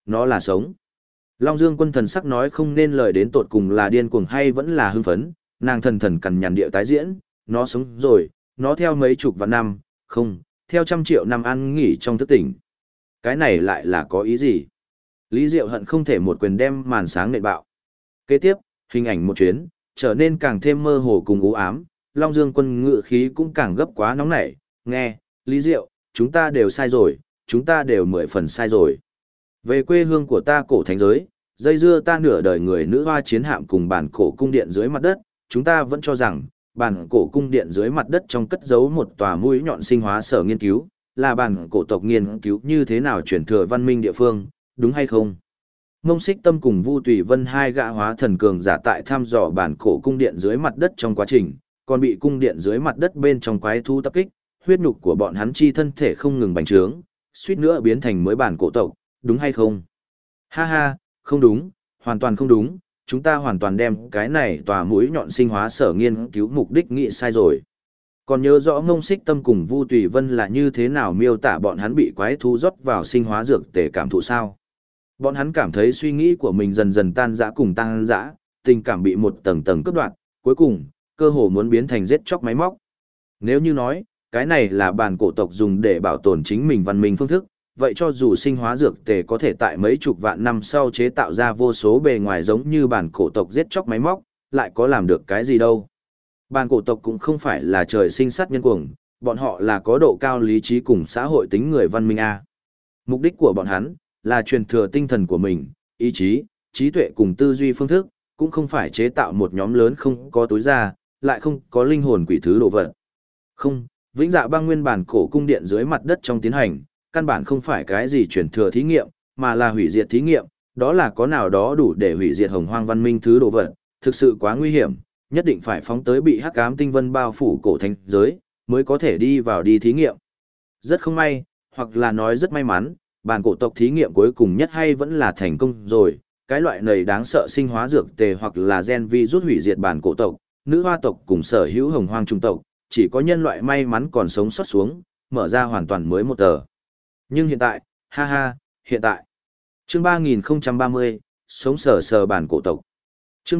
nó là sống. Long Dương Quân thần sắc nói không nên lời đến tột cùng là điên cuồng hay vẫn là hưng phấn, nàng thần thần cằn nhằn địa tái diễn, nó sống rồi, nó theo mấy chục vạn năm, không, theo trăm triệu năm ăn nghỉ trong thức tỉnh. Cái này lại là có ý gì? Lý Diệu hận không thể một quyền đem màn sáng nện bạo. Kế tiếp, hình ảnh một chuyến, trở nên càng thêm mơ hồ cùng u ám, Long Dương Quân ngự khí cũng càng gấp quá nóng nảy, nghe, Lý Diệu, chúng ta đều sai rồi, chúng ta đều 10 phần sai rồi. Về quê hương của ta cổ thánh giới, dây dưa ta nửa đời người nữ hoa chiến hạm cùng bản cổ cung điện dưới mặt đất, chúng ta vẫn cho rằng, bản cổ cung điện dưới mặt đất trong cất giấu một tòa mũi nhọn sinh hóa sở nghiên cứu, là bản cổ tộc nghiên cứu như thế nào chuyển thừa văn minh địa phương, đúng hay không? Ngông Xích Tâm cùng Vu Tùy Vân hai gã hóa thần cường giả tại thăm dò bản cổ cung điện dưới mặt đất trong quá trình, còn bị cung điện dưới mặt đất bên trong quái thú tập kích, huyết nhục của bọn hắn chi thân thể không ngừng bành trướng, suýt nữa biến thành mới bản cổ tộc, đúng hay không? Ha ha, không đúng, hoàn toàn không đúng, chúng ta hoàn toàn đem cái này tòa mũi nhọn sinh hóa sở nghiên cứu mục đích nghĩ sai rồi. Còn nhớ rõ Ngông Xích Tâm cùng Vu Tùy Vân là như thế nào miêu tả bọn hắn bị quái thú rót vào sinh hóa dược tề cảm thụ sao? Bọn hắn cảm thấy suy nghĩ của mình dần dần tan rã cùng tan rã, tình cảm bị một tầng tầng cướp đoạt, cuối cùng, cơ hồ muốn biến thành giết chóc máy móc. Nếu như nói, cái này là bản cổ tộc dùng để bảo tồn chính mình văn minh phương thức, vậy cho dù sinh hóa dược tề có thể tại mấy chục vạn năm sau chế tạo ra vô số bề ngoài giống như bản cổ tộc giết chóc máy móc, lại có làm được cái gì đâu. Bản cổ tộc cũng không phải là trời sinh sát nhân cuồng, bọn họ là có độ cao lý trí cùng xã hội tính người văn minh A. Mục đích của bọn hắn là truyền thừa tinh thần của mình, ý chí, trí tuệ cùng tư duy phương thức, cũng không phải chế tạo một nhóm lớn không có túi ra, lại không có linh hồn quỷ thứ đồ vật. Không, Vĩnh Dạ Băng nguyên bản cổ cung điện dưới mặt đất trong tiến hành, căn bản không phải cái gì truyền thừa thí nghiệm, mà là hủy diệt thí nghiệm, đó là có nào đó đủ để hủy diệt hồng hoang văn minh thứ đồ vật, thực sự quá nguy hiểm, nhất định phải phóng tới bị hắc ám tinh vân bao phủ cổ thánh giới, mới có thể đi vào đi thí nghiệm. Rất không may, hoặc là nói rất may mắn, bản cổ tộc thí nghiệm cuối cùng nhất hay vẫn là thành công rồi, cái loại này đáng sợ sinh hóa dược tề hoặc là gen vi rút hủy diệt bản cổ tộc, nữ hoa tộc cùng sở hữu hồng hoang trung tộc, chỉ có nhân loại may mắn còn sống sót xuống, mở ra hoàn toàn mới một tờ. Nhưng hiện tại, ha ha, hiện tại. Chương 3030, sống sờ sờ bản cổ tộc. Chương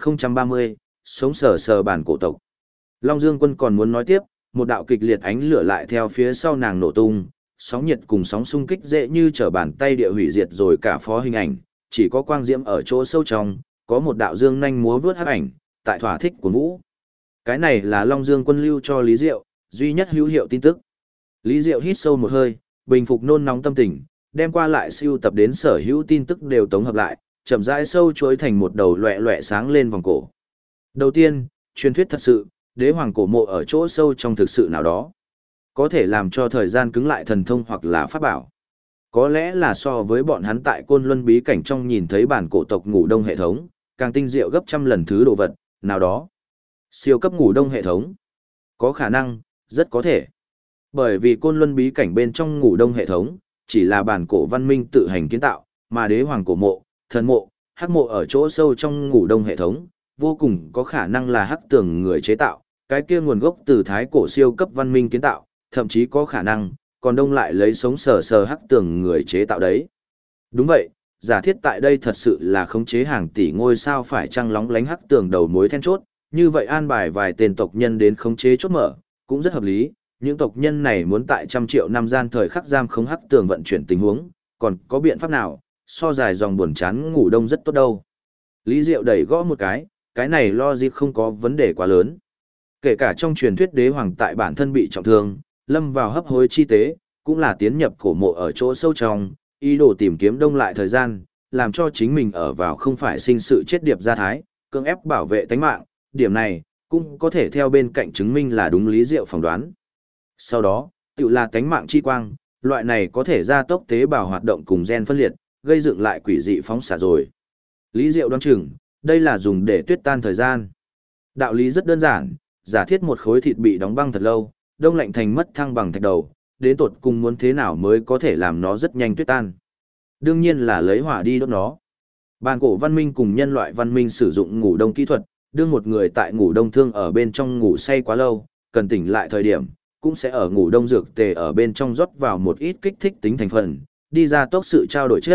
3030, sống sờ sờ bản cổ tộc. Long Dương Quân còn muốn nói tiếp, một đạo kịch liệt ánh lửa lại theo phía sau nàng nổ tung, sóng nhiệt cùng sóng xung kích dễ như trở bàn tay địa hủy diệt rồi cả phó hình ảnh, chỉ có quang diễm ở chỗ sâu trong, có một đạo dương nhanh múa vướt hắc ảnh, tại thỏa thích của vũ. Cái này là Long Dương Quân lưu cho Lý Diệu, duy nhất hữu hiệu tin tức. Lý Diệu hít sâu một hơi, bình phục nôn nóng tâm tình, đem qua lại siêu tập đến sở hữu tin tức đều tổng hợp lại, chậm rãi sâu chuỗi thành một đầu loẹ loẹ sáng lên vòng cổ. Đầu tiên, truyền thuyết thật sự, đế hoàng cổ mộ ở chỗ sâu trong thực sự nào đó, có thể làm cho thời gian cứng lại thần thông hoặc là pháp bảo. Có lẽ là so với bọn hắn tại Côn Luân bí cảnh trong nhìn thấy bản cổ tộc ngủ đông hệ thống, càng tinh diệu gấp trăm lần thứ đồ vật, nào đó. Siêu cấp ngủ đông hệ thống. Có khả năng, rất có thể. Bởi vì Côn Luân bí cảnh bên trong ngủ đông hệ thống, chỉ là bản cổ văn minh tự hành kiến tạo, mà đế hoàng cổ mộ, thần mộ, hắc mộ ở chỗ sâu trong ngủ đông hệ thống, vô cùng có khả năng là hắc tường người chế tạo, cái kia nguồn gốc từ thái cổ siêu cấp văn minh kiến tạo, thậm chí có khả năng, còn đông lại lấy sống sờ sờ hắc tường người chế tạo đấy. Đúng vậy, giả thiết tại đây thật sự là khống chế hàng tỷ ngôi sao phải trăng lóng lánh hắc tường đầu mối then chốt, như vậy an bài vài tên tộc nhân đến khống chế chốt mở, cũng rất hợp lý, những tộc nhân này muốn tại trăm triệu năm gian thời khắc giam khống hắc tường vận chuyển tình huống, còn có biện pháp nào, so dài dòng buồn chán ngủ đông rất tốt đâu. Lý Diệu đẩy gõ một cái này logic không có vấn đề quá lớn. Kể cả trong truyền thuyết đế hoàng tại bản thân bị trọng thương, lâm vào hấp hối chi tế, cũng là tiến nhập cổ mộ ở chỗ sâu trong, ý đồ tìm kiếm đông lại thời gian, làm cho chính mình ở vào không phải sinh sự chết điệp gia thái, cưỡng ép bảo vệ tánh mạng, điểm này, cũng có thể theo bên cạnh chứng minh là đúng Lý Diệu phỏng đoán. Sau đó, tự là tánh mạng chi quang, loại này có thể gia tốc tế bào hoạt động cùng gen phân liệt, gây dựng lại quỷ dị phóng xạ rồi. Lý Diệu đoán chừng, đây là dùng để tuyết tan thời gian. Đạo lý rất đơn giản, giả thiết một khối thịt bị đóng băng thật lâu, đông lạnh thành mất thăng bằng thạch đầu, đến tột cùng muốn thế nào mới có thể làm nó rất nhanh tuyết tan. Đương nhiên là lấy hỏa đi đốt nó. Bản cổ văn minh cùng nhân loại văn minh sử dụng ngủ đông kỹ thuật, đương một người tại ngủ đông thương ở bên trong ngủ say quá lâu, cần tỉnh lại thời điểm, cũng sẽ ở ngủ đông dược tề ở bên trong rót vào một ít kích thích tính thành phần, đi ra tốc sự trao đổi chất,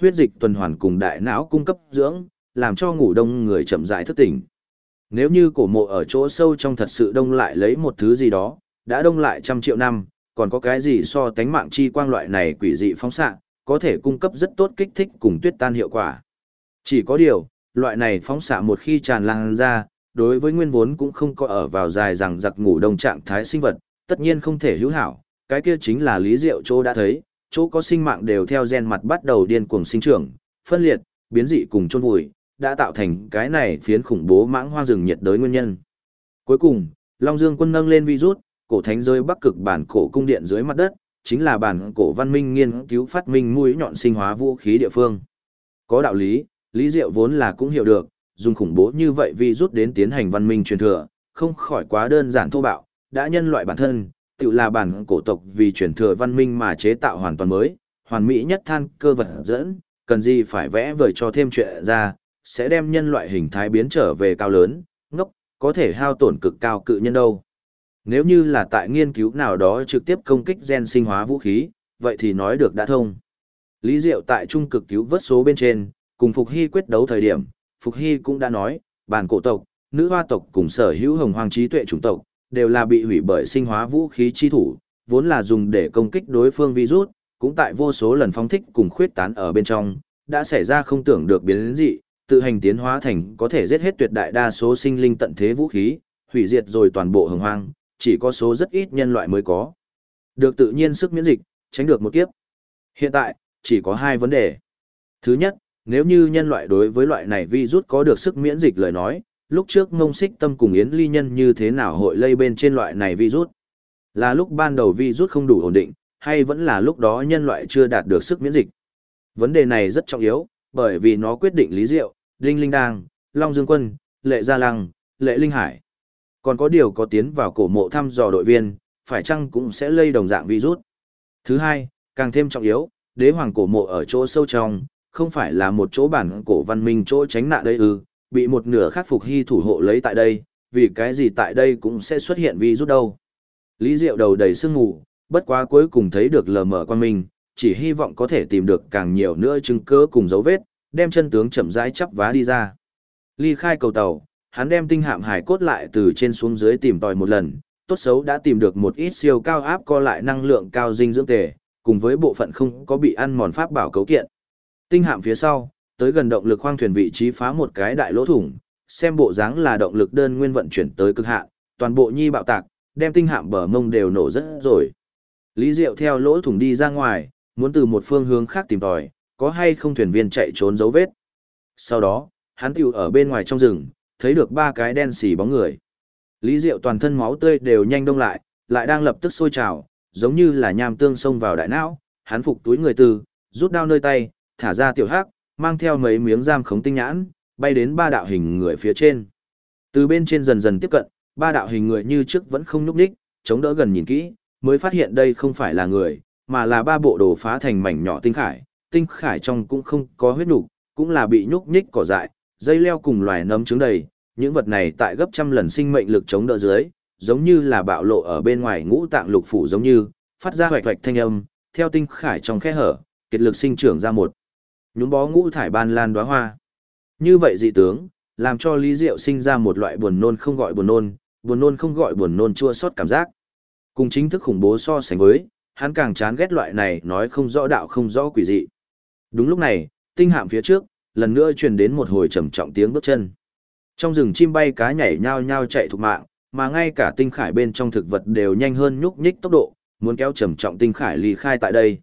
huyết dịch tuần hoàn cùng đại não cung cấp dưỡng, làm cho ngủ đông người chậm rãi thức tỉnh. Nếu như cổ mộ ở chỗ sâu trong thật sự đông lại lấy một thứ gì đó, đã đông lại trăm triệu năm, còn có cái gì so tánh mạng chi quang loại này quỷ dị phóng xạ, có thể cung cấp rất tốt kích thích cùng tuyết tan hiệu quả. Chỉ có điều, loại này phóng xạ một khi tràn lan ra, đối với nguyên vốn cũng không có ở vào dài rằng giặc ngủ đông trạng thái sinh vật, tất nhiên không thể hữu hảo, cái kia chính là lý diệu chỗ đã thấy, chỗ có sinh mạng đều theo gen mặt bắt đầu điên cuồng sinh trưởng, phân liệt, biến dị cùng chôn vùi, đã tạo thành cái này phiến khủng bố mãng hoang rừng nhiệt đới nguyên nhân. Cuối cùng, Long Dương Quân nâng lên virus, cổ thánh giới Bắc Cực bản cổ cung điện dưới mặt đất, chính là bản cổ văn minh nghiên cứu phát minh mũi nhọn sinh hóa vũ khí địa phương. Có đạo lý, Lý Diệu vốn là cũng hiểu được, dùng khủng bố như vậy virus đến tiến hành văn minh truyền thừa, không khỏi quá đơn giản thô bạo, đã nhân loại bản thân, tự là bản cổ tộc vì truyền thừa văn minh mà chế tạo hoàn toàn mới, hoàn mỹ nhất than cơ vật dẫn, cần gì phải vẽ vời cho thêm chuyện ra, sẽ đem nhân loại hình thái biến trở về cao lớn, ngốc, có thể hao tổn cực cao cự nhân đâu. Nếu như là tại nghiên cứu nào đó trực tiếp công kích gen sinh hóa vũ khí, vậy thì nói được đã thông. Lý Diệu tại trung cực cứu vớt số bên trên, cùng Phục Hy quyết đấu thời điểm, Phục Hy cũng đã nói, bản cổ tộc, nữ hoa tộc cùng sở hữu hồng hoang trí tuệ chủng tộc, đều là bị hủy bởi sinh hóa vũ khí chi thủ, vốn là dùng để công kích đối phương virus, cũng tại vô số lần phóng thích cùng khuyết tán ở bên trong, đã xảy ra không tưởng được biến dị, tự hành tiến hóa thành có thể giết hết tuyệt đại đa số sinh linh tận thế vũ khí, hủy diệt rồi toàn bộ hồng hoang, chỉ có số rất ít nhân loại mới có được tự nhiên sức miễn dịch, tránh được một kiếp. Hiện tại, chỉ có hai vấn đề. Thứ nhất, nếu như nhân loại đối với loại này virus có được sức miễn dịch lời nói, lúc trước Ngông Xích Tâm cùng Yến Ly Nhân như thế nào hội lây bên trên loại này virus? Là lúc ban đầu virus không đủ ổn định, hay vẫn là lúc đó nhân loại chưa đạt được sức miễn dịch? Vấn đề này rất trọng yếu, bởi vì nó quyết định Lý Diệu, Đinh Linh Đang, Long Dương Quân, Lệ Gia Lăng, Lệ Linh Hải. Còn có điều có tiến vào cổ mộ thăm dò đội viên, phải chăng cũng sẽ lây đồng dạng virus. Thứ hai, càng thêm trọng yếu, đế hoàng cổ mộ ở chỗ sâu trong, không phải là một chỗ bản cổ văn minh chỗ tránh nạn đây ư, bị một nửa khắc Phục Hy thủ hộ lấy tại đây, vì cái gì tại đây cũng sẽ xuất hiện virus đâu. Lý Diệu đầu đầy sương mù, bất quá cuối cùng thấy được lờ mờ quan minh, chỉ hy vọng có thể tìm được càng nhiều nữa chứng cứ cùng dấu vết, đem chân tướng chậm rãi chắp vá đi ra. Ly khai cầu tàu, hắn đem tinh hạm hải cốt lại từ trên xuống dưới tìm tòi một lần, tốt xấu đã tìm được một ít siêu cao áp co lại năng lượng cao dinh dưỡng tề, cùng với bộ phận không có bị ăn mòn pháp bảo cấu kiện. Tinh hạm phía sau, tới gần động lực khoang thuyền vị trí phá một cái đại lỗ thủng, xem bộ dáng là động lực đơn nguyên vận chuyển tới cực hạn, toàn bộ nhi bạo tạc, đem tinh hạm bờ mông đều nổ rất rồi. Lý Diệu theo lỗ thủng đi ra ngoài, muốn từ một phương hướng khác tìm tòi, có hay không thuyền viên chạy trốn dấu vết. Sau đó, hắn tiểu ở bên ngoài trong rừng, thấy được ba cái đen xì bóng người. Lý Diệu toàn thân máu tươi đều nhanh đông lại, lại đang lập tức sôi trào, giống như là nham tương xông vào đại não, hắn phục túi người từ, rút đao nơi tay, thả ra tiểu hắc, mang theo mấy miếng giam khống tinh nhãn, bay đến ba đạo hình người phía trên. Từ bên trên dần dần tiếp cận, ba đạo hình người như trước vẫn không nhúc nhích, chống đỡ gần nhìn kỹ, mới phát hiện đây không phải là người, mà là ba bộ đồ phá thành mảnh nhỏ tinh khải trong cũng không có huyết nục, cũng là bị nhúc nhích cỏ dại, dây leo cùng loài nấm trứng đầy, những vật này tại gấp trăm lần sinh mệnh lực chống đỡ dưới, giống như là bạo lộ ở bên ngoài ngũ tạng lục phủ giống như, phát ra hoạch hoạch thanh âm, theo tinh khải trong khe hở, kiệt lực sinh trưởng ra một nhúm bó ngũ thải ban lan đóa hoa. Như vậy dị tướng, làm cho Lý Diệu sinh ra một loại buồn nôn không gọi buồn nôn không gọi buồn nôn chua xót cảm giác. Cùng chính thức khủng bố so sánh với, hắn càng chán ghét loại này nói không rõ đạo không rõ quỷ dị. Đúng lúc này, tinh hạm phía trước, lần nữa truyền đến một hồi trầm trọng tiếng bước chân. Trong rừng chim bay cá nhảy nhao nhao chạy thục mạng, mà ngay cả tinh khải bên trong thực vật đều nhanh hơn nhúc nhích tốc độ, muốn kéo trầm trọng tinh khải ly khai tại đây.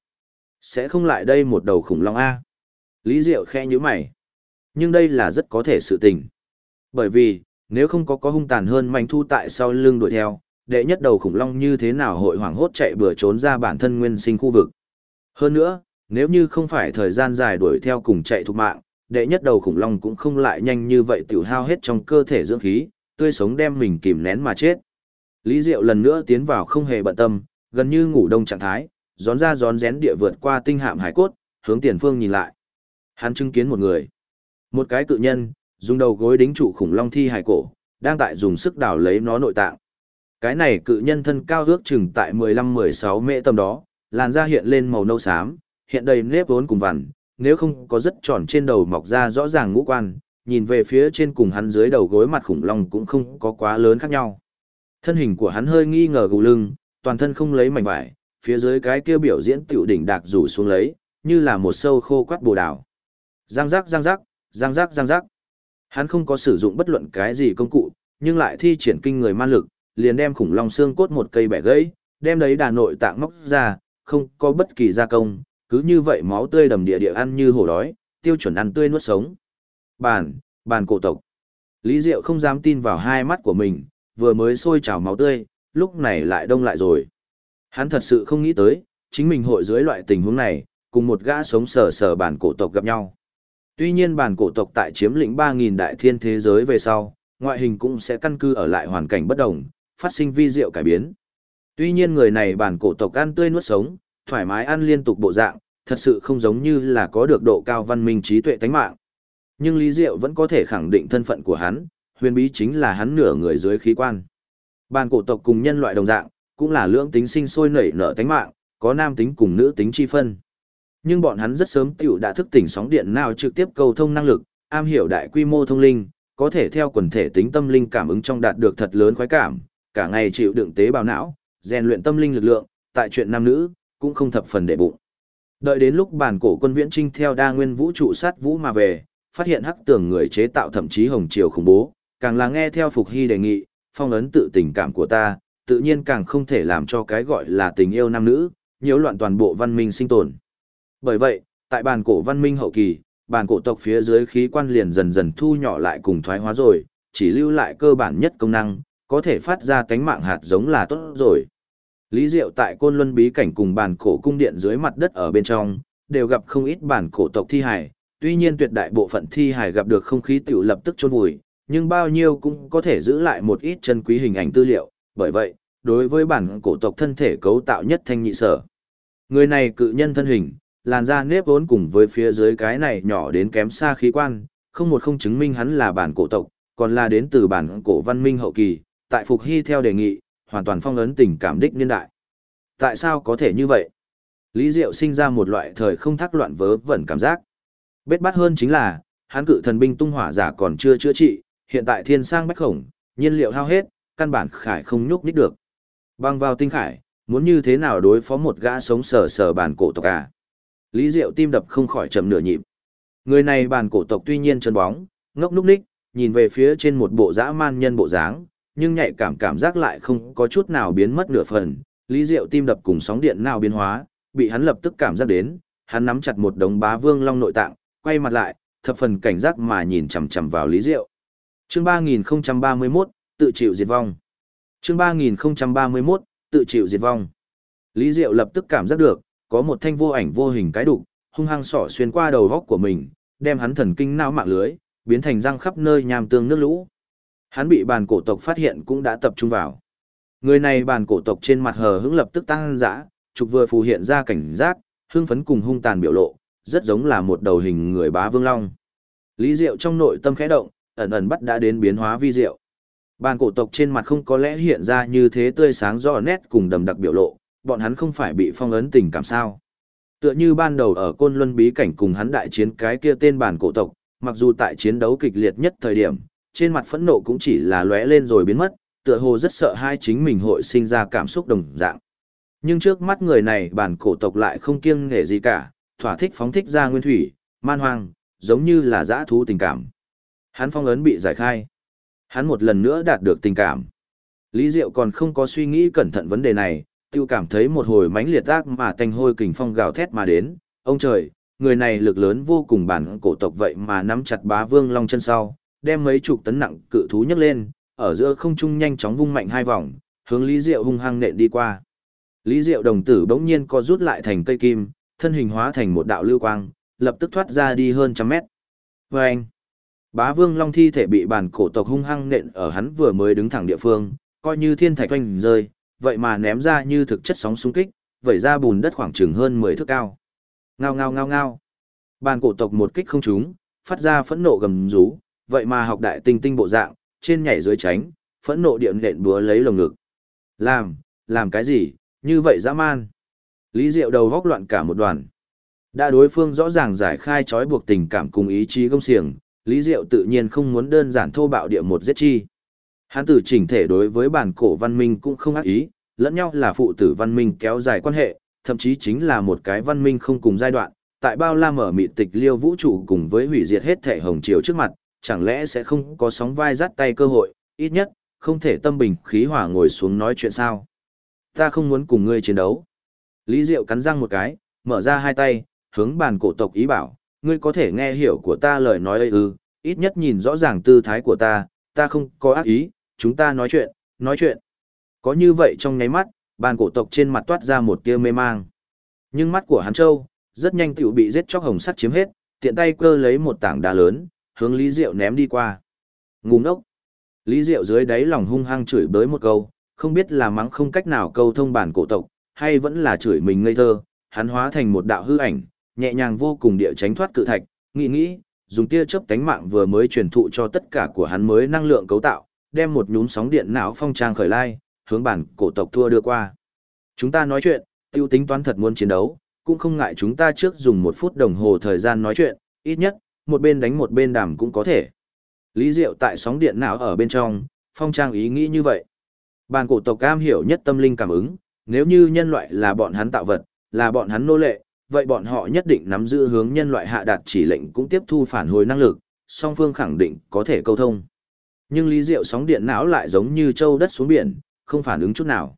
Sẽ không lại đây một đầu khủng long A. Lý Diệu khẽ nhíu mày. Nhưng đây là rất có thể sự tình. Bởi vì, nếu không có hung tàn hơn manh thu tại sau lưng đuổi theo, đệ nhất đầu khủng long như thế nào hội hoảng hốt chạy bừa trốn ra bản thân nguyên sinh khu vực. Hơn nữa, nếu như không phải thời gian dài đuổi theo cùng chạy thục mạng, đệ nhất đầu khủng long cũng không lại nhanh như vậy tiểu hao hết trong cơ thể dưỡng khí, tươi sống đem mình kìm nén mà chết. Lý Diệu lần nữa tiến vào không hề bận tâm, gần như ngủ đông trạng thái, rón ra rón rén địa vượt qua tinh hạm hải cốt, hướng tiền phương nhìn lại. Hắn chứng kiến một người. Một cái cự nhân, dùng đầu gối đính trụ khủng long thi hải cổ, đang tại dùng sức đào lấy nó nội tạng. Cái này cự nhân thân cao ước chừng tại 15-16 mễ tầm đó, làn da hiện lên màu nâu xám, hiện đầy nếp vốn cùng vằn, nếu không có rất tròn trên đầu mọc ra rõ ràng ngũ quan, nhìn về phía trên cùng hắn dưới đầu gối mặt khủng long cũng không có quá lớn khác nhau. Thân hình của hắn hơi nghi ngờ gù lưng, toàn thân không lấy mảnh vải, phía dưới cái kia biểu diễn tiểu đỉnh đạc rủ xuống lấy, như là một sâu khô quắt bồ đào. Giang giác giang giác, giang giác giang giác. Hắn không có sử dụng bất luận cái gì công cụ, nhưng lại thi triển kinh người man lực, liền đem khủng long xương cốt một cây bẻ gãy, đem đấy đà nội tạng móc ra, không có bất kỳ gia công, cứ như vậy máu tươi đầm địa địa ăn như hổ đói, tiêu chuẩn ăn tươi nuốt sống. Bàn cổ tộc. Lý Diệu không dám tin vào hai mắt của mình, vừa mới sôi trào máu tươi, lúc này lại đông lại rồi. Hắn thật sự không nghĩ tới, chính mình hội dưới loại tình huống này, cùng một gã sống sờ sờ bản cổ tộc gặp nhau. Tuy nhiên bản cổ tộc tại chiếm lĩnh 3.000 đại thiên thế giới về sau, ngoại hình cũng sẽ căn cư ở lại hoàn cảnh bất đồng, phát sinh vi diệu cải biến. Tuy nhiên người này bản cổ tộc ăn tươi nuốt sống, thoải mái ăn liên tục bộ dạng, thật sự không giống như là có được độ cao văn minh trí tuệ tánh mạng. Nhưng Lý Diệu vẫn có thể khẳng định thân phận của hắn, huyền bí chính là hắn nửa người dưới khí quan. Bản cổ tộc cùng nhân loại đồng dạng, cũng là lưỡng tính sinh sôi nảy nở tánh mạng, có nam tính cùng nữ tính chi phân. Nhưng bọn hắn rất sớm tiểu đã thức tỉnh sóng điện nào trực tiếp cầu thông năng lực, am hiểu đại quy mô thông linh, có thể theo quần thể tính tâm linh cảm ứng trong đạt được thật lớn khoái cảm, cả ngày chịu đựng tế bào não, rèn luyện tâm linh lực lượng, tại chuyện nam nữ, cũng không thập phần để bụng. Đợi đến lúc bản cổ quân viễn trinh theo đa nguyên vũ trụ sát vũ mà về, phát hiện hắc tường người chế tạo thậm chí hồng triều khủng bố, càng là nghe theo Phục Hy đề nghị, phong ấn tự tình cảm của ta, tự nhiên càng không thể làm cho cái gọi là tình yêu nam nữ, nhiễu loạn toàn bộ văn minh sinh tồn. Bởi vậy, tại bản cổ văn minh hậu kỳ, bản cổ tộc phía dưới khí quan liền dần dần thu nhỏ lại cùng thoái hóa rồi, chỉ lưu lại cơ bản nhất công năng, có thể phát ra cánh mạng hạt giống là tốt rồi. Lý Diệu tại Côn Luân bí cảnh cùng bản cổ cung điện dưới mặt đất ở bên trong, đều gặp không ít bản cổ tộc thi hài, tuy nhiên tuyệt đại bộ phận thi hài gặp được không khí tiểu lập tức chôn vùi, nhưng bao nhiêu cũng có thể giữ lại một ít chân quý hình ảnh tư liệu, bởi vậy, đối với bản cổ tộc thân thể cấu tạo nhất thanh nhị sở. Người này cự nhân thân hình, làn da nếp vốn cùng với phía dưới cái này nhỏ đến kém xa khí quan, không chứng minh hắn là bản cổ tộc, còn là đến từ bản cổ văn minh hậu kỳ, tại Phục Hy theo đề nghị, hoàn toàn phong ấn tình cảm đích niên đại. Tại sao có thể như vậy? Lý Diệu sinh ra một loại thời không thác loạn vớ vẩn cảm giác. Bết bát hơn chính là, hắn cự thần binh tung hỏa giả còn chưa chữa trị, hiện tại thiên sang bách khổng, nhiên liệu hao hết, căn bản khải không nhúc nhích được. Băng vào tinh khải, muốn như thế nào đối phó một gã sống sờ sờ bản cổ tộc à? Lý Diệu tim đập không khỏi chậm nửa nhịp. Người này bản cổ tộc tuy nhiên chân bóng, ngốc núc ních, nhìn về phía trên một bộ dã man nhân bộ dáng, nhưng nhạy cảm giác lại không có chút nào biến mất nửa phần. Lý Diệu tim đập cùng sóng điện nào biến hóa, bị hắn lập tức cảm giác đến, hắn nắm chặt một đống bá vương long nội tạng, quay mặt lại, thập phần cảnh giác mà nhìn chằm chằm vào Lý Diệu. Chương 3031, tự chịu diệt vong. Chương 3031, tự chịu diệt vong. Lý Diệu lập tức cảm giác được, có một thanh vô ảnh vô hình cái đục, hung hăng xỏ xuyên qua đầu góc của mình, đem hắn thần kinh não mạng lưới, biến thành răng khắp nơi nham tương nước lũ. Hắn bị bản cổ tộc phát hiện cũng đã tập trung vào. Người này bản cổ tộc trên mặt hờ hững lập tức tăng dã, trục vừa phù hiện ra cảnh giác, hưng phấn cùng hung tàn biểu lộ, rất giống là một đầu hình người bá vương long. Lý Diệu trong nội tâm khẽ động, ẩn ẩn bắt đã đến biến hóa vi diệu. Bản cổ tộc trên mặt không có lẽ hiện ra như thế tươi sáng rõ nét cùng đầm đặc biểu lộ, bọn hắn không phải bị phong ấn tình cảm sao. Tựa như ban đầu ở Côn Luân bí cảnh cùng hắn đại chiến cái kia tên bản cổ tộc, mặc dù tại chiến đấu kịch liệt nhất thời điểm, trên mặt phẫn nộ cũng chỉ là lóe lên rồi biến mất, tựa hồ rất sợ hai chính mình hội sinh ra cảm xúc đồng dạng. Nhưng trước mắt người này bản cổ tộc lại không kiêng nể gì cả, thỏa thích phóng thích ra nguyên thủy, man hoang, giống như là dã thú tình cảm. Hắn phong ấn bị giải khai. Hắn một lần nữa đạt được tình cảm. Lý Diệu còn không có suy nghĩ cẩn thận vấn đề này, tiêu cảm thấy một hồi mãnh liệt ác mà tanh hôi kình phong gào thét mà đến. Ông trời, người này lực lớn vô cùng bản cổ tộc vậy mà nắm chặt bá vương long chân sau, đem mấy chục tấn nặng cự thú nhấc lên, ở giữa không trung nhanh chóng vung mạnh hai vòng, hướng Lý Diệu hung hăng nện đi qua. Lý Diệu đồng tử bỗng nhiên co rút lại thành cây kim, thân hình hóa thành một đạo lưu quang, lập tức thoát ra đi hơn trăm mét. Vâng! Bá vương long thi thể bị bản cổ tộc hung hăng nện ở hắn vừa mới đứng thẳng địa phương, coi như thiên thạch oanh rơi, vậy mà ném ra như thực chất sóng xung kích, vẩy ra bùn đất khoảng chừng hơn 10 thước cao. Ngao ngao ngao ngao. Bản cổ tộc một kích không trúng, phát ra phẫn nộ gầm rú, vậy mà học đại tinh tinh bộ dạng, trên nhảy dưới tránh, phẫn nộ điện nện búa lấy lồng ngực. Làm cái gì, như vậy dã man. Lý Diệu đầu góc loạn cả một đoàn. Đã đối phương rõ ràng giải khai trói buộc tình cảm cùng ý chí gông xiềng, Lý Diệu tự nhiên không muốn đơn giản thô bạo địa một giết chi. Hắn tử chỉnh thể đối với bản cổ văn minh cũng không ác ý, lẫn nhau là phụ tử văn minh kéo dài quan hệ, thậm chí chính là một cái văn minh không cùng giai đoạn, tại bao la mở mịt tịch liêu vũ trụ cùng với hủy diệt hết thể hồng triều trước mặt, chẳng lẽ sẽ không có sóng vai dắt tay cơ hội, ít nhất, không thể tâm bình khí hòa ngồi xuống nói chuyện sao. Ta không muốn cùng ngươi chiến đấu. Lý Diệu cắn răng một cái, mở ra hai tay, hướng bàn cổ tộc ý bảo, ngươi có thể nghe hiểu của ta lời nói ấy ư, ít nhất nhìn rõ ràng tư thái của ta không có ác ý, chúng ta nói chuyện. Có như vậy trong nháy mắt, bàn cổ tộc trên mặt toát ra một tia mê mang. Nhưng mắt của hắn Châu, rất nhanh tựu bị giết chóc hồng sắt chiếm hết, tiện tay cơ lấy một tảng đá lớn, hướng Lý Diệu ném đi qua. Ngu ngốc. Lý Diệu dưới đáy lòng hung hăng chửi bới một câu, không biết là mắng không cách nào câu thông bản cổ tộc, hay vẫn là chửi mình ngây thơ, hắn hóa thành một đạo hư ảnh, nhẹ nhàng vô cùng địa tránh thoát cự thạch, nghĩ, dùng tia chớp tánh mạng vừa mới truyền thụ cho tất cả của hắn mới năng lượng cấu tạo, đem một nhún sóng điện não phong trang khởi lai, hướng bản cổ tộc thua đưa qua. Chúng ta nói chuyện, tiêu tính toán thật muốn chiến đấu, cũng không ngại chúng ta trước dùng 1 phút đồng hồ thời gian nói chuyện, ít nhất, một bên đánh một bên đàm cũng có thể. Lý Diệu tại sóng điện não ở bên trong, phong trang ý nghĩ như vậy. Bản cổ tộc cam hiểu nhất tâm linh cảm ứng, nếu như nhân loại là bọn hắn tạo vật, là bọn hắn nô lệ, vậy bọn họ nhất định nắm giữ hướng nhân loại hạ đạt chỉ lệnh cũng tiếp thu phản hồi năng lực, song phương khẳng định có thể câu thông. Nhưng Lý Diệu sóng điện não lại giống như châu đất xuống biển, không phản ứng chút nào.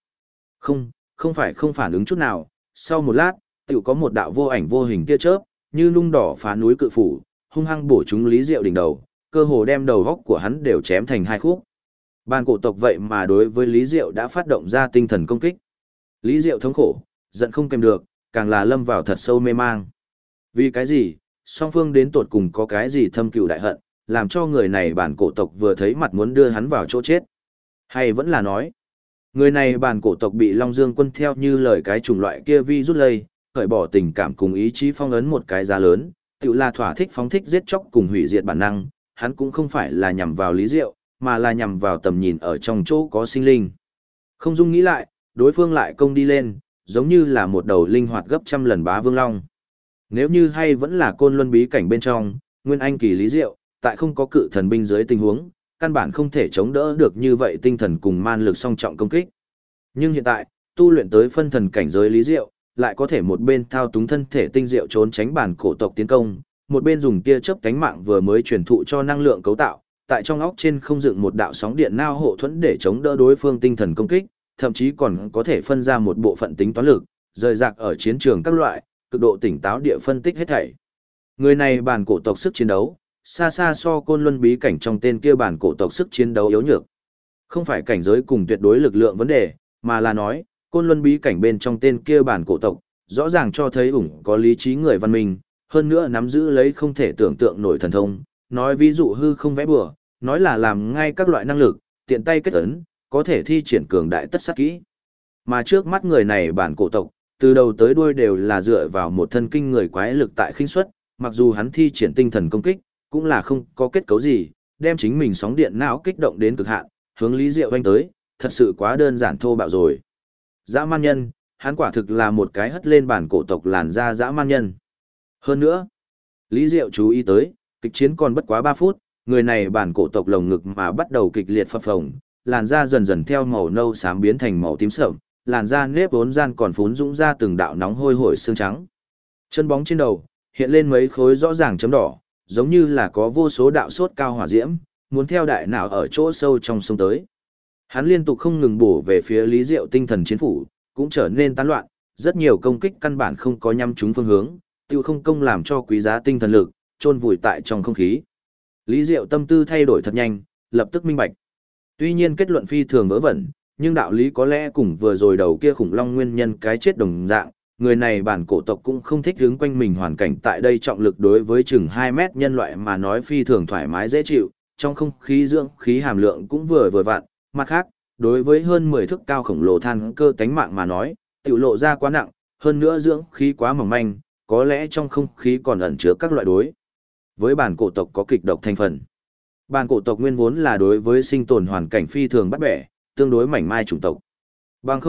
Không phải không phản ứng chút nào, sau một lát, tiểu có một đạo vô ảnh vô hình tia chớp, như nung đỏ phá núi cự phủ, hung hăng bổ trúng Lý Diệu đỉnh đầu, cơ hồ đem đầu góc của hắn đều chém thành 2 khúc. Bàn cổ tộc vậy mà đối với Lý Diệu đã phát động ra tinh thần công kích. Lý Diệu thống khổ, giận không kèm được, càng là lâm vào thật sâu mê mang. Vì cái gì, song phương đến tột cùng có cái gì thâm cừu đại hận, làm cho người này bản cổ tộc vừa thấy mặt muốn đưa hắn vào chỗ chết. Hay vẫn là nói, người này bản cổ tộc bị Long Dương quân theo như lời cái chủng loại kia vi rút lây, khởi bỏ tình cảm cùng ý chí phong ấn một cái giá lớn, tự là thỏa thích phóng thích giết chóc cùng hủy diệt bản năng, hắn cũng không phải là nhằm vào Lý Diệu, mà là nhằm vào tầm nhìn ở trong chỗ có sinh linh. Không dung nghĩ lại, đối phương lại công đi lên, giống như là một đầu linh hoạt gấp trăm lần bá vương long. Nếu như hay vẫn là côn luân bí cảnh bên trong, nguyên anh kỳ Lý Diệu, tại không có cự thần binh dưới tình huống, căn bản không thể chống đỡ được như vậy tinh thần cùng man lực song trọng công kích. Nhưng hiện tại, tu luyện tới phân thần cảnh giới Lý Diệu, lại có thể một bên thao túng thân thể tinh diệu trốn tránh bản cổ tộc tiến công, một bên dùng tia chớp cánh mạng vừa mới truyền thụ cho năng lượng cấu tạo, tại trong óc trên không dựng một đạo sóng điện nao hộ thuẫn để chống đỡ đối phương tinh thần công kích, thậm chí còn có thể phân ra một bộ phận tính toán lực, rời rạc ở chiến trường các loại, cực độ tỉnh táo địa phân tích hết thảy. Người này bản cổ tộc sức chiến đấu, xa xa so côn luân bí cảnh trong tên kia bản cổ tộc sức chiến đấu yếu nhược. Không phải cảnh giới cùng tuyệt đối lực lượng vấn đề, mà là nói, côn luân bí cảnh bên trong tên kia bản cổ tộc, rõ ràng cho thấy ủng có lý trí người văn minh, hơn nữa nắm giữ lấy không thể tưởng tượng nổi thần thông, nói ví dụ hư không vẽ bừa, nói là làm ngay các loại năng lực, tiện tay kết ấn, có thể thi triển cường đại tất sát kỹ. Mà trước mắt người này bản cổ tộc, từ đầu tới đuôi đều là dựa vào một thân kinh người quái lực tại khinh suất, mặc dù hắn thi triển tinh thần công kích, cũng là không có kết cấu gì, đem chính mình sóng điện não kích động đến cực hạn, hướng Lý Diệu vanh tới, thật sự quá đơn giản thô bạo rồi. Dã man nhân, hắn quả thực là một cái hất lên bản cổ tộc làn da dã man nhân. Hơn nữa, Lý Diệu chú ý tới, kịch chiến còn bất quá 3 phút, người này bản cổ tộc lồng ngực mà bắt đầu kịch liệt phập phồng, làn da dần dần theo màu nâu xám biến thành màu tím sẫm, làn da nếp vốn gian còn phún dũng ra từng đạo nóng hôi hổi xương trắng. Chân bóng trên đầu hiện lên mấy khối rõ ràng chấm đỏ, giống như là có vô số đạo sốt cao hỏa diễm, muốn theo đại não ở chỗ sâu trong sông tới. Hắn liên tục không ngừng bổ về phía Lý Diệu tinh thần chiến phủ, cũng trở nên tán loạn, rất nhiều công kích căn bản không có nhắm trúng phương hướng, tiêu không công làm cho quý giá tinh thần lực chôn vùi tại trong không khí. Lý Diệu tâm tư thay đổi thật nhanh, lập tức minh bạch. Tuy nhiên kết luận phi thường vớ vẩn, nhưng đạo lý có lẽ cùng vừa rồi đầu kia khủng long nguyên nhân cái chết đồng dạng, người này bản cổ tộc cũng không thích hướng quanh mình hoàn cảnh tại đây trọng lực đối với chừng 2 mét nhân loại mà nói phi thường thoải mái dễ chịu, trong không khí dưỡng khí hàm lượng cũng vừa vừa vặn, mặt khác, đối với hơn 10 thước cao khổng lồ than cơ tánh mạng mà nói, tiểu lộ ra quá nặng, hơn nữa dưỡng khí quá mỏng manh, có lẽ trong không khí còn ẩn chứa các loại đối. Với bản cổ tộc có kịch độc thành phần. Bản cổ tộc nguyên vốn là đối với sinh tồn hoàn cảnh phi thường bắt bẻ, tương đối mảnh mai chủng tộc. Bằng không,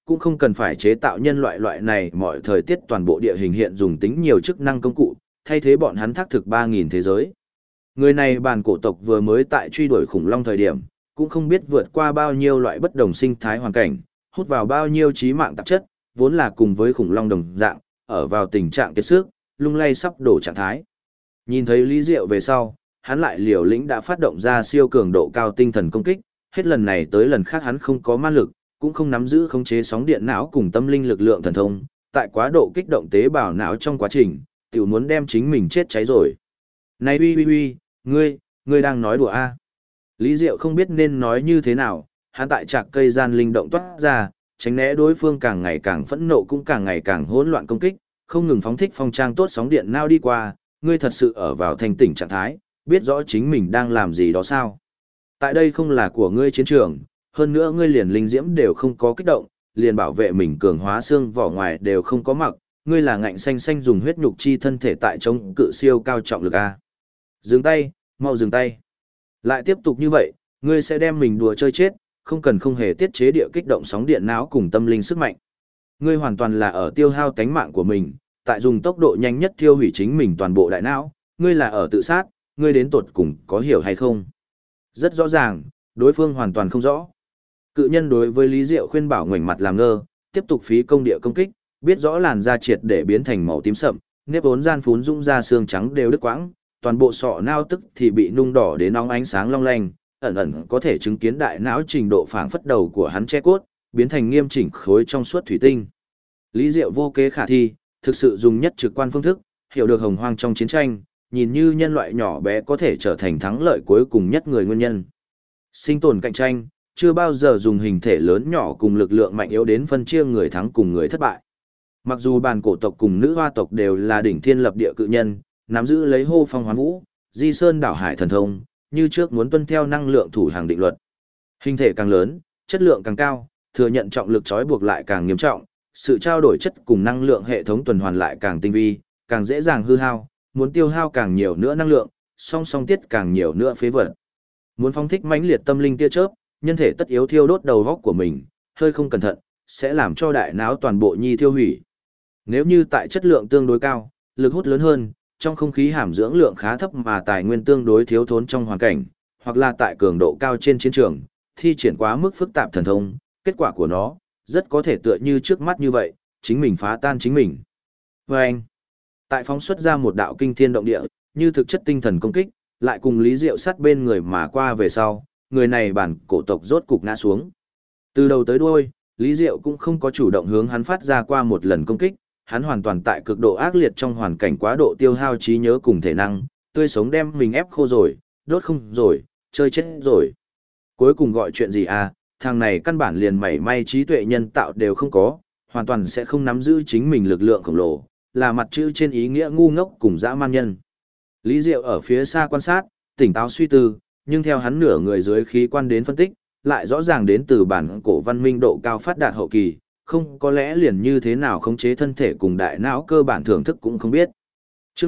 cũng không cần phải chế tạo nhân loại này mọi thời tiết toàn bộ địa hình hiện dùng tính nhiều chức năng công cụ, thay thế bọn hắn thác thực 3.000 thế giới. Người này bản cổ tộc vừa mới tại truy đuổi khủng long thời điểm, cũng không biết vượt qua bao nhiêu loại bất đồng sinh thái hoàn cảnh, hút vào bao nhiêu trí mạng tạp chất, vốn là cùng với khủng long đồng dạng, ở vào tình trạng kiệt sức, lung lay sắp đổ trạng thái. Nhìn thấy Lý Diệu về sau, hắn lại liều lĩnh đã phát động ra siêu cường độ cao tinh thần công kích, hết lần này tới lần khác hắn không có ma lực, cũng không nắm giữ khống chế sóng điện não cùng tâm linh lực lượng thần thông, tại quá độ kích động tế bào não trong quá trình, tiểu muốn đem chính mình chết cháy rồi. Này uy, ngươi đang nói đùa a? Lý Diệu không biết nên nói như thế nào, hắn tại trạc cây gian linh động toát ra, tránh né đối phương càng ngày càng phẫn nộ cũng càng ngày càng hỗn loạn công kích, không ngừng phóng thích phong trang tốt sóng điện não đi qua, ngươi thật sự ở vào thanh tỉnh trạng thái, biết rõ chính mình đang làm gì đó sao? Tại đây không là của ngươi chiến trường, hơn nữa ngươi liền linh diễm đều không có kích động, liền bảo vệ mình cường hóa xương vỏ ngoài đều không có mặc, ngươi là ngạnh xanh xanh dùng huyết nhục chi thân thể tại chống cự siêu cao trọng lực a. Dừng tay, mau dừng tay. Lại tiếp tục như vậy, ngươi sẽ đem mình đùa chơi chết, không hề tiết chế địa kích động sóng điện não cùng tâm linh sức mạnh. Ngươi hoàn toàn là ở tiêu hao tánh mạng của mình, tại dùng tốc độ nhanh nhất tiêu hủy chính mình toàn bộ đại não, ngươi là ở tự sát, ngươi đến tột cùng có hiểu hay không? Rất rõ ràng, đối phương hoàn toàn không rõ. Cự nhân đối với Lý Diệu khuyên bảo ngoảnh mặt làm ngơ, tiếp tục phí công địa công kích, biết rõ làn da triệt để biến thành màu tím sậm, nếp vốn gian phún rung ra xương trắng đều đứt quãng, toàn bộ sọ não tức thì bị nung đỏ đến nóng ánh sáng long lanh, ẩn ẩn có thể chứng kiến đại não trình độ phảng phất đầu của hắn che cốt, biến thành nghiêm chỉnh khối trong suốt thủy tinh. Lý Diệu vô kế khả thi, thực sự dùng nhất trực quan phương thức, hiểu được hồng hoang trong chiến tranh, nhìn như nhân loại nhỏ bé có thể trở thành thắng lợi cuối cùng nhất người nguyên nhân. Sinh tồn cạnh tranh, chưa bao giờ dùng hình thể lớn nhỏ cùng lực lượng mạnh yếu đến phân chia người thắng cùng người thất bại. Mặc dù bàn cổ tộc cùng nữ hoa tộc đều là đỉnh thiên lập địa cự nhân, nắm giữ lấy hô phong hoán vũ, di sơn đảo hải thần thông, như trước muốn tuân theo năng lượng thủ hàng định luật. Hình thể càng lớn, chất lượng càng cao, thừa nhận trọng lực trói buộc lại càng nghiêm trọng, sự trao đổi chất cùng năng lượng hệ thống tuần hoàn lại càng tinh vi, càng dễ dàng hư hao, muốn tiêu hao càng nhiều nữa năng lượng, song song tiết càng nhiều nữa phế vật. Muốn phóng thích mãnh liệt tâm linh tia chớp, nhân thể tất yếu thiêu đốt đầu góc của mình, hơi không cẩn thận, sẽ làm cho đại não toàn bộ nhi thiêu hủy. Nếu như tại chất lượng tương đối cao, lực hút lớn hơn, trong không khí hàm dưỡng lượng khá thấp mà tài nguyên tương đối thiếu thốn trong hoàn cảnh, hoặc là tại cường độ cao trên chiến trường, thi triển quá mức phức tạp thần thông, kết quả của nó, rất có thể tựa như trước mắt như vậy, chính mình phá tan chính mình. Và anh, tại phóng xuất ra một đạo kinh thiên động địa, như thực chất tinh thần công kích, lại cùng Lý Diệu sát bên người mà qua về sau, người này bản cổ tộc rốt cục ngã xuống. Từ đầu tới đuôi, Lý Diệu cũng không có chủ động hướng hắn phát ra qua một lần công kích, hắn hoàn toàn tại cực độ ác liệt trong hoàn cảnh quá độ tiêu hao trí nhớ cùng thể năng, tươi sống đem mình ép khô rồi, đốt không rồi, chơi chết rồi. Cuối cùng gọi chuyện gì à, thằng này căn bản liền mảy may trí tuệ nhân tạo đều không có, hoàn toàn sẽ không nắm giữ chính mình lực lượng khổng lồ, là mặt chữ trên ý nghĩa ngu ngốc cùng dã man nhân. Lý Diệu ở phía xa quan sát, tỉnh táo suy tư, nhưng theo hắn nửa người dưới khí quan đến phân tích, lại rõ ràng đến từ bản cổ văn minh độ cao phát đạt hậu kỳ, không có lẽ liền như thế nào khống chế thân thể cùng đại não cơ bản thưởng thức cũng không biết. Chương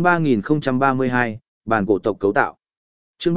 3032, bản cổ tộc cấu tạo. Chương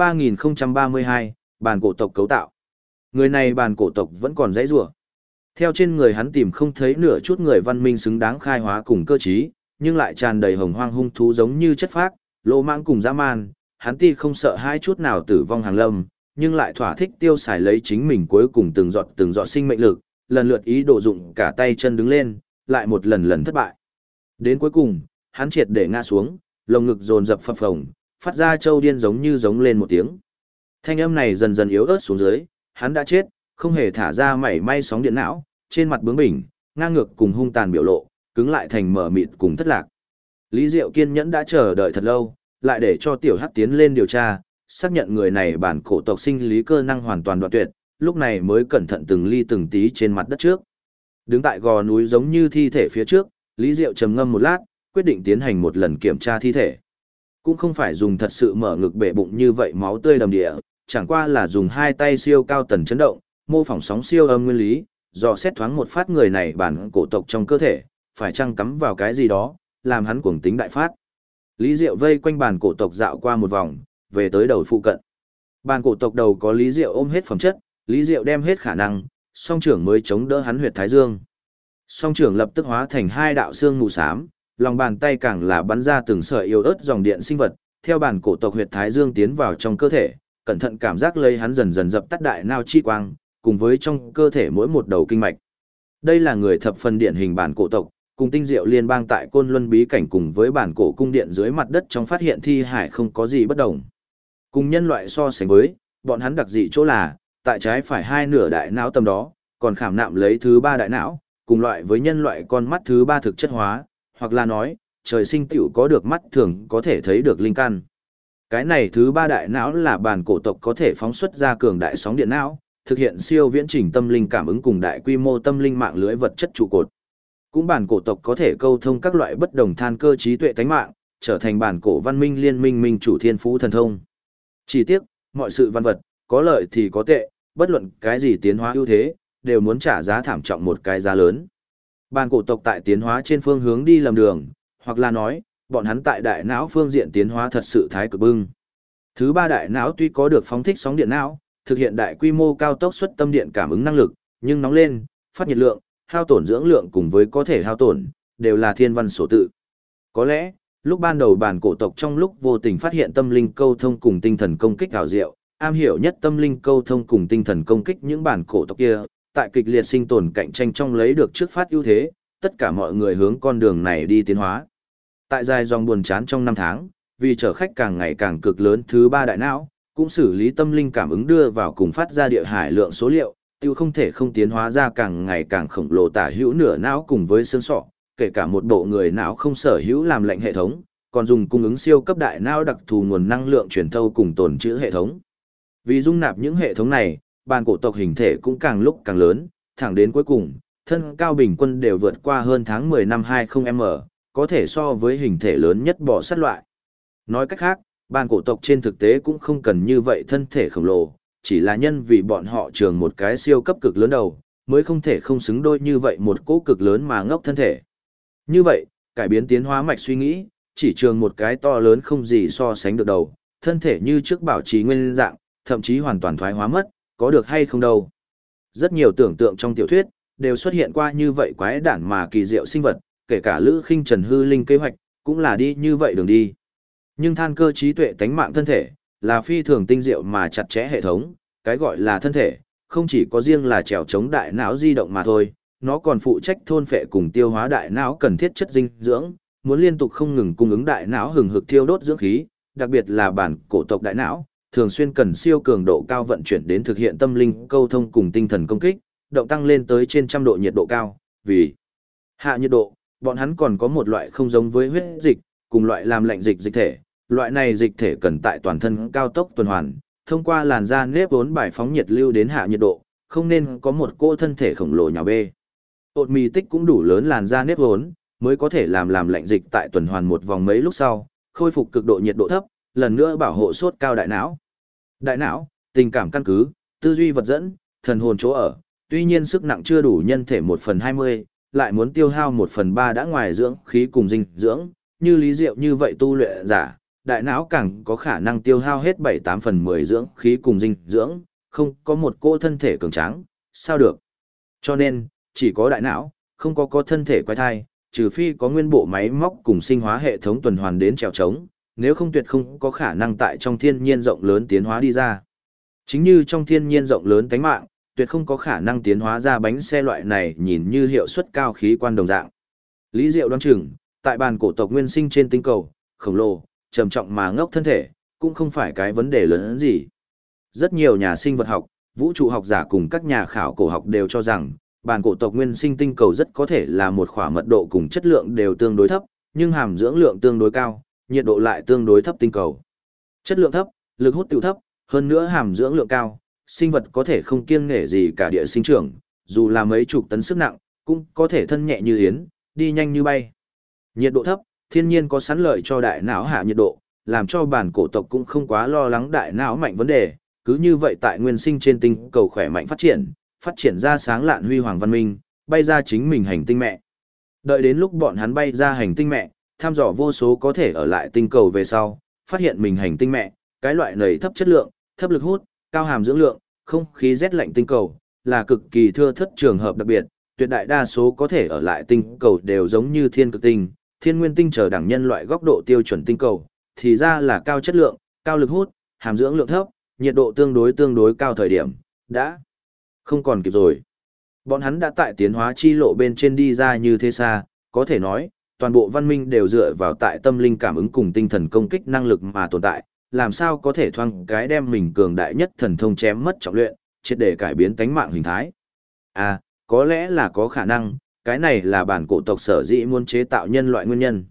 3032, bản cổ tộc cấu tạo. Người này bản cổ tộc vẫn còn dãy rủa. Theo trên người hắn tìm không thấy nửa chút người văn minh xứng đáng khai hóa cùng cơ trí, nhưng lại tràn đầy hồng hoang hung thú giống như chất phác, lỗ mãng cùng dã man, hắn ti không sợ hai chút nào tử vong hàng lâm, nhưng lại thỏa thích tiêu xài lấy chính mình cuối cùng từng giọt sinh mệnh lực, lần lượt ý đồ dụng cả tay chân đứng lên, lại một lần thất bại. Đến cuối cùng, hắn triệt để ngã xuống, lồng ngực dồn dập phập phồng, phát ra trâu điên giống như giống lên một tiếng. Thanh âm này dần dần yếu ớt xuống dưới, hắn đã chết, không hề thả ra mảy may sóng điện não, trên mặt bướng bỉnh, ngang ngược cùng hung tàn biểu lộ, cứng lại thành mở mịt cùng thất lạc. Lý Diệu kiên nhẫn đã chờ đợi thật lâu, lại để cho tiểu hắc tiến lên điều tra, xác nhận người này bản cổ tộc sinh lý cơ năng hoàn toàn đoạn tuyệt, lúc này mới cẩn thận từng ly từng tí trên mặt đất trước. Đứng tại gò núi giống như thi thể phía trước, Lý Diệu trầm ngâm một lát, quyết định tiến hành một lần kiểm tra thi thể. Cũng không phải dùng thật sự mở ngực bể bụng như vậy máu tươi đầm địa, chẳng qua là dùng hai tay siêu cao tần chấn động, mô phỏng sóng siêu âm nguyên lý, dò xét thoáng một phát người này bản cổ tộc trong cơ thể, phải chăng cắm vào cái gì đó, làm hắn cuồng tính đại phát. Lý Diệu vây quanh bản cổ tộc dạo qua một vòng, về tới đầu phụ cận. Bản cổ tộc đầu có Lý Diệu ôm hết phẩm chất, Lý Diệu đem hết khả năng, song trưởng mới chống đỡ hắn huyệt thái dương. Song trưởng lập tức hóa thành hai đạo xương mù xám, lòng bàn tay càng là bắn ra từng sợi yếu ớt dòng điện sinh vật, theo bản cổ tộc huyệt thái dương tiến vào trong cơ thể, cẩn thận cảm giác lấy hắn dần dần dập tắt đại não chi quang, cùng với trong cơ thể mỗi một đầu kinh mạch. Đây là người thập phần điển hình bản cổ tộc, cùng tinh diệu liên bang tại Côn Luân bí cảnh cùng với bản cổ cung điện dưới mặt đất trong phát hiện thi hải không có gì bất đồng. Cùng nhân loại so sánh với, bọn hắn đặc dị chỗ là, tại trái phải hai nửa đại não tầm đó, còn khảm nạm lấy thứ ba đại não, cùng loại với nhân loại con mắt thứ ba thực chất hóa, hoặc là nói, trời sinh tiểu có được mắt thường có thể thấy được linh căn. Cái này thứ ba đại não là bản cổ tộc có thể phóng xuất ra cường đại sóng điện não, thực hiện siêu viễn trình tâm linh cảm ứng cùng đại quy mô tâm linh mạng lưới vật chất trụ cột. Cũng bản cổ tộc có thể câu thông các loại bất đồng than cơ trí tuệ tánh mạng, trở thành bản cổ văn minh liên minh minh chủ thiên phú thần thông. Chỉ tiếc, mọi sự văn vật, có lợi thì có tệ, bất luận cái gì tiến hóa ưu thế, đều muốn trả giá thảm trọng một cái giá lớn. Bản cổ tộc tại tiến hóa trên phương hướng đi lầm đường, hoặc là nói, bọn hắn tại đại não phương diện tiến hóa thật sự thái cực bưng. Thứ ba đại não tuy có được phóng thích sóng điện não, thực hiện đại quy mô cao tốc xuất tâm điện cảm ứng năng lực, nhưng nóng lên, phát nhiệt lượng, hao tổn dưỡng lượng cùng với có thể hao tổn, đều là thiên văn số tự. Có lẽ, lúc ban đầu bản cổ tộc trong lúc vô tình phát hiện tâm linh câu thông cùng tinh thần công kích ảo diệu, am hiểu nhất tâm linh câu thông cùng tinh thần công kích những bản cổ tộc kia, tại kịch liệt sinh tồn cạnh tranh trong lấy được trước phát ưu thế, tất cả mọi người hướng con đường này đi tiến hóa. Tại dài dòng buồn chán trong năm tháng, vì chở khách càng ngày càng cực lớn thứ ba đại não, cũng xử lý tâm linh cảm ứng đưa vào cùng phát ra địa hải lượng số liệu, tiêu không thể không tiến hóa ra càng ngày càng khổng lồ tả hữu nửa não cùng với xương sọ, kể cả một bộ người não không sở hữu làm lệnh hệ thống, còn dùng cung ứng siêu cấp đại não đặc thù nguồn năng lượng truyền thâu cùng tồn trữ hệ thống. Vì dung nạp những hệ thống này, bản cổ tộc hình thể cũng càng lúc càng lớn, thẳng đến cuối cùng, thân cao bình quân đều vượt qua hơn tháng 10 năm 20m, có thể so với hình thể lớn nhất bò sát loại. Nói cách khác, bản cổ tộc trên thực tế cũng không cần như vậy thân thể khổng lồ, chỉ là nhân vì bọn họ trường một cái siêu cấp cực lớn đầu, mới không thể không xứng đôi như vậy một cỗ cực lớn mà ngốc thân thể. Như vậy, cải biến tiến hóa mạch suy nghĩ, chỉ trường một cái to lớn không gì so sánh được đầu, thân thể như trước bảo trì nguyên dạng, thậm chí hoàn toàn thoái hóa mất, có được hay không đâu. Rất nhiều tưởng tượng trong tiểu thuyết, đều xuất hiện qua như vậy quái đản mà kỳ diệu sinh vật, kể cả Lữ Khinh Trần hư linh kế hoạch, cũng là đi như vậy đường đi. Nhưng than cơ trí tuệ tánh mạng thân thể, là phi thường tinh diệu mà chặt chẽ hệ thống, cái gọi là thân thể, không chỉ có riêng là trèo chống đại não di động mà thôi, nó còn phụ trách thôn phệ cùng tiêu hóa đại não cần thiết chất dinh dưỡng, muốn liên tục không ngừng cung ứng đại não hừng hực thiêu đốt dưỡng khí, đặc biệt là bản cổ tộc đại não, thường xuyên cần siêu cường độ cao vận chuyển đến thực hiện tâm linh câu thông cùng tinh thần công kích, động tăng lên tới trên 100 độ nhiệt độ cao, vì hạ nhiệt độ, bọn hắn còn có một loại không giống với huyết dịch, cùng loại làm lạnh dịch dịch thể, loại này dịch thể cần tại toàn thân cao tốc tuần hoàn, thông qua làn da nếp vốn bài phóng nhiệt lưu đến hạ nhiệt độ, không nên có một cỗ thân thể khổng lồ nhào bê. Ột mì tích cũng đủ lớn làn da nếp vốn, mới có thể làm lạnh dịch tại tuần hoàn một vòng mấy lúc sau, khôi phục cực độ nhiệt độ thấp, lần nữa bảo hộ sốt cao đại não. Đại não, tình cảm căn cứ, tư duy vật dẫn, thần hồn chỗ ở, tuy nhiên sức nặng chưa đủ nhân thể 1/20, lại muốn tiêu hao 1/3 đã ngoài dưỡng khí cùng dinh dưỡng, như Lý Diệu như vậy tu luyện giả, đại não càng có khả năng tiêu hao hết 7/8/10 dưỡng khí cùng dinh dưỡng, không có một cỗ thân thể cường tráng, sao được. Cho nên, chỉ có đại não, không có thân thể quái thai, trừ phi có nguyên bộ máy móc cùng sinh hóa hệ thống tuần hoàn đến trèo trống, nếu không tuyệt không có khả năng tại trong thiên nhiên rộng lớn tiến hóa đi ra. Chính như trong thiên nhiên rộng lớn tánh mạng, tuyệt không có khả năng tiến hóa ra bánh xe loại này nhìn như hiệu suất cao khí quan đồng dạng. Lý Diệu đoán chừng, tại bàn cổ tộc nguyên sinh trên tinh cầu, khổng lồ, trầm trọng mà ngốc thân thể, cũng không phải cái vấn đề lớn gì. Rất nhiều nhà sinh vật học, vũ trụ học giả cùng các nhà khảo cổ học đều cho rằng, bàn cổ tộc nguyên sinh tinh cầu rất có thể là một khỏa mật độ cùng chất lượng đều tương đối thấp, nhưng hàm dưỡng lượng tương đối cao, nhiệt độ lại tương đối thấp tinh cầu. Chất lượng thấp, lực hút tiêu thấp, hơn nữa hàm dưỡng lượng cao, sinh vật có thể không kiêng nể gì cả địa sinh trưởng, dù là mấy chục tấn sức nặng, cũng có thể thân nhẹ như yến, đi nhanh như bay. Nhiệt độ thấp, thiên nhiên có sẵn lợi cho đại não hạ nhiệt độ, làm cho bản cổ tộc cũng không quá lo lắng đại não mạnh vấn đề, cứ như vậy tại nguyên sinh trên tinh cầu khỏe mạnh phát triển ra sáng lạn huy hoàng văn minh, bay ra chính mình hành tinh mẹ. Đợi đến lúc bọn hắn bay ra hành tinh mẹ, tham dò vô số có thể ở lại tinh cầu về sau, phát hiện mình hành tinh mẹ, cái loại nầy thấp chất lượng, thấp lực hút, cao hàm dưỡng lượng, không khí rét lạnh tinh cầu, là cực kỳ thưa thất trường hợp đặc biệt, tuyệt đại đa số có thể ở lại tinh cầu đều giống như thiên cực tinh, thiên nguyên tinh chờ đẳng nhân loại góc độ tiêu chuẩn tinh cầu, thì ra là cao chất lượng, cao lực hút, hàm dưỡng lượng thấp, nhiệt độ tương đối cao thời điểm, đã không còn kịp rồi. Bọn hắn đã tại tiến hóa chi lộ bên trên đi ra như thế xa, có thể nói, toàn bộ văn minh đều dựa vào tại tâm linh cảm ứng cùng tinh thần công kích năng lực mà tồn tại, làm sao có thể thoang cái đem mình cường đại nhất thần thông chém mất trọng luyện, triệt để cải biến tánh mạng hình thái. À, có lẽ là có khả năng, cái này là bản cổ tộc sở dĩ muốn chế tạo nhân loại nguyên nhân.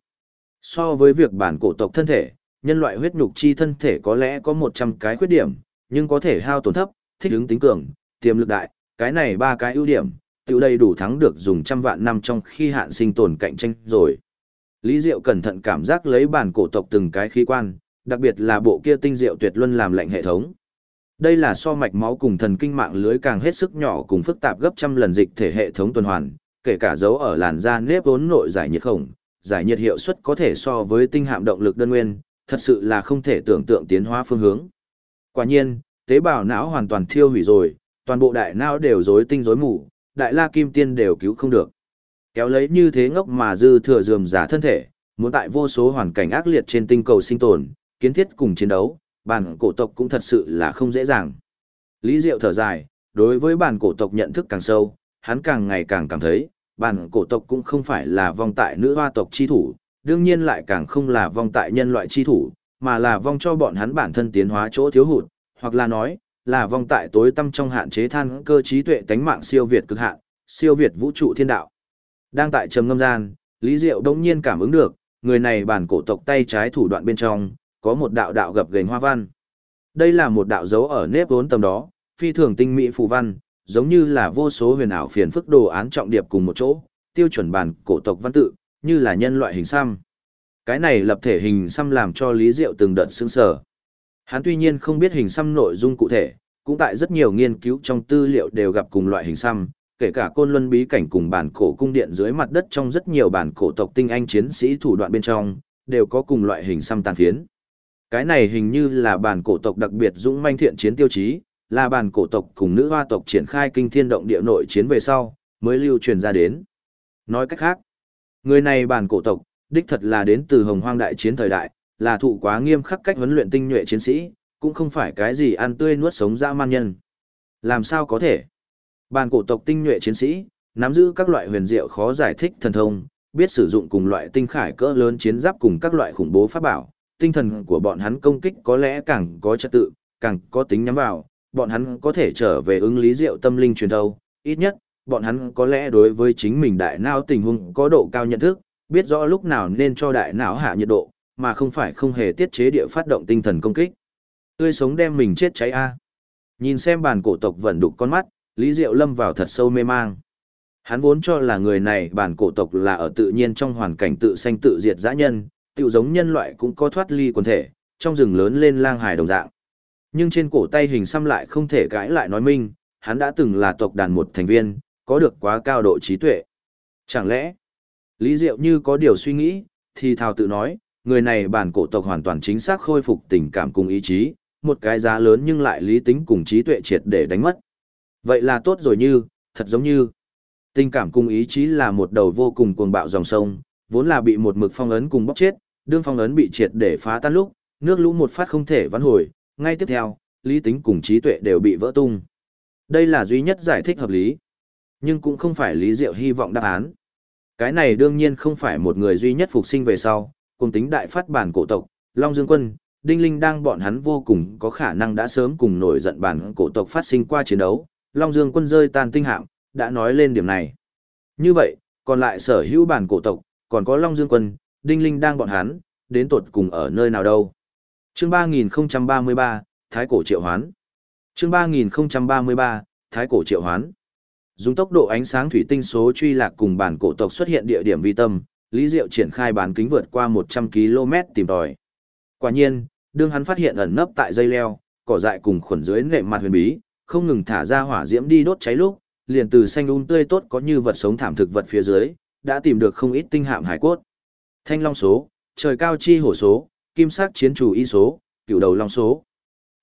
So với việc bản cổ tộc thân thể, nhân loại huyết nhục chi thân thể có lẽ có 100 cái khuyết điểm, nhưng có thể hao tổn thấp, thích ứng tính cường, tiềm lực đại, cái này ba cái ưu điểm, tự đầy đủ thắng được dùng trăm vạn năm trong khi hạn sinh tồn cạnh tranh rồi. Lý Diệu cẩn thận cảm giác lấy bản cổ tộc từng cái khí quan, đặc biệt là bộ kia tinh diệu tuyệt luân làm lệnh hệ thống. Đây là so mạch máu cùng thần kinh mạng lưới càng hết sức nhỏ cùng phức tạp gấp trăm lần dịch thể hệ thống tuần hoàn, kể cả dấu ở làn da nếp vốn nội giải nhiệt khổng, giải nhiệt hiệu suất có thể so với tinh hạm động lực đơn nguyên, thật sự là không thể tưởng tượng tiến hóa phương hướng. Quả nhiên, tế bào não hoàn toàn thiêu hủy rồi, toàn bộ đại não đều rối tinh rối mù, đại la kim tiên đều cứu không được. Kéo lấy như thế ngốc mà dư thừa rườm rà thân thể, muốn tại vô số hoàn cảnh ác liệt trên tinh cầu sinh tồn, kiến thiết cùng chiến đấu, bản cổ tộc cũng thật sự là không dễ dàng. Lý Diệu thở dài, đối với bản cổ tộc nhận thức càng sâu, hắn càng ngày càng cảm thấy, bản cổ tộc cũng không phải là vong tại nữ hoa tộc chi thủ, đương nhiên lại càng không là vong tại nhân loại chi thủ, mà là vong cho bọn hắn bản thân tiến hóa chỗ thiếu hụt, hoặc là nói, là vong tại tối tâm trong hạn chế than cơ trí tuệ tánh mạng siêu việt cực hạn, siêu việt vũ trụ thiên đạo. Đang tại trầm ngâm gian, Lý Diệu đống nhiên cảm ứng được, người này bản cổ tộc tay trái thủ đoạn bên trong, có một đạo đạo gập ghềnh hoa văn. Đây là một đạo dấu ở nếp vốn tầm đó, phi thường tinh mỹ phù văn, giống như là vô số huyền ảo phiền phức đồ án trọng điệp cùng một chỗ, tiêu chuẩn bản cổ tộc văn tự, như là nhân loại hình xăm. Cái này lập thể hình xăm làm cho Lý Diệu từng đợt sững sờ. Hắn tuy nhiên không biết hình xăm nội dung cụ thể, cũng tại rất nhiều nghiên cứu trong tư liệu đều gặp cùng loại hình xăm, kể cả Côn Luân bí cảnh cùng bản cổ cung điện dưới mặt đất trong rất nhiều bản cổ tộc tinh anh chiến sĩ thủ đoạn bên trong, đều có cùng loại hình xăm tàn phiến. Cái này hình như là bản cổ tộc đặc biệt dũng manh thiện chiến tiêu chí, là bản cổ tộc cùng nữ hoa tộc triển khai kinh thiên động địa nội chiến về sau, mới lưu truyền ra đến. Nói cách khác, người này bản cổ tộc, đích thật là đến từ Hồng Hoang đại chiến thời đại, là thụ quá nghiêm khắc cách huấn luyện tinh nhuệ chiến sĩ, cũng không phải cái gì ăn tươi nuốt sống dã man nhân. Làm sao có thể? Bản cổ tộc tinh nhuệ chiến sĩ, nắm giữ các loại huyền diệu khó giải thích thần thông, biết sử dụng cùng loại tinh khải cỡ lớn chiến giáp cùng các loại khủng bố pháp bảo, tinh thần của bọn hắn công kích có lẽ càng có trật tự, càng có tính nhắm vào, bọn hắn có thể trở về ứng lý diệu tâm linh truyền thâu, ít nhất, bọn hắn có lẽ đối với chính mình đại não tình huống có độ cao nhận thức, biết rõ lúc nào nên cho đại não hạ nhiệt độ, mà không phải không hề tiết chế địa phát động tinh thần công kích. Tươi sống đem mình chết cháy a. Nhìn xem bản cổ tộc vẫn đục con mắt, Lý Diệu lâm vào thật sâu mê mang. Hắn vốn cho là người này bản cổ tộc là ở tự nhiên trong hoàn cảnh tự sanh tự diệt dã nhân, tựu giống nhân loại cũng có thoát ly quần thể, trong rừng lớn lên lang hài đồng dạng. Nhưng trên cổ tay hình xăm lại không thể cãi lại nói minh, hắn đã từng là tộc đàn một thành viên, có được quá cao độ trí tuệ. Chẳng lẽ, Lý Diệu như có điều suy nghĩ, thì thào tự nói, người này bản cổ tộc hoàn toàn chính xác khôi phục tình cảm cùng ý chí, một cái giá lớn nhưng lại lý tính cùng trí tuệ triệt để đánh mất. Vậy là tốt rồi như, thật giống như, tình cảm cùng ý chí là một đầu vô cùng cuồng bạo dòng sông, vốn là bị một mực phong ấn cùng bóc chết, đương phong ấn bị triệt để phá tan lúc, nước lũ một phát không thể vãn hồi, ngay tiếp theo, lý tính cùng trí tuệ đều bị vỡ tung. Đây là duy nhất giải thích hợp lý, nhưng cũng không phải Lý Diệu hy vọng đáp án. Cái này đương nhiên không phải một người duy nhất phục sinh về sau, cùng tính đại phát bản cổ tộc, Long Dương Quân, Đinh Linh đang bọn hắn vô cùng có khả năng đã sớm cùng nổi giận bản cổ tộc phát sinh qua chiến đấu, Long Dương Quân rơi tan tinh hạm, đã nói lên điểm này. Như vậy, còn lại sở hữu bản cổ tộc, còn có Long Dương Quân, Đinh Linh đang bọn hắn, đến tột cùng ở nơi nào đâu. Chương 3033, Thái Cổ Triệu Hoán. Chương 3033, Thái Cổ Triệu Hoán. Dùng tốc độ ánh sáng thủy tinh số truy lạc cùng bản cổ tộc xuất hiện địa điểm vi tâm, Lý Diệu triển khai bán kính vượt qua 100 km tìm tòi. Quả nhiên, đương hắn phát hiện ẩn nấp tại dây leo, cỏ dại cùng khuẩn dưới nệm mặt huyền bí, không ngừng thả ra hỏa diễm đi đốt cháy lúc, liền từ xanh tươi tốt có như vật sống thảm thực vật phía dưới, đã tìm được không ít tinh hạm hải cốt. Thanh long số, trời cao chi hổ số, kim sắc chiến chủ y số, cựu đầu long số.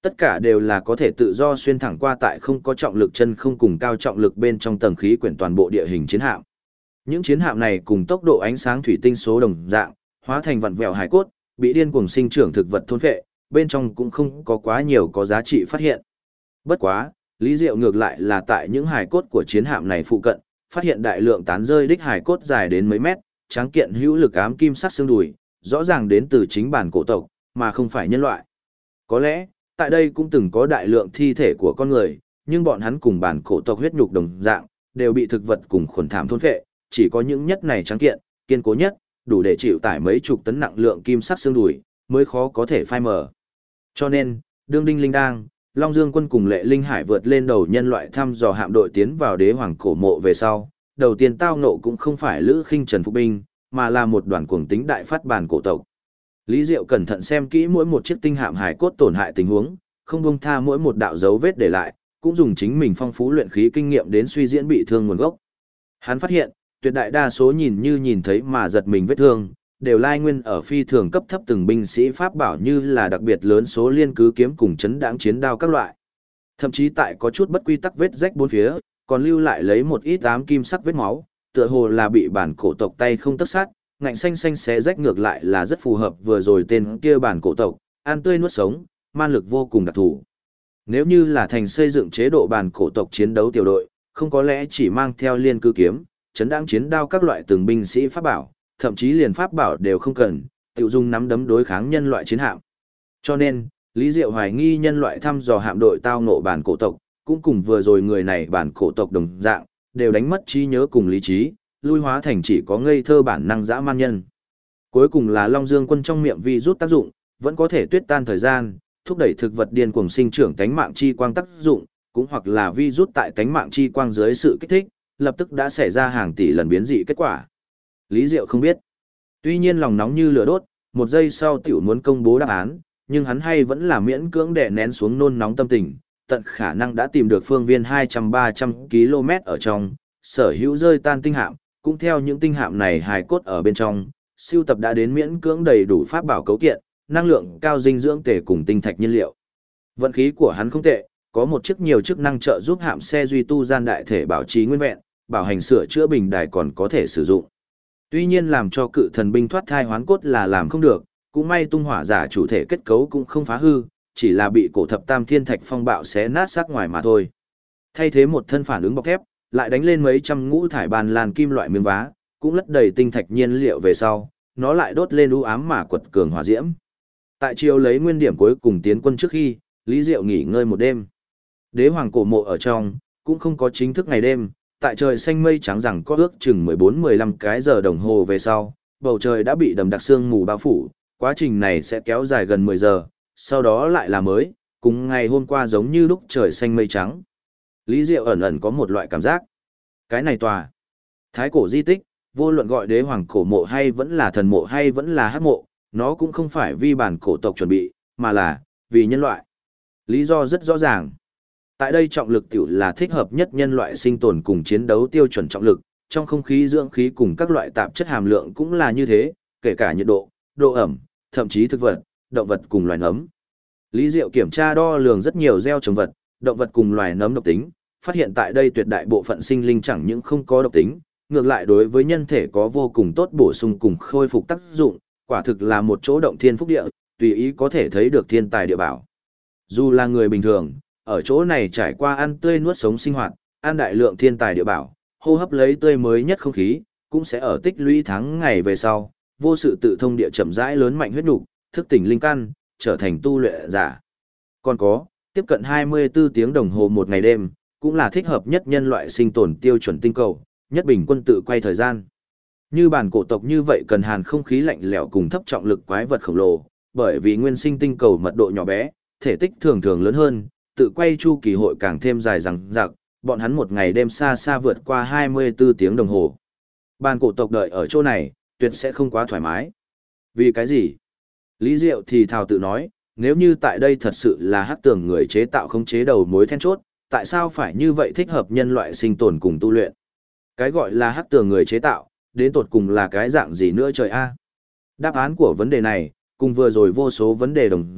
Tất cả đều là có thể tự do xuyên thẳng qua tại không có trọng lực chân không cùng cao trọng lực bên trong tầng khí quyển toàn bộ địa hình chiến hạm. Những chiến hạm này cùng tốc độ ánh sáng thủy tinh số đồng dạng, hóa thành vặn vẹo hải cốt, bị điên cuồng sinh trưởng thực vật thôn phệ, bên trong cũng không có quá nhiều có giá trị phát hiện. Bất quá, Lý Diệu ngược lại là tại những hải cốt của chiến hạm này phụ cận, phát hiện đại lượng tán rơi đích hải cốt dài đến mấy mét, tráng kiện hữu lực ám kim sắc xương đùi, rõ ràng đến từ chính bản cổ tộc, mà không phải nhân loại. Có lẽ, tại đây cũng từng có đại lượng thi thể của con người, nhưng bọn hắn cùng bản cổ tộc huyết nhục đồng dạng, đều bị thực vật cùng khuẩn thảm thôn phệ, chỉ có những nhất này tráng kiện, kiên cố nhất, đủ để chịu tải mấy chục tấn nặng lượng kim sắc xương đùi, mới khó có thể phai mờ. Cho nên, đương Đinh Linh Đang, Long Dương Quân cùng Lệ Linh Hải vượt lên đầu nhân loại thăm dò hạm đội tiến vào đế hoàng cổ mộ về sau, đầu tiên tao ngộ cũng không phải Lữ Khinh Trần phục binh, mà là một đoàn cuồng tính đại phát bản cổ tộc. Lý Diệu cẩn thận xem kỹ mỗi một chiếc tinh hạm hải cốt tổn hại tình huống, không buông tha mỗi một đạo dấu vết để lại, cũng dùng chính mình phong phú luyện khí kinh nghiệm đến suy diễn bị thương nguồn gốc. Hắn phát hiện, tuyệt đại đa số nhìn như nhìn thấy mà giật mình vết thương, đều lai nguyên ở phi thường cấp thấp từng binh sĩ pháp bảo như là đặc biệt lớn số liên cứ kiếm cùng chấn đãng chiến đao các loại. Thậm chí tại có chút bất quy tắc vết rách bốn phía, còn lưu lại lấy một ít ám kim sắc vết máu, tựa hồ là bị bản cổ tộc tay không tất sát, ngạnh xanh xanh xé rách ngược lại là rất phù hợp vừa rồi tên kia bản cổ tộc, ăn tươi nuốt sống, man lực vô cùng đặc thù. Nếu như là thành xây dựng chế độ bản cổ tộc chiến đấu tiểu đội, không có lẽ chỉ mang theo liên cư kiếm, chấn đãng chiến đao các loại từng binh sĩ pháp bảo, thậm chí liền pháp bảo đều không cần, tự dùng nắm đấm đối kháng nhân loại chiến hạm. Cho nên, Lý Diệu hoài nghi nhân loại thăm dò hạm đội tao ngộ bản cổ tộc, cũng cùng vừa rồi người này bản cổ tộc đồng dạng, đều đánh mất trí nhớ cùng lý trí, lui hóa thành chỉ có ngây thơ bản năng dã man nhân. Cuối cùng là Long Dương Quân trong miệng vi rút tác dụng, vẫn có thể tuyết tan thời gian, thúc đẩy thực vật điên cuồng sinh trưởng tánh mạng chi quang tác dụng, cũng hoặc là vi rút tại tánh mạng chi quang dưới sự kích thích, lập tức đã xảy ra hàng tỷ lần biến dị kết quả. Lý Diệu không biết. Tuy nhiên lòng nóng như lửa đốt, một giây sau tiểu muốn công bố đáp án, nhưng hắn hay vẫn là miễn cưỡng đè nén xuống nôn nóng tâm tình, tận khả năng đã tìm được phương viên 200-300 km ở trong, sở hữu rơi tan tinh hạm, cũng theo những tinh hạm này hài cốt ở bên trong, siêu tập đã đến miễn cưỡng đầy đủ pháp bảo cấu kiện, năng lượng cao dinh dưỡng tề cùng tinh thạch nhiên liệu. Vận khí của hắn không tệ, có một chiếc nhiều chức năng trợ giúp hạm xe duy tu gian đại thể bảo trì nguyên vẹn, bảo hành sửa chữa bình đài còn có thể sử dụng. Tuy nhiên làm cho cự thần binh thoát thai hoán cốt là làm không được, cũng may tung hỏa giả chủ thể kết cấu cũng không phá hư, chỉ là bị cổ thập tam thiên thạch phong bạo xé nát xác ngoài mà thôi. Thay thế một thân phản ứng bọc thép, lại đánh lên mấy trăm ngũ thải bàn làn kim loại miếng vá, cũng lất đầy tinh thạch nhiên liệu về sau, nó lại đốt lên u ám mà quật cường hỏa diễm. Tại chiều lấy nguyên điểm cuối cùng tiến quân trước khi, Lý Diệu nghỉ ngơi một đêm. Đế hoàng cổ mộ ở trong, cũng không có chính thức ngày đêm, tại trời xanh mây trắng rằng có ước chừng 14-15 cái giờ đồng hồ về sau, bầu trời đã bị đầm đặc sương mù bao phủ, quá trình này sẽ kéo dài gần 10 giờ, sau đó lại là mới, cùng ngày hôm qua giống như lúc trời xanh mây trắng. Lý Diệu ẩn ẩn có một loại cảm giác. Cái này tòa thái cổ di tích, vô luận gọi đế hoàng cổ mộ hay vẫn là thần mộ hay vẫn là hắc mộ, nó cũng không phải vì bản cổ tộc chuẩn bị, mà là vì nhân loại. Lý do rất rõ ràng. Tại đây trọng lực tiểu là thích hợp nhất nhân loại sinh tồn cùng chiến đấu tiêu chuẩn trọng lực, trong không khí dưỡng khí cùng các loại tạp chất hàm lượng cũng là như thế, kể cả nhiệt độ, độ ẩm, thậm chí thực vật, động vật cùng loài nấm. Lý Diệu kiểm tra đo lường rất nhiều gieo trồng vật, động vật cùng loài nấm độc tính, phát hiện tại đây tuyệt đại bộ phận sinh linh chẳng những không có độc tính, ngược lại đối với nhân thể có vô cùng tốt bổ sung cùng khôi phục tác dụng, quả thực là một chỗ động thiên phúc địa, tùy ý có thể thấy được thiên tài địa bảo. Dù là người bình thường, ở chỗ này trải qua ăn tươi nuốt sống sinh hoạt, ăn đại lượng thiên tài địa bảo, hô hấp lấy tươi mới nhất không khí, cũng sẽ ở tích lũy tháng ngày về sau, vô sự tự thông địa chậm rãi lớn mạnh huyết nục, thức tỉnh linh căn, trở thành tu luyện giả. Còn có, tiếp cận 24 tiếng đồng hồ một ngày đêm, cũng là thích hợp nhất nhân loại sinh tồn tiêu chuẩn tinh cầu, nhất bình quân tự quay thời gian. Như bản cổ tộc như vậy cần hàn không khí lạnh lẽo cùng thấp trọng lực quái vật khổng lồ, bởi vì nguyên sinh tinh cầu mật độ nhỏ bé, thể tích thường thường lớn hơn, tự quay chu kỳ hội càng thêm dài dằng dặc, bọn hắn một ngày đêm xa xa vượt qua 24 tiếng đồng hồ. Bản cổ tộc đợi ở chỗ này, tuyệt sẽ không quá thoải mái. Vì cái gì? Lý Diệu thì thào tự nói, nếu như tại đây thật sự là hắc tường người chế tạo không chế đầu mối then chốt, tại sao phải như vậy thích hợp nhân loại sinh tồn cùng tu luyện? Cái gọi là hắc tường người chế tạo, đến tột cùng là cái dạng gì nữa trời a? Đáp án của vấn đề này, cùng vừa rồi vô số vấn đề đồng dạng,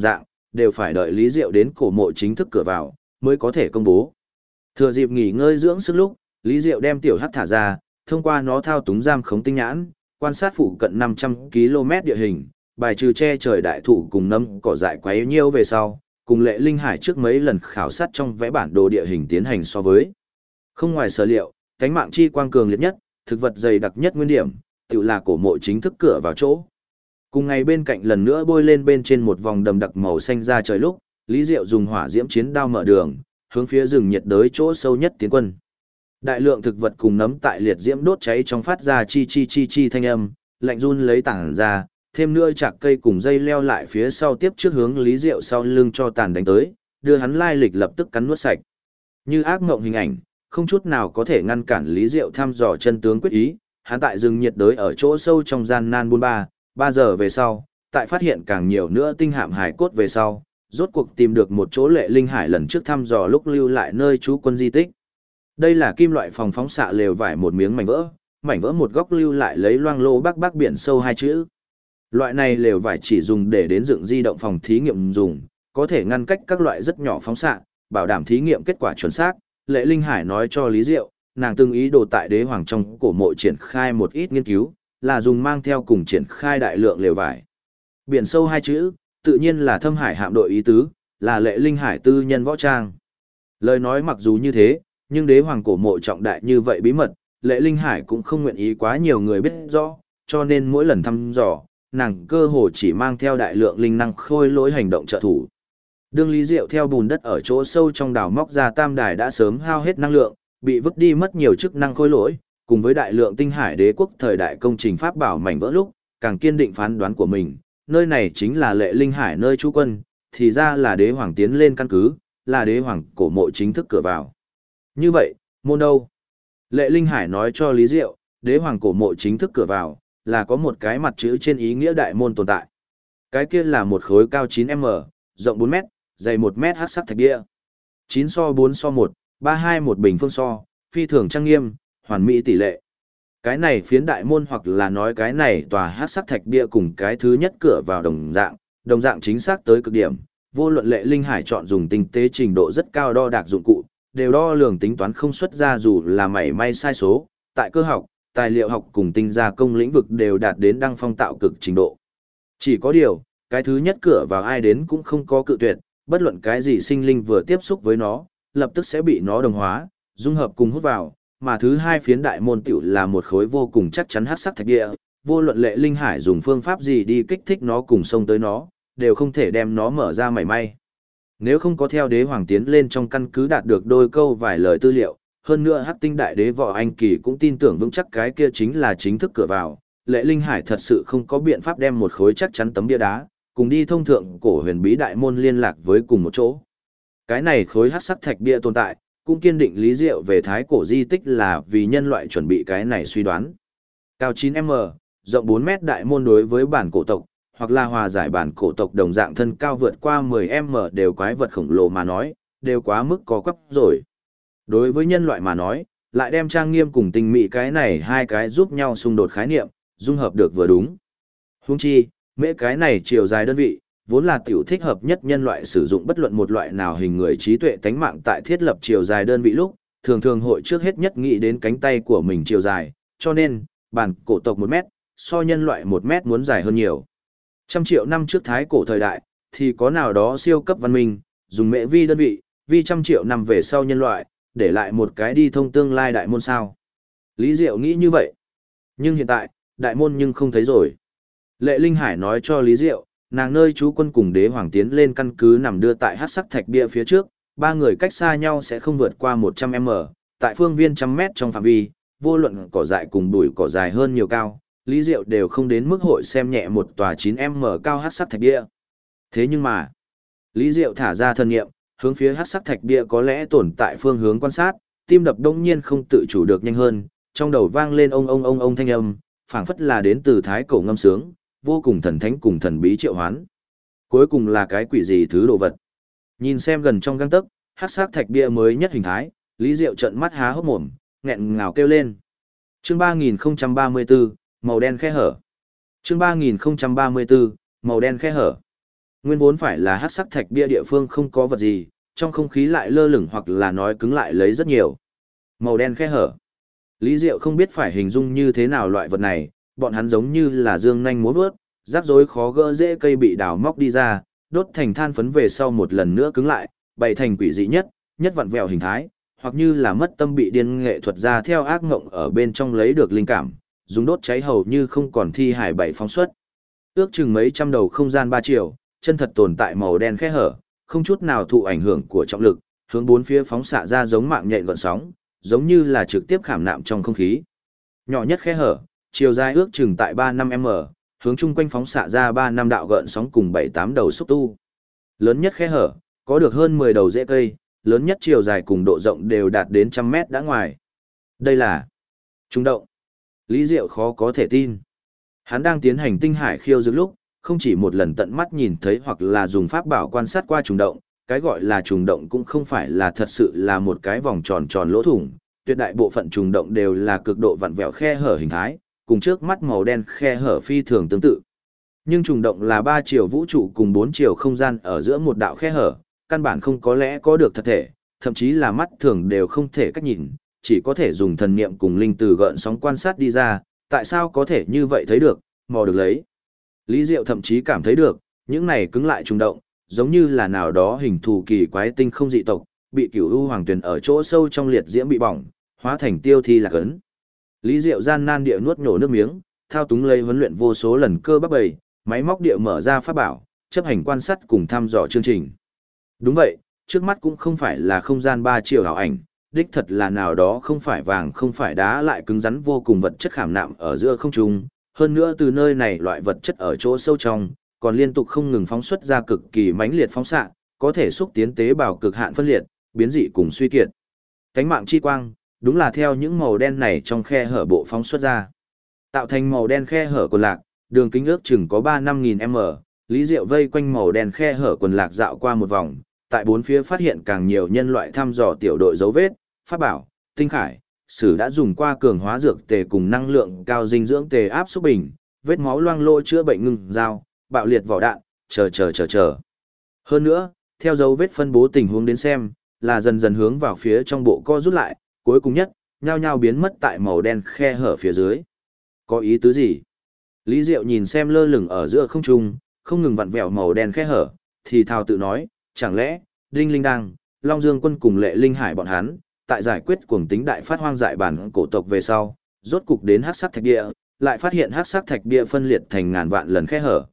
đều phải đợi Lý Diệu đến cổ mộ chính thức cửa vào, mới có thể công bố. Thừa dịp nghỉ ngơi dưỡng sức lúc, Lý Diệu đem tiểu hắc thả ra, thông qua nó thao túng giam khống tinh nhãn, quan sát phụ cận 500 km địa hình, bài trừ che trời đại thụ cùng nấm cỏ dại quấy nhiêu về sau, cùng Lệ Linh Hải trước mấy lần khảo sát trong vẽ bản đồ địa hình tiến hành so với. Không ngoài sở liệu, cánh mạng chi quang cường liệt nhất, thực vật dày đặc nhất nguyên điểm, tự là cổ mộ chính thức cửa vào chỗ. Cùng ngày bên cạnh lần nữa bôi lên bên trên một vòng đầm đặc màu xanh ra trời lúc, Lý Diệu dùng hỏa diễm chiến đao mở đường, hướng phía rừng nhiệt đới chỗ sâu nhất tiến quân. Đại lượng thực vật cùng nấm tại liệt diễm đốt cháy trong phát ra chi chi chi chi thanh âm, lạnh run lấy tảng ra, thêm nữa chạc cây cùng dây leo lại phía sau tiếp trước hướng Lý Diệu sau lưng cho tàn đánh tới, đưa hắn lai lịch lập tức cắn nuốt sạch. Như ác mộng hình ảnh, không chút nào có thể ngăn cản Lý Diệu thăm dò chân tướng quyết ý, hắn tại rừng nhiệt đới ở chỗ sâu trong gian nan buôn ba, 3 giờ về sau, tại phát hiện càng nhiều nữa tinh hạm hải cốt về sau, rốt cuộc tìm được một chỗ Lệ Linh Hải lần trước thăm dò lúc lưu lại nơi trú quân di tích. Đây là kim loại phòng phóng xạ lều vải một miếng mảnh vỡ một góc lưu lại lấy loang lô bắc biển sâu 2 chữ. Loại này lều vải chỉ dùng để đến dựng di động phòng thí nghiệm dùng, có thể ngăn cách các loại rất nhỏ phóng xạ, bảo đảm thí nghiệm kết quả chuẩn xác. Lệ Linh Hải nói cho Lý Diệu, nàng từng ý đồ tại đế hoàng trong cổ mộ triển khai một ít nghiên cứu, là dùng mang theo cùng triển khai đại lượng lều vải. Biển sâu 2 chữ, tự nhiên là Thâm Hải hạm đội ý tứ, là Lệ Linh Hải tư nhân võ trang. Lời nói mặc dù như thế, nhưng đế hoàng cổ mộ trọng đại như vậy bí mật, Lệ Linh Hải cũng không nguyện ý quá nhiều người biết rõ, cho nên mỗi lần thăm dò, nàng cơ hồ chỉ mang theo đại lượng linh năng khôi lỗi hành động trợ thủ. Đương Lý Diệu theo bùn đất ở chỗ sâu trong đào móc ra tam đài đã sớm hao hết năng lượng, bị vứt đi mất nhiều chức năng khôi lỗi, cùng với đại lượng tinh hải đế quốc thời đại công trình pháp bảo mảnh vỡ lúc, càng kiên định phán đoán của mình, nơi này chính là Lệ Linh Hải nơi trú quân, thì ra là đế hoàng tiến lên căn cứ, là đế hoàng cổ mộ chính thức cửa vào. Như vậy, môn đâu? Lệ Linh Hải nói cho Lý Diệu, đế hoàng cổ mộ chính thức cửa vào, là có một cái mặt chữ trên ý nghĩa đại môn tồn tại. Cái kia là một khối cao 9m, rộng 4m, dày 1m hắc sắc thạch bia. 9 so 4 so 1, 32 một bình phương so, phi thường trang nghiêm, hoàn mỹ tỷ lệ. Cái này phiến đại môn hoặc là nói cái này tòa hắc sắc thạch bia cùng cái thứ nhất cửa vào đồng dạng chính xác tới cực điểm. Vô luận Lệ Linh Hải chọn dùng tinh tế trình độ rất cao đo đạc dụng cụ, đều đo lường tính toán không xuất ra dù là mảy may sai số, tại cơ học, tài liệu học cùng tinh gia công lĩnh vực đều đạt đến đăng phong tạo cực trình độ. Chỉ có điều, cái thứ nhất cửa vào ai đến cũng không có cự tuyệt, bất luận cái gì sinh linh vừa tiếp xúc với nó, lập tức sẽ bị nó đồng hóa, dung hợp cùng hút vào, mà thứ hai phiến đại môn tiểu là một khối vô cùng chắc chắn hắc sắc thạch địa, vô luận Lệ Linh Hải dùng phương pháp gì đi kích thích nó cùng xông tới nó, đều không thể đem nó mở ra mảy may. Nếu không có theo đế hoàng tiến lên trong căn cứ đạt được đôi câu vài lời tư liệu, hơn nữa Hắc Tinh Đại Đế Võ Anh Kỳ cũng tin tưởng vững chắc cái kia chính là chính thức cửa vào, Lệ Linh Hải thật sự không có biện pháp đem một khối chắc chắn tấm bia đá, cùng đi thông thượng cổ huyền bí đại môn liên lạc với cùng một chỗ. Cái này khối hắc sắc thạch bia tồn tại, cũng kiên định Lý Diệu về thái cổ di tích là vì nhân loại chuẩn bị cái này suy đoán. Cao 9m, rộng 4m đại môn đối với bản cổ tộc, hoặc là hòa giải bản cổ tộc đồng dạng thân cao vượt qua 10m đều quái vật khổng lồ mà nói, đều quá mức có quắp rồi. Đối với nhân loại mà nói, lại đem trang nghiêm cùng tình mỹ cái này hai cái giúp nhau xung đột khái niệm, dung hợp được vừa đúng. Huống chi, mễ cái này chiều dài đơn vị, vốn là tiểu thích hợp nhất nhân loại sử dụng bất luận một loại nào hình người trí tuệ tánh mạng tại thiết lập chiều dài đơn vị lúc, thường thường hội trước hết nhất nghĩ đến cánh tay của mình chiều dài, cho nên, bản cổ tộc 1 mét, so nhân loại 1 mét muốn dài hơn nhiều. Trăm triệu năm trước thái cổ thời đại, thì có nào đó siêu cấp văn minh, dùng mễ vi đơn vị, vi trăm triệu năm về sau nhân loại, để lại một cái đi thông tương lai đại môn sao. Lý Diệu nghĩ như vậy. Nhưng hiện tại, đại môn nhưng không thấy rồi. Lệ Linh Hải nói cho Lý Diệu, nàng nơi chú quân cùng đế hoàng tiến lên căn cứ nằm đưa tại hắc sắc thạch bia phía trước, 3 người cách xa nhau sẽ không vượt qua 100m, tại phương viên 100m trong phạm vi, vô luận cỏ dại cùng bụi cỏ dài hơn nhiều cao, Lý Diệu đều không đến mức hội xem nhẹ một tòa 9m cao hắc sắc thạch bia. Thế nhưng mà, Lý Diệu thả ra thân nghiệm, hướng phía hắc sắc thạch bia có lẽ tồn tại phương hướng quan sát, tim đập đông nhiên không tự chủ được nhanh hơn, trong đầu vang lên ông thanh âm, phảng phất là đến từ thái cổ ngâm sướng, vô cùng thần thánh cùng thần bí triệu hoán. Cuối cùng là cái quỷ gì thứ đồ vật. Nhìn xem gần trong gang tấc, hắc sắc thạch bia mới nhất hình thái, Lý Diệu trợn mắt há hốc mồm, nghẹn ngào kêu lên. Chương 3034, màu đen khe hở. Chương 3034, màu đen khe hở. Nguyên vốn phải là hắc sắc thạch bia địa phương không có vật gì, trong không khí lại lơ lửng hoặc là nói cứng lại lấy rất nhiều. Màu đen khe hở. Lý Diệu không biết phải hình dung như thế nào loại vật này, bọn hắn giống như là dương nhanh múa vớt, rắc rối khó gỡ dễ cây bị đào móc đi ra, đốt thành than phấn về sau một lần nữa cứng lại, bày thành quỷ dị nhất vặn vẹo hình thái, hoặc như là mất tâm bị điên nghệ thuật ra theo ác ngộng ở bên trong lấy được linh cảm, dùng đốt cháy hầu như không còn thi hải bảy phóng xuất. Ước chừng mấy trăm đầu không gian 3 triệu, chân thật tồn tại màu đen khe hở, không chút nào thụ ảnh hưởng của trọng lực, hướng bốn phía phóng xạ ra giống mạng nhện gợn sóng, giống như là trực tiếp khảm nạm trong không khí. Nhỏ nhất khe hở, chiều dài ước chừng tại 3-5m, hướng chung quanh phóng xạ ra 3-5 đạo gợn sóng cùng 7-8 đầu xúc tu. Lớn nhất khe hở, có được hơn 10 đầu rễ cây, lớn nhất chiều dài cùng độ rộng đều đạt đến trăm mét đã ngoài. Đây là trùng động. Lý Diệu khó có thể tin. Hắn đang tiến hành tinh hải khiêu dược lúc, không chỉ một lần tận mắt nhìn thấy hoặc là dùng pháp bảo quan sát qua trùng động, cái gọi là trùng động cũng không phải là thật sự là một cái vòng tròn tròn lỗ thủng, tuyệt đại bộ phận trùng động đều là cực độ vặn vẹo khe hở hình thái, cùng trước mắt màu đen khe hở phi thường tương tự. Nhưng trùng động là 3 chiều vũ trụ cùng 4 chiều không gian ở giữa một đạo khe hở, căn bản không có lẽ có được thật thể, thậm chí là mắt thường đều không thể cách nhìn, chỉ có thể dùng thần niệm cùng linh từ gợn sóng quan sát đi ra, tại sao có thể như vậy thấy được, mò được lấy. Lý Diệu thậm chí cảm thấy được, những này cứng lại trùng động, giống như là nào đó hình thù kỳ quái tinh không dị tộc, bị cửu u hoàng tuyền ở chỗ sâu trong liệt diễm bị bỏng, hóa thành tiêu thi lạc ấn. Lý Diệu gian nan địa nuốt nhổ nước miếng, thao túng lấy huấn luyện vô số lần cơ bắp bầy, máy móc địa mở ra pháp bảo, chấp hành quan sát cùng thăm dò chương trình. Đúng vậy, trước mắt cũng không phải là không gian 3 chiều ảo ảnh, đích thật là nào đó không phải vàng không phải đá lại cứng rắn vô cùng vật chất khảm nạm ở giữa không trung, hơn nữa từ nơi này loại vật chất ở chỗ sâu trong, còn liên tục không ngừng phóng xuất ra cực kỳ mãnh liệt phóng xạ, có thể xúc tiến tế bào cực hạn phân liệt, biến dị cùng suy kiệt. Cánh mạng chi quang, đúng là theo những màu đen này trong khe hở bộ phóng xuất ra. Tạo thành màu đen khe hở quần lạc, đường kính ước chừng có 3-5.000m, Lý Diệu vây quanh màu đen khe hở quần lạc dạo qua một vòng, tại bốn phía phát hiện càng nhiều nhân loại thăm dò tiểu đội dấu vết, pháp bảo, tinh khải, sử đã dùng qua cường hóa dược tề cùng năng lượng cao dinh dưỡng tề áp xúc bình, vết máu loang lỗ chữa bệnh ngừng dao, bạo liệt vỏ đạn, chờ. Hơn nữa, theo dấu vết phân bố tình huống đến xem, là dần dần hướng vào phía trong bộ co rút lại, cuối cùng nhất, nhao nhao biến mất tại màu đen khe hở phía dưới. Có ý tứ gì? Lý Diệu nhìn xem lơ lửng ở giữa không trung, không ngừng vặn vẹo màu đen khe hở, thì thào tự nói, chẳng lẽ, Đinh Linh Đăng, Long Dương Quân cùng Lệ Linh Hải bọn hắn, tại giải quyết cuồng tính đại phát hoang dại bản cổ tộc về sau, rốt cục đến hắc sắc thạch địa, lại phát hiện hắc sắc thạch địa phân liệt thành ngàn vạn lần khe hở,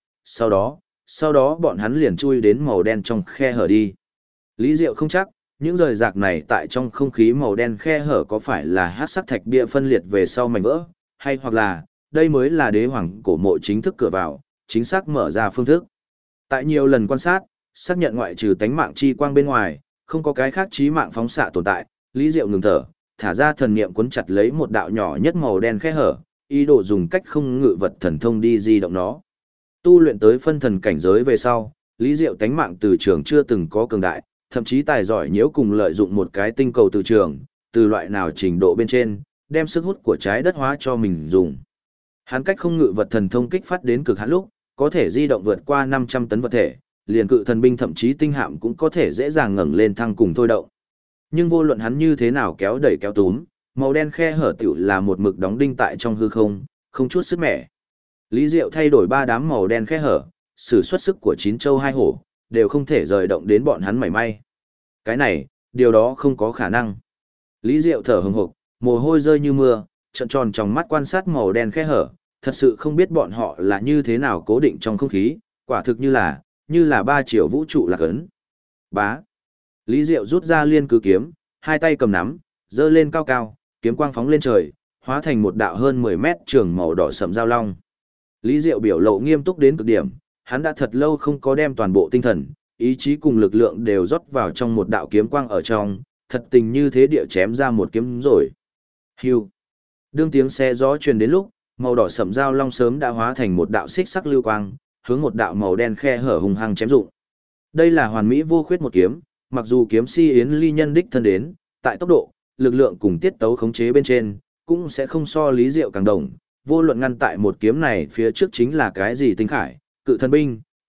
sau đó bọn hắn liền chui đến màu đen trong khe hở đi. Lý Diệu không chắc, những rời rạc này tại trong không khí màu đen khe hở có phải là hắc sắc thạch địa phân liệt về sau mảnh vỡ, hay hoặc là, đây mới là đế hoàng cổ mộ chính thức cửa vào, chính xác mở ra phương thức. Tại nhiều lần quan sát, xác nhận ngoại trừ tánh mạng chi quang bên ngoài, không có cái khác chí mạng phóng xạ tồn tại, Lý Diệu ngừng thở, thả ra thần niệm cuốn chặt lấy một đạo nhỏ nhất màu đen khe hở, ý đồ dùng cách không ngự vật thần thông đi di động nó. Tu luyện tới phân thần cảnh giới về sau, Lý Diệu tánh mạng từ trường chưa từng có cường đại, thậm chí tài giỏi nhiễu cùng lợi dụng một cái tinh cầu từ trường, từ loại nào trình độ bên trên, đem sức hút của trái đất hóa cho mình dùng. Hắn cách không ngự vật thần thông kích phát đến cực hạn lúc, có thể di động vượt qua 500 tấn vật thể, liền cự thần binh thậm chí tinh hạm cũng có thể dễ dàng ngẩng lên thăng cùng thôi động. Nhưng vô luận hắn như thế nào kéo đẩy kéo túm, màu đen khe hở tiểu là một mực đóng đinh tại trong hư không, không chút sức mẻ. Lý Diệu thay đổi 3 đám màu đen khe hở, sử xuất sức của 9 châu 2 hổ, đều không thể rời động đến bọn hắn mảy may. Cái này, điều đó không có khả năng. Lý Diệu thở hừng hực, mồ hôi rơi như mưa, trợn tròn trong mắt quan sát màu đen khe hở, thật sự không biết bọn họ là như thế nào cố định trong không khí, quả thực như là 3 chiều vũ trụ lạc ấn. Bá. Lý Diệu rút ra liên cư kiếm, hai tay cầm nắm, giơ lên cao cao, kiếm quang phóng lên trời, hóa thành một đạo hơn 10 mét trường màu đỏ sẫm giao long. Lý Diệu biểu lộ nghiêm túc đến cực điểm, hắn đã thật lâu không có đem toàn bộ tinh thần, ý chí cùng lực lượng đều rót vào trong một đạo kiếm quang ở trong, thật tình như thế địa chém ra một kiếm rồi. Hưu. Đương tiếng xe gió truyền đến lúc, màu đỏ sẫm giao long sớm đã hóa thành một đạo xích sắc lưu quang, hướng một đạo màu đen khe hở hung hăng chém dụng. Đây là hoàn mỹ vô khuyết một kiếm, mặc dù kiếm si yến ly nhân đích thân đến, tại tốc độ, lực lượng cùng tiết tấu khống chế bên trên, cũng sẽ không so Lý Diệu càng đồng. Vô luận ngăn tại một kiếm này phía trước chính là cái gì tinh khải, cự thần binh,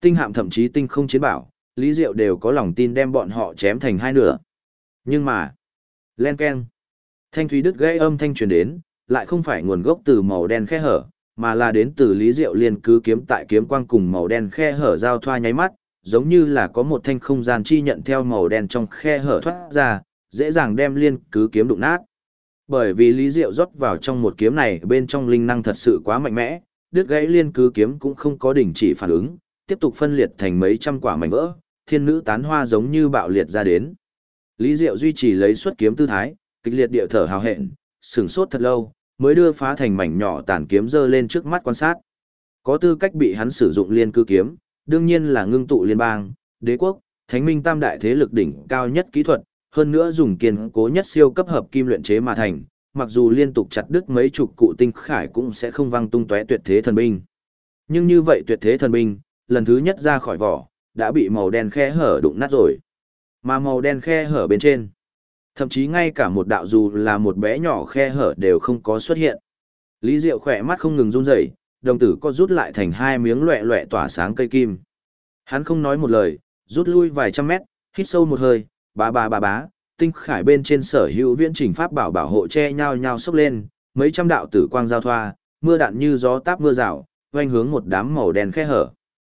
tinh hạm thậm chí tinh không chiến bảo, Lý Diệu đều có lòng tin đem bọn họ chém thành hai nửa. Nhưng mà, len keng, thanh thúy đứt gãy âm thanh truyền đến, lại không phải nguồn gốc từ màu đen khe hở, mà là đến từ Lý Diệu liên cứ kiếm tại kiếm quang cùng màu đen khe hở giao thoa nháy mắt, giống như là có một thanh không gian chi nhận theo màu đen trong khe hở thoát ra, dễ dàng đem liên cứ kiếm đụng nát. Bởi vì Lý Diệu rót vào trong một kiếm này bên trong linh năng thật sự quá mạnh mẽ, đứt gãy liên cứ kiếm cũng không có đình chỉ phản ứng, tiếp tục phân liệt thành mấy trăm quả mảnh vỡ, thiên nữ tán hoa giống như bạo liệt ra đến. Lý Diệu duy trì lấy xuất kiếm tư thái, kịch liệt địa thở hào hẹn, sửng sốt thật lâu, mới đưa phá thành mảnh nhỏ tàn kiếm giơ lên trước mắt quan sát. Có tư cách bị hắn sử dụng liên cư kiếm, đương nhiên là ngưng tụ liên bang, đế quốc, thánh minh tam đại thế lực đỉnh cao nhất kỹ thuật, hơn nữa dùng kiên cố nhất siêu cấp hợp kim luyện chế mà thành, mặc dù liên tục chặt đứt mấy chục cụ tinh khải cũng sẽ không văng tung tóe tuyệt thế thần binh. Nhưng như vậy tuyệt thế thần binh, lần thứ nhất ra khỏi vỏ, đã bị màu đen khe hở đụng nát rồi. Mà màu đen khe hở bên trên, thậm chí ngay cả một đạo dù là một bé nhỏ khe hở đều không có xuất hiện. Lý Diệu khỏe mắt không ngừng run rẩy, đồng tử có rút lại thành hai miếng loẹ loẹ tỏa sáng cây kim. Hắn không nói một lời, rút lui vài trăm mét, hít sâu một hơi, bá, tinh khải bên trên sở hữu viễn trình pháp bảo bảo hộ che nhau nhau sốc lên, mấy trăm đạo tử quang giao thoa, mưa đạn như gió táp mưa rào, oanh hướng một đám màu đen khe hở.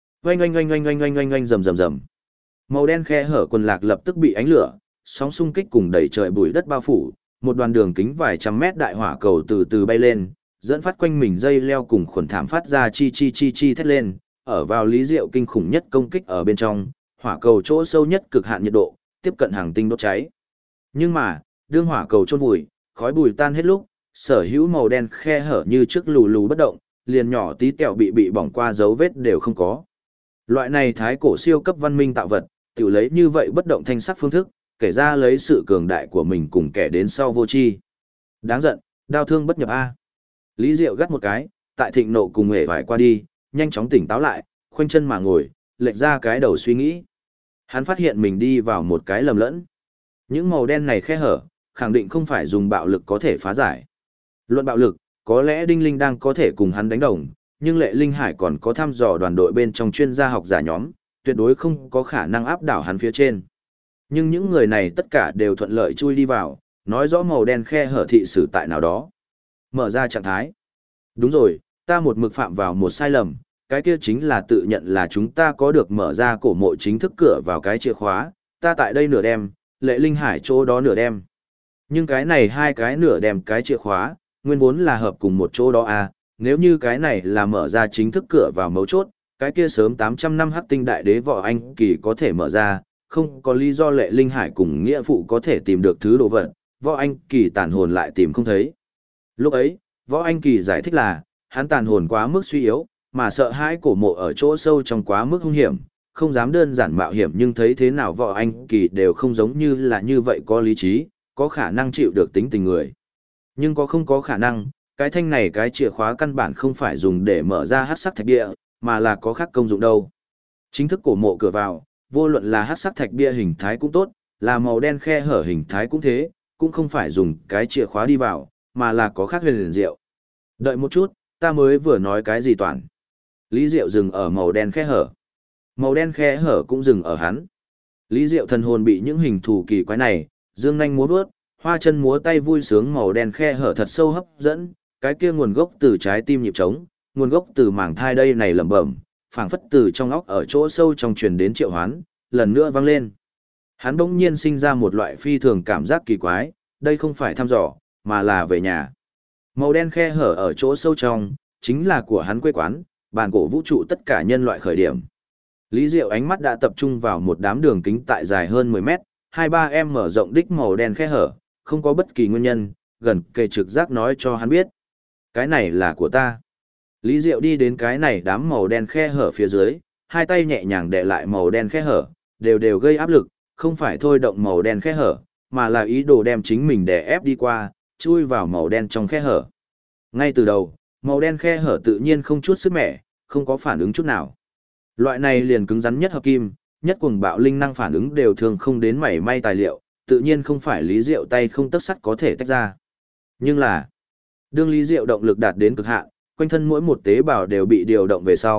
Oanh rầm. Màu đen khe hở quần lạc lập tức bị ánh lửa, sóng xung kích cùng đẩy trời bụi đất bao phủ, một đoàn đường kính vài trăm mét đại hỏa cầu từ từ bay lên, dẫn phát quanh mình dây leo cùng khuẩn thảm phát ra chi thét lên, ở vào Lý Diệu kinh khủng nhất công kích ở bên trong, hỏa cầu chỗ sâu nhất cực hạn nhiệt độ, tiếp cận hàng tinh đốt cháy. Nhưng mà, đương hỏa cầu chôn vùi, khói bụi tan hết lúc, sở hữu màu đen khe hở như trước lù bất động, liền nhỏ tí tẹo bị bỏng qua dấu vết đều không có. Loại này thái cổ siêu cấp văn minh tạo vật, tiểu lấy như vậy bất động thanh sắc phương thức, kể ra lấy sự cường đại của mình cùng kẻ đến sau vô tri. Đáng giận, đau thương bất nhập a. Lý Diệu gắt một cái, tại thịnh nộ cùng hề vải qua đi, nhanh chóng tỉnh táo lại, khoanh chân mà ngồi, lệch ra cái đầu suy nghĩ. Hắn phát hiện mình đi vào một cái lầm lẫn. Những màu đen này khe hở, khẳng định không phải dùng bạo lực có thể phá giải. Luận bạo lực, có lẽ Đinh Linh đang có thể cùng hắn đánh đồng, nhưng Lệ Linh Hải còn có thăm dò đoàn đội bên trong chuyên gia học giả nhóm, tuyệt đối không có khả năng áp đảo hắn phía trên. Nhưng những người này tất cả đều thuận lợi chui đi vào, nói rõ màu đen khe hở thị sử tại nào đó. Mở ra trạng thái. Đúng rồi, ta một mực phạm vào một sai lầm, cái kia chính là tự nhận là chúng ta có được mở ra cổ mộ chính thức cửa vào cái chìa khóa, ta tại đây nửa đêm, Lệ Linh Hải chỗ đó nửa đêm. Nhưng cái này hai cái nửa đêm cái chìa khóa, nguyên vốn là hợp cùng một chỗ đó à, nếu như cái này là mở ra chính thức cửa vào mấu chốt, cái kia sớm 800 năm hắc tinh đại đế Võ Anh Kỳ có thể mở ra, không có lý do Lệ Linh Hải cùng nghĩa phụ có thể tìm được thứ đồ vật, Võ Anh Kỳ tàn hồn lại tìm không thấy. Lúc ấy, Võ Anh Kỳ giải thích là, hắn tàn hồn quá mức suy yếu, mà sợ hãi cổ mộ ở chỗ sâu trong quá mức hung hiểm, không dám đơn giản mạo hiểm, nhưng thấy thế nào Võ Anh Kỳ đều không giống như là như vậy có lý trí, có khả năng chịu được tính tình người. Nhưng không có khả năng, cái thanh này cái chìa khóa căn bản không phải dùng để mở ra hắc sắc thạch địa, mà là có khác công dụng đâu. Chính thức cổ mộ cửa vào, vô luận là hắc sắc thạch bia hình thái cũng tốt, là màu đen khe hở hình thái cũng thế, cũng không phải dùng cái chìa khóa đi vào, mà là có khác huyền liền diệu. Đợi một chút, ta mới vừa nói cái gì toàn. Lý Diệu dừng ở màu đen khe hở. Màu đen khe hở cũng dừng ở hắn. Lý Diệu thần hồn bị những hình thù kỳ quái này, dương nhanh múa vuốt, hoa chân múa tay vui sướng màu đen khe hở thật sâu hấp dẫn, cái kia nguồn gốc từ trái tim nhịp trống, nguồn gốc từ màng thai đây này lẩm bẩm, phảng phất từ trong óc ở chỗ sâu trong truyền đến triệu hoán, lần nữa vang lên. Hắn bỗng nhiên sinh ra một loại phi thường cảm giác kỳ quái, đây không phải thăm dò, mà là về nhà. Màu đen khe hở ở chỗ sâu trong, chính là của hắn quê quán, bản cổ vũ trụ tất cả nhân loại khởi điểm. Lý Diệu ánh mắt đã tập trung vào một đám đường kính tại dài hơn 10 mét, 2-3 em mở rộng đích màu đen khe hở, không có bất kỳ nguyên nhân, gần kề trực giác nói cho hắn biết. Cái này là của ta. Lý Diệu đi đến cái này đám màu đen khe hở phía dưới, hai tay nhẹ nhàng đè lại màu đen khe hở, đều gây áp lực, không phải thôi động màu đen khe hở, mà là ý đồ đem chính mình đè ép đi qua, chui vào màu đen trong khe hở. Ngay từ đầu, màu đen khe hở tự nhiên không chút sức mẻ, không có phản ứng chút nào. Loại này liền cứng rắn nhất hợp kim, nhất cuồng bạo linh năng phản ứng đều thường không đến mảy may tài liệu, tự nhiên không phải Lý Diệu tay không tấc sắt có thể tách ra. Nhưng là, đương Lý Diệu động lực đạt đến cực hạn, quanh thân mỗi một tế bào đều bị điều động về sau,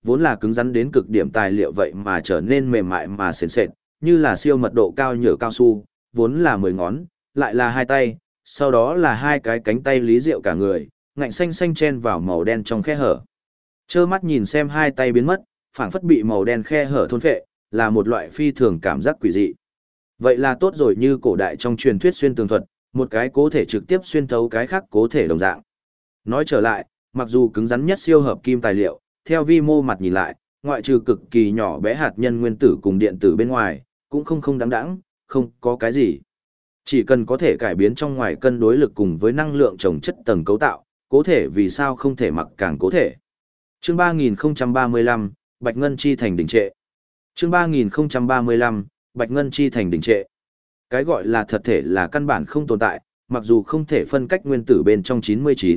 vốn là cứng rắn đến cực điểm tài liệu vậy mà trở nên mềm mại mà sền sệt, như là siêu mật độ cao nhựa cao su, vốn là 10 ngón, lại là 2 tay, sau đó là 2 cái cánh tay Lý Diệu cả người, ngạnh xanh xanh chen vào màu đen trong khe hở. Trơ mắt nhìn xem 2 tay biến mất, phảng phất bị màu đen khe hở thôn phệ, là một loại phi thường cảm giác quỷ dị. Vậy là tốt rồi, như cổ đại trong truyền thuyết xuyên tường thuật, một cái cố thể trực tiếp xuyên thấu cái khác cố thể đồng dạng. Nói trở lại, mặc dù cứng rắn nhất siêu hợp kim tài liệu, theo vi mô mặt nhìn lại, ngoại trừ cực kỳ nhỏ bé hạt nhân nguyên tử cùng điện tử bên ngoài, cũng không đáng đáng, không có cái gì. Chỉ cần có thể cải biến trong ngoài cân đối lực cùng với năng lượng trồng chất tầng cấu tạo, cố thể vì sao không thể mặc càng cố thể. Chương 3035, Bạch Ngân Chi thành đỉnh trệ. Chương 3035, Bạch Ngân Chi thành đỉnh trệ. Cái gọi là thật thể là căn bản không tồn tại, mặc dù không thể phân cách nguyên tử bên trong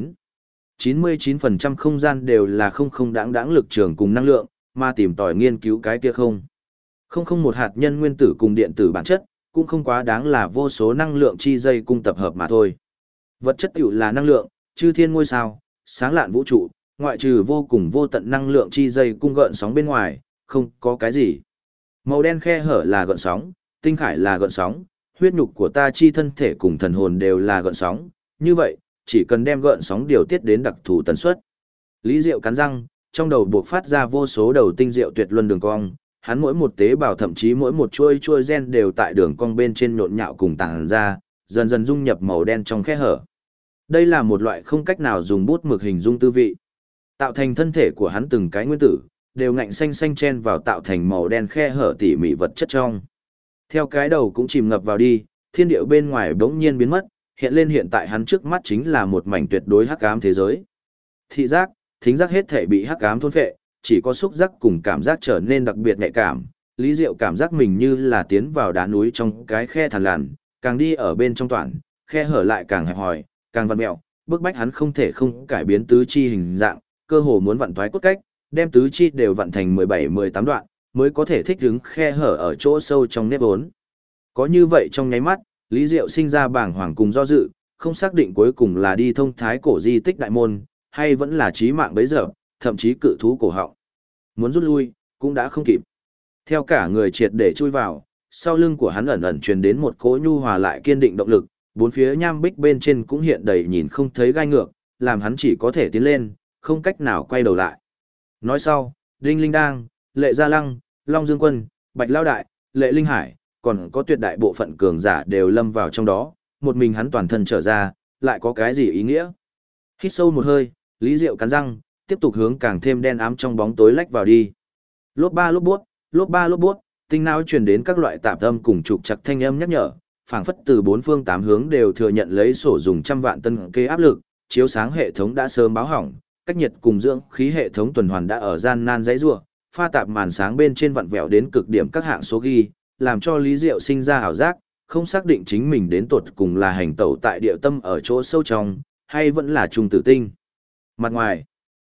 99% không gian đều là không đáng lực trường cùng năng lượng, mà tìm tòi nghiên cứu cái kia không một hạt nhân nguyên tử cùng điện tử bản chất, cũng không quá đáng là vô số năng lượng chi dây cung tập hợp mà thôi. Vật chất tiểu là năng lượng, chư thiên ngôi sao, sáng lạn vũ trụ, ngoại trừ vô cùng vô tận năng lượng chi dây cung gợn sóng bên ngoài, không có cái gì. Màu đen khe hở là gợn sóng, tinh khải là gợn sóng, huyết nhục của ta chi thân thể cùng thần hồn đều là gợn sóng, như vậy, chỉ cần đem gợn sóng điều tiết đến đặc thù tần suất. Lý Diệu cắn răng, trong đầu buộc phát ra vô số đầu tinh diệu tuyệt luân đường cong, hắn mỗi một tế bào thậm chí mỗi một chuôi gen đều tại đường cong bên trên nhộn nhạo cùng tàng ra, dần dần dung nhập màu đen trong khe hở. Đây là một loại không cách nào dùng bút mực hình dung tư vị. Tạo thành thân thể của hắn từng cái nguyên tử, đều ngạnh xanh xanh chen vào tạo thành màu đen khe hở tỉ mỉ vật chất trong. Theo cái đầu cũng chìm ngập vào đi, thiên địa bên ngoài bỗng nhiên biến mất, hiện lên hiện tại hắn trước mắt chính là một mảnh tuyệt đối hắc ám thế giới. Thị giác, thính giác hết thể bị hắc ám thôn phệ, chỉ có xúc giác cùng cảm giác trở nên đặc biệt nhạy cảm. Lý Diệu cảm giác mình như là tiến vào đá núi trong cái khe thằn lằn, càng đi ở bên trong toàn, khe hở lại càng hẹp hòi, càng vặn mẹo, bức bách hắn không thể không cải biến tứ chi hình dạng, cơ hồ muốn vặn toái cốt cách, đem tứ chi đều vặn thành 17-18 đoạn, mới có thể thích ứng khe hở ở chỗ sâu trong nếp vốn. Có như vậy trong nháy mắt, Lý Diệu sinh ra bàng hoàng cùng do dự, không xác định cuối cùng là đi thông thái cổ di tích đại môn, hay vẫn là chí mạng bấy giờ, thậm chí cự thú cổ họng. Muốn rút lui, cũng đã không kịp. Theo cả người triệt để chui vào, sau lưng của hắn ẩn ẩn truyền đến một cỗ nhu hòa lại kiên định động lực, bốn phía nham bích bên trên cũng hiện đầy nhìn không thấy gai ngược, làm hắn chỉ có thể tiến lên, không cách nào quay đầu lại. Nói sau, Đinh Linh Đang, Lệ Gia Lăng, Long Dương Quân, Bạch Lao Đại, Lệ Linh Hải, còn có tuyệt đại bộ phận cường giả đều lâm vào trong đó, một mình hắn toàn thân trở ra, lại có cái gì ý nghĩa? Hít sâu một hơi, Lý Diệu cắn răng, tiếp tục hướng càng thêm đen ám trong bóng tối lách vào đi. Lốp ba lốp buốt, lốp ba lốp buốt, tinh não truyền đến các loại tạp âm cùng trục trặc thanh âm nhắc nhở, phảng phất từ bốn phương tám hướng đều thừa nhận lấy sổ dùng trăm vạn tân kê áp lực, chiếu sáng hệ thống đã sớm báo hỏng, cách nhiệt cùng dưỡng khí hệ thống tuần hoàn đã ở gian nan dãy rủa, pha tạp màn sáng bên trên vặn vẹo đến cực điểm các hạng số ghi, làm cho Lý Diệu sinh ra ảo giác, không xác định chính mình đến tột cùng là hành tẩu tại địa tâm ở chỗ sâu trong, hay vẫn là trung tử tinh. Mặt ngoài,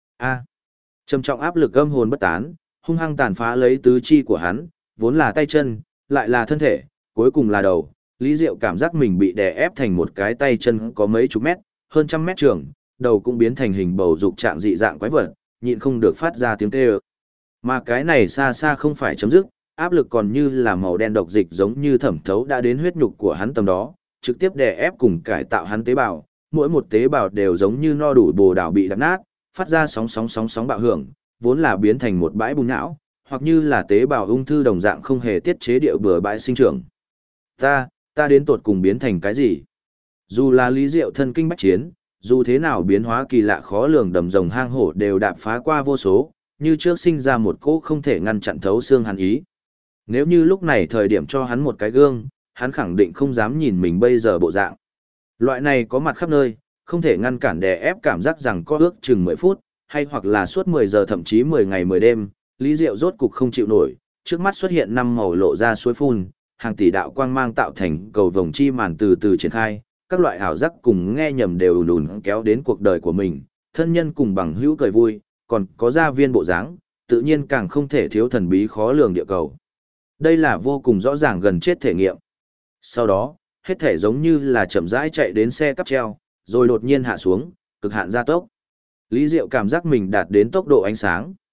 trầm trọng áp lực âm hồn bất tán, hung hăng tàn phá lấy tứ chi của hắn, vốn là tay chân, lại là thân thể, cuối cùng là đầu. Lý Diệu cảm giác mình bị đè ép thành một cái tay chân có mấy chục mét, hơn trăm mét trường, đầu cũng biến thành hình bầu dục trạng dị dạng quái vật, nhịn không được phát ra tiếng kêu. Mà cái này xa xa không phải chấm dứt, áp lực còn như là màu đen độc dịch giống như thẩm thấu đã đến huyết nhục của hắn tầm đó, trực tiếp đè ép cùng cải tạo hắn tế bào, mỗi một tế bào đều giống như no đủ bồ đào bị đập nát, phát ra sóng bạo hưởng, vốn là biến thành một bãi bùn não, hoặc như là tế bào ung thư đồng dạng không hề tiết chế địa bừa bãi sinh trưởng. Ta đến tột cùng biến thành cái gì? Dù là Lý Diệu thân kinh bách chiến, dù thế nào biến hóa kỳ lạ khó lường đầm rồng hang hổ đều đạp phá qua vô số, như trước sinh ra một cỗ không thể ngăn chặn thấu xương hắn ý. Nếu như lúc này thời điểm cho hắn một cái gương, hắn khẳng định không dám nhìn mình bây giờ bộ dạng. Loại này có mặt khắp nơi, không thể ngăn cản đè ép cảm giác rằng có ước chừng 10 phút, hay hoặc là suốt 10 giờ thậm chí 10 ngày 10 đêm, Lý Diệu rốt cục không chịu nổi, trước mắt xuất hiện năm màu lộ ra suối phun, hàng tỷ đạo quang mang tạo thành cầu vồng chi màn từ từ triển khai, các loại ảo giác cùng nghe nhầm đều ùn ùn kéo đến cuộc đời của mình, thân nhân cùng bằng hữu cười vui, còn có gia viên bộ dáng, tự nhiên càng không thể thiếu thần bí khó lường địa cầu. Đây là vô cùng rõ ràng gần chết thể nghiệm. Sau đó, hết thể giống như là chậm rãi chạy đến xe cắp treo, rồi đột nhiên hạ xuống, cực hạn gia tốc. Lý Diệu cảm giác mình đạt đến tốc độ ánh sáng.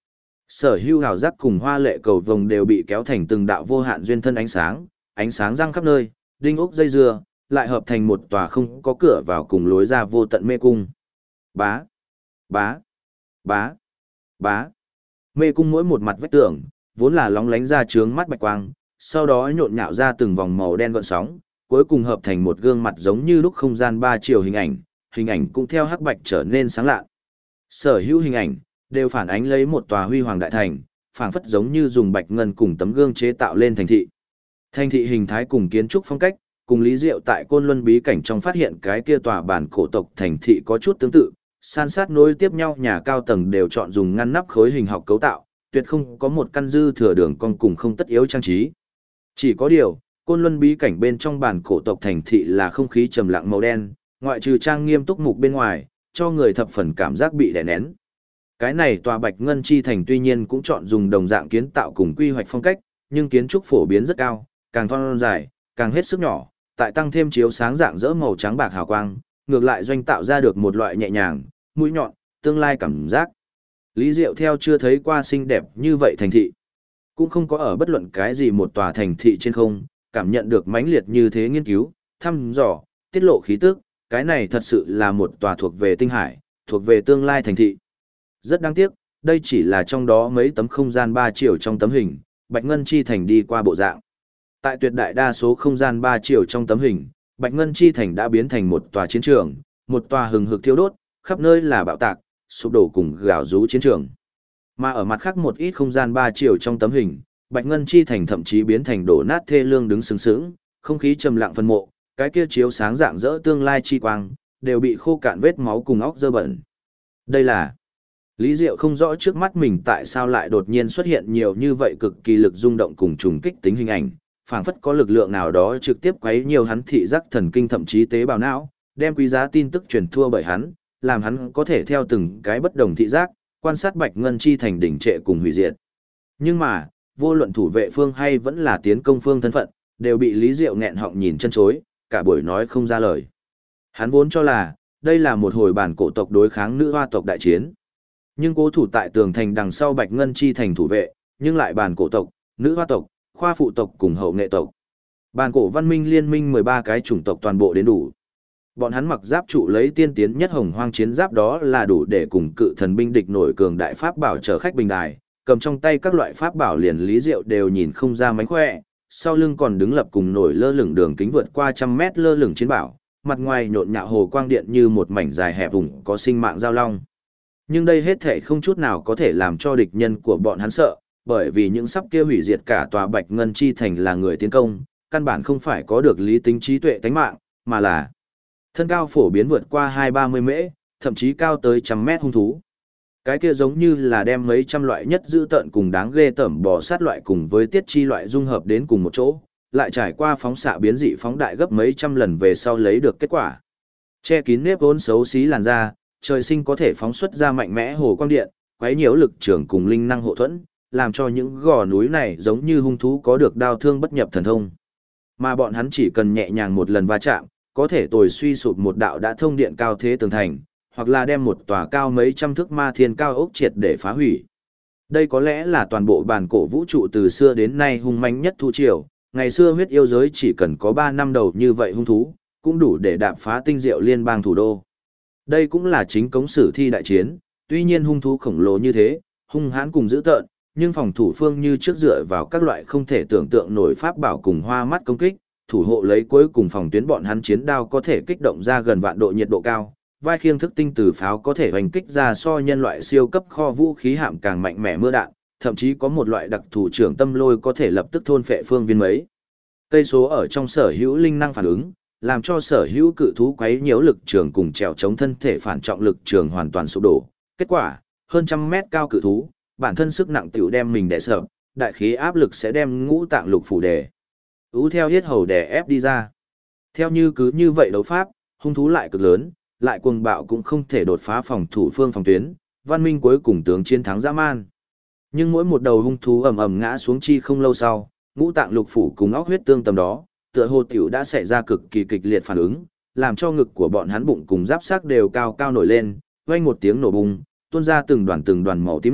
Sở hữu hào giác cùng hoa lệ cầu vồng đều bị kéo thành từng đạo vô hạn duyên thân ánh sáng răng khắp nơi, đinh ốc dây dưa, lại hợp thành một tòa không có cửa vào cùng lối ra vô tận mê cung. Bá, bá, bá, bá. Mê cung mỗi một mặt vách tường, vốn là lóng lánh ra trướng mắt bạch quang, sau đó nhộn nhạo ra từng vòng màu đen gợn sóng, cuối cùng hợp thành một gương mặt giống như lúc không gian ba chiều hình ảnh cũng theo hắc bạch trở nên sáng lạ. Sở hữu hình ảnh đều phản ánh lấy một tòa huy hoàng đại thành, phảng phất giống như dùng bạch ngân cùng tấm gương chế tạo lên thành thị. Thành thị hình thái cùng kiến trúc phong cách, cùng Lý Diệu tại Côn Luân bí cảnh trong phát hiện cái kia tòa bản cổ tộc thành thị có chút tương tự, san sát nối tiếp nhau nhà cao tầng đều chọn dùng ngăn nắp khối hình học cấu tạo, tuyệt không có một căn dư thừa đường cong cùng không tất yếu trang trí. Chỉ có điều, Côn Luân bí cảnh bên trong bản cổ tộc thành thị là không khí trầm lặng màu đen, ngoại trừ trang nghiêm túc mục bên ngoài, cho người thập phần cảm giác bị đè nén. Cái này tòa Bạch Ngân Chi thành tuy nhiên cũng chọn dùng đồng dạng kiến tạo cùng quy hoạch phong cách, nhưng kiến trúc phổ biến rất cao, càng thon dài, càng hết sức nhỏ, tại tăng thêm chiếu sáng dạng dỡ màu trắng bạc hào quang, ngược lại doanh tạo ra được một loại nhẹ nhàng, mũi nhọn, tương lai cảm giác. Lý Diệu theo chưa thấy qua xinh đẹp như vậy thành thị. Cũng không có ở bất luận cái gì một tòa thành thị trên không, cảm nhận được mãnh liệt như thế nghiên cứu, thăm dò, tiết lộ khí tức, cái này thật sự là một tòa thuộc về tinh hải, thuộc về tương lai thành thị. Rất đáng tiếc, đây chỉ là trong đó mấy tấm không gian 3 chiều trong tấm hình, Bạch Ngân Chi thành đi qua bộ dạng. Tại tuyệt đại đa số không gian 3 chiều trong tấm hình, Bạch Ngân Chi thành đã biến thành một tòa chiến trường, một tòa hừng hực thiêu đốt, khắp nơi là bạo tạc, sụp đổ cùng gào rú chiến trường. Mà ở mặt khác một ít không gian 3 chiều trong tấm hình, Bạch Ngân Chi thành thậm chí biến thành đổ nát thê lương đứng sướng sướng, không khí trầm lặng phân mộ, cái kia chiếu sáng dạng dỡ tương lai chi quang, đều bị khô cạn vết máu cùng óc dơ bẩn. Đây là Lý Diệu không rõ trước mắt mình tại sao lại đột nhiên xuất hiện nhiều như vậy cực kỳ lực rung động cùng trùng kích tính hình ảnh, phảng phất có lực lượng nào đó trực tiếp quấy nhiều hắn thị giác thần kinh thậm chí tế bào não, đem quý giá tin tức truyền thua bởi hắn, làm hắn có thể theo từng cái bất đồng thị giác, quan sát Bạch Ngân Chi thành đỉnh trệ cùng hủy diệt. Nhưng mà, vô luận thủ vệ phương hay vẫn là tiến công phương thân phận, đều bị Lý Diệu nghẹn họng nhìn chân chối, cả buổi nói không ra lời. Hắn vốn cho là, đây là một hồi bản cổ tộc đối kháng nữ hoa tộc đại chiến. Nhưng cố thủ tại tường thành đằng sau Bạch Ngân Chi thành thủ vệ, nhưng lại bản cổ tộc, nữ hoa tộc, khoa phụ tộc cùng hậu nghệ tộc. Bản cổ văn minh liên minh 13 cái chủng tộc toàn bộ đến đủ. Bọn hắn mặc giáp trụ lấy tiên tiến nhất hồng hoang chiến giáp, đó là đủ để cùng cự thần binh địch nổi cường đại pháp bảo chở khách bình đài, cầm trong tay các loại pháp bảo liền Lý Diệu đều nhìn không ra mánh khỏe, sau lưng còn đứng lập cùng nổi lơ lửng đường kính vượt qua 100 mét lơ lửng chiến bảo, mặt ngoài nhộn nhạo hồ quang điện như một mảnh dài hẹp vùng có sinh mạng giao long. Nhưng đây hết thể không chút nào có thể làm cho địch nhân của bọn hắn sợ, bởi vì những sắp kia hủy diệt cả tòa Bạch Ngân Chi thành là người tiến công, căn bản không phải có được lý tính trí tuệ tánh mạng, mà là thân cao phổ biến vượt qua 2-30 mễ, thậm chí cao tới 100 mét hung thú. Cái kia giống như là đem mấy trăm loại nhất dữ tợn cùng đáng ghê tởm bò sát loại cùng với tiết chi loại dung hợp đến cùng một chỗ, lại trải qua phóng xạ biến dị phóng đại gấp mấy trăm lần về sau lấy được kết quả. Che kín nếp vốn xấu xí làn da, trời sinh có thể phóng xuất ra mạnh mẽ hồ quang điện, quấy nhiễu lực trường cùng linh năng hộ thuẫn, làm cho những gò núi này giống như hung thú có được đao thương bất nhập thần thông. Mà bọn hắn chỉ cần nhẹ nhàng một lần va chạm, có thể tồi suy sụp một đạo đã thông điện cao thế tường thành, hoặc là đem một tòa cao mấy trăm thước ma thiên cao ốc triệt để phá hủy. Đây có lẽ là toàn bộ bản cổ vũ trụ từ xưa đến nay hung manh nhất thu triều, ngày xưa huyết yêu giới chỉ cần có 3 năm đầu như vậy hung thú, cũng đủ để đạp phá tinh diệu liên bang thủ đô. Đây cũng là chính cống sử thi đại chiến, tuy nhiên hung thú khổng lồ như thế, hung hãn cùng dữ tợn, nhưng phòng thủ phương như trước dựa vào các loại không thể tưởng tượng nổi pháp bảo cùng hoa mắt công kích, thủ hộ lấy cuối cùng phòng tuyến bọn hắn chiến đao có thể kích động ra gần vạn độ nhiệt độ cao, vai khiêng thức tinh từ pháo có thể hoành kích ra so nhân loại siêu cấp kho vũ khí hạm càng mạnh mẽ mưa đạn, thậm chí có một loại đặc thù trưởng tâm lôi có thể lập tức thôn phệ phương viên mấy cây số ở trong sở hữu linh năng phản ứng, làm cho sở hữu cự thú quấy nhiễu lực trường cùng trèo chống thân thể phản trọng lực trường hoàn toàn sụp đổ. Kết quả, hơn 100 mét cao cự thú, bản thân sức nặng tiểu đem mình đè sập, đại khí áp lực sẽ đem ngũ tạng lục phủ đè theo hết hầu đè ép đi ra. Theo như cứ như vậy đấu pháp, hung thú lại cực lớn, lại cuồng bạo cũng không thể đột phá phòng thủ phương phòng tuyến, văn minh cuối cùng tướng chiến thắng dã man. Nhưng mỗi một đầu hung thú ầm ầm ngã xuống chi không lâu sau, ngũ tạng lục phủ cùng óc huyết tương tầm đó, tựa hồ tiểu đã xảy ra cực kỳ kịch liệt phản ứng, làm cho ngực của bọn hắn bụng cùng giáp xác đều cao cao nổi lên, vang một tiếng nổ bùng, tuôn ra từng đoàn màu tím nhạt,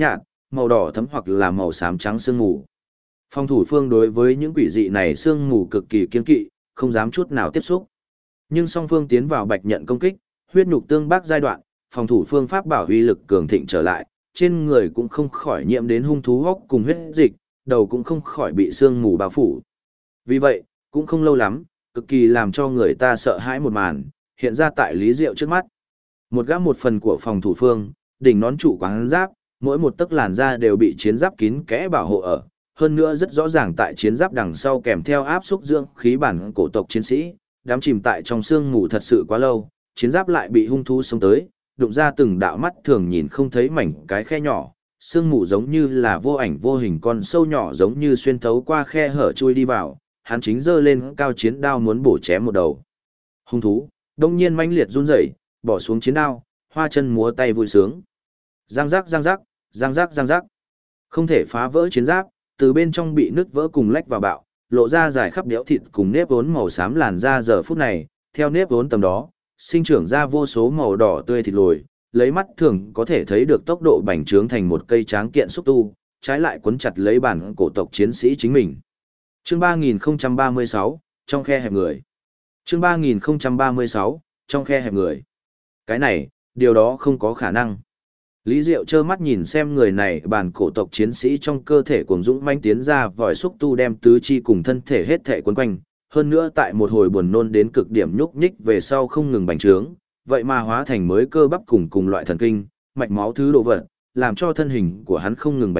màu đỏ thẫm hoặc là màu xám trắng sương mù. Phòng thủ phương đối với những quỷ dị này sương mù cực kỳ kiên kỵ, không dám chút nào tiếp xúc. Nhưng song phương tiến vào bạch nhận công kích, huyết nhục tương bác giai đoạn, phòng thủ phương pháp bảo uy lực cường thịnh trở lại, trên người cũng không khỏi nhiễm đến hung thú hốc cùng huyết dịch, đầu cũng không khỏi bị sương mù bao phủ. Vì vậy, cũng không lâu lắm, cực kỳ làm cho người ta sợ hãi một màn, hiện ra tại Lý Diệu trước mắt. Một gã một phần của phòng thủ phương, đỉnh nón trụ quán giáp, mỗi một tấc làn da đều bị chiến giáp kín kẽ bảo hộ ở, hơn nữa rất rõ ràng tại chiến giáp đằng sau kèm theo áp xúc dưỡng khí bản cổ tộc chiến sĩ, đám chìm tại trong sương mù thật sự quá lâu, chiến giáp lại bị hung thú xông tới, đụng ra từng đạo mắt thường nhìn không thấy mảnh cái khe nhỏ, sương mù giống như là vô ảnh vô hình con sâu nhỏ giống như xuyên thấu qua khe hở chui đi vào, hắn chính giơ lên cao chiến đao muốn bổ chém một đầu. Hung thú, đông nhiên mãnh liệt run rẩy, bỏ xuống chiến đao, hoa chân múa tay vui sướng. Giang giác giang giác, giang giác giang giác. Không thể phá vỡ chiến giáp, từ bên trong bị nứt vỡ cùng lách vào bạo, lộ ra dài khắp đẽo thịt cùng nếp vốn màu xám làn da giờ phút này, theo nếp vốn tầm đó, sinh trưởng ra vô số màu đỏ tươi thịt lồi, lấy mắt thường có thể thấy được tốc độ bành trướng thành một cây tráng kiện xúc tu, trái lại quấn chặt lấy bản cổ tộc chiến sĩ chính mình. Chương 3036, trong khe hẹp người. Chương 3036, trong khe hẹp người. Cái này, điều đó không có khả năng. Lý Diệu trơ mắt nhìn xem người này bản cổ tộc chiến sĩ trong cơ thể cuồng dũng manh tiến ra vòi xúc tu đem tứ chi cùng thân thể hết thể quấn quanh, hơn nữa tại một hồi buồn nôn đến cực điểm nhúc nhích về sau không ngừng bành trướng, vậy mà hóa thành mới cơ bắp cùng loại thần kinh, mạch máu thứ độ vật, làm cho thân hình của hắn không ngừng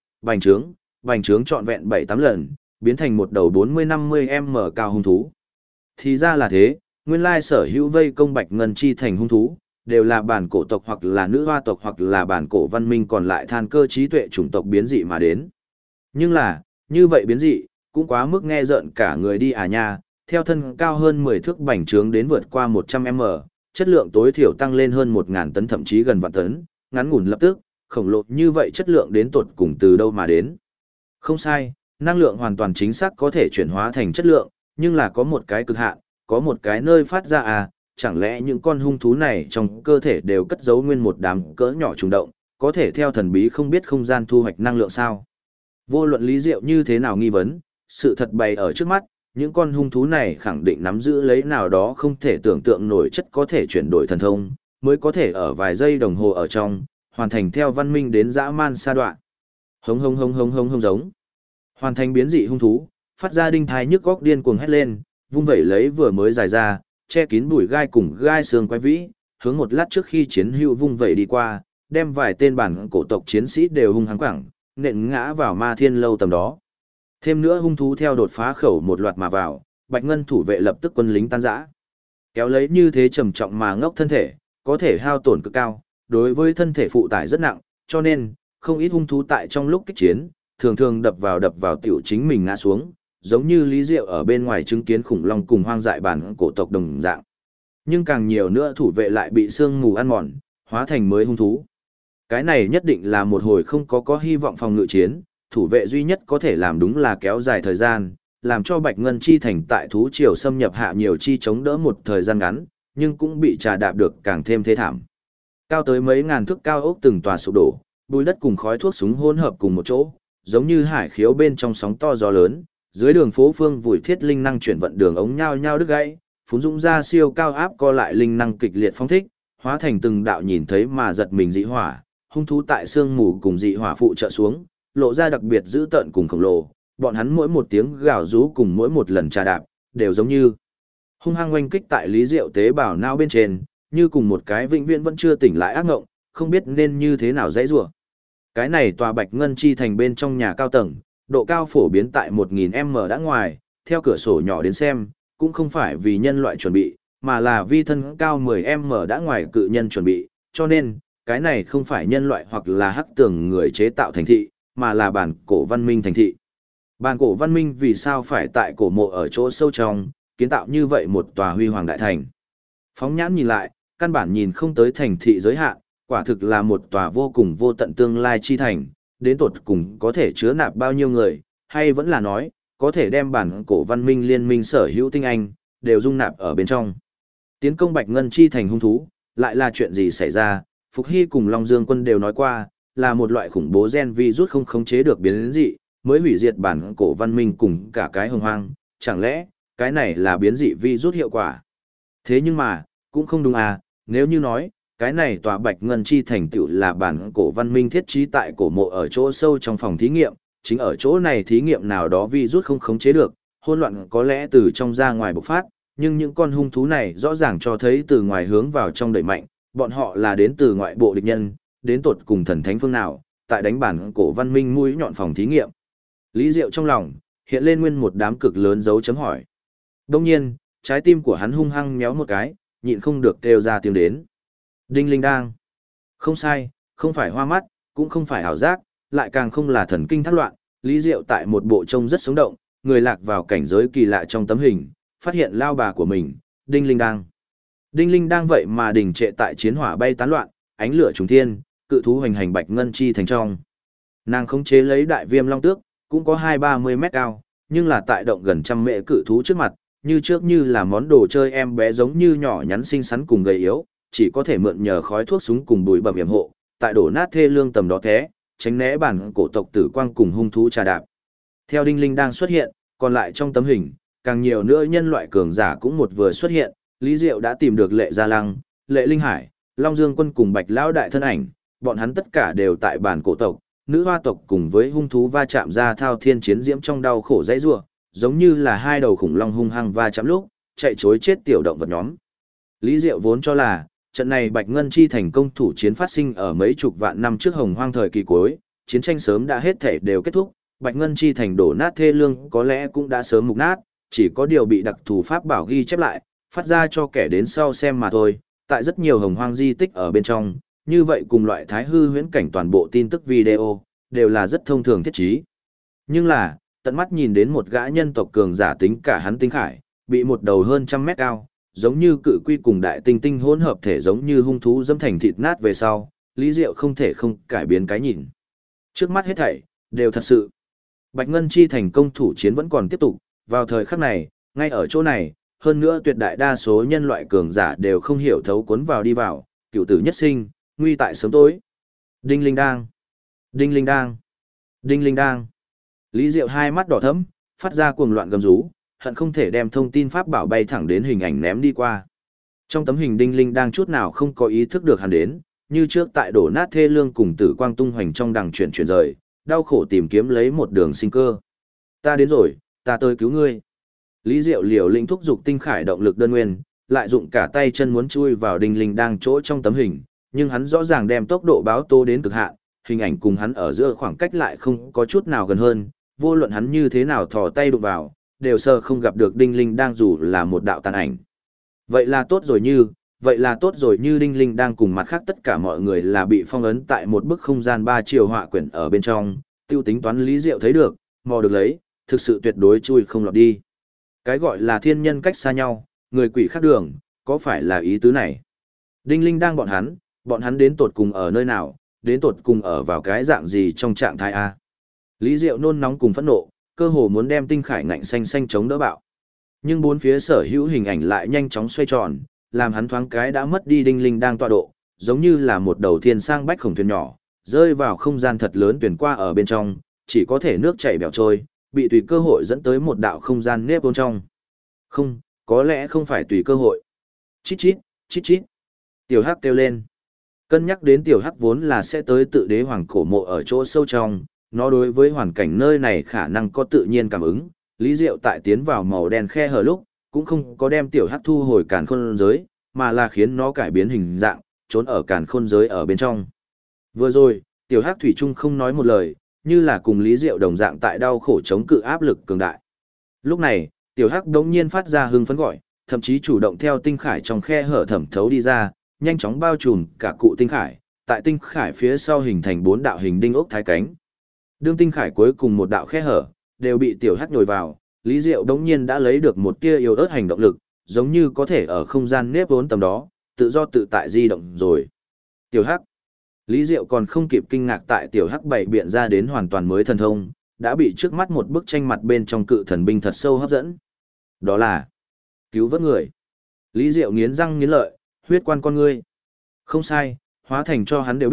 bành trướng trọn vẹn 7-8 lần, biến thành một đầu 40-50m cao hung thú. Thì ra là thế, nguyên lai sở hữu vây công Bạch Ngân Chi thành hung thú, đều là bản cổ tộc hoặc là nữ hoa tộc hoặc là bản cổ văn minh còn lại than cơ trí tuệ chủng tộc biến dị mà đến. Nhưng là, như vậy biến dị, cũng quá mức nghe rợn cả người đi à nha, theo thân cao hơn 10 thước bành trướng đến vượt qua 100m, chất lượng tối thiểu tăng lên hơn 1.000 tấn thậm chí gần vạn tấn, ngắn ngủn lập tức, khổng lồ như vậy chất lượng đến tột cùng từ đâu mà đến. Không sai, năng lượng hoàn toàn chính xác có thể chuyển hóa thành chất lượng, nhưng là có một cái cực hạn, có một cái nơi phát ra à, chẳng lẽ những con hung thú này trong cơ thể đều cất giấu nguyên một đám cỡ nhỏ trùng động, có thể theo thần bí không biết không gian thu hoạch năng lượng sao? Vô luận Lý Diệu như thế nào nghi vấn, sự thật bày ở trước mắt, những con hung thú này khẳng định nắm giữ lấy nào đó không thể tưởng tượng nổi chất có thể chuyển đổi thần thông, mới có thể ở vài giây đồng hồ ở trong, hoàn thành theo văn minh đến dã man sa đoạn. Hống hống hống hống hống hống giống. Hoàn thành biến dị hung thú, phát ra đinh thai nhức góc điên cuồng hét lên, vung vẩy lấy vừa mới dài ra, che kín bụi gai cùng gai xương quái vĩ, hướng một lát trước khi chiến hữu vung vẩy đi qua, đem vài tên bản cổ tộc chiến sĩ đều hung hăng quẳng, nện ngã vào ma thiên lâu tầm đó. Thêm nữa hung thú theo đột phá khẩu một loạt mà vào, Bạch Ngân thủ vệ lập tức quân lính tan rã. Kéo lấy như thế trầm trọng mà ngốc thân thể, có thể hao tổn cực cao, đối với thân thể phụ tải rất nặng, cho nên, không ít hung thú tại trong lúc kích chiến, thường thường đập vào tiểu chính mình ngã xuống, giống như Lý Diệu ở bên ngoài chứng kiến khủng long cùng hoang dại bản cổ tộc đồng dạng. Nhưng càng nhiều nữa thủ vệ lại bị sương mù ăn mòn, hóa thành mới hung thú. Cái này nhất định là một hồi không có hy vọng phòng ngự chiến, thủ vệ duy nhất có thể làm đúng là kéo dài thời gian, làm cho Bạch Ngân Chi thành tại thú triều xâm nhập hạ nhiều chi chống đỡ một thời gian ngắn, nhưng cũng bị trà đạp được càng thêm thế thảm. Cao tới mấy ngàn thước cao ốc từng tòa sụp đổ, bùi đất cùng khói thuốc súng hỗn hợp cùng một chỗ, giống như hải khiếu bên trong sóng to gió lớn, dưới đường phố phương vùi thiết linh năng chuyển vận đường ống nhao nhao đứt gãy, phún dũng ra siêu cao áp co lại linh năng kịch liệt phóng thích, hóa thành từng đạo nhìn thấy mà giật mình dị hỏa, hung thú tại sương mù cùng dị hỏa phụ trợ xuống, lộ ra đặc biệt dữ tợn cùng khổng lồ, bọn hắn mỗi một tiếng gào rú cùng mỗi một lần trà đạp, đều giống như hung hăng oanh kích tại Lý Diệu tế bào não bên trên, như cùng một cái vĩnh viễn vẫn chưa tỉnh lại ác ngộng, không biết nên như thế nào dãy rủa. Cái này tòa Bạch Ngân Chi thành bên trong nhà cao tầng, độ cao phổ biến tại 1000m đã ngoài, theo cửa sổ nhỏ đến xem, cũng không phải vì nhân loại chuẩn bị, mà là vi thân cao 10m đã ngoài cự nhân chuẩn bị, cho nên, cái này không phải nhân loại hoặc là hắc tường người chế tạo thành thị, mà là bản cổ văn minh thành thị. Bản cổ văn minh vì sao phải tại cổ mộ ở chỗ sâu trong, kiến tạo như vậy một tòa huy hoàng đại thành. Phóng nhãn nhìn lại, căn bản nhìn không tới thành thị giới hạn, quả thực là một tòa vô cùng vô tận tương lai chi thành, đến tột cùng có thể chứa nạp bao nhiêu người, hay vẫn là nói, có thể đem bản cổ văn minh liên minh sở hữu tinh anh, đều dung nạp ở bên trong. Tiến công Bạch Ngân Chi thành hung thú, lại là chuyện gì xảy ra, Phục Hy cùng Long Dương quân đều nói qua, là một loại khủng bố gen virus không khống chế được biến dị, mới hủy diệt bản cổ văn minh cùng cả cái hồng hoang, chẳng lẽ, cái này là biến dị virus hiệu quả? Thế nhưng mà, cũng không đúng à, nếu như nói, cái này tòa Bạch Ngân Chi thành tựu là bản cổ văn minh thiết trí tại cổ mộ ở chỗ sâu trong phòng thí nghiệm, chính ở chỗ này thí nghiệm nào đó virus không khống chế được, hỗn loạn có lẽ từ trong ra ngoài bộc phát, nhưng những con hung thú này rõ ràng cho thấy từ ngoài hướng vào trong đẩy mạnh, bọn họ là đến từ ngoại bộ địch nhân, đến tột cùng thần thánh phương nào, tại đánh bản cổ văn minh mũi nhọn phòng thí nghiệm. Lý Diệu trong lòng, hiện lên nguyên một đám cực lớn dấu chấm hỏi. Đông nhiên, trái tim của hắn hung hăng méo một cái, nhịn không được kêu ra tiếng đến. Đinh linh đang. Không sai, không phải hoa mắt, cũng không phải ảo giác, lại càng không là thần kinh thác loạn. Lý Diệu tại một bộ trông rất sống động, người lạc vào cảnh giới kỳ lạ trong tấm hình, phát hiện lao bà của mình, Đinh linh đang. Đinh linh đang vậy mà đình trệ tại chiến hỏa bay tán loạn, ánh lửa trùng thiên, cự thú hoành hành Bạch Ngân Chi thành trong. Nàng khống chế lấy đại viêm long tước, cũng có 20-30 mét cao, nhưng là tại động gần trăm mệ cự thú trước mặt, như trước như là món đồ chơi em bé giống như nhỏ nhắn xinh xắn cùng gầy yếu, chỉ có thể mượn nhờ khói thuốc súng cùng bụi bặm yểm hộ, tại đổ nát thê lương tầm đó thế, tránh né bản cổ tộc tử quang cùng hung thú trà đạp. Theo Đinh Linh đang xuất hiện, còn lại trong tấm hình, càng nhiều nữa nhân loại cường giả cũng một vừa xuất hiện, Lý Diệu đã tìm được Lệ Gia Lăng, Lệ Linh Hải, Long Dương Quân cùng Bạch Lão đại thân ảnh, bọn hắn tất cả đều tại bản cổ tộc, nữ hoa tộc cùng với hung thú va chạm ra thao thiên chiến diễm trong đau khổ dãy rủa, giống như là hai đầu khủng long hung hăng va chạm lúc, chạy trối chết tiểu động vật nhóm. Lý Diệu vốn cho là, trận này Bạch Ngân Chi thành công thủ chiến phát sinh ở mấy chục vạn năm trước hồng hoang thời kỳ cuối, chiến tranh sớm đã hết thể đều kết thúc, Bạch Ngân Chi thành đổ nát thê lương có lẽ cũng đã sớm mục nát, chỉ có điều bị đặc thù pháp bảo ghi chép lại, phát ra cho kẻ đến sau xem mà thôi. Tại rất nhiều hồng hoang di tích ở bên trong, như vậy cùng loại thái hư huyễn cảnh toàn bộ tin tức video, đều là rất thông thường thiết trí. Nhưng là, tận mắt nhìn đến một gã nhân tộc cường giả tính cả hắn tinh khải, bị một đầu hơn trăm mét cao, giống như cự quy cùng đại tinh tinh hỗn hợp thể giống như hung thú dẫm thành thịt nát về sau, Lý Diệu không thể không cải biến cái nhìn. Trước mắt hết thảy, đều thật sự. Bạch Ngân Chi thành công thủ chiến vẫn còn tiếp tục, vào thời khắc này, ngay ở chỗ này, hơn nữa tuyệt đại đa số nhân loại cường giả đều không hiểu thấu cuốn vào đi vào, cựu tử nhất sinh, nguy tại sớm tối. Đinh linh đang, đinh linh đang, đinh linh đang. Lý Diệu hai mắt đỏ thẫm, phát ra cuồng loạn gầm rú, hận không thể đem thông tin pháp bảo bay thẳng đến hình ảnh ném đi qua. Trong tấm hình Đinh Linh đang chút nào không có ý thức được hắn đến, như trước tại đổ nát thê lương cùng tử quang tung hoành trong đằng chuyển rời, đau khổ tìm kiếm lấy một đường sinh cơ. Ta đến rồi, ta tới cứu ngươi. Lý Diệu liều lĩnh thúc dục tinh khải động lực đơn nguyên, lại dụng cả tay chân muốn chui vào Đinh Linh đang chỗ trong tấm hình, nhưng hắn rõ ràng đem tốc độ báo tố đến cực hạn, hình ảnh cùng hắn ở giữa khoảng cách lại không có chút nào gần hơn, vô luận hắn như thế nào thò tay đụng vào, đều sơ không gặp được Đinh Linh đang dù là một đạo tàn ảnh. Vậy là tốt rồi như Đinh Linh đang cùng mặt khác tất cả mọi người là bị phong ấn tại một bức không gian 3 chiều họa quyển ở bên trong, tiêu tính toán Lý Diệu thấy được, mò được lấy, thực sự tuyệt đối chui không lọt đi. Cái gọi là thiên nhân cách xa nhau, người quỷ khác đường, có phải là ý tứ này? Đinh Linh đang bọn hắn đến tột cùng ở nơi nào, đến tột cùng ở vào cái dạng gì trong trạng thái A. Lý Diệu nôn nóng cùng phẫn nộ, cơ hồ muốn đem tinh khải ngạnh xanh xanh chống đỡ bạo. Nhưng bốn phía sở hữu hình ảnh lại nhanh chóng xoay tròn, làm hắn thoáng cái đã mất đi Đinh Linh đang tọa độ, giống như là một đầu thiên sang bách khổng thuyền nhỏ, rơi vào không gian thật lớn tuyển qua ở bên trong, chỉ có thể nước chảy bèo trôi, bị tùy cơ hội dẫn tới một đạo không gian nếp bên trong. Không, có lẽ không phải tùy cơ hội. Chít chít, chít chít. Tiểu Hắc kêu lên. Cân nhắc đến Tiểu Hắc vốn là sẽ tới tự đế hoàng cổ mộ ở chỗ sâu trong, nó đối với hoàn cảnh nơi này khả năng có tự nhiên cảm ứng. Lý Diệu tại tiến vào màu đen khe hở lúc, cũng không có đem Tiểu Hắc thu hồi càn khôn giới, mà là khiến nó cải biến hình dạng, trốn ở càn khôn giới ở bên trong. Vừa rồi, Tiểu Hắc thủy chung không nói một lời, như là cùng Lý Diệu đồng dạng tại đau khổ chống cự áp lực cường đại. Lúc này, Tiểu Hắc đống nhiên phát ra hưng phấn gọi, thậm chí chủ động theo tinh khải trong khe hở thẩm thấu đi ra, nhanh chóng bao trùm cả cụ tinh khải, tại tinh khải phía sau hình thành 4 đạo hình đinh ốc thái cánh. Đương tinh khải cuối cùng một đạo khe hở, đều bị Tiểu Hắc nhồi vào, Lý Diệu đống nhiên đã lấy được một tia yếu ớt hành động lực, giống như có thể ở không gian nếp vốn tầm đó, tự do tự tại di động rồi. Tiểu Hắc. Lý Diệu còn không kịp kinh ngạc tại Tiểu Hắc bày biện ra đến hoàn toàn mới thần thông, đã bị trước mắt một bức tranh mặt bên trong cự thần binh thật sâu hấp dẫn. Đó là cứu vớt người. Lý Diệu nghiến răng nghiến lợi, huyết quan con ngươi. Không sai, hóa thành cho hắn đều biết,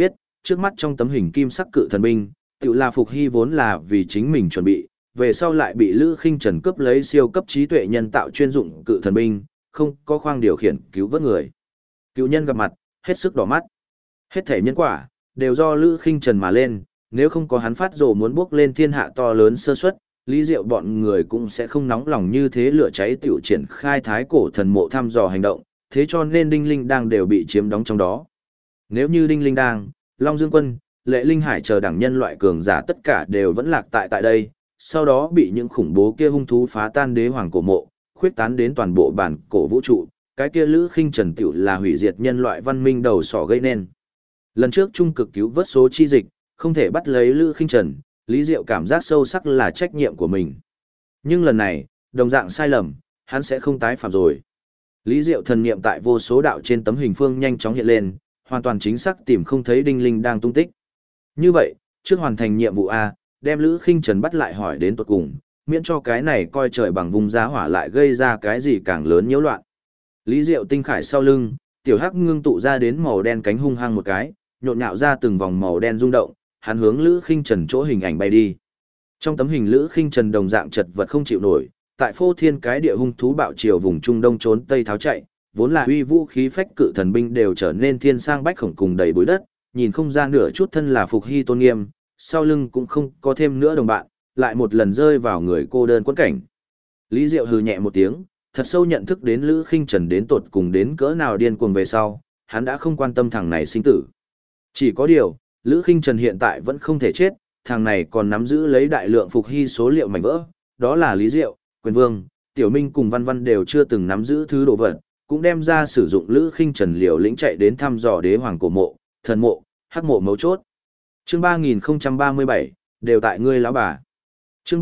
trước mắt trong tấm hình kim sắc cự thần binh, tự là Phục Hy vốn là vì chính mình chuẩn bị, về sau lại bị Lữ Khinh Trần cướp lấy siêu cấp trí tuệ nhân tạo chuyên dụng cự thần binh, không có khoang điều khiển cứu vớt người. Cựu nhân gặp mặt, hết sức đỏ mắt. Hết thể nhân quả, đều do Lữ Khinh Trần mà lên, nếu không có hắn phát rồ muốn bước lên thiên hạ to lớn sơ suất, Lý Diệu bọn người cũng sẽ không nóng lòng như thế lửa cháy tiểu triển khai thái cổ thần mộ thăm dò hành động, thế cho nên Đinh Linh đang đều bị chiếm đóng trong đó. Nếu như Đinh Linh đang, Long Dương Quân, Lệ Linh Hải chờ đẳng nhân loại cường giả tất cả đều vẫn lạc tại đây, sau đó bị những khủng bố kia hung thú phá tan đế hoàng cổ mộ, khuyết tán đến toàn bộ bản cổ vũ trụ, cái kia Lữ Khinh Trần tiểu là hủy diệt nhân loại văn minh đầu sỏ gây nên. Lần trước trung cực cứu vớt số chi dịch, không thể bắt lấy Lữ Khinh Trần, Lý Diệu cảm giác sâu sắc là trách nhiệm của mình. Nhưng lần này, đồng dạng sai lầm, hắn sẽ không tái phạm rồi. Lý Diệu thần niệm tại vô số đạo trên tấm hình phương nhanh chóng hiện lên, hoàn toàn chính xác tìm không thấy Đinh Linh đang tung tích. Như vậy, trước hoàn thành nhiệm vụ A, đem Lữ Khinh Trần bắt lại hỏi đến tuột cùng, miễn cho cái này coi trời bằng vùng giá hỏa lại gây ra cái gì càng lớn nhiễu loạn. Lý Diệu tinh khải sau lưng, tiểu hắc ngưng tụ ra đến màu đen cánh hung hăng một cái, nhộn nhạo ra từng vòng màu đen rung động, hắn hướng Lữ Khinh Trần chỗ hình ảnh bay đi. Trong tấm hình Lữ Khinh Trần đồng dạng chật vật không chịu nổi, tại phô thiên cái địa hung thú bạo triều vùng Trung Đông trốn Tây tháo chạy, vốn là uy vũ khí phách cự thần binh đều trở nên thiên sang bách khổng cùng đầy bụi đất, nhìn không ra nửa chút thân là Phục Hy tôn nghiêm, sau lưng cũng không có thêm nữa đồng bạn, lại một lần rơi vào người cô đơn quẫn cảnh. Lý Diệu hừ nhẹ một tiếng, thật sâu nhận thức đến Lữ Khinh Trần đến tột cùng đến cỡ nào điên cuồng về sau, hắn đã không quan tâm thằng này sinh tử. Chỉ có điều, Lữ Khinh Trần hiện tại vẫn không thể chết, thằng này còn nắm giữ lấy đại lượng Phục Hy số liệu mảnh vỡ, đó là Lý Diệu, Quyền Vương, Tiểu Minh cùng Văn Văn đều chưa từng nắm giữ thứ đồ vật, cũng đem ra sử dụng Lữ Khinh Trần liều lĩnh chạy đến thăm dò đế hoàng cổ mộ, thần mộ, hắc mộ mấu chốt. Chương 3037, đều tại ngươi lão bà. Chương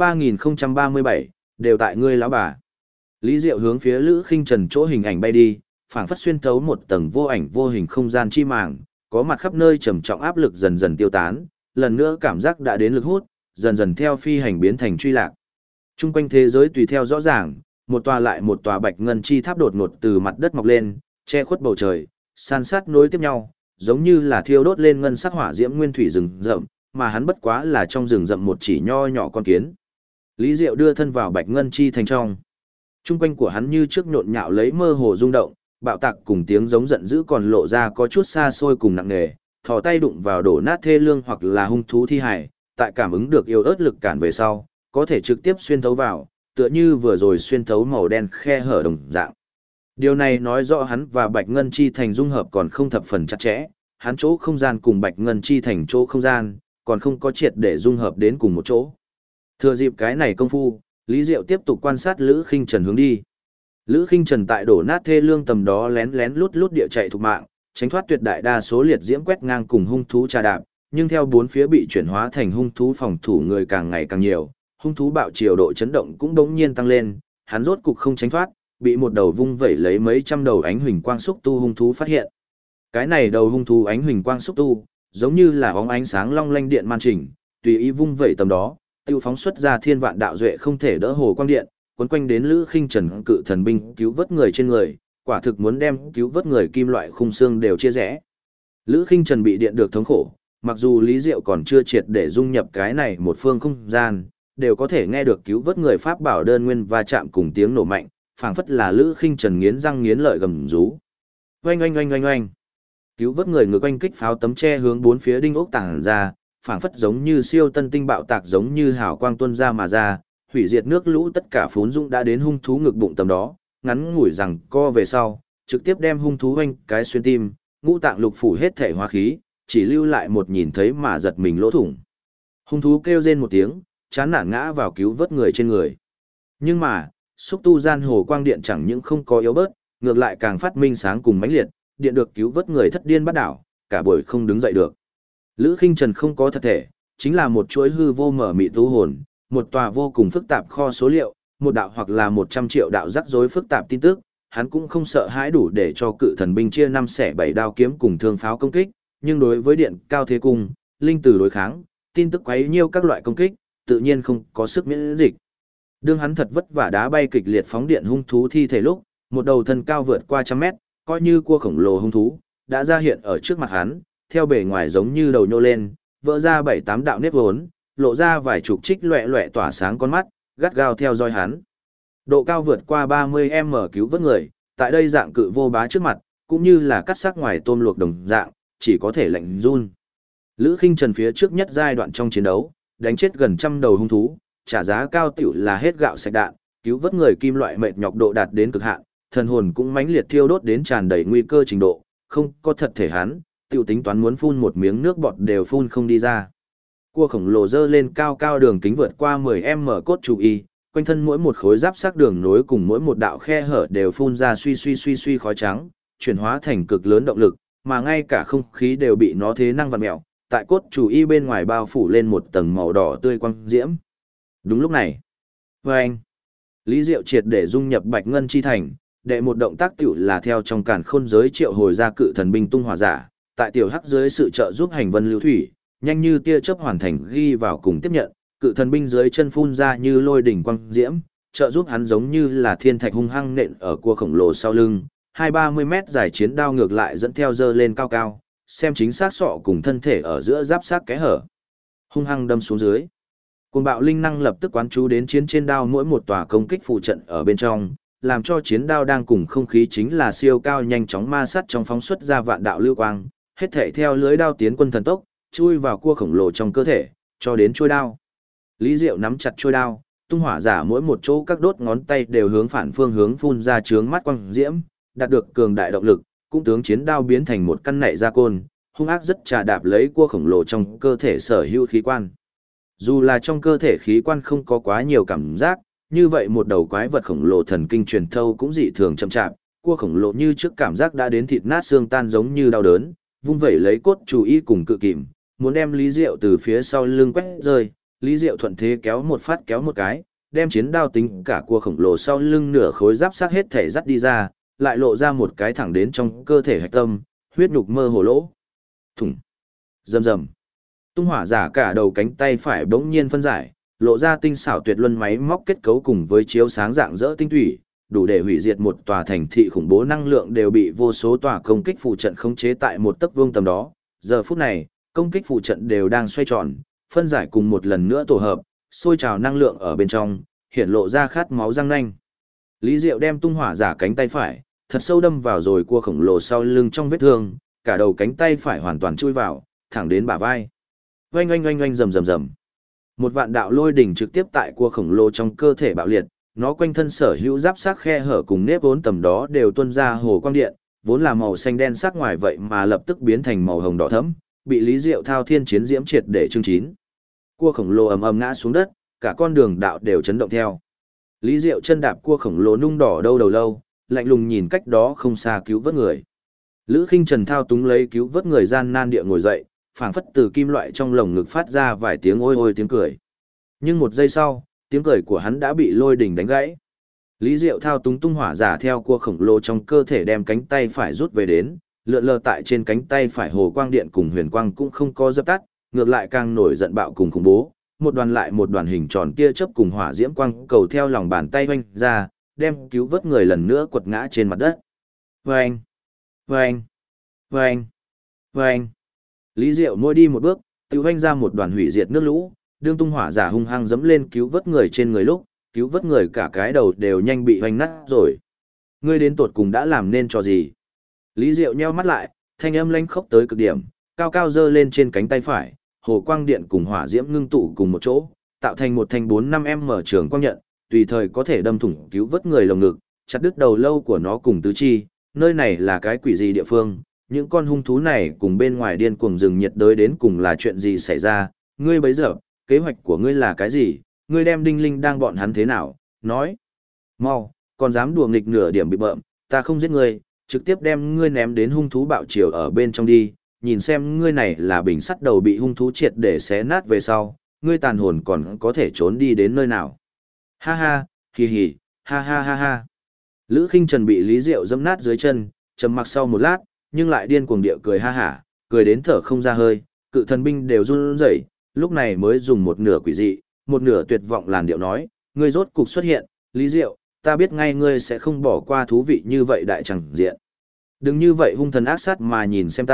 3037, đều tại ngươi lão bà. Lý Diệu hướng phía Lữ Khinh Trần chỗ hình ảnh bay đi, phảng phất xuyên thấu một tầng vô ảnh vô hình không gian chi màng, có mặt khắp nơi trầm trọng áp lực dần dần tiêu tán, lần nữa cảm giác đã đến lực hút, dần dần theo phi hành biến thành truy lạc. Trung quanh thế giới tùy theo rõ ràng, một tòa lại một tòa bạch ngân chi tháp đột ngột từ mặt đất mọc lên, che khuất bầu trời, san sát nối tiếp nhau, giống như là thiêu đốt lên ngân sắc hỏa diễm nguyên thủy rừng rậm, mà hắn bất quá là trong rừng rậm một chỉ nho nhỏ con kiến. Lý Diệu đưa thân vào bạch ngân chi thành trong. Trung quanh của hắn như trước nhộn nhạo lấy mơ hồ rung động, bạo tạc cùng tiếng giống giận dữ còn lộ ra có chút xa xôi cùng nặng nề, thò tay đụng vào đổ nát thê lương hoặc là hung thú thi hải, tại cảm ứng được yếu ớt lực cản về sau, có thể trực tiếp xuyên thấu vào, tựa như vừa rồi xuyên thấu màu đen khe hở đồng dạng. Điều này nói rõ hắn và Bạch Ngân Chi Thành dung hợp còn không thập phần chặt chẽ, hắn chỗ không gian cùng Bạch Ngân Chi Thành chỗ không gian, còn không có triệt để dung hợp đến cùng một chỗ. Thừa dịp cái này công phu, Lý Diệu tiếp tục quan sát Lữ Khinh Trần hướng đi. Lữ Khinh Trần tại đổ nát thê lương tầm đó lén lén lút lút địa chạy thục mạng, tránh thoát tuyệt đại đa số liệt diễm quét ngang cùng hung thú trà đạp, nhưng theo bốn phía bị chuyển hóa thành hung thú phòng thủ người càng ngày càng nhiều, hung thú bạo triều độ chấn động cũng đống nhiên tăng lên, hắn rốt cục không tránh thoát, bị một đầu vung vẩy lấy mấy trăm đầu ánh huỳnh quang xúc tu hung thú phát hiện. Cái này đầu hung thú ánh huỳnh quang xúc tu, giống như là bóng ánh sáng long lanh điện man trình, tùy ý vung vẩy tầm đó, tiêu phóng xuất ra thiên vạn đạo duệ không thể đỡ hồ quang điện, quấn quanh đến Lữ Khinh Trần cự thần binh cứu vớt người trên người, quả thực muốn đem cứu vớt người kim loại khung xương đều chia rẽ. Lữ Khinh Trần bị điện được thống khổ, mặc dù Lý Diệu còn chưa triệt để dung nhập cái này một phương không gian, đều có thể nghe được cứu vớt người pháp bảo đơn nguyên va chạm cùng tiếng nổ mạnh, phảng phất là Lữ Khinh Trần nghiến răng nghiến lợi gầm rú. Oanh oanh oanh oanh oanh. Cứu vớt người ngược oanh kích pháo tấm che hướng bốn phía đinh ốc tàng ra, phảng phất giống như siêu tân tinh bạo tạc giống như hào quang tuôn ra mà ra, hủy diệt nước lũ tất cả phún dũng đã đến hung thú ngực bụng tầm đó, ngắn ngủi rằng co về sau, trực tiếp đem hung thú oanh cái xuyên tim, ngũ tạng lục phủ hết thể hóa khí, chỉ lưu lại một nhìn thấy mà giật mình lỗ thủng. Hung thú kêu rên một tiếng, chán nản ngã vào cứu vớt người trên người. Nhưng mà, xúc tu gian hồ quang điện chẳng những không có yếu bớt, ngược lại càng phát minh sáng cùng mãnh liệt, điện được cứu vớt người thất điên bắt đảo, cả buổi không đứng dậy được. Lữ Khinh Trần không có thật thể, chính là một chuỗi hư vô mở mị tu hồn, một tòa vô cùng phức tạp kho số liệu, một đạo hoặc là 100 triệu đạo rắc rối phức tạp tin tức, hắn cũng không sợ hãi đủ để cho cự thần binh chia 5 xẻ 7 đao kiếm cùng thương pháo công kích, nhưng đối với điện cao thế cung, linh tử đối kháng, tin tức quấy nhiêu các loại công kích, tự nhiên không có sức miễn dịch. Đương hắn thật vất vả đá bay kịch liệt phóng điện hung thú thi thể lúc, một đầu thân cao vượt qua trăm mét, coi như cua khổng lồ hung thú, đã ra hiện ở trước mặt hắn, theo bề ngoài giống như đầu nhô lên, vỡ ra 7-8 đạo nếp vốn, lộ ra vài chục trích loẹ loẹ tỏa sáng con mắt, gắt gao theo dõi hắn. Độ cao vượt qua 30m cứu vớt người, tại đây dạng cự vô bá trước mặt, cũng như là cắt xác ngoài tôm luộc đồng dạng, chỉ có thể lạnh run. Lữ Khinh Trần phía trước nhất giai đoạn trong chiến đấu, đánh chết gần trăm đầu hung thú, trả giá cao tiểu là hết gạo sạch đạn, cứu vớt người kim loại mệt nhọc độ đạt đến cực hạn, thần hồn cũng mãnh liệt thiêu đốt đến tràn đầy nguy cơ trình độ, không có thật thể hắn, tiểu tính toán muốn phun một miếng nước bọt đều phun không đi ra. Cua khổng lồ dơ lên cao cao đường kính vượt qua 10m cốt trụ y, quanh thân mỗi một khối giáp sắc đường nối cùng mỗi một đạo khe hở đều phun ra suy khói trắng, chuyển hóa thành cực lớn động lực, mà ngay cả không khí đều bị nó thế năng vặn mèo, tại cốt trụ y bên ngoài bao phủ lên một tầng màu đỏ tươi quang diễm. Đúng lúc này, vâng, Lý Diệu triệt để dung nhập Bạch Ngân Chi Thành, đệ một động tác tiểu là theo trong càn khôn giới triệu hồi ra cự thần binh tung hỏa giả, tại tiểu hắc dưới sự trợ giúp hành vân lưu thủy, nhanh như tia chớp hoàn thành ghi vào cùng tiếp nhận, cự thần binh dưới chân phun ra như lôi đỉnh quang diễm, trợ giúp hắn giống như là thiên thạch hung hăng nện ở cua khổng lồ sau lưng, 20-30 mét dài chiến đao ngược lại dẫn theo dơ lên cao cao, xem chính xác sọ cùng thân thể ở giữa giáp xác kẽ hở, hung hăng đâm xuống dưới. Cuồng bạo linh năng lập tức quán chú đến chiến trên đao mỗi một tòa công kích phụ trận ở bên trong, làm cho chiến đao đang cùng không khí chính là siêu cao nhanh chóng ma sát trong phóng xuất ra vạn đạo lưu quang, hết thảy theo lưới đao tiến quân thần tốc, chui vào cua khổng lồ trong cơ thể, cho đến chuôi đao. Lý Diệu nắm chặt chuôi đao, tung hỏa giả mỗi một chỗ các đốt ngón tay đều hướng phản phương hướng phun ra chướng mắt quang diễm, đạt được cường đại động lực, cũng tướng chiến đao biến thành một căn nảy ra côn, hung ác rất trà đạp lấy cua khổng lồ trong cơ thể sở hữu khí quan. Dù là trong cơ thể khí quan không có quá nhiều cảm giác, như vậy một đầu quái vật khổng lồ thần kinh truyền thâu cũng dị thường chậm chạp, cua khổng lồ như trước cảm giác đã đến thịt nát xương tan giống như đau đớn, vung vẩy lấy cốt chú ý cùng cự kìm, muốn đem Lý Diệu từ phía sau lưng quét rơi, Lý Diệu thuận thế kéo một phát kéo một cái, đem chiến đao tính cả cua khổng lồ sau lưng nửa khối giáp xác hết thể dắt đi ra, lại lộ ra một cái thẳng đến trong cơ thể hạch tâm, huyết nhục mơ hồ lỗ. Thủng. Rầm rầm. Tung hỏa giả cả đầu cánh tay phải bỗng nhiên phân giải, lộ ra tinh xảo tuyệt luân máy móc kết cấu cùng với chiếu sáng dạng dỡ tinh thủy, đủ để hủy diệt một tòa thành thị khủng bố năng lượng đều bị vô số tòa công kích phụ trận khống chế tại một tấc vuông tầm đó. Giờ phút này, công kích phụ trận đều đang xoay tròn, phân giải cùng một lần nữa tổ hợp, sôi trào năng lượng ở bên trong, hiện lộ ra khát máu răng nanh. Lý Diệu đem tung hỏa giả cánh tay phải, thật sâu đâm vào rồi cua khổng lồ sau lưng trong vết thương, cả đầu cánh tay phải hoàn toàn chui vào, thẳng đến bả vai. Oanh oanh oanh oanh rầm rầm rầm. Một vạn đạo lôi đỉnh trực tiếp tại cua khổng lồ trong cơ thể bạo liệt, nó quanh thân sở hữu giáp xác khe hở cùng nếp vốn tầm đó đều tuôn ra hồ quang điện, vốn là màu xanh đen sắc ngoài vậy mà lập tức biến thành màu hồng đỏ thẫm, bị Lý Diệu thao thiên chiến diễm triệt để trưng chín. Cua khổng lồ ầm ầm ngã xuống đất, cả con đường đạo đều chấn động theo. Lý Diệu chân đạp cua khổng lồ nung đỏ đâu đầu lâu, lạnh lùng nhìn cách đó không xa cứu vớt người. Lữ Khinh Trần thao túng lấy cứu vớt người gian nan địa ngồi dậy, phảng phất từ kim loại trong lồng ngực phát ra vài tiếng ôi ôi tiếng cười. Nhưng một giây sau, tiếng cười của hắn đã bị lôi đỉnh đánh gãy. Lý Diệu thao túng tung hỏa giả theo cua khổng lồ trong cơ thể đem cánh tay phải rút về đến, lượn lờ tại trên cánh tay phải hồ quang điện cùng huyền quang cũng không có dập tắt, ngược lại càng nổi giận bạo cùng khủng bố. Một đoàn lại một đoàn hình tròn tia chớp cùng hỏa diễm quang cầu theo lòng bàn tay hoanh ra, đem cứu vớt người lần nữa quật ngã trên mặt đất. Vâng! Vâng! Vâng! Vâng! Lý Diệu mỗi đi một bước, tự hoanh ra một đoàn hủy diệt nước lũ, đương tung hỏa giả hung hăng dẫm lên cứu vớt người trên người lúc, cứu vớt người cả cái đầu đều nhanh bị hoanh nát rồi. Ngươi đến tột cùng đã làm nên trò gì? Lý Diệu nheo mắt lại, thanh âm lanh khốc tới cực điểm, cao cao giơ lên trên cánh tay phải, hồ quang điện cùng hỏa diễm ngưng tụ cùng một chỗ, tạo thành một thanh 4-5m trường quang nhận, tùy thời có thể đâm thủng cứu vớt người lồng ngực, chặt đứt đầu lâu của nó cùng tứ chi. Nơi này là cái quỷ gì địa phương? Những con hung thú này cùng bên ngoài điên cuồng rừng nhiệt đới đến cùng là chuyện gì xảy ra? Ngươi bấy giờ, kế hoạch của ngươi là cái gì? Ngươi đem Đinh Linh đang bọn hắn thế nào? Nói, mau, còn dám đùa nghịch nửa điểm bị bợm, ta không giết ngươi, trực tiếp đem ngươi ném đến hung thú bạo triều ở bên trong đi, nhìn xem ngươi này là bình sắt đầu bị hung thú triệt để xé nát về sau, ngươi tàn hồn còn có thể trốn đi đến nơi nào. Ha ha, hì hì, ha ha ha ha. Lữ Khinh Trần bị Lý Diệu dẫm nát dưới chân, trầm mặc sau một lát, nhưng lại điên cuồng địa cười ha hả, cười đến thở không ra hơi, cự thần binh đều run rẩy, lúc này mới dùng một nửa quỷ dị, một nửa tuyệt vọng làn điệu nói, ngươi rốt cục xuất hiện, Lý Diệu, ta biết ngay ngươi sẽ không bỏ qua thú vị như vậy đại chẳng diện. Đừng như vậy hung thần ác sát mà nhìn xem ta,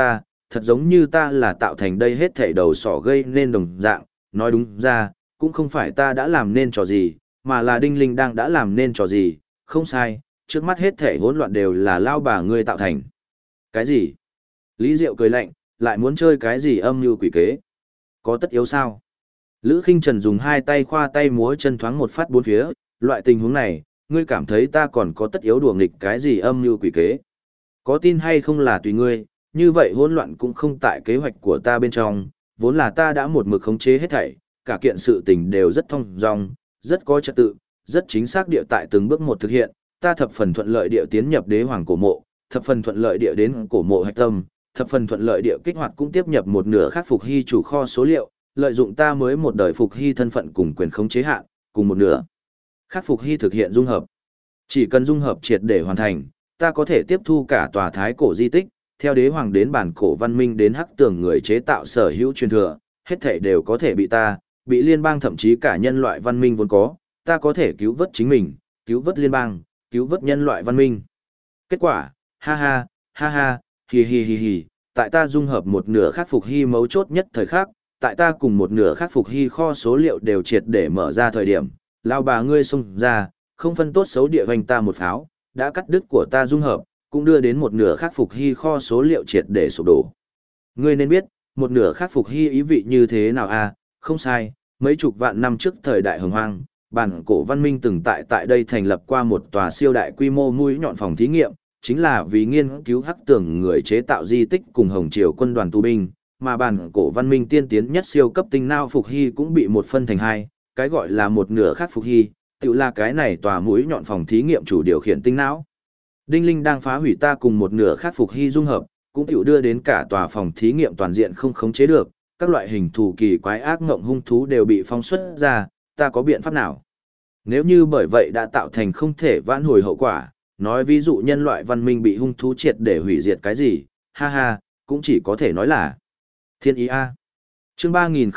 thật giống như ta là tạo thành đây hết thảy đầu sỏ gây nên đồng dạng, nói đúng ra, cũng không phải ta đã làm nên trò gì, mà là Đinh Linh đang đã làm nên trò gì, không sai, trước mắt hết thảy hỗn loạn đều là lao bà ngươi tạo thành. Cái gì? Lý Diệu cười lạnh, lại muốn chơi cái gì âm mưu quỷ kế? Có tất yếu sao? Lữ Khinh Trần dùng hai tay khoa tay múa chân thoáng một phát bốn phía, loại tình huống này, ngươi cảm thấy ta còn có tất yếu đùa nghịch cái gì âm mưu quỷ kế? Có tin hay không là tùy ngươi, như vậy hỗn loạn cũng không tại kế hoạch của ta bên trong, vốn là ta đã một mực khống chế hết thảy, cả kiện sự tình đều rất thông dong, rất có trật tự, rất chính xác địa tại từng bước một thực hiện, ta thập phần thuận lợi địa tiến nhập đế hoàng cổ mộ, thập phần thuận lợi địa đến cổ mộ hạch tâm, thập phần thuận lợi địa kích hoạt cũng tiếp nhập một nửa khắc phục hy chủ kho số liệu, lợi dụng ta mới một đời phục hy thân phận cùng quyền khống chế hạn, cùng một nửa khắc phục hy thực hiện dung hợp. Chỉ cần dung hợp triệt để hoàn thành, ta có thể tiếp thu cả tòa thái cổ di tích, theo đế hoàng đến bản cổ văn minh đến hắc tường người chế tạo sở hữu truyền thừa, hết thảy đều có thể bị ta, bị liên bang thậm chí cả nhân loại văn minh vốn có, ta có thể cứu vớt chính mình, cứu vớt liên bang, cứu vớt nhân loại văn minh. Kết quả, ha ha, hì hì, tại ta dung hợp một nửa khắc phục hy mấu chốt nhất thời khắc, tại ta cùng một nửa khắc phục hy kho số liệu đều triệt để mở ra thời điểm, lao bà ngươi xông ra, không phân tốt xấu địa vành ta một pháo, đã cắt đứt của ta dung hợp, cũng đưa đến một nửa khắc phục hy kho số liệu triệt để sụp đổ. Ngươi nên biết, một nửa khắc phục hy ý vị như thế nào à, không sai, mấy chục vạn năm trước thời đại hồng hoang, bản cổ văn minh từng tại đây thành lập qua một tòa siêu đại quy mô mũi nhọn phòng thí nghiệm, chính là vì nghiên cứu hắc tường người chế tạo di tích cùng Hồng Triều quân đoàn tu binh, mà bản cổ văn minh tiên tiến nhất siêu cấp tinh não phục hy cũng bị một phân thành hai, cái gọi là một nửa khác phục hy, tự là cái này tòa mũi nhọn phòng thí nghiệm chủ điều khiển tinh não. Đinh Linh đang phá hủy ta cùng một nửa khác phục hy dung hợp, cũng tự đưa đến cả tòa phòng thí nghiệm toàn diện không khống chế được, các loại hình thù kỳ quái ác ngộng hung thú đều bị phóng xuất ra, ta có biện pháp nào? Nếu như bởi vậy đã tạo thành không thể vãn hồi hậu quả, nói ví dụ nhân loại văn minh bị hung thú triệt để hủy diệt cái gì, ha, cũng chỉ có thể nói là thiên ý a. Chương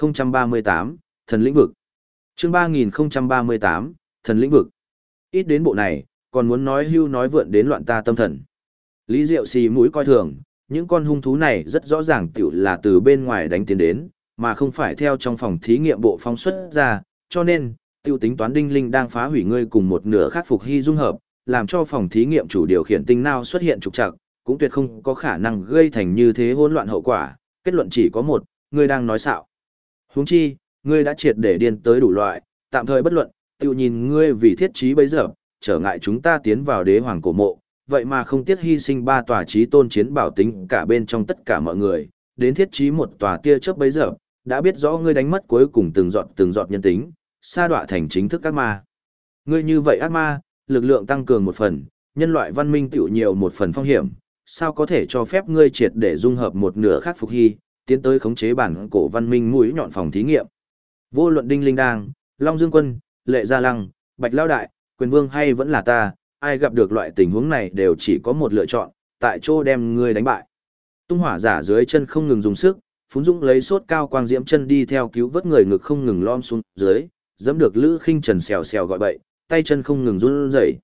3038, Thần lĩnh vực. Chương 3038, Thần lĩnh vực. Ít đến bộ này, còn muốn nói hưu nói vượn đến loạn ta tâm thần. Lý Diệu xì mũi coi thường, những con hung thú này rất rõ ràng tiểu là từ bên ngoài đánh tiến đến, mà không phải theo trong phòng thí nghiệm bộ phóng xuất ra, cho nên, tiêu tính toán Đinh Linh đang phá hủy ngươi cùng một nửa khắc phục hy dung hợp, làm cho phòng thí nghiệm chủ điều khiển tinh não xuất hiện trục trặc, cũng tuyệt không có khả năng gây thành như thế hỗn loạn hậu quả, kết luận chỉ có một, ngươi đang nói xạo. Huống chi, ngươi đã triệt để điên tới đủ loại, tạm thời bất luận, tiêu nhìn ngươi vì thiết trí bấy giờ, trở ngại chúng ta tiến vào đế hoàng cổ mộ, vậy mà không tiếc hy sinh ba tòa chí tôn chiến bảo tính cả bên trong tất cả mọi người, đến thiết trí một tòa tia chớp bấy giờ, đã biết rõ ngươi đánh mất cuối cùng từng giọt nhân tính, sa đọa thành chính thức ác ma. Ngươi như vậy ác ma, lực lượng tăng cường một phần, nhân loại văn minh tiểu nhiều một phần phong hiểm, sao có thể cho phép ngươi triệt để dung hợp một nửa khắc phục hy, tiến tới khống chế bản cổ văn minh mũi nhọn phòng thí nghiệm. Vô luận Đinh Linh Đang, Long Dương Quân, Lệ Gia Lăng, Bạch Lao Đại, Quyền Vương hay vẫn là ta, ai gặp được loại tình huống này đều chỉ có một lựa chọn, tại chỗ đem ngươi đánh bại. Tung hỏa giả dưới chân không ngừng dùng sức, phún dũng lấy sốt cao quang diễm chân đi theo cứu vớt người ngực không ngừng lom xuống dưới, dẫm được Lữ Khinh Trần xèo xèo gọi bậy, tay chân không ngừng run rẩy.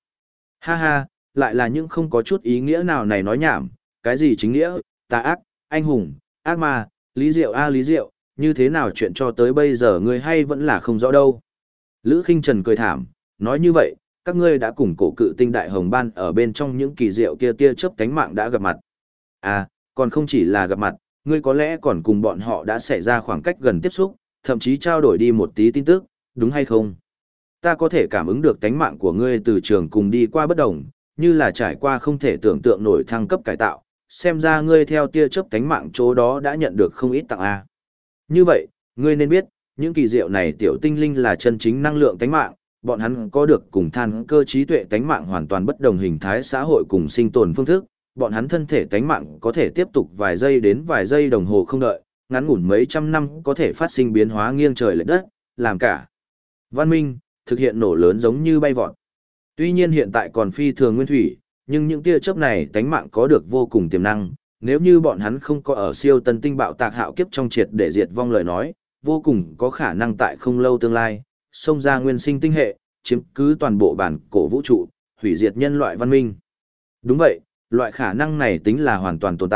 Ha, lại là những không có chút ý nghĩa nào này nói nhảm, cái gì chính nghĩa, tà ác, anh hùng, ác ma, Lý Diệu Lý Diệu, như thế nào chuyện cho tới bây giờ ngươi hay vẫn là không rõ đâu. Lữ Khinh Trần cười thảm, nói như vậy, các ngươi đã cùng cổ cự tinh đại hồng ban ở bên trong những kỳ diệu kia tia chớp cánh mạng đã gặp mặt. À, còn không chỉ là gặp mặt, ngươi có lẽ còn cùng bọn họ đã xảy ra khoảng cách gần tiếp xúc, thậm chí trao đổi đi một tí tin tức, đúng hay không? Ta có thể cảm ứng được cánh mạng của ngươi từ trường cùng đi qua bất đồng, như là trải qua không thể tưởng tượng nổi thăng cấp cải tạo, xem ra ngươi theo tia chớp cánh mạng chỗ đó đã nhận được không ít tặng A. Như vậy, ngươi nên biết, những kỳ diệu này tiểu tinh linh là chân chính năng lượng cánh mạng, bọn hắn có được cùng than cơ trí tuệ tánh mạng hoàn toàn bất đồng hình thái xã hội cùng sinh tồn phương thức, bọn hắn thân thể tánh mạng có thể tiếp tục vài giây đến vài giây đồng hồ không đợi, ngắn ngủn mấy trăm năm có thể phát sinh biến hóa nghiêng trời lệch đất, làm cả văn minh thực hiện nổ lớn giống như bay vọt. Tuy nhiên hiện tại còn phi thường nguyên thủy, nhưng những tia chớp này tánh mạng có được vô cùng tiềm năng, nếu như bọn hắn không có ở siêu tân tinh bạo tạc hạo kiếp trong triệt để diệt vong lời nói, vô cùng có khả năng tại không lâu tương lai xông ra nguyên sinh tinh hệ, chiếm cứ toàn bộ bản cổ vũ trụ, hủy diệt nhân loại văn minh. Đúng vậy, loại khả năng này tính là hoàn toàn tồn tại,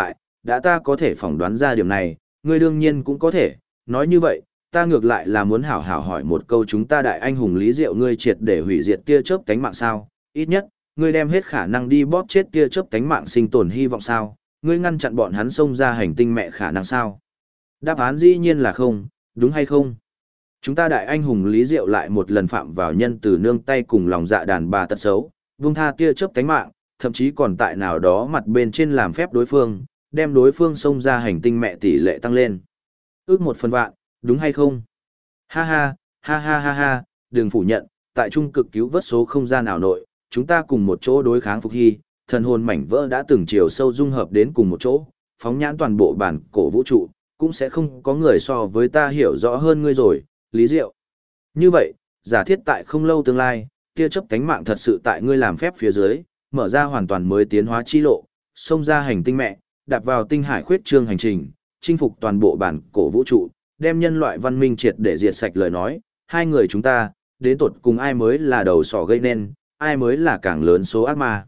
đã ta có thể phỏng đoán ra điểm này, ngươi đương nhiên cũng có thể, nói như vậy, ta ngược lại là muốn hảo hảo hỏi một câu chúng ta đại anh hùng Lý Diệu ngươi triệt để hủy diệt tia chớp cánh mạng sao, ít nhất, ngươi đem hết khả năng đi bóp chết tia chớp cánh mạng sinh tồn hy vọng sao, ngươi ngăn chặn bọn hắn xông ra hành tinh mẹ khả năng sao? Đáp án dĩ nhiên là không, đúng hay không? Chúng ta đại anh hùng Lý Diệu lại một lần phạm vào nhân từ nương tay cùng lòng dạ đàn bà tật xấu, vung tha tia chớp cánh mạng, thậm chí còn tại nào đó mặt bên trên làm phép đối phương, đem đối phương xông ra hành tinh mẹ tỷ lệ tăng lên. Ước 1/1000, đúng hay không? Ha ha, ha ha ha ha, đừng phủ nhận, tại trung cực cứu vớt số không gian nào nội, chúng ta cùng một chỗ đối kháng Phục Hy, thần hồn mảnh vỡ đã từng chiều sâu dung hợp đến cùng một chỗ, phóng nhãn toàn bộ bản cổ vũ trụ, cũng sẽ không có người so với ta hiểu rõ hơn ngươi rồi, Lý Diệu. Như vậy, giả thiết tại không lâu tương lai, tia chớp cánh mạng thật sự tại ngươi làm phép phía dưới, mở ra hoàn toàn mới tiến hóa chi lộ, xông ra hành tinh mẹ, đạp vào tinh hải khuyết trương hành trình, chinh phục toàn bộ bản cổ vũ trụ, đem nhân loại văn minh triệt để diệt sạch lời nói, hai người chúng ta, đến tột cùng ai mới là đầu sỏ gây nên, ai mới là càng lớn số ác ma.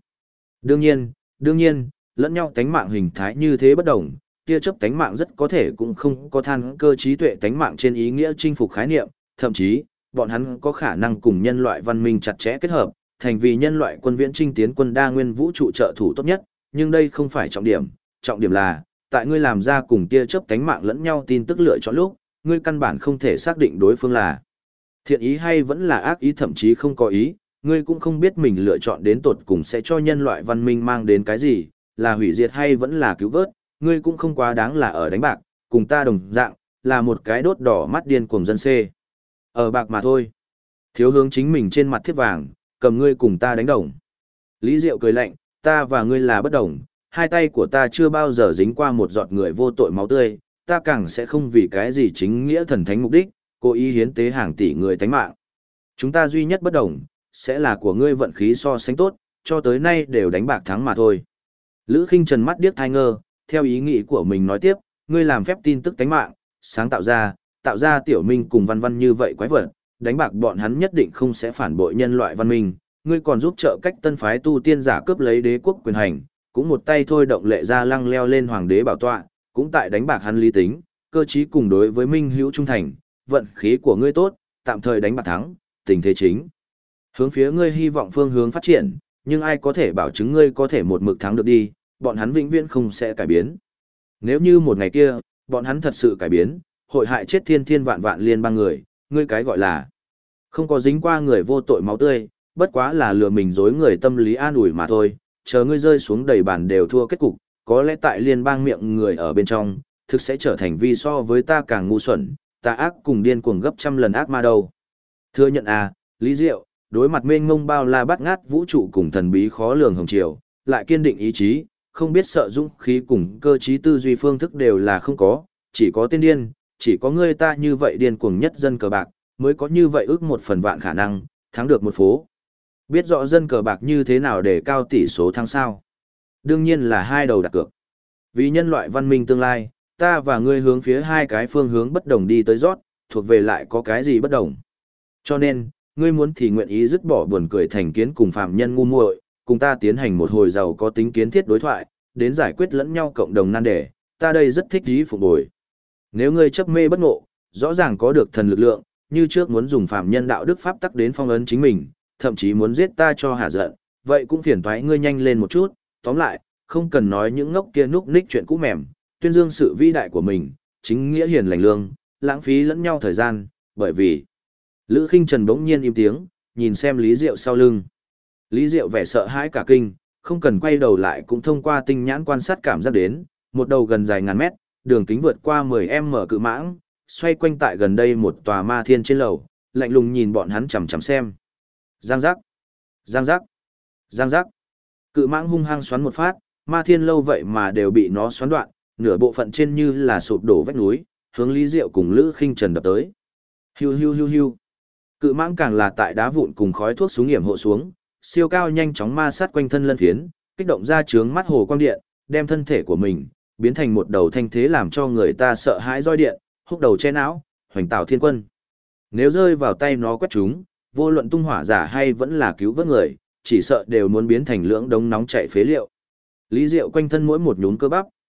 Đương nhiên, lẫn nhau tánh mạng hình thái như thế bất đồng, tia chớp tánh mạng rất có thể cũng không có than cơ trí tuệ tánh mạng trên ý nghĩa chinh phục khái niệm, thậm chí, bọn hắn có khả năng cùng nhân loại văn minh chặt chẽ kết hợp, thành vì nhân loại quân viễn trinh tiến quân đa nguyên vũ trụ trợ thủ tốt nhất, nhưng đây không phải trọng điểm là, tại ngươi làm ra cùng tia chớp tánh mạng lẫn nhau tin tức lựa chọn lúc, ngươi căn bản không thể xác định đối phương là thiện ý hay vẫn là ác ý thậm chí không có ý, ngươi cũng không biết mình lựa chọn đến tột cùng sẽ cho nhân loại văn minh mang đến cái gì, là hủy diệt hay vẫn là cứu vớt, ngươi cũng không quá đáng là ở đánh bạc, cùng ta đồng dạng, là một cái đốt đỏ mắt điên cuồng dân xê. Ở bạc mà thôi. Thiếu hướng chính mình trên mặt thiết vàng, cầm ngươi cùng ta đánh đồng. Lý Diệu cười lạnh, ta và ngươi là bất đồng, hai tay của ta chưa bao giờ dính qua một giọt người vô tội máu tươi, ta càng sẽ không vì cái gì chính nghĩa thần thánh mục đích, cố ý hiến tế hàng tỷ người tánh mạng. Chúng ta duy nhất bất đồng, sẽ là của ngươi vận khí so sánh tốt, cho tới nay đều đánh bạc thắng mà thôi. Lữ Khinh Trần mắt điếc thai ngơ, theo ý nghĩ của mình nói tiếp, ngươi làm phép tin tức tánh mạng, sáng tạo ra tiểu minh cùng văn văn như vậy quái vật, đánh bạc bọn hắn nhất định không sẽ phản bội nhân loại văn minh, ngươi còn giúp trợ cách tân phái tu tiên giả cướp lấy đế quốc quyền hành, cũng một tay thôi động lệ ra lăng leo lên hoàng đế bảo tọa, cũng tại đánh bạc hắn lý tính, cơ trí cùng đối với minh hữu trung thành, vận khí của ngươi tốt, tạm thời đánh bạc thắng, tình thế chính. Hướng phía ngươi hy vọng phương hướng phát triển, nhưng ai có thể bảo chứng ngươi có thể một mực thắng được đi, bọn hắn vĩnh viễn không sẽ cải biến. Nếu như một ngày kia, bọn hắn thật sự cải biến, hội hại chết thiên thiên vạn vạn liên bang người, ngươi cái gọi là không có dính qua người vô tội máu tươi, bất quá là lừa mình dối người tâm lý an ủi mà thôi, chờ ngươi rơi xuống đầy bàn đều thua kết cục, có lẽ tại liên bang miệng người ở bên trong, thực sẽ trở thành vi so với ta càng ngu xuẩn, ta ác cùng điên cuồng gấp trăm lần ác ma đâu. Thừa nhận à, Lý Diệu, đối mặt mênh mông bao la bát ngát vũ trụ cùng thần bí khó lường hồng triều, lại kiên định ý chí, không biết sợ dũng khí cùng cơ trí tư duy phương thức đều là không có, chỉ có tên điên, chỉ có ngươi ta như vậy điên cuồng nhất dân cờ bạc, mới có như vậy ước 1/1000 khả năng, thắng được một phố. Biết rõ dân cờ bạc như thế nào để cao tỷ số thắng sao? Đương nhiên là hai đầu đặt cược. Vì nhân loại văn minh tương lai, ta và ngươi hướng phía hai cái phương hướng bất đồng đi tới rót, thuộc về lại có cái gì bất đồng. Cho nên, ngươi muốn thì nguyện ý dứt bỏ buồn cười thành kiến cùng phạm nhân ngu muội, cùng ta tiến hành một hồi giàu có tính kiến thiết đối thoại, đến giải quyết lẫn nhau cộng đồng nan đề, ta đây rất thích ý phục bồi. Nếu ngươi chấp mê bất ngộ, rõ ràng có được thần lực lượng, như trước muốn dùng phạm nhân đạo đức pháp tắc đến phong ấn chính mình, thậm chí muốn giết ta cho hả giận, vậy cũng phiền toái ngươi nhanh lên một chút, tóm lại, không cần nói những ngốc kia núc ních chuyện cũ mềm, tuyên dương sự vĩ đại của mình, chính nghĩa hiền lành lương, lãng phí lẫn nhau thời gian, bởi vì Lữ Khinh Trần bỗng nhiên im tiếng, nhìn xem Lý Diệu sau lưng. Lý Diệu vẻ sợ hãi cả kinh, không cần quay đầu lại cũng thông qua tinh nhãn quan sát cảm giác đến, một đầu gần dài ngàn mét, đường kính vượt qua 10m cự mãng, xoay quanh tại gần đây một tòa ma thiên trên lầu, lạnh lùng nhìn bọn hắn chằm chằm xem. Giang giác, giang giác, giang giác. Cự mãng hung hăng xoắn một phát, ma thiên lâu vậy mà đều bị nó xoắn đoạn, nửa bộ phận trên như là sụp đổ vách núi, hướng Lý Diệu cùng Lữ Khinh Trần đập tới. Hiu hiu hiu hiu. Cự mãng càng là tại đá vụn cùng khói thuốc súng hiểm hộ xuống, siêu cao nhanh chóng ma sát quanh thân lân phiến, kích động ra chướng mắt hồ quang điện, đem thân thể của mình biến thành một đầu thanh thế làm cho người ta sợ hãi roi điện, húc đầu che não, hoành tạo thiên quân. Nếu rơi vào tay nó quét chúng, vô luận tung hỏa giả hay vẫn là cứu vớt người, chỉ sợ đều muốn biến thành lưỡng đống nóng chảy phế liệu. Lý Diệu quanh thân mỗi một nhún cơ bắp,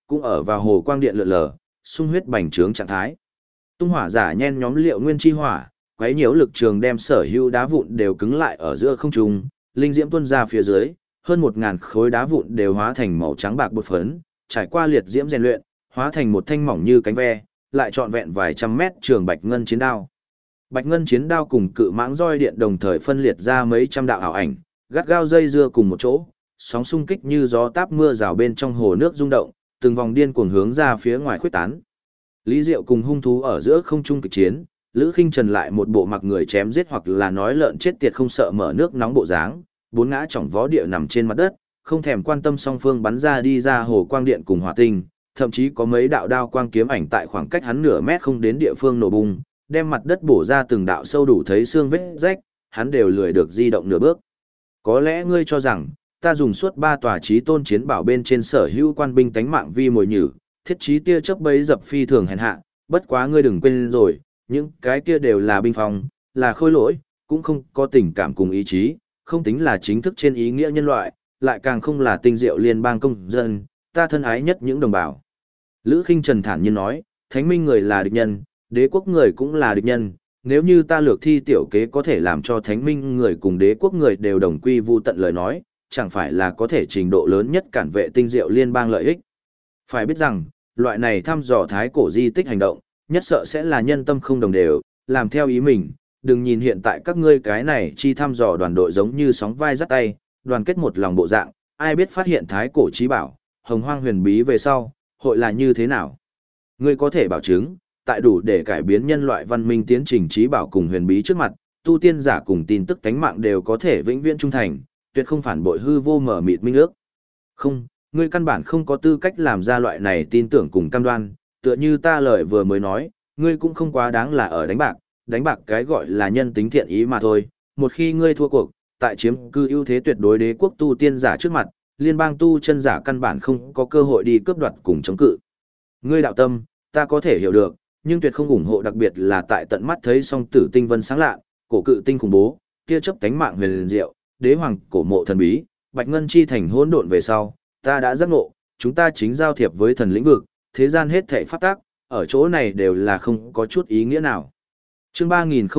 cũng ở vào hồ quang điện lượn lờ, sung huyết bành trướng trạng thái. Tung hỏa giả nhen nhóm liệu nguyên chi hỏa, quấy nhiễu lực trường đem sở hữu đá vụn đều cứng lại ở giữa không trung, linh diễm tuôn ra phía dưới, hơn 1000 khối đá vụn đều hóa thành màu trắng bạc bột phấn, trải qua liệt diễm rèn luyện, hóa thành một thanh mỏng như cánh ve, lại trọn vẹn vài trăm mét trường bạch ngân chiến đao. Bạch ngân chiến đao cùng cự mãng roi điện đồng thời phân liệt ra mấy trăm đạo ảo ảnh, gắt gao dây dưa cùng một chỗ, sóng xung kích như gió táp mưa rào bên trong hồ nước rung động, từng vòng điên cuồng hướng ra phía ngoài khuếch tán. Lý Diệu cùng hung thú ở giữa không trung kịch chiến, Lữ Khinh Trần lại một bộ mặc người chém giết hoặc là nói lợn chết tiệt không sợ mở nước nóng bộ dáng, bốn ngã chỏng vó địa nằm trên mặt đất, không thèm quan tâm song phương bắn ra đi ra hồ quang điện cùng hỏa tinh, thậm chí có mấy đạo đao quang kiếm ảnh tại khoảng cách hắn nửa mét không đến địa phương nổ bung, đem mặt đất bổ ra từng đạo sâu đủ thấy xương vết rách, hắn đều lười được di động nửa bước. Có lẽ ngươi cho rằng, ta dùng suốt 3 tòa chí tôn chiến bảo bên trên sở hữu quan binh tánh mạng vi mồi nhử, thiết chí tia chớp bấy dập phi thường hèn hạ, bất quá ngươi đừng quên rồi, những cái kia đều là binh phong, là khôi lỗi, cũng không có tình cảm cùng ý chí, không tính là chính thức trên ý nghĩa nhân loại, lại càng không là tinh diệu liên bang công dân, ta thân ái nhất những đồng bào. Lữ Khinh Trần thản nhiên nói, thánh minh người là địch nhân, đế quốc người cũng là địch nhân, nếu như ta lược thi tiểu kế có thể làm cho thánh minh người cùng đế quốc người đều đồng quy vu tận lời nói, chẳng phải là có thể trình độ lớn nhất cản vệ tinh diệu liên bang lợi ích. Phải biết rằng, loại này thăm dò thái cổ di tích hành động, nhất sợ sẽ là nhân tâm không đồng đều, làm theo ý mình, đừng nhìn hiện tại các ngươi cái này chi thăm dò đoàn đội giống như sóng vai dắt tay, đoàn kết một lòng bộ dạng, ai biết phát hiện thái cổ trí bảo, hồng hoang huyền bí về sau, hội là như thế nào. Ngươi có thể bảo chứng, tại đủ để cải biến nhân loại văn minh tiến trình trí bảo cùng huyền bí trước mặt, tu tiên giả cùng tin tức tánh mạng đều có thể vĩnh viễn trung thành, tuyệt không phản bội hư vô mở mịt minh ước. Không, ngươi căn bản không có tư cách làm ra loại này tin tưởng cùng cam đoan, tựa như ta lời vừa mới nói, ngươi cũng không quá đáng là ở đánh bạc cái gọi là nhân tính thiện ý mà thôi, một khi ngươi thua cuộc, tại chiếm cư ưu thế tuyệt đối đế quốc tu tiên giả trước mặt, liên bang tu chân giả căn bản không có cơ hội đi cướp đoạt cùng chống cự. Ngươi đạo tâm, ta có thể hiểu được, nhưng tuyệt không ủng hộ, đặc biệt là tại tận mắt thấy song tử tinh vân sáng lạ, cổ cự tinh khủng bố, tia chớp cánh mạng huyền diệu, đế hoàng cổ mộ thần bí, bạch ngân chi thành hỗn độn về sau, ta đã giác ngộ, chúng ta chính giao thiệp với thần lĩnh vực, thế gian hết thảy pháp tắc, ở chỗ này đều là không có chút ý nghĩa nào. Chương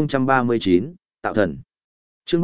3039, Tạo thần. Chương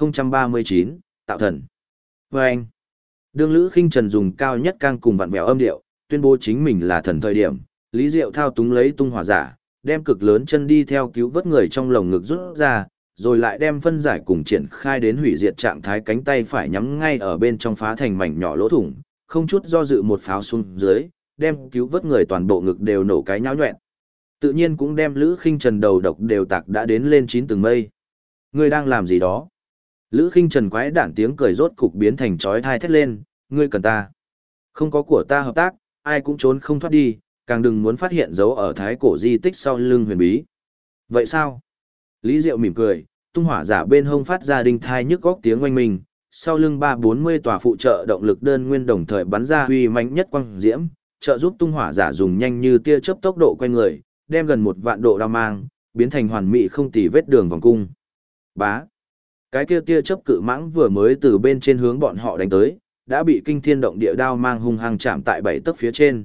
3039, Tạo thần. Và anh, đương Lữ Khinh Trần dùng cao nhất cang cùng vặn vẹo âm điệu, tuyên bố chính mình là thần thời điểm, Lý Diệu thao túng lấy tung hỏa giả, đem cực lớn chân đi theo cứu vớt người trong lồng ngực rút ra, rồi lại đem phân giải cùng triển khai đến hủy diệt trạng thái cánh tay phải nhắm ngay ở bên trong phá thành mảnh nhỏ lỗ thủng, không chút do dự một pháo xuống dưới, đem cứu vớt người toàn bộ ngực đều nổ cái nhão nhoẹn. Tự nhiên cũng đem Lữ Khinh Trần đầu độc đều tạc đã đến lên 9 tầng mây. Ngươi đang làm gì đó? Lữ Khinh Trần quái đản tiếng cười rốt cục biến thành chói tai thét lên, ngươi cần ta. Không có của ta hợp tác, ai cũng trốn không thoát đi, càng đừng muốn phát hiện dấu ở thái cổ di tích sau lưng huyền bí. Vậy sao? Lý Diệu mỉm cười, tung hỏa giả bên hông phát ra đinh thai nhức góc tiếng oanh minh, sau lưng 340 tòa phụ trợ động lực đơn nguyên đồng thời bắn ra uy mãnh nhất quang diễm, trợ giúp tung hỏa giả dùng nhanh như tia chớp tốc độ quay người, đem gần 1 vạn độ đao mang, biến thành hoàn mỹ không tì vết đường vòng cung. Bá. Cái kia tia chớp cự mãng vừa mới từ bên trên hướng bọn họ đánh tới, đã bị kinh thiên động địa đao mang hung hăng chạm tại 7 tấc phía trên,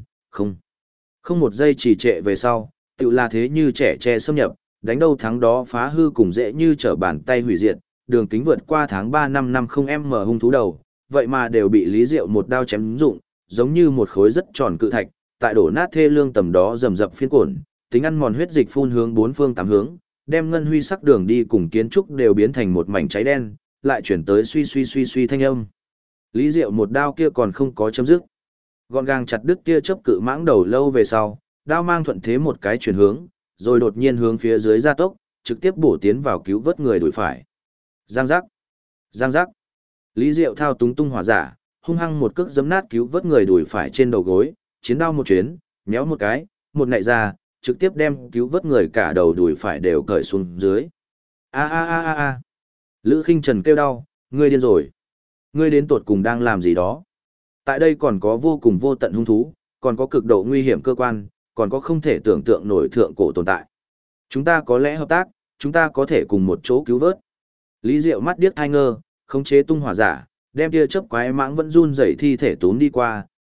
không một giây trì trệ về sau, tự là thế như trẻ tre xâm nhập, đánh đâu thắng đó phá hư cùng dễ như trở bàn tay hủy diệt, đường kính vượt qua tháng 3 năm 50m hung thú đầu, vậy mà đều bị Lý Diệu một đao chém rụng, giống như một khối rất tròn cự thạch, tại đổ nát thê lương tầm đó rầm rập phiến cổn, tính ăn mòn huyết dịch phun hướng bốn phương tám hướng, đem ngân huy sắc đường đi cùng kiến trúc đều biến thành một mảnh cháy đen, lại chuyển tới suy suy suy suy thanh âm. Lý Diệu một đao kia còn không có chấm dứt. Gọn gàng chặt đứt tia chớp cự mãng đầu lâu về sau, đao mang thuận thế một cái chuyển hướng, rồi đột nhiên hướng phía dưới gia tốc, trực tiếp bổ tiến vào cứu vớt người đuổi phải. Giang giác, giang giác. Lý Diệu thao túng tung hỏa giả, hung hăng một cước giấm nát cứu vớt người đuổi phải trên đầu gối, chiến đao một chuyến, méo một cái, một nạy ra, trực tiếp đem cứu vớt người cả đầu đuổi phải đều cởi xuống dưới. A a a a a. Lữ Khinh Trần kêu đau, ngươi điên rồi. Ngươi đến tột cùng đang làm gì đó? Tại đây còn có vô cùng vô tận hung thú, còn có cực độ nguy hiểm cơ quan, còn có không thể tưởng tượng nổi thượng cổ tồn tại. Chúng ta có lẽ hợp tác, chúng ta có thể cùng một chỗ cứu vớt. Lý Diệu mắt điếc hai ngơ, khống chế tung hỏa giả, đem tia chớp quái mãng vẫn run rẩy thi thể tốn đi qua,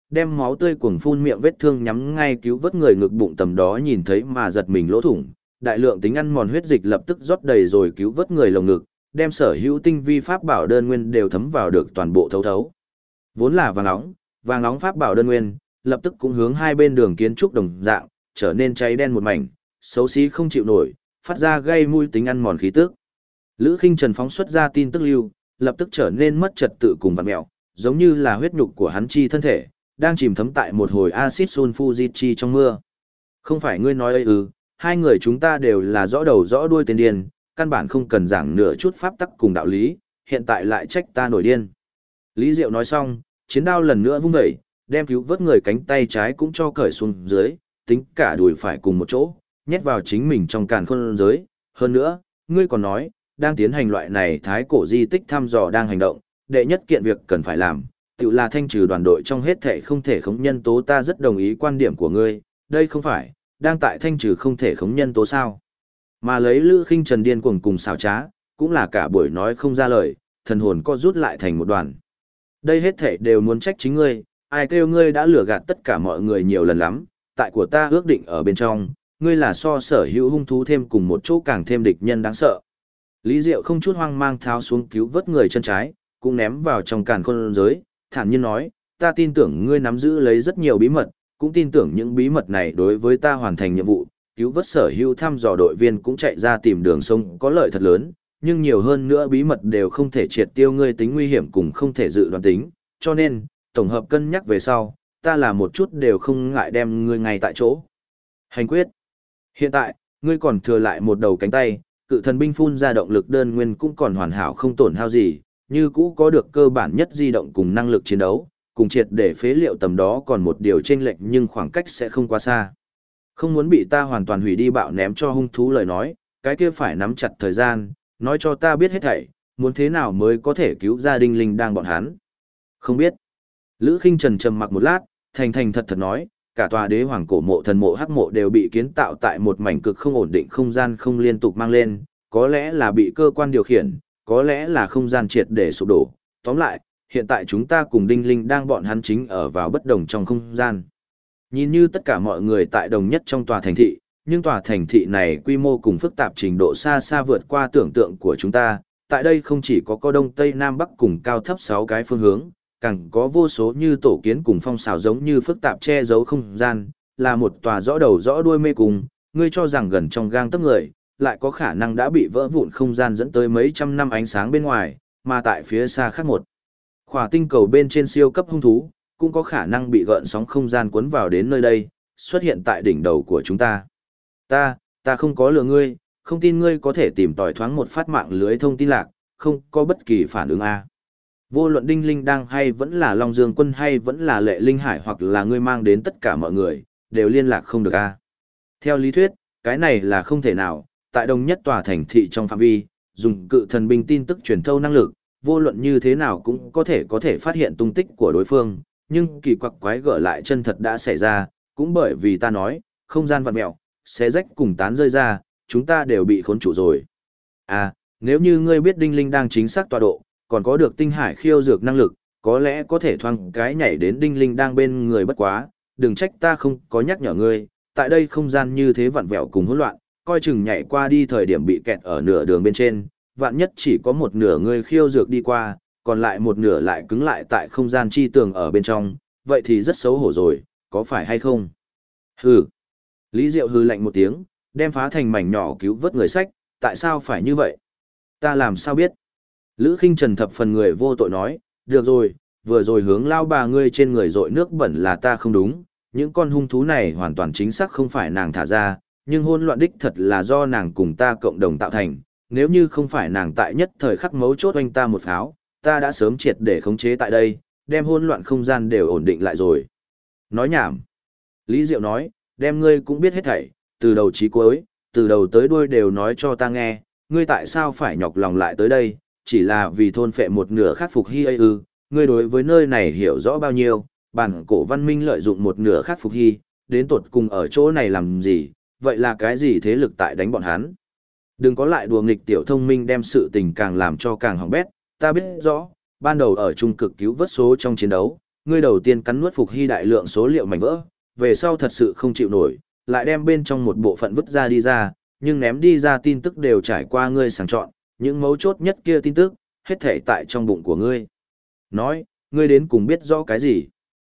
đem máu tươi cuồng phun miệng vết thương nhắm ngay cứu vớt người ngực bụng tầm đó nhìn thấy mà giật mình lỗ thủng, đại lượng tính ăn mòn huyết dịch lập tức rót đầy rồi cứu vớt người lồng ngực, đem sở hữu tinh vi pháp bảo đơn nguyên đều thấm vào được toàn bộ thấu thấu. Vốn là vàng nóng pháp bảo đơn nguyên, lập tức cũng hướng hai bên đường kiến trúc đồng dạng, trở nên cháy đen một mảnh, xấu xí không chịu nổi, phát ra gây mùi tính ăn mòn khí tức. Lữ Khinh Trần phóng xuất ra tin tức lưu, lập tức trở nên mất trật tự cùng vặn mẹo, giống như là huyết nhục của hắn chi thân thể, đang chìm thấm tại một hồi axit sulfuric chi trong mưa. Không phải ngươi nói ấy ư, hai người chúng ta đều là rõ đầu rõ đuôi tên điên, căn bản không cần giảng nửa chút pháp tắc cùng đạo lý, hiện tại lại trách ta nổi điên. Lý Diệu nói xong, chiến đao lần nữa vung dậy, đem cứu vớt người cánh tay trái cũng cho cởi xuống dưới, tính cả đùi phải cùng một chỗ, nhét vào chính mình trong càn khôn giới. Hơn nữa, ngươi còn nói, đang tiến hành loại này thái cổ di tích thăm dò đang hành động, đệ nhất kiện việc cần phải làm, tự là thanh trừ đoàn đội trong hết thể không thể khống nhân tố. Ta rất đồng ý quan điểm của ngươi, đây không phải, đang tại thanh trừ không thể khống nhân tố sao. Mà lấy Lữ Khinh Trần điên cuồng cùng xảo trá, cũng là cả buổi nói không ra lời, thần hồn co rút lại thành một đoàn. Đây hết thể đều muốn trách chính ngươi, ai kêu ngươi đã lừa gạt tất cả mọi người nhiều lần lắm, tại của ta ước định ở bên trong, ngươi là so sở hữu hung thú thêm cùng một chỗ càng thêm địch nhân đáng sợ. Lý Diệu không chút hoang mang tháo xuống cứu vớt người chân trái, cũng ném vào trong càn khôn giới, thản nhiên nói, ta tin tưởng ngươi nắm giữ lấy rất nhiều bí mật, cũng tin tưởng những bí mật này đối với ta hoàn thành nhiệm vụ, cứu vớt sở hữu thăm dò đội viên cũng chạy ra tìm đường sông có lợi thật lớn, nhưng nhiều hơn nữa bí mật đều không thể triệt tiêu ngươi tính nguy hiểm cùng không thể dự đoán tính, cho nên, tổng hợp cân nhắc về sau, ta là một chút đều không ngại đem ngươi ngay tại chỗ. Hành quyết. Hiện tại, ngươi còn thừa lại một đầu cánh tay, cự thần binh phun ra động lực đơn nguyên cũng còn hoàn hảo không tổn hao gì, như cũ có được cơ bản nhất di động cùng năng lực chiến đấu, cùng triệt để phế liệu tầm đó còn một điều chênh lệch nhưng khoảng cách sẽ không quá xa. Không muốn bị ta hoàn toàn hủy đi bạo ném cho hung thú lời nói, cái kia phải nắm chặt thời gian, nói cho ta biết hết thảy, muốn thế nào mới có thể cứu ra Đinh Linh đang bọn hắn. Không biết. Lữ Khinh Trần trầm mặc một lát, thành thành thật thật nói, cả tòa đế hoàng cổ mộ thần mộ hắc mộ đều bị kiến tạo tại một mảnh cực không ổn định không gian không liên tục mang lên, có lẽ là bị cơ quan điều khiển, có lẽ là không gian triệt để sụp đổ. Tóm lại, hiện tại chúng ta cùng Đinh Linh đang bọn hắn chính ở vào bất đồng trong không gian. Nhìn như tất cả mọi người tại đồng nhất trong tòa thành thị, nhưng tòa thành thị này quy mô cùng phức tạp trình độ xa xa vượt qua tưởng tượng của chúng ta. Tại đây không chỉ có đông tây nam bắc cùng cao thấp 6 cái phương hướng, càng có vô số như tổ kiến cùng phong xào giống như phức tạp che giấu không gian, là một tòa rõ đầu rõ đuôi mê cung. Ngươi cho rằng gần trong gang tấc người, lại có khả năng đã bị vỡ vụn không gian dẫn tới mấy trăm năm ánh sáng bên ngoài, mà tại phía xa khác một khỏa tinh cầu bên trên siêu cấp hung thú, cũng có khả năng bị gợn sóng không gian cuốn vào đến nơi đây, xuất hiện tại đỉnh đầu của chúng ta. Ta không có lừa ngươi, không tin ngươi có thể tìm tòi thoáng một phát mạng lưới thông tin lạc, không có bất kỳ phản ứng a. Vô luận Đinh Linh đang hay vẫn là Long Dương Quân hay vẫn là Lệ Linh Hải hoặc là ngươi mang đến tất cả mọi người, đều liên lạc không được a. Theo lý thuyết, cái này là không thể nào, tại đồng nhất tòa thành thị trong phạm vi, dùng cự thần binh tin tức truyền thâu năng lực, vô luận như thế nào cũng có thể phát hiện tung tích của đối phương, nhưng kỳ quặc quái gở lại chân thật đã xảy ra, cũng bởi vì ta nói, không gian vặn mẹo, xé rách cùng tán rơi ra, chúng ta đều bị khốn trụ rồi. À, nếu như ngươi biết Đinh Linh đang chính xác tọa độ, còn có được tinh hải khiêu dược năng lực, có lẽ có thể thoang cái nhảy đến Đinh Linh đang bên người bất quá, đừng trách ta không có nhắc nhở ngươi, tại đây không gian như thế vặn vẹo cùng hỗn loạn, coi chừng nhảy qua đi thời điểm bị kẹt ở nửa đường bên trên, vạn nhất chỉ có một nửa ngươi khiêu dược đi qua, còn lại một nửa lại cứng lại tại không gian chi tường ở bên trong, vậy thì rất xấu hổ rồi, có phải hay không? Hừ. Lý Diệu hừ lạnh một tiếng, đem phá thành mảnh nhỏ cứu vớt người sách, tại sao phải như vậy? Ta làm sao biết? Lữ Khinh Trần thập phần người vô tội nói, được rồi, vừa rồi hướng lao bà ngươi trên người dội nước bẩn là ta không đúng, những con hung thú này hoàn toàn chính xác không phải nàng thả ra, nhưng hỗn loạn đích thật là do nàng cùng ta cộng đồng tạo thành, nếu như không phải nàng tại nhất thời khắc mấu chốt oanh ta một pháo, ta đã sớm triệt để khống chế tại đây, đem hỗn loạn không gian đều ổn định lại rồi. Nói nhảm. Lý Diệu nói, đem ngươi cũng biết hết thảy, từ đầu chí cuối, từ đầu tới đuôi đều nói cho ta nghe, ngươi tại sao phải nhọc lòng lại tới đây, chỉ là vì thôn phệ một nửa khắc phục hy ư, ngươi đối với nơi này hiểu rõ bao nhiêu, bản cổ văn minh lợi dụng một nửa khắc phục hy, đến tột cùng ở chỗ này làm gì, vậy là cái gì thế lực tại đánh bọn hắn. Đừng có lại đùa nghịch tiểu thông minh đem sự tình càng làm cho càng hỏng bét, ta biết rõ, ban đầu ở trung cực cứu vớt số trong chiến đấu, ngươi đầu tiên cắn nuốt Phục Hy đại lượng số liệu mảnh vỡ, về sau thật sự không chịu nổi, lại đem bên trong một bộ phận vứt ra đi ra, nhưng ném đi ra tin tức đều trải qua ngươi sàng chọn, những mấu chốt nhất kia tin tức, hết thể tại trong bụng của ngươi. Nói, ngươi đến cùng biết rõ cái gì?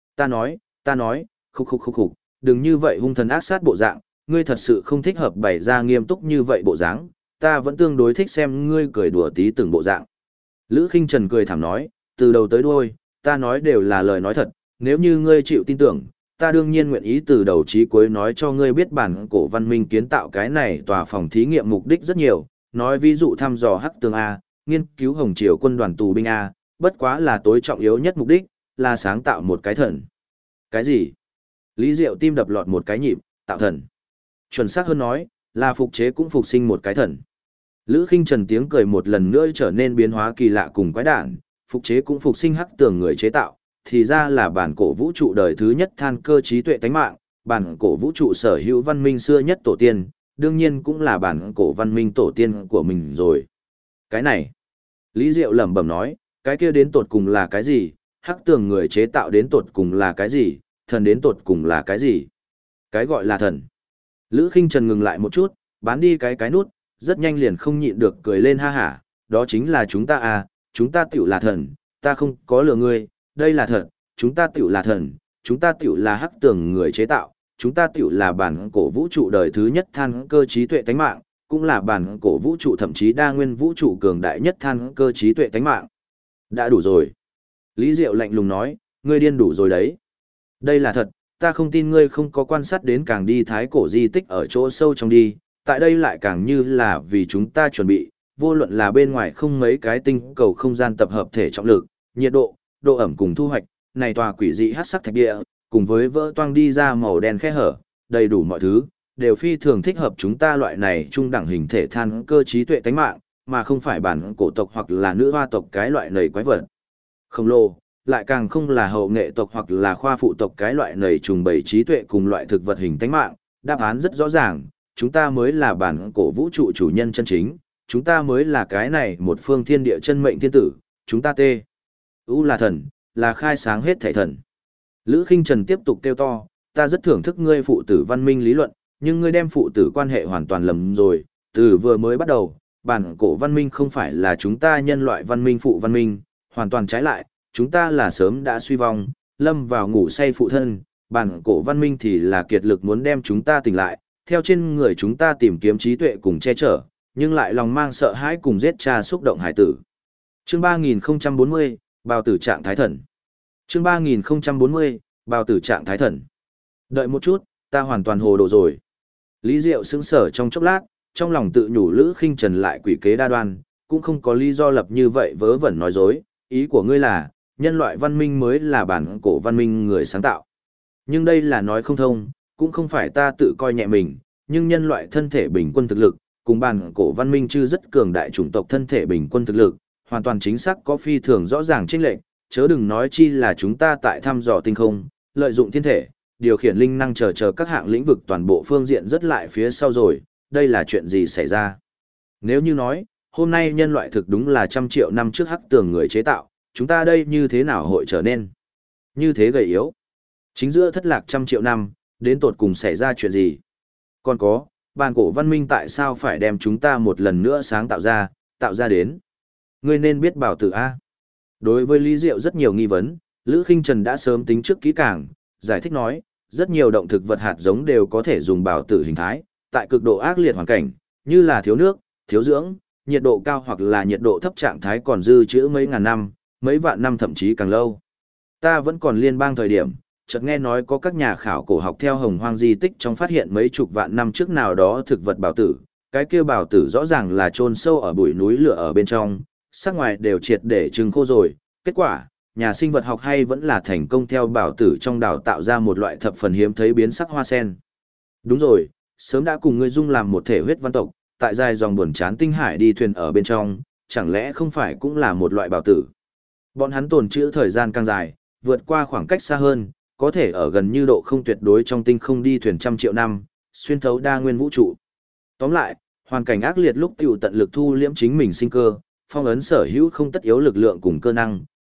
Ta nói, khục, đừng như vậy hung thần ác sát bộ dạng, ngươi thật sự không thích hợp bày ra nghiêm túc như vậy bộ dáng, ta vẫn tương đối thích xem ngươi cười đùa tí từng bộ dạng. Lữ Khinh Trần cười thảm nói, từ đầu tới đuôi, ta nói đều là lời nói thật, nếu như ngươi chịu tin tưởng, ta đương nhiên nguyện ý từ đầu chí cuối nói cho ngươi biết bản cổ văn minh kiến tạo cái này tòa phòng thí nghiệm mục đích rất nhiều, nói ví dụ thăm dò hắc tường A, nghiên cứu Hồng Triều quân đoàn tù binh A, bất quá là tối trọng yếu nhất mục đích, là sáng tạo một cái thần. Cái gì? Lý Diệu tim đập lọt một cái nhịp, tạo thần. Chuẩn xác hơn nói, là phục chế cũng phục sinh một cái thần. Lữ Khinh Trần tiếng cười một lần nữa trở nên biến hóa kỳ lạ cùng quái đản, phục chế cũng phục sinh hắc tường người chế tạo, thì ra là bản cổ vũ trụ đời thứ nhất than cơ trí tuệ tánh mạng, bản cổ vũ trụ sở hữu văn minh xưa nhất tổ tiên, đương nhiên cũng là bản cổ văn minh tổ tiên của mình rồi. Cái này, Lý Diệu lẩm bẩm nói, cái kia đến tột cùng là cái gì, hắc tường người chế tạo đến tột cùng là cái gì, thần đến tột cùng là cái gì? Cái gọi là thần. Lữ Khinh Trần ngừng lại một chút, bán đi cái nút, rất nhanh liền không nhịn được cười lên ha hả, đó chính là chúng ta à, chúng ta tiểu là thần, ta không có lừa ngươi, đây là thật, chúng ta tiểu là thần, chúng ta tiểu là hắc tường người chế tạo, chúng ta tiểu là bản cổ vũ trụ đời thứ nhất than cơ trí tuệ tánh mạng, cũng là bản cổ vũ trụ thậm chí đa nguyên vũ trụ cường đại nhất than cơ trí tuệ tánh mạng. Đã đủ rồi. Lý Diệu lạnh lùng nói, ngươi điên đủ rồi đấy. Đây là thật, ta không tin ngươi không có quan sát đến càng đi thái cổ di tích ở chỗ sâu trong đi, tại đây lại càng như là vì chúng ta chuẩn bị, vô luận là bên ngoài không mấy cái tinh cầu không gian tập hợp thể trọng lực, nhiệt độ, độ ẩm cùng thu hoạch, này tòa quỷ dị hắc sắc thạch địa, cùng với vỡ toang đi ra màu đen khe hở, đầy đủ mọi thứ, đều phi thường thích hợp chúng ta loại này trung đẳng hình thể than cơ trí tuệ tánh mạng, mà không phải bản cổ tộc hoặc là nữ hoa tộc cái loại nầy quái vật. Khổng lồ, lại càng không là hậu nghệ tộc hoặc là khoa phụ tộc cái loại nầy trùng bầy trí tuệ cùng loại thực vật hình tánh mạng, đáp án rất rõ ràng, chúng ta mới là bản cổ vũ trụ chủ nhân chân chính, chúng ta mới là cái này một phương thiên địa chân mệnh thiên tử, chúng ta tê. U là thần, là khai sáng hết thảy thần. Lữ Khinh Trần tiếp tục kêu to, ta rất thưởng thức ngươi phụ tử văn minh lý luận, nhưng ngươi đem phụ tử quan hệ hoàn toàn lầm rồi, từ vừa mới bắt đầu, bản cổ văn minh không phải là chúng ta nhân loại văn minh phụ văn minh, hoàn toàn trái lại, chúng ta là sớm đã suy vong, lâm vào ngủ say phụ thân, bản cổ văn minh thì là kiệt lực muốn đem chúng ta tỉnh lại, theo trên người chúng ta tìm kiếm trí tuệ cùng che chở, nhưng lại lòng mang sợ hãi cùng giết cha xúc động hải tử. Chương 3040, Bào tử trạng thái thần. Chương 3040, Bào tử trạng thái thần. Đợi một chút, ta hoàn toàn hồ đồ rồi. Lý Diệu sững sờ trong chốc lát, trong lòng tự nhủ Lữ Khinh Trần lại quỷ kế đa đoan, cũng không có lý do lập như vậy vớ vẩn nói dối, ý của ngươi là, nhân loại văn minh mới là bản cổ văn minh người sáng tạo. Nhưng đây là nói không thông, cũng không phải ta tự coi nhẹ mình, nhưng nhân loại thân thể bình quân thực lực, cùng bản cổ văn minh chưa rất cường đại chủng tộc thân thể bình quân thực lực, hoàn toàn chính xác có phi thường rõ ràng chênh lệch, chớ đừng nói chi là chúng ta tại thăm dò tinh không, lợi dụng thiên thể, điều khiển linh năng chờ các hạng lĩnh vực toàn bộ phương diện rất lại phía sau rồi, đây là chuyện gì xảy ra? Nếu như nói, hôm nay nhân loại thực đúng là 100 triệu năm trước hắc tường người chế tạo, chúng ta đây như thế nào hội trở nên? Như thế gầy yếu. Chính giữa thất lạc 100 triệu năm, đến tột cùng xảy ra chuyện gì? Còn có, bản cổ văn minh tại sao phải đem chúng ta một lần nữa sáng tạo ra đến? Ngươi nên biết bảo tử A. Đối với Lý Diệu rất nhiều nghi vấn, Lữ Khinh Trần đã sớm tính trước kỹ càng, giải thích nói, rất nhiều động thực vật hạt giống đều có thể dùng bảo tử hình thái, tại cực độ ác liệt hoàn cảnh, như là thiếu nước, thiếu dưỡng, nhiệt độ cao hoặc là nhiệt độ thấp trạng thái còn dư trữ mấy ngàn năm, mấy vạn năm thậm chí càng lâu. Ta vẫn còn liên bang thời điểm, chợt nghe nói có các nhà khảo cổ học theo Hồng Hoang di tích trong phát hiện mấy chục vạn năm trước nào đó thực vật bảo tử, cái kia bảo tử rõ ràng là chôn sâu ở bụi núi lửa ở bên trong, sắc ngoài đều triệt để trừng khô rồi. Kết quả, nhà sinh vật học hay vẫn là thành công theo bảo tử trong đào tạo ra một loại thập phần hiếm thấy biến sắc hoa sen. Đúng rồi, sớm đã cùng ngươi dung làm một thể huyết văn tộc, tại dài dòng buồn chán tinh hải đi thuyền ở bên trong, chẳng lẽ không phải cũng là một loại bảo tử? Bọn hắn tồn trữ thời gian càng dài, vượt qua khoảng cách xa hơn, có thể ở gần như độ không tuyệt đối trong tinh không đi thuyền 100 triệu năm, xuyên thấu đa nguyên vũ trụ. Tóm lại, hoàn cảnh ác liệt lúc tiểu tận lực thu liễm chính mình sinh cơ, phong ấn sở hữu không tất yếu lực lượng cùng cơ năng,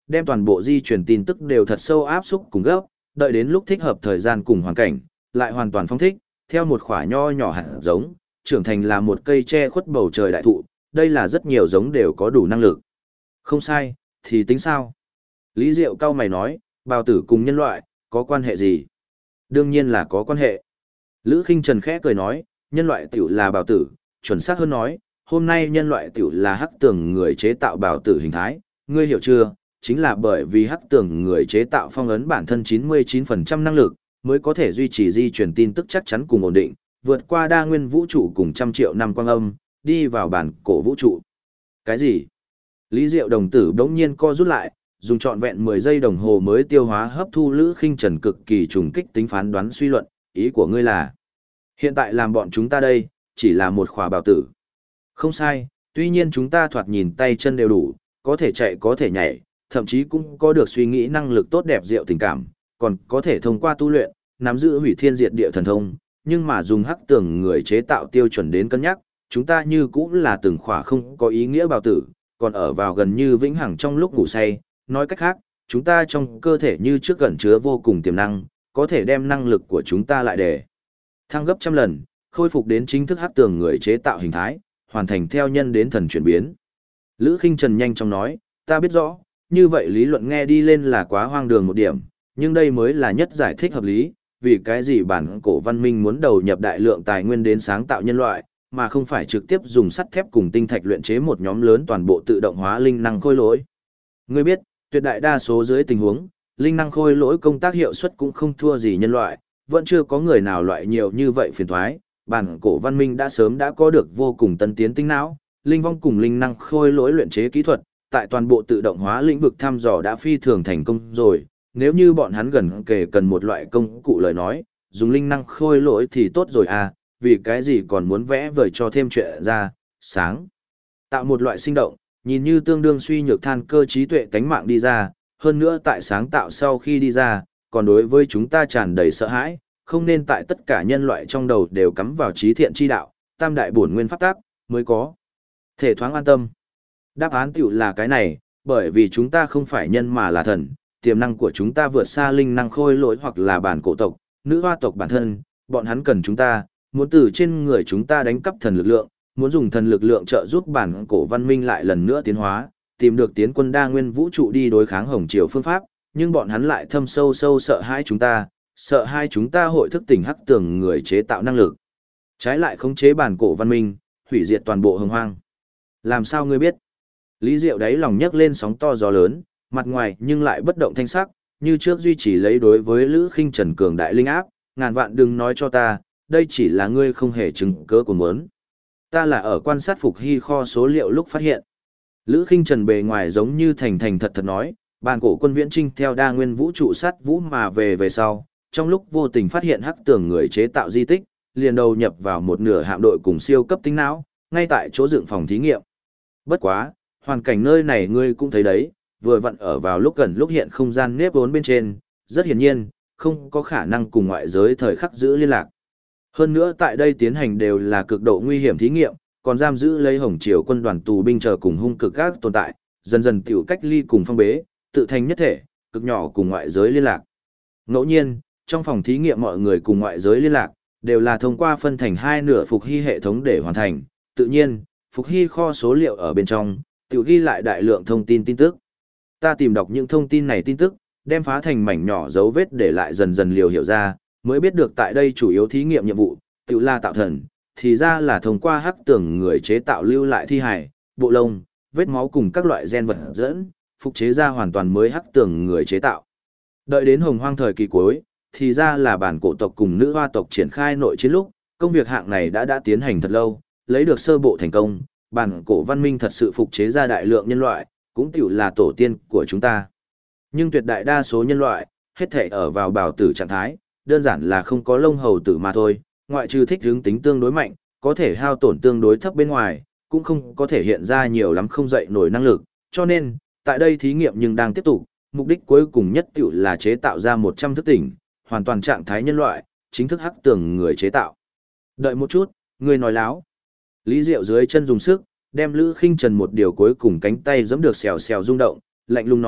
đem toàn bộ di truyền tin tức đều thật sâu áp xúc cùng gấp, đợi đến lúc thích hợp thời gian cùng hoàn cảnh, lại hoàn toàn phong thích, theo một khỏa nho nhỏ hạt giống, trưởng thành là một cây che khuất bầu trời đại thụ, đây là rất nhiều giống đều có đủ năng lực. Không sai, thì tính sao? Lý Diệu cao mày nói, bào tử cùng nhân loại, có quan hệ gì? Đương nhiên là có quan hệ. Lữ Khinh Trần khẽ cười nói, nhân loại tiểu là bào tử, chuẩn xác hơn nói, hôm nay nhân loại tiểu là hắc tường người chế tạo bào tử hình thái, ngươi hiểu chưa? Chính là bởi vì hắc tường người chế tạo phong ấn bản thân 99% năng lực, mới có thể duy trì di truyền tin tức chắc chắn cùng ổn định, vượt qua đa nguyên vũ trụ cùng trăm triệu năm quang âm, đi vào bản cổ vũ trụ. Cái gì? Lý Diệu đồng tử đống nhiên co rút lại, dùng trọn vẹn 10 giây đồng hồ mới tiêu hóa hấp thu Lữ Khinh Trần cực kỳ trùng kích tính phán đoán suy luận, ý của ngươi là hiện tại làm bọn chúng ta đây, chỉ là một khỏa bào tử. Không sai, tuy nhiên chúng ta thoạt nhìn tay chân đều đủ, có thể chạy có thể nhảy, thậm chí cũng có được suy nghĩ năng lực tốt đẹp diệu tình cảm, còn có thể thông qua tu luyện, nắm giữ hủy thiên diệt địa thần thông, nhưng mà dùng hắc tường người chế tạo tiêu chuẩn đến cân nhắc, chúng ta như cũng là từng khỏa không có ý nghĩa bào tử, còn ở vào gần như vĩnh hằng trong lúc ngủ say, nói cách khác, chúng ta trong cơ thể như trước gần chứa vô cùng tiềm năng, có thể đem năng lực của chúng ta lại để thăng gấp trăm lần, khôi phục đến chính thức hắc tường người chế tạo hình thái, hoàn thành theo nhân đến thần chuyển biến. Lữ Khinh Trần nhanh chóng nói, ta biết rõ, như vậy lý luận nghe đi lên là quá hoang đường một điểm, nhưng đây mới là nhất giải thích hợp lý, vì cái gì bản cổ văn minh muốn đầu nhập đại lượng tài nguyên đến sáng tạo nhân loại, mà không phải trực tiếp dùng sắt thép cùng tinh thạch luyện chế một nhóm lớn toàn bộ tự động hóa linh năng khôi lỗi. Ngươi biết, tuyệt đại đa số dưới tình huống, linh năng khôi lỗi công tác hiệu suất cũng không thua gì nhân loại, vẫn chưa có người nào loại nhiều như vậy phiền toái. Bản cổ văn minh đã sớm đã có được vô cùng tân tiến tinh não, linh vong cùng linh năng khôi lỗi luyện chế kỹ thuật, tại toàn bộ tự động hóa lĩnh vực thăm dò đã phi thường thành công rồi, nếu như bọn hắn gần kề cần một loại công cụ lời nói, dùng linh năng khôi lỗi thì tốt rồi à, vì cái gì còn muốn vẽ vời cho thêm chuyện ra, sáng. Tạo một loại sinh động, nhìn như tương đương suy nhược than cơ trí tuệ tánh mạng đi ra, hơn nữa tại sáng tạo sau khi đi ra, còn đối với chúng ta tràn đầy sợ hãi, không nên tại tất cả nhân loại trong đầu đều cắm vào trí thiện chi đạo, tam đại bổn nguyên pháp tác, mới có thể thoáng an tâm. Đáp án tiểu là cái này, bởi vì chúng ta không phải nhân mà là thần, tiềm năng của chúng ta vượt xa linh năng khôi lỗi hoặc là bản cổ tộc, nữ hoa tộc bản thân, bọn hắn cần chúng ta, muốn từ trên người chúng ta đánh cắp thần lực lượng, muốn dùng thần lực lượng trợ giúp bản cổ văn minh lại lần nữa tiến hóa, tìm được tiến quân đa nguyên vũ trụ đi đối kháng hồng triều phương pháp, nhưng bọn hắn lại thâm sâu sợ hãi chúng ta, sợ hai chúng ta hội thức tỉnh hắc tường người chế tạo năng lực. Trái lại khống chế bản cổ văn minh, hủy diệt toàn bộ hồng hoang. Làm sao ngươi biết? Lý Diệu đáy lòng nhấc lên sóng to gió lớn, mặt ngoài nhưng lại bất động thanh sắc, như trước duy trì lấy đối với Lữ Khinh Trần cường đại linh áp, ngàn vạn đừng nói cho ta, đây chỉ là ngươi không hề chứng cớ của muốn. Ta là ở quan sát Phục Hy kho số liệu lúc phát hiện. Lữ Khinh Trần bề ngoài giống như thành thật nói, bản cổ quân viễn trinh theo đa nguyên vũ trụ sát vũ mà về sau, trong lúc vô tình phát hiện hắc tường người chế tạo di tích, liền đầu nhập vào một nửa hạm đội cùng siêu cấp tinh não, ngay tại chỗ dựng phòng thí nghiệm. Bất quá, hoàn cảnh nơi này ngươi cũng thấy đấy, vừa vặn ở vào lúc gần lúc hiện không gian nếp vốn bên trên, rất hiển nhiên, không có khả năng cùng ngoại giới thời khắc giữ liên lạc. Hơn nữa tại đây tiến hành đều là cực độ nguy hiểm thí nghiệm, còn giam giữ lấy hồng triều quân đoàn tù binh chờ cùng hung cực các tồn tại, dần dần tiểu cách ly cùng phong bế, tự thành nhất thể, cực nhỏ cùng ngoại giới liên lạc. Ngẫu nhiên, trong phòng thí nghiệm mọi người cùng ngoại giới liên lạc, đều là thông qua phân thành hai nửa Phục Hy hệ thống để hoàn thành. Tự nhiên, Phục Hy kho số liệu ở bên trong, tiểu ghi lại đại lượng thông tin tức. Ta tìm đọc những thông tin này tin tức, đem phá thành mảnh nhỏ dấu vết để lại dần dần liều hiểu ra, mới biết được tại đây chủ yếu thí nghiệm nhiệm vụ, tiểu là tạo thần, thì ra là thông qua hắc tường người chế tạo lưu lại thi hài, bộ lông, vết máu cùng các loại gen vật dẫn, phục chế ra hoàn toàn mới hắc tường người chế tạo. Đợi đến hồng hoang thời kỳ cuối, thì ra là bản cổ tộc cùng nữ hoa tộc triển khai nội chiến lúc, công việc hạng này đã tiến hành thật lâu, lấy được sơ bộ thành công, bản cổ văn minh thật sự phục chế ra đại lượng nhân loại, cũng tiểu là tổ tiên của chúng ta. Nhưng tuyệt đại đa số nhân loại, hết thể ở vào bào tử trạng thái, đơn giản là không có lông hầu tử mà thôi, ngoại trừ thích hướng tính tương đối mạnh, có thể hao tổn tương đối thấp bên ngoài, cũng không có thể hiện ra nhiều lắm không dậy nổi năng lực, cho nên, tại đây thí nghiệm nhưng đang tiếp tục, mục đích cuối cùng nhất tiểu là chế tạo ra 100 thức tỉnh, hoàn toàn trạng thái nhân loại, chính thức hắc tường người chế tạo. Đợi một chút, người nói láo. Lý Diệu dưới chân dùng sức, đem Lữ Khinh Trần một điều cuối cùng cánh tay giẫm được xèo xèo rung động, lạnh lùng nói,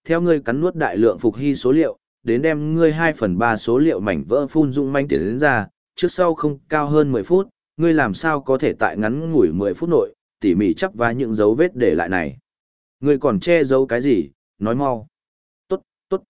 theo ngươi cắn nuốt đại lượng phục hy số liệu, đến đem ngươi 2/3 số liệu mảnh vỡ phun dung manh tiến đến ra, trước sau không cao hơn 10 phút, ngươi làm sao có thể tại ngắn ngủi 10 phút nội, tỉ mỉ chắp vá những dấu vết để lại này. Ngươi còn che giấu cái gì, nói mau. Tốt, tốt,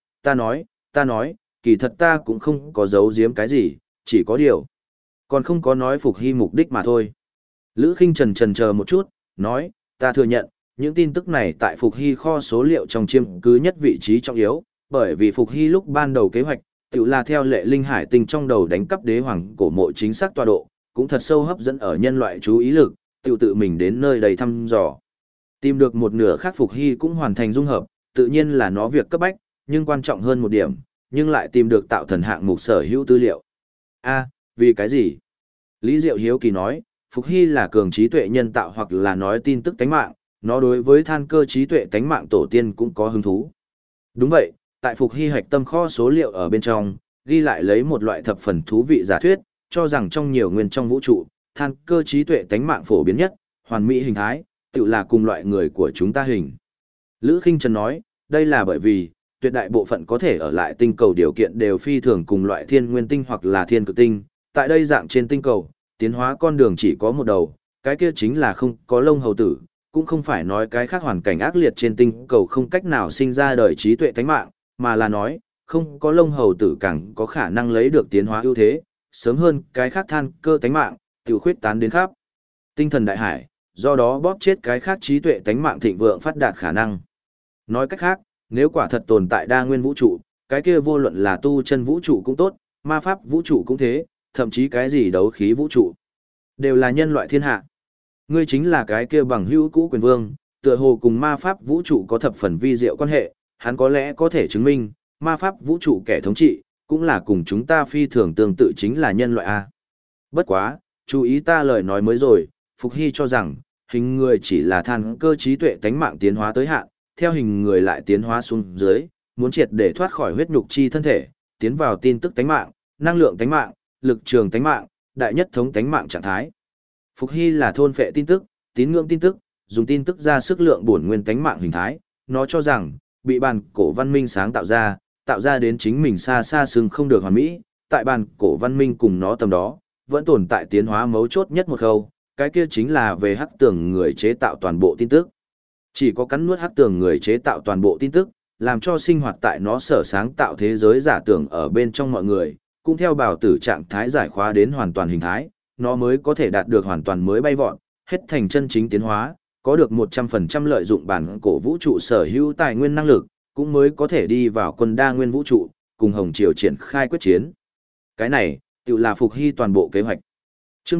ta nói, kỳ thật ta cũng không có giấu giếm cái gì, chỉ có điều. Còn không có nói phục hy mục đích mà thôi. Lữ Khinh Trần chần chờ một chút, nói, ta thừa nhận, những tin tức này tại Phục Hy kho số liệu trong chiêm cứ nhất vị trí trọng yếu, bởi vì Phục Hy lúc ban đầu kế hoạch, tự là theo lệ linh hải tinh trong đầu đánh cắp đế hoàng cổ mộ chính xác tọa độ, cũng thật sâu hấp dẫn ở nhân loại chú ý lực, tự mình đến nơi đầy thăm dò. Tìm được một nửa khác Phục Hy cũng hoàn thành dung hợp, tự nhiên là nó việc cấp bách, nhưng quan trọng hơn một điểm, nhưng lại tìm được tạo thần hạng mục sở hữu tư liệu. A, vì cái gì? Lý Diệu hiếu kỳ nói, Phục Hy là cường trí tuệ nhân tạo hoặc là nói tin tức tánh mạng, nó đối với than cơ trí tuệ tánh mạng tổ tiên cũng có hứng thú. Đúng vậy, tại Phục Hy hạch tâm kho số liệu ở bên trong, ghi lại lấy một loại thập phần thú vị giả thuyết, cho rằng trong nhiều nguyên trong vũ trụ, than cơ trí tuệ tánh mạng phổ biến nhất, hoàn mỹ hình thái, tự là cùng loại người của chúng ta hình. Lữ Khinh Trần nói, đây là bởi vì, tuyệt đại bộ phận có thể ở lại tinh cầu điều kiện đều phi thường cùng loại thiên nguyên tinh hoặc là thiên cực tinh, tại đây dạng trên tinh cầu, tiến hóa con đường chỉ có một đầu, cái kia chính là không có lông hầu tử, cũng không phải nói cái khác hoàn cảnh ác liệt trên tinh cầu không cách nào sinh ra đời trí tuệ tánh mạng, mà là nói, không có lông hầu tử càng có khả năng lấy được tiến hóa ưu thế, sớm hơn cái khác than cơ tánh mạng, tiểu khuyết tán đến khắp tinh thần đại hải, do đó bóp chết cái khác trí tuệ tánh mạng thịnh vượng phát đạt khả năng. Nói cách khác, nếu quả thật tồn tại đa nguyên vũ trụ, cái kia vô luận là tu chân vũ trụ cũng tốt, ma pháp vũ trụ cũng thế, thậm chí cái gì đấu khí vũ trụ, đều là nhân loại thiên hạ. Ngươi chính là cái kia bằng hữu cũ quyền vương, tựa hồ cùng ma pháp vũ trụ có thập phần vi diệu quan hệ, hắn có lẽ có thể chứng minh, ma pháp vũ trụ kẻ thống trị, cũng là cùng chúng ta phi thường tương tự chính là nhân loại A. Bất quá, chú ý ta lời nói mới rồi, Phục Hy cho rằng, hình người chỉ là than cơ trí tuệ tánh mạng tiến hóa tới hạn, theo hình người lại tiến hóa xuống dưới, muốn triệt để thoát khỏi huyết nhục chi thân thể, tiến vào tin tức tánh mạng, năng lượng tánh mạng, lực trường tánh mạng, đại nhất thống tánh mạng trạng thái. Phục Hy là thôn phệ tin tức, tín ngưỡng tin tức, dùng tin tức ra sức lượng bổn nguyên tánh mạng hình thái, nó cho rằng, bị bàn cổ văn minh sáng tạo ra đến chính mình xa xa xưng không được hoàn mỹ, tại bàn cổ văn minh cùng nó tầm đó, vẫn tồn tại tiến hóa mấu chốt nhất một khâu, cái kia chính là về hắc tường người chế tạo toàn bộ tin tức. Chỉ có cắn nuốt hắc tường người chế tạo toàn bộ tin tức, làm cho sinh hoạt tại nó sở sáng tạo thế giới giả tưởng ở bên trong mọi người, cũng theo bảo tử trạng thái giải khóa đến hoàn toàn hình thái, nó mới có thể đạt được hoàn toàn mới bay vọt, hết thành chân chính tiến hóa, có được 100% lợi dụng bản cổ vũ trụ sở hữu tài nguyên năng lực, cũng mới có thể đi vào quân đa nguyên vũ trụ, cùng Hồng Triều triển khai quyết chiến. Cái này, tự là Phục Hy toàn bộ kế hoạch. Chương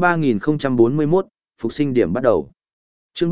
3041, Phục sinh điểm bắt đầu. Chương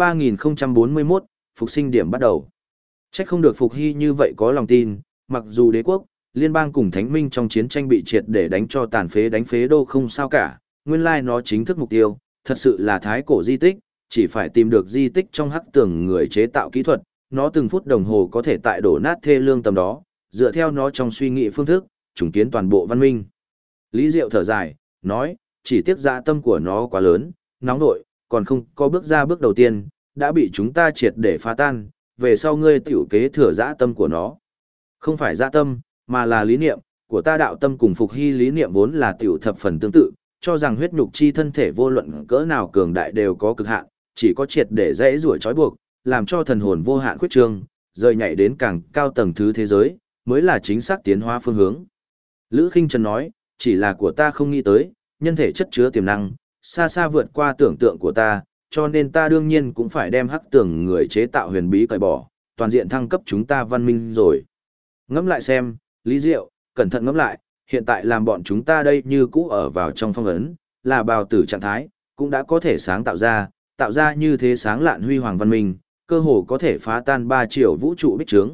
3041, Phục sinh điểm bắt đầu. Trách không được Phục Hy như vậy có lòng tin, mặc dù đế quốc, liên bang cùng thánh minh trong chiến tranh bị triệt để đánh cho tàn phế đánh phế đô không sao cả, nguyên lai nó chính thức mục tiêu, thật sự là thái cổ di tích, chỉ phải tìm được di tích trong hắc tường người chế tạo kỹ thuật, nó từng phút đồng hồ có thể tại đổ nát thê lương tầm đó, dựa theo nó trong suy nghĩ phương thức, trùng kiến toàn bộ văn minh. Lý Diệu thở dài, nói, chỉ tiếc dạ tâm của nó quá lớn, nóng nội, còn không có bước ra bước đầu tiên, đã bị chúng ta triệt để phá tan, về sau ngươi tiểu kế thừa dạ tâm của nó. Không phải dạ tâm, mà là lý niệm, của ta đạo tâm cùng Phục Hy lý niệm vốn là tiểu thập phần tương tự, cho rằng huyết nhục chi thân thể vô luận cỡ nào cường đại đều có cực hạn, chỉ có triệt để dễ rủi trói buộc, làm cho thần hồn vô hạn khuyết trương, rời nhảy đến càng cao tầng thứ thế giới, mới là chính xác tiến hóa phương hướng. Lữ Khinh Trần nói, chỉ là của ta không nghĩ tới, nhân thể chất chứa tiềm năng, xa xa vượt qua tưởng tượng của ta, cho nên ta đương nhiên cũng phải đem hắc tường người chế tạo huyền bí cởi bỏ, toàn diện thăng cấp chúng ta văn minh rồi. Ngẫm lại xem, Lý Diệu, cẩn thận ngẫm lại, hiện tại làm bọn chúng ta đây như cũ ở vào trong phong ấn, là bào tử trạng thái, cũng đã có thể sáng tạo ra như thế sáng lạn huy hoàng văn minh, cơ hồ có thể phá tan 3 triệu vũ trụ bích trướng,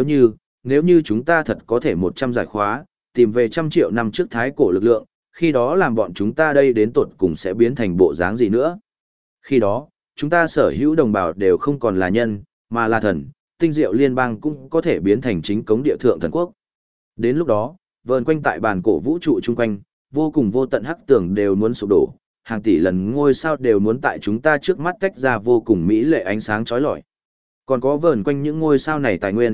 nếu như chúng ta thật có thể 100 giải khóa, tìm về 100 triệu năm trước thái cổ lực lượng, khi đó làm bọn chúng ta đây đến tột cùng sẽ biến thành bộ dáng gì nữa. Khi đó, chúng ta sở hữu đồng bào đều không còn là nhân, mà là thần, tinh diệu liên bang cũng có thể biến thành chính cống địa thượng thần quốc. Đến lúc đó, vờn quanh tại bàn cổ vũ trụ chung quanh, vô cùng vô tận hắc tường đều muốn sụp đổ, hàng tỷ lần ngôi sao đều muốn tại chúng ta trước mắt tách ra vô cùng mỹ lệ ánh sáng chói lọi. Còn có vờn quanh những ngôi sao này tài nguyên,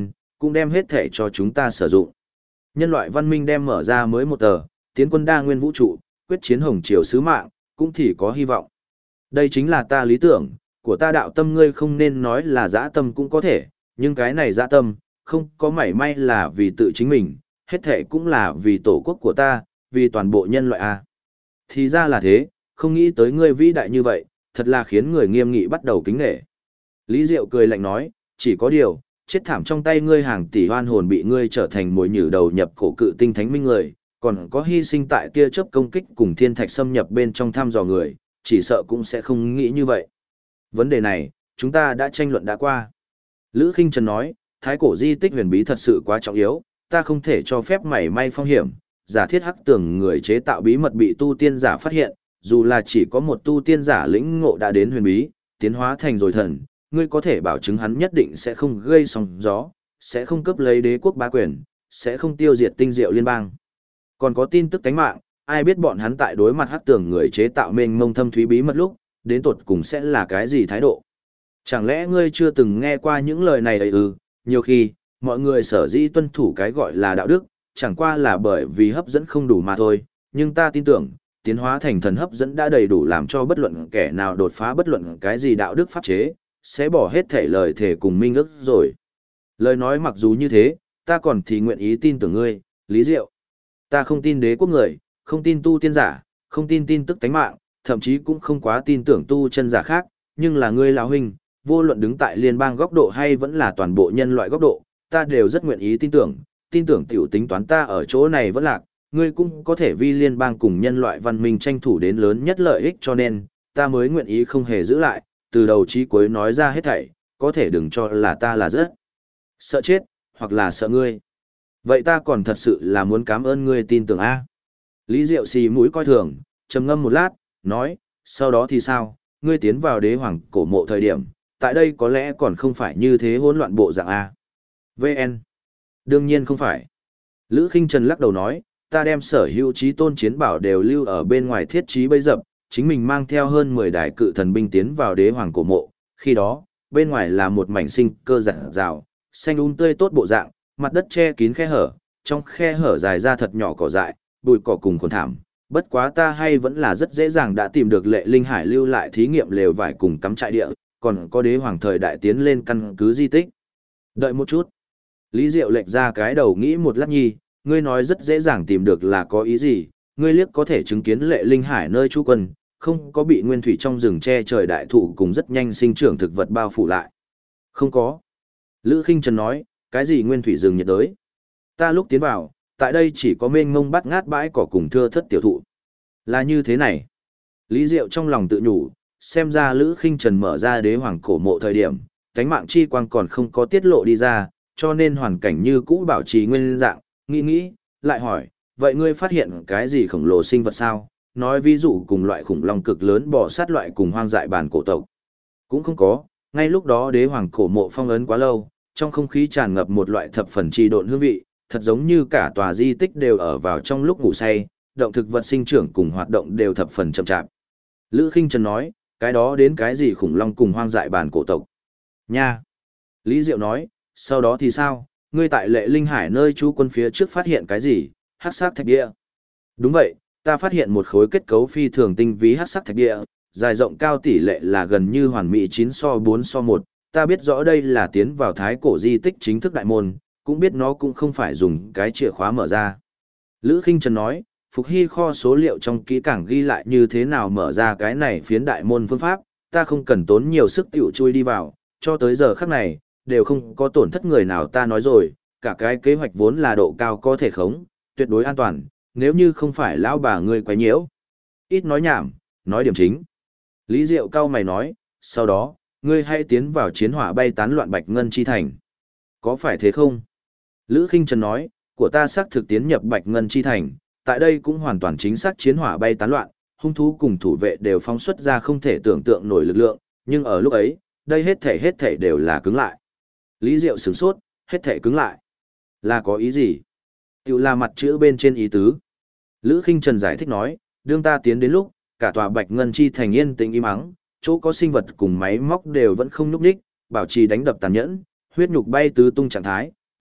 cũng đem hết thể cho chúng ta sử dụng. Nhân loại văn minh đem mở ra mới một tờ, tiến quân đa nguyên vũ trụ, quyết chiến hồng triều sứ mạng, cũng thì có hy vọng. Đây chính là ta lý tưởng, của ta đạo tâm ngươi không nên nói là dã tâm cũng có thể, nhưng cái này dã tâm, không có mảy may là vì tự chính mình, hết thể cũng là vì tổ quốc của ta, vì toàn bộ nhân loại a. Thì ra là thế, không nghĩ tới ngươi vĩ đại như vậy, thật là khiến người nghiêm nghị bắt đầu kính nể. Lý Diệu cười lạnh nói, chỉ có điều, chết thảm trong tay ngươi hàng tỷ hoan hồn bị ngươi trở thành mồi nhử đầu nhập cổ cự tinh thánh minh người, còn có hy sinh tại tia chớp công kích cùng thiên thạch xâm nhập bên trong thăm dò người, chỉ sợ cũng sẽ không nghĩ như vậy. Vấn đề này, chúng ta đã tranh luận đã qua. Lữ Khinh Trần nói, thái cổ di tích huyền bí thật sự quá trọng yếu, ta không thể cho phép mảy may phong hiểm, giả thiết hắc tường người chế tạo bí mật bị tu tiên giả phát hiện, dù là chỉ có một tu tiên giả lĩnh ngộ đã đến huyền bí, tiến hóa thành rồi thần, ngươi có thể bảo chứng hắn nhất định sẽ không gây sóng gió, sẽ không cướp lấy đế quốc bá quyền, sẽ không tiêu diệt tinh diệu liên bang. Còn có tin tức tánh mạng, ai biết bọn hắn tại đối mặt hắc tường người chế tạo mênh mông thâm thúy bí mật lúc, đến tột cùng sẽ là cái gì thái độ? Chẳng lẽ ngươi chưa từng nghe qua những lời này ấy ư? Nhiều khi, mọi người sở dĩ tuân thủ cái gọi là đạo đức, chẳng qua là bởi vì hấp dẫn không đủ mà thôi, nhưng ta tin tưởng, tiến hóa thành thần hấp dẫn đã đầy đủ làm cho bất luận kẻ nào đột phá bất luận cái gì đạo đức pháp chế, sẽ bỏ hết thể lời thể cùng minh ước rồi. Lời nói mặc dù như thế, ta còn thì nguyện ý tin tưởng ngươi, Lý Diệu. Ta không tin đế quốc người, không tin tu tiên giả, không tin tin tức tánh mạng, thậm chí cũng không quá tin tưởng tu chân giả khác, nhưng là ngươi lão huynh, vô luận đứng tại liên bang góc độ hay vẫn là toàn bộ nhân loại góc độ, ta đều rất nguyện ý tin tưởng tiểu tính toán ta ở chỗ này vẫn lạc, ngươi cũng có thể vi liên bang cùng nhân loại văn minh tranh thủ đến lớn nhất lợi ích cho nên, ta mới nguyện ý không hề giữ lại, từ đầu chí cuối nói ra hết thảy, có thể đừng cho là ta là rất sợ chết, hoặc là sợ ngươi. Vậy ta còn thật sự là muốn cảm ơn ngươi tin tưởng A. Lý Diệu xì mũi coi thường, trầm ngâm một lát, nói, sau đó thì sao, ngươi tiến vào đế hoàng cổ mộ thời điểm, tại đây có lẽ còn không phải như thế hỗn loạn bộ dạng A. VN. Đương nhiên không phải. Lữ Khinh Trần lắc đầu nói, ta đem sở hữu trí tôn chiến bảo đều lưu ở bên ngoài thiết trí bấy dập, chính mình mang theo hơn 10 đại cự thần binh tiến vào đế hoàng cổ mộ, khi đó, bên ngoài là một mảnh sinh cơ rạng rào, xanh tươi tốt bộ dạng, mặt đất che kín khe hở, trong khe hở dài ra thật nhỏ cỏ dại, bụi cỏ cùng khốn thảm, bất quá ta hay vẫn là rất dễ dàng đã tìm được Lệ Linh Hải lưu lại thí nghiệm lều vải cùng cắm trại địa, còn có đế hoàng thời đại tiến lên căn cứ di tích. Đợi một chút. Lý Diệu lệch ra cái đầu nghĩ một lát nhi, ngươi nói rất dễ dàng tìm được là có ý gì, ngươi liếc có thể chứng kiến Lệ Linh Hải nơi trú quân, không có bị nguyên thủy trong rừng che trời đại thụ cùng rất nhanh sinh trưởng thực vật bao phủ lại. Không có. Lữ Khinh Trần nói, cái gì nguyên thủy rừng nhiệt đới? Ta lúc tiến vào, tại đây chỉ có mênh mông bát ngát bãi cỏ cùng thưa thất tiểu thụ. Là như thế này. Lý Diệu trong lòng tự nhủ, xem ra Lữ Khinh Trần mở ra đế hoàng cổ mộ thời điểm, cánh mạng chi quang còn không có tiết lộ đi ra, cho nên hoàn cảnh như cũ bảo trì nguyên dạng, nghĩ, lại hỏi, vậy ngươi phát hiện cái gì khổng lồ sinh vật sao? Nói ví dụ cùng loại khủng long cực lớn bò sát loại cùng hoang dại bản cổ tộc. Cũng không có, ngay lúc đó đế hoàng cổ mộ phong ấn quá lâu, trong không khí tràn ngập một loại thập phần trì độn hương vị, thật giống như cả tòa di tích đều ở vào trong lúc ngủ say, động thực vật sinh trưởng cùng hoạt động đều thập phần chậm chạp. Lữ Khinh Trần nói, cái đó đến cái gì khủng long cùng hoang dại bản cổ tộc. Nha! Lý Diệu nói, sau đó thì sao, ngươi tại Lệ Linh Hải nơi trú quân phía trước phát hiện cái gì, hắc sắc thạch địa. Đúng vậy, ta phát hiện một khối kết cấu phi thường tinh ví hắc sắc thạch địa, dài rộng cao tỷ lệ là gần như hoàn mỹ 9:4:1, ta biết rõ đây là tiến vào thái cổ di tích chính thức đại môn, cũng biết nó cũng không phải dùng cái chìa khóa mở ra. Lữ Khinh Trần nói, Phục Hy kho số liệu trong kỹ càng ghi lại như thế nào mở ra cái này phiến đại môn phương pháp, ta không cần tốn nhiều sức tiểu chui đi vào, cho tới giờ khắc này, đều không có tổn thất người nào ta nói rồi, cả cái kế hoạch vốn là độ cao có thể khống, tuyệt đối an toàn, nếu như không phải lão bà ngươi quấy nhiễu. Ít nói nhảm, nói điểm chính. Lý Diệu cao mày nói, sau đó, ngươi hãy tiến vào chiến hỏa bay tán loạn Bạch Ngân Chi Thành. Có phải thế không? Lữ Khinh Trần nói, của ta xác thực tiến nhập Bạch Ngân Chi Thành, tại đây cũng hoàn toàn chính xác chiến hỏa bay tán loạn, hung thú cùng thủ vệ đều phóng xuất ra không thể tưởng tượng nổi lực lượng, nhưng ở lúc ấy, đây hết thảy đều là cứng lại. Lý Diệu sửng sốt, hết thảy cứng lại. Là có ý gì? Tiểu là mặt chữ bên trên ý tứ. Lữ Khinh Trần giải thích nói, đương ta tiến đến lúc, cả tòa Bạch Ngân Chi Thành yên tĩnh im ắng, chỗ có sinh vật cùng máy móc đều vẫn không nhúc nhích, bảo trì đánh đập tàn nhẫn, huyết nhục bay tứ tung trạng thái,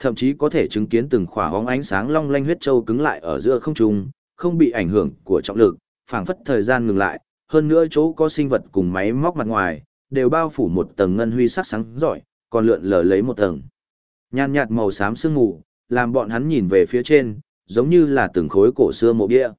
thậm chí có thể chứng kiến từng khỏa hóng ánh sáng long lanh huyết châu cứng lại ở giữa không trung, không bị ảnh hưởng của trọng lực, phảng phất thời gian ngừng lại, hơn nữa chỗ có sinh vật cùng máy móc mặt ngoài, đều bao phủ một tầng ngân huy sắc sáng rọi, còn lượn lờ lấy một tầng nhàn nhạt màu xám sương mù, làm bọn hắn nhìn về phía trên, giống như là từng khối cổ xưa mộ bia.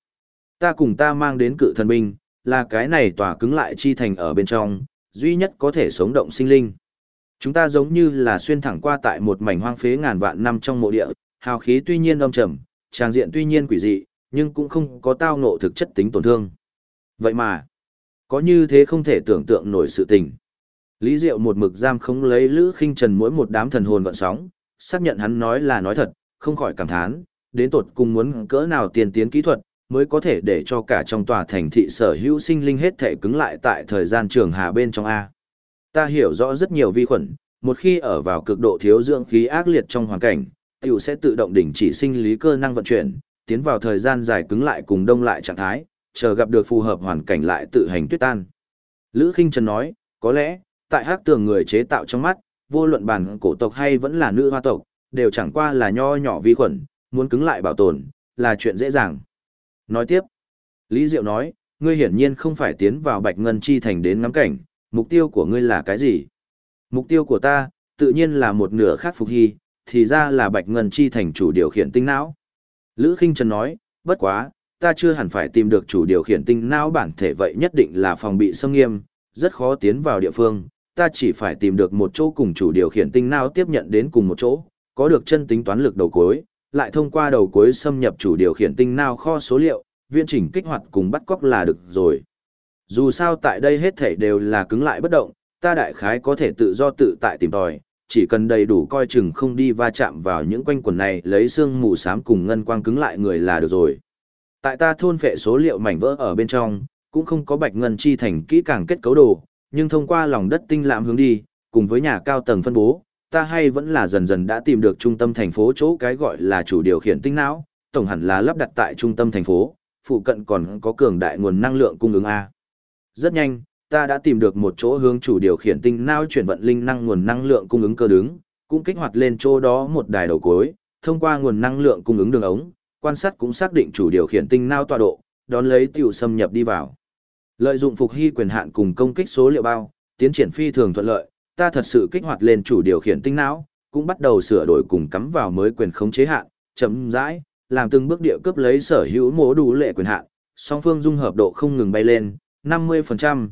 Ta mang đến cự thần binh, là cái này tỏa cứng lại chi thành ở bên trong, duy nhất có thể sống động sinh linh. Chúng ta giống như là xuyên thẳng qua tại một mảnh hoang phế ngàn vạn năm trong mộ địa, hào khí tuy nhiên âm trầm, tràng diện tuy nhiên quỷ dị, nhưng cũng không có tao ngộ thực chất tính tổn thương. Vậy mà, có như thế không thể tưởng tượng nổi sự tình. Lý Diệu một mực giam không lấy Lữ Khinh Trần mỗi một đám thần hồn gợn sóng, xác nhận hắn nói là nói thật, không khỏi cảm thán, đến tột cùng muốn cỡ nào tiên tiến kỹ thuật, mới có thể để cho cả trong tòa thành thị sở hữu sinh linh hết thể cứng lại tại thời gian trường hà bên trong A. Ta hiểu rõ rất nhiều vi khuẩn, một khi ở vào cực độ thiếu dưỡng khí ác liệt trong hoàn cảnh, tiểu sẽ tự động đình chỉ sinh lý cơ năng vận chuyển, tiến vào thời gian dài cứng lại cùng đông lại trạng thái, chờ gặp được phù hợp hoàn cảnh lại tự hành tuyết tan. Lữ Khinh Trần nói, có lẽ, tại hắc tường người chế tạo trong mắt, vô luận bản cổ tộc hay vẫn là nữ hoa tộc, đều chẳng qua là nho nhỏ vi khuẩn, muốn cứng lại bảo tồn, là chuyện dễ dàng. Nói tiếp, Lý Diệu nói, ngươi hiển nhiên không phải tiến vào Bạch Ngân Chi Thành đến ngắm cảnh, mục tiêu của ngươi là cái gì? Mục tiêu của ta, tự nhiên là một nửa khác phục hy, thì ra là Bạch Ngân Chi Thành chủ điều khiển tinh não. Lữ Khinh Trần nói, bất quá, ta chưa hẳn phải tìm được chủ điều khiển tinh não bản thể vậy nhất định là phòng bị xâm nghiêm, rất khó tiến vào địa phương, ta chỉ phải tìm được một chỗ cùng chủ điều khiển tinh não tiếp nhận đến cùng một chỗ, có được chân tính toán lực đầu cuối, lại thông qua đầu cuối xâm nhập chủ điều khiển tinh não kho số liệu, viễn chỉnh kích hoạt cùng bắt cóc là được rồi. Dù sao tại đây hết thảy đều là cứng lại bất động, ta đại khái có thể tự do tự tại tìm tòi, chỉ cần đầy đủ coi chừng không đi va chạm vào những quanh quần này lấy xương mù xám cùng ngân quang cứng lại người là được rồi. Tại ta thôn phệ số liệu mảnh vỡ ở bên trong, cũng không có Bạch Ngân Chi Thành kỹ càng kết cấu đồ, nhưng thông qua lòng đất tinh lãm hướng đi, cùng với nhà cao tầng phân bố, ta hay vẫn là dần dần đã tìm được trung tâm thành phố chỗ cái gọi là chủ điều khiển tinh não, tổng hẳn là lắp đặt tại trung tâm thành phố, phụ cận còn có cường đại nguồn năng lượng cung ứng A. Rất nhanh, ta đã tìm được một chỗ hướng chủ điều khiển tinh não chuyển vận linh năng nguồn năng lượng cung ứng cơ đứng, cũng kích hoạt lên chỗ đó một đài đầu cuối, thông qua nguồn năng lượng cung ứng đường ống, quan sát cũng xác định chủ điều khiển tinh não tọa độ, đón lấy tiểu xâm nhập đi vào. Lợi dụng phục hy quyền hạn cùng công kích số liệu bao, tiến triển phi thường thuận lợi, ta thật sự kích hoạt lên chủ điều khiển tinh não, cũng bắt đầu sửa đổi cùng cắm vào mới quyền khống chế hạn, chậm rãi, làm từng bước địa cướp lấy sở hữu mô đủ lệ quyền hạn, song phương dung hợp độ không ngừng bay lên, 50%,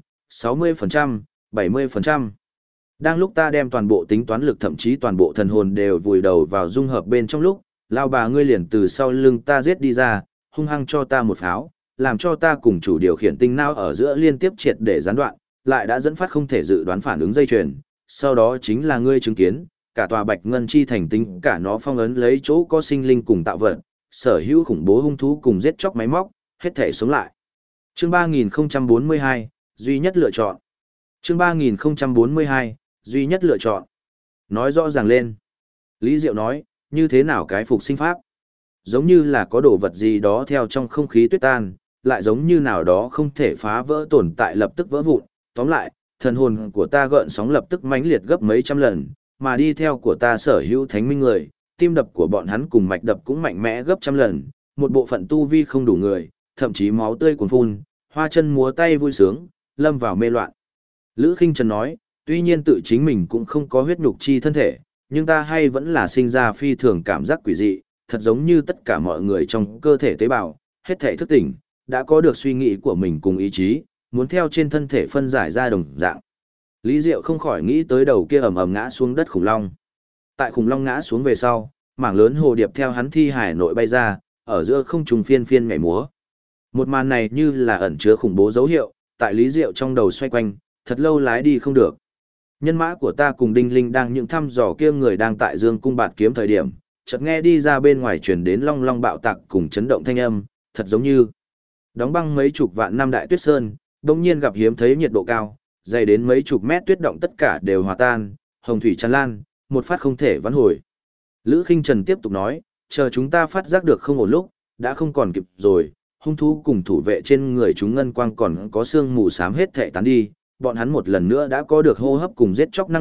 60%, 70%. Đang lúc ta đem toàn bộ tính toán lực thậm chí toàn bộ thần hồn đều vùi đầu vào dung hợp bên trong lúc, lao bà ngươi liền từ sau lưng ta giết đi ra, hung hăng cho ta một pháo, làm cho ta cùng chủ điều khiển tinh não ở giữa liên tiếp triệt để gián đoạn, lại đã dẫn phát không thể dự đoán phản ứng dây chuyền. Sau đó chính là ngươi chứng kiến, cả tòa Bạch Ngân Chi Thành tính cả nó phong ấn lấy chỗ có sinh linh cùng tạo vật, sở hữu khủng bố hung thú cùng giết chóc máy móc, hết thể sống lại. Chương 3042, duy nhất lựa chọn. Chương 3042, duy nhất lựa chọn. Nói rõ ràng lên. Lý Diệu nói, như thế nào cái phục sinh pháp? Giống như là có đồ vật gì đó theo trong không khí tuyết tan, lại giống như nào đó không thể phá vỡ tồn tại lập tức vỡ vụn. Tóm lại, thần hồn của ta gợn sóng lập tức mãnh liệt gấp mấy trăm lần, mà đi theo của ta sở hữu thánh minh người, tim đập của bọn hắn cùng mạch đập cũng mạnh mẽ gấp trăm lần, một bộ phận tu vi không đủ người, thậm chí máu tươi cuồn phun, hoa chân múa tay vui sướng, lâm vào mê loạn. Lữ Khinh Trần nói, tuy nhiên tự chính mình cũng không có huyết nhục chi thân thể, nhưng ta hay vẫn là sinh ra phi thường cảm giác quỷ dị, thật giống như tất cả mọi người trong cơ thể tế bào, hết thể thức tỉnh, đã có được suy nghĩ của mình cùng ý chí, muốn theo trên thân thể phân giải ra đồng dạng. Lý Diệu không khỏi nghĩ tới đầu kia ầm ầm ngã xuống đất khủng long. Tại khủng long ngã xuống về sau, mảng lớn hồ điệp theo hắn thi hải nội bay ra, ở giữa không trung phiên phiên nhảy múa. Một màn này như là ẩn chứa khủng bố dấu hiệu, tại Lý Diệu trong đầu xoay quanh, thật lâu lái đi không được. Nhân mã của ta cùng Đinh Linh đang những thăm dò kia người đang tại Dương cung bạt kiếm thời điểm, chợt nghe đi ra bên ngoài truyền đến long long bạo tạc cùng chấn động thanh âm, thật giống như đóng băng mấy chục vạn năm đại tuyết sơn, đột nhiên gặp hiếm thấy nhiệt độ cao, dày đến mấy chục mét tuyết động tất cả đều hòa tan, hồng thủy tràn lan, một phát không thể vãn hồi. Lữ Khinh Trần tiếp tục nói, chờ chúng ta phát giác được không ổn lúc, đã không còn kịp rồi, hung thú cùng thủ vệ trên người chúng ngân quang còn có xương mù xám hết thảy tán đi, bọn hắn một lần nữa đã có được hô hấp cùng giết chóc năng lực,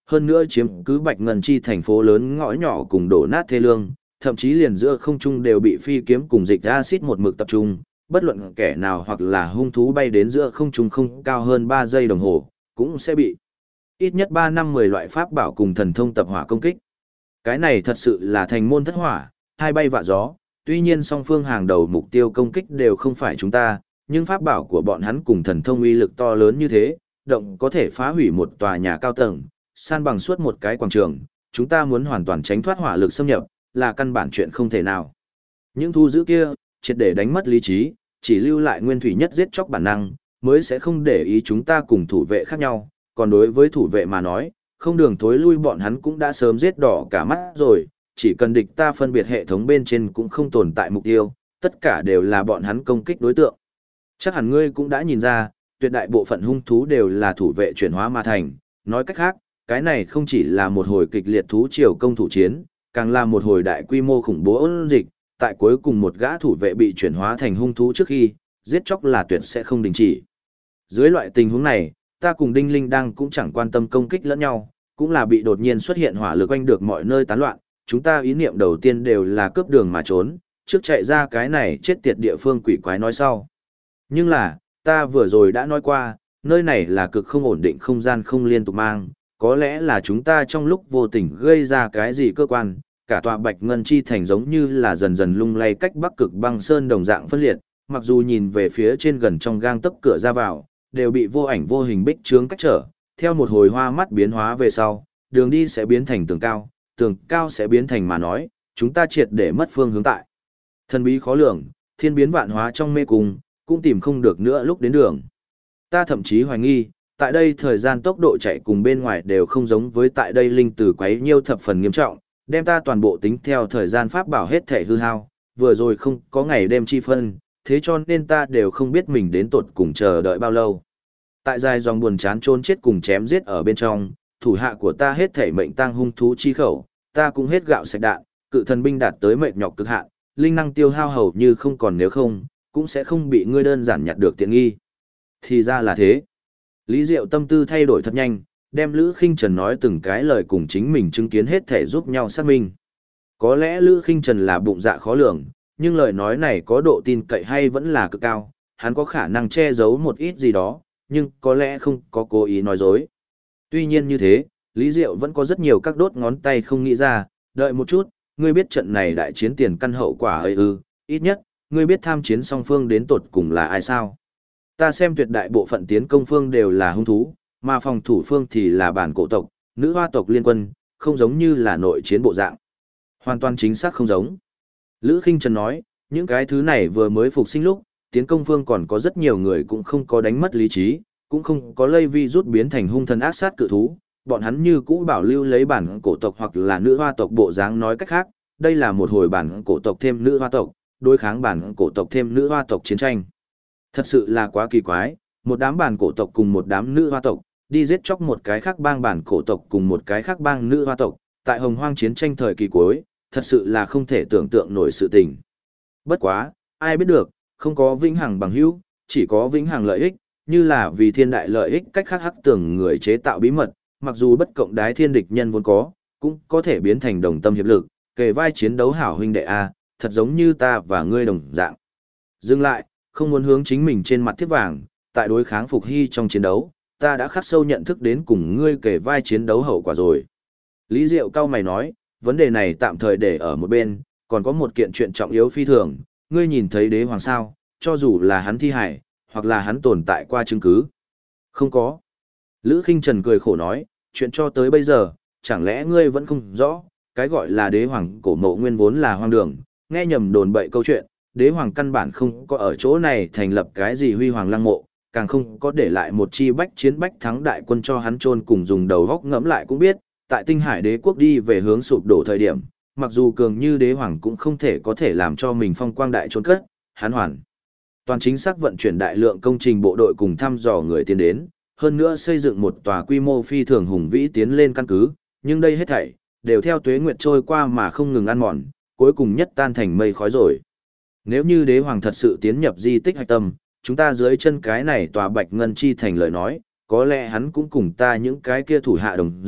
hơn nữa chiếm cứ Bạch Ngân Chi thành phố lớn ngõ nhỏ cùng đổ nát thê lương, thậm chí liền giữa không trung đều bị phi kiếm cùng dịch axit một mực tập trung, bất luận kẻ nào hoặc là hung thú bay đến giữa không trung không cao hơn 3 giây đồng hồ, cũng sẽ bị ít nhất 3 năm 10 loại pháp bảo cùng thần thông tập hỏa công kích. Cái này thật sự là thành môn thất hỏa, hai bay vạ gió, tuy nhiên song phương hàng đầu mục tiêu công kích đều không phải chúng ta, nhưng pháp bảo của bọn hắn cùng thần thông uy lực to lớn như thế, động có thể phá hủy một tòa nhà cao tầng, san bằng suốt một cái quảng trường, chúng ta muốn hoàn toàn tránh thoát hỏa lực xâm nhập, là căn bản chuyện không thể nào. Những thu giữ kia, triệt để đánh mất lý trí, chỉ lưu lại nguyên thủy nhất giết chóc bản năng, mới sẽ không để ý chúng ta cùng thủ vệ khác nhau, còn đối với thủ vệ mà nói, không đường thối lui bọn hắn cũng đã sớm giết đỏ cả mắt rồi, chỉ cần địch ta phân biệt hệ thống bên trên cũng không tồn tại mục tiêu, tất cả đều là bọn hắn công kích đối tượng. Chắc hẳn ngươi cũng đã nhìn ra, tuyệt đại bộ phận hung thú đều là thủ vệ chuyển hóa mà thành, nói cách khác, cái này không chỉ là một hồi kịch liệt thú triều công thủ chiến, càng là một hồi đại quy mô khủng bố ôn dịch, tại cuối cùng một gã thủ vệ bị chuyển hóa thành hung thú trước khi, giết chóc là tuyệt sẽ không đình chỉ. Dưới loại tình huống này, ta cùng Đinh Linh đang cũng chẳng quan tâm công kích lẫn nhau, cũng là bị đột nhiên xuất hiện hỏa lực quanh được mọi nơi tán loạn, chúng ta ý niệm đầu tiên đều là cướp đường mà trốn, trước chạy ra cái này chết tiệt địa phương quỷ quái nói sau. Nhưng là, ta vừa rồi đã nói qua, nơi này là cực không ổn định không gian không liên tục mang, có lẽ là chúng ta trong lúc vô tình gây ra cái gì cơ quan, cả tòa Bạch Ngân Chi thành giống như là dần dần lung lay cách Bắc Cực băng sơn đồng dạng phân liệt, mặc dù nhìn về phía trên gần trong gang tấc cửa ra vào, đều bị vô ảnh vô hình bích trướng cách trở, theo một hồi hoa mắt biến hóa về sau, đường đi sẽ biến thành tường cao sẽ biến thành mà nói, chúng ta triệt để mất phương hướng tại. Thần bí khó lường, thiên biến vạn hóa trong mê cung, cũng tìm không được nữa lúc đến đường. Ta thậm chí hoài nghi, tại đây thời gian tốc độ chạy cùng bên ngoài đều không giống với tại đây linh tử quấy nhiêu thập phần nghiêm trọng, đem ta toàn bộ tính theo thời gian pháp bảo hết thể hư hao, vừa rồi không có ngày đêm chi phân, thế cho nên ta đều không biết mình đến tột cùng chờ đợi bao lâu. Tại dài dòng buồn chán chôn chết cùng chém giết ở bên trong, thủ hạ của ta hết thể mệnh tăng hung thú chi khẩu, ta cũng hết gạo sạch đạn, cự thần binh đạt tới mệt nhọc cực hạn, linh năng tiêu hao hầu như không còn, nếu không, cũng sẽ không bị ngươi đơn giản nhặt được tiện nghi. Thì ra là thế. Lý Diệu tâm tư thay đổi thật nhanh, đem Lữ Khinh Trần nói từng cái lời cùng chính mình chứng kiến hết thể giúp nhau xác minh. Có lẽ Lữ Khinh Trần là bụng dạ khó lường, nhưng lời nói này có độ tin cậy hay vẫn là cực cao, hắn có khả năng che giấu một ít gì đó, nhưng có lẽ không có cố ý nói dối. Tuy nhiên như thế, Lý Diệu vẫn có rất nhiều các đốt ngón tay không nghĩ ra, đợi một chút, ngươi biết trận này đại chiến tiền căn hậu quả ấy ư, ít nhất, ngươi biết tham chiến song phương đến tột cùng là ai sao? Ta xem tuyệt đại bộ phận tiến công phương đều là hung thú, mà phòng thủ phương thì là bản cổ tộc, nữ hoa tộc liên quân, không giống như là nội chiến bộ dạng. Hoàn toàn chính xác không giống. Lữ Khinh Trần nói, những cái thứ này vừa mới phục sinh lúc, tiến công phương còn có rất nhiều người cũng không có đánh mất lý trí, cũng không có lây vi rút biến thành hung thần ác sát cự thú, bọn hắn như cũ bảo lưu lấy bản cổ tộc hoặc là nữ hoa tộc bộ dáng, nói cách khác, đây là một hồi bản cổ tộc thêm nữ hoa tộc, đối kháng bản cổ tộc thêm nữ hoa tộc chiến tranh. Thật sự là quá kỳ quái, một đám bản cổ tộc cùng một đám nữ hoa tộc, đi giết chóc một cái khác bang bản cổ tộc cùng một cái khác bang nữ hoa tộc, tại hồng hoang chiến tranh thời kỳ cuối, thật sự là không thể tưởng tượng nổi sự tình. Bất quá, ai biết được, không có vĩnh hằng bằng hữu, chỉ có vĩnh hằng lợi ích, như là vì thiên đại lợi ích cách khác hắc tưởng người chế tạo bí mật, mặc dù bất cộng đái thiên địch nhân vốn có, cũng có thể biến thành đồng tâm hiệp lực, kề vai chiến đấu hảo huynh đệ a, thật giống như ta và ngươi đồng dạng. Dừng lại, không muốn hướng chính mình trên mặt thiếp vàng, tại đối kháng Phục Hy trong chiến đấu, ta đã khắc sâu nhận thức đến cùng ngươi kề vai chiến đấu hậu quả rồi. Lý Diệu cao mày nói, vấn đề này tạm thời để ở một bên, còn có một kiện chuyện trọng yếu phi thường, ngươi nhìn thấy đế hoàng sao, cho dù là hắn thi hải, hoặc là hắn tồn tại qua chứng cứ. Không có. Lữ Khinh Trần cười khổ nói, chuyện cho tới bây giờ, chẳng lẽ ngươi vẫn không rõ, cái gọi là đế hoàng cổ mộ nguyên vốn là hoang đường, nghe nhầm đồn bậy câu chuyện, đế hoàng căn bản không có ở chỗ này thành lập cái gì huy hoàng lăng mộ, càng không có để lại một chi bách chiến bách thắng đại quân cho hắn chôn cùng, dùng đầu góc ngẫm lại cũng biết, tại Tinh Hải đế quốc đi về hướng sụp đổ thời điểm, mặc dù cường như đế hoàng cũng không thể có thể làm cho mình phong quang đại trốn cất, hắn hoàn toàn chính xác vận chuyển đại lượng công trình bộ đội cùng thăm dò người tiến đến, hơn nữa xây dựng một tòa quy mô phi thường hùng vĩ tiến lên căn cứ, nhưng đây hết thảy đều theo tuế nguyệt trôi qua mà không ngừng ăn mòn, cuối cùng nhất tan thành mây khói rồi. Nếu như đế hoàng thật sự tiến nhập di tích hạch tâm, chúng ta dưới chân cái này tòa Bạch Ngân Chi thành lời nói, có lẽ hắn cũng cùng ta những cái kia thủ hạ đồng dạng,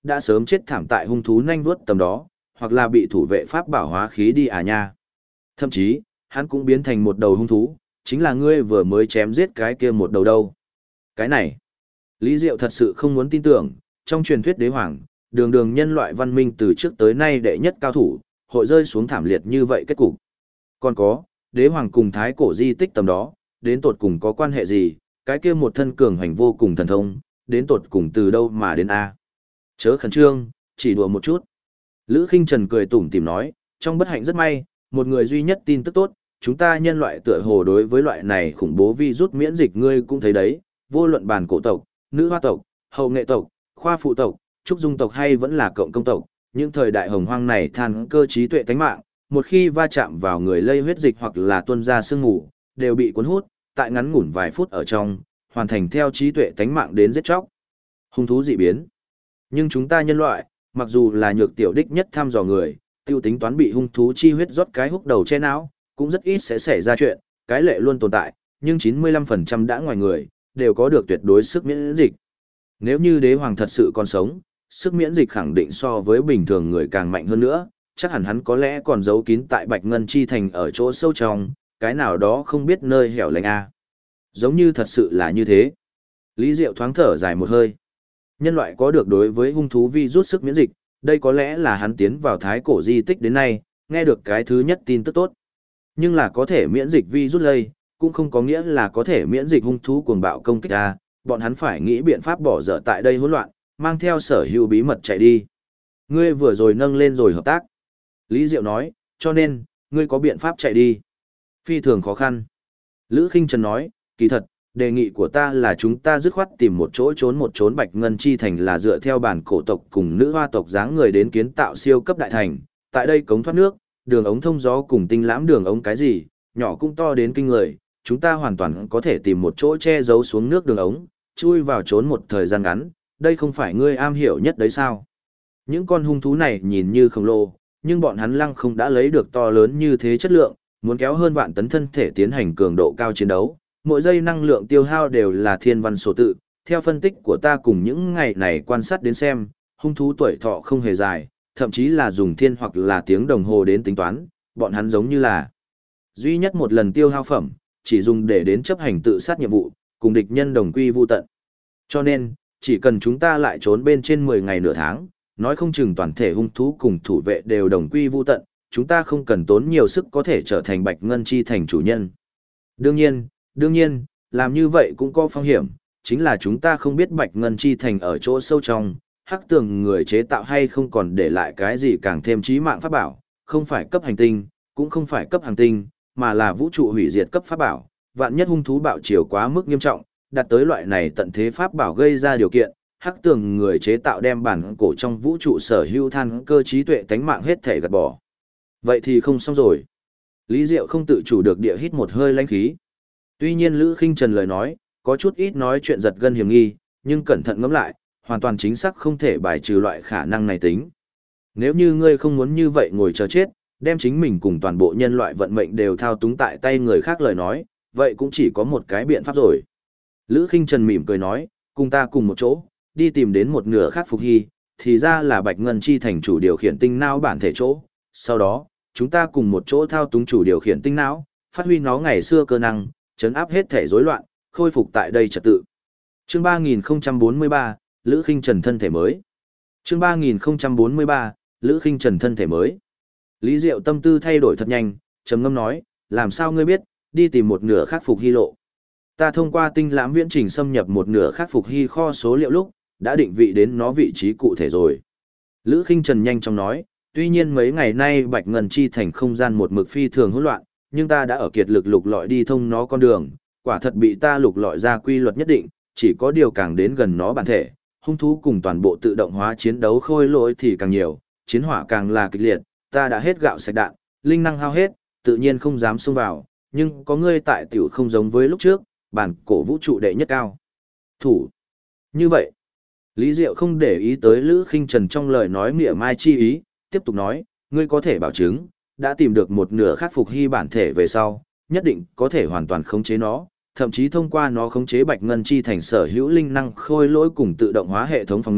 đã sớm chết thảm tại hung thú nhanh vuốt tầm đó, hoặc là bị thủ vệ pháp bảo hóa khí đi à nha. Thậm chí, hắn cũng biến thành một đầu hung thú, chính là ngươi vừa mới chém giết cái kia một đầu đâu. Cái này, Lý Diệu thật sự không muốn tin tưởng, trong truyền thuyết đế hoàng, đường đường nhân loại văn minh từ trước tới nay đệ nhất cao thủ, hội rơi xuống thảm liệt như vậy kết cục. Còn có, đế hoàng cùng thái cổ di tích tầm đó, đến tột cùng có quan hệ gì, cái kia một thân cường hành vô cùng thần thông, đến tột cùng từ đâu mà đến A. Chớ khẩn trương, chỉ đùa một chút. Lữ Khinh Trần cười tủm tỉm nói, trong bất hạnh rất may, một người duy nhất tin tức tốt, chúng ta nhân loại tựa hồ đối với loại này khủng bố virus miễn dịch ngươi cũng thấy đấy, vô luận bản cổ tộc, nữ hoa tộc, hậu nghệ tộc, khoa phụ tộc, trúc dung tộc hay vẫn là cộng công tộc, những thời đại hồng hoang này than cơ trí tuệ tánh mạng, một khi va chạm vào người lây huyết dịch hoặc là tuôn ra sương mù, đều bị cuốn hút, tại ngắn ngủn vài phút ở trong, hoàn thành theo trí tuệ tánh mạng đến giết chóc. Hung thú dị biến. Nhưng chúng ta nhân loại, mặc dù là nhược tiểu đích nhất thăm dò người, tiêu tính toán bị hung thú chi huyết rót cái húc đầu che não, cũng rất ít sẽ xảy ra chuyện, cái lệ luôn tồn tại, nhưng 95% đã ngoài người, đều có được tuyệt đối sức miễn dịch. Nếu như đế hoàng thật sự còn sống, sức miễn dịch khẳng định so với bình thường người càng mạnh hơn nữa, chắc hẳn hắn có lẽ còn giấu kín tại Bạch Ngân Chi Thành ở chỗ sâu trong, cái nào đó không biết nơi hẻo lánh a. Giống như thật sự là như thế. Lý Diệu thoáng thở dài một hơi. Nhân loại có được đối với hung thú vi rút sức miễn dịch, đây có lẽ là hắn tiến vào thái cổ di tích đến nay, nghe được cái thứ nhất tin tức tốt. Nhưng là có thể miễn dịch vi rút lây, cũng không có nghĩa là có thể miễn dịch hung thú cuồng bạo công kích a, bọn hắn phải nghĩ biện pháp bỏ dở tại đây hỗn loạn, mang theo sở hữu bí mật chạy đi. Ngươi vừa rồi nâng lên rồi hợp tác. Lý Diệu nói, cho nên, ngươi có biện pháp chạy đi. Phi thường khó khăn. Lữ Khinh Trần nói, kỳ thật, đề nghị của ta là chúng ta dứt khoát tìm một trốn Bạch Ngân Chi Thành là dựa theo bản cổ tộc cùng nữ hoa tộc dáng người đến kiến tạo siêu cấp đại thành. Tại đây cống thoát nước, đường ống thông gió cùng tinh lãm đường ống cái gì, nhỏ cũng to đến kinh người. Chúng ta hoàn toàn có thể tìm một chỗ che giấu xuống nước đường ống, chui vào trốn một thời gian ngắn. Đây không phải ngươi am hiểu nhất đấy sao? Những con hung thú này nhìn như khổng lồ, nhưng bọn hắn lăng không đã lấy được to lớn như thế chất lượng, muốn kéo hơn vạn tấn thân thể tiến hành cường độ cao chiến đấu, mỗi giây năng lượng tiêu hao đều là thiên văn số tự. Theo phân tích của ta cùng những ngày này quan sát đến xem, hung thú tuổi thọ không hề dài, thậm chí là dùng thiên hoặc là tiếng đồng hồ đến tính toán, bọn hắn giống như là duy nhất một lần tiêu hao phẩm, chỉ dùng để đến chấp hành tự sát nhiệm vụ, cùng địch nhân đồng quy vu tận. Cho nên, chỉ cần chúng ta lại trốn bên trên 10 ngày nửa tháng, nói không chừng toàn thể hung thú cùng thủ vệ đều đồng quy vu tận, chúng ta không cần tốn nhiều sức có thể trở thành Bạch Ngân Chi Thành chủ nhân. Đương nhiên, làm như vậy cũng có phong hiểm, chính là chúng ta không biết Bạch Ngân Chi Thành ở chỗ sâu trong, hắc tường người chế tạo hay không còn để lại cái gì càng thêm chí mạng pháp bảo, không phải cấp hành tinh, cũng không phải cấp hành tinh, mà là vũ trụ hủy diệt cấp pháp bảo, vạn nhất hung thú bạo chiều quá mức nghiêm trọng, đạt tới loại này tận thế pháp bảo gây ra điều kiện, hắc tường người chế tạo đem bản cổ trong vũ trụ sở hữu than cơ trí tuệ tánh mạng hết thể gạt bỏ. Vậy thì không xong rồi. Lý Diệu không tự chủ được địa hít một hơi lãnh khí. Tuy nhiên Lữ Khinh Trần lời nói, có chút ít nói chuyện giật gân hiểm nghi, nhưng cẩn thận ngẫm lại, hoàn toàn chính xác không thể bài trừ loại khả năng này tính. Nếu như ngươi không muốn như vậy ngồi chờ chết, đem chính mình cùng toàn bộ nhân loại vận mệnh đều thao túng tại tay người khác lời nói, vậy cũng chỉ có một cái biện pháp rồi. Lữ Khinh Trần mỉm cười nói, cùng ta cùng một chỗ, đi tìm đến một nửa khác Phục Hy, thì ra là Bạch Ngân Chi Thành chủ điều khiển tinh não bản thể chỗ. Sau đó, chúng ta cùng một chỗ thao túng chủ điều khiển tinh não, phát huy nó ngày xưa cơ năng, chấn áp hết thể rối loạn, khôi phục tại đây trật tự. Chương 3043, Lữ Khinh Trần thân thể mới. Chương 3043, Lữ Khinh Trần thân thể mới. Lý Diệu tâm tư thay đổi thật nhanh, trầm ngâm nói, làm sao ngươi biết, đi tìm một nửa khác Phục Hy lộ. Ta thông qua tinh lãm viễn trình xâm nhập một nửa khác Phục Hy kho số liệu lúc, đã định vị đến nó vị trí cụ thể rồi. Lữ Khinh Trần nhanh chóng nói, tuy nhiên mấy ngày nay Bạch Ngân Chi Thành không gian một mực phi thường hỗn loạn, nhưng ta đã ở kiệt lực lục lọi đi thông nó con đường, quả thật bị ta lục lọi ra quy luật nhất định, chỉ có điều càng đến gần nó bản thể, hung thú cùng toàn bộ tự động hóa chiến đấu khôi lỗi thì càng nhiều, chiến hỏa càng là kịch liệt, ta đã hết gạo sạch đạn, linh năng hao hết, tự nhiên không dám xông vào, nhưng có ngươi tại tiểu không giống với lúc trước, bản cổ vũ trụ đệ nhất cao. Thủ. Như vậy, Lý Diệu không để ý tới Lữ Khinh Trần trong lời nói mỉa mai chi ý, tiếp tục nói, ngươi có thể bảo chứng, đã tìm được một nửa khác Phục Hy bản thể về sau, nhất định có thể hoàn toàn khống chế nó, thậm chí thông qua nó khống chế Bạch Ngân Chi Thành sở hữu linh năng khôi lỗi cùng tự động hóa hệ thống phòng ngự,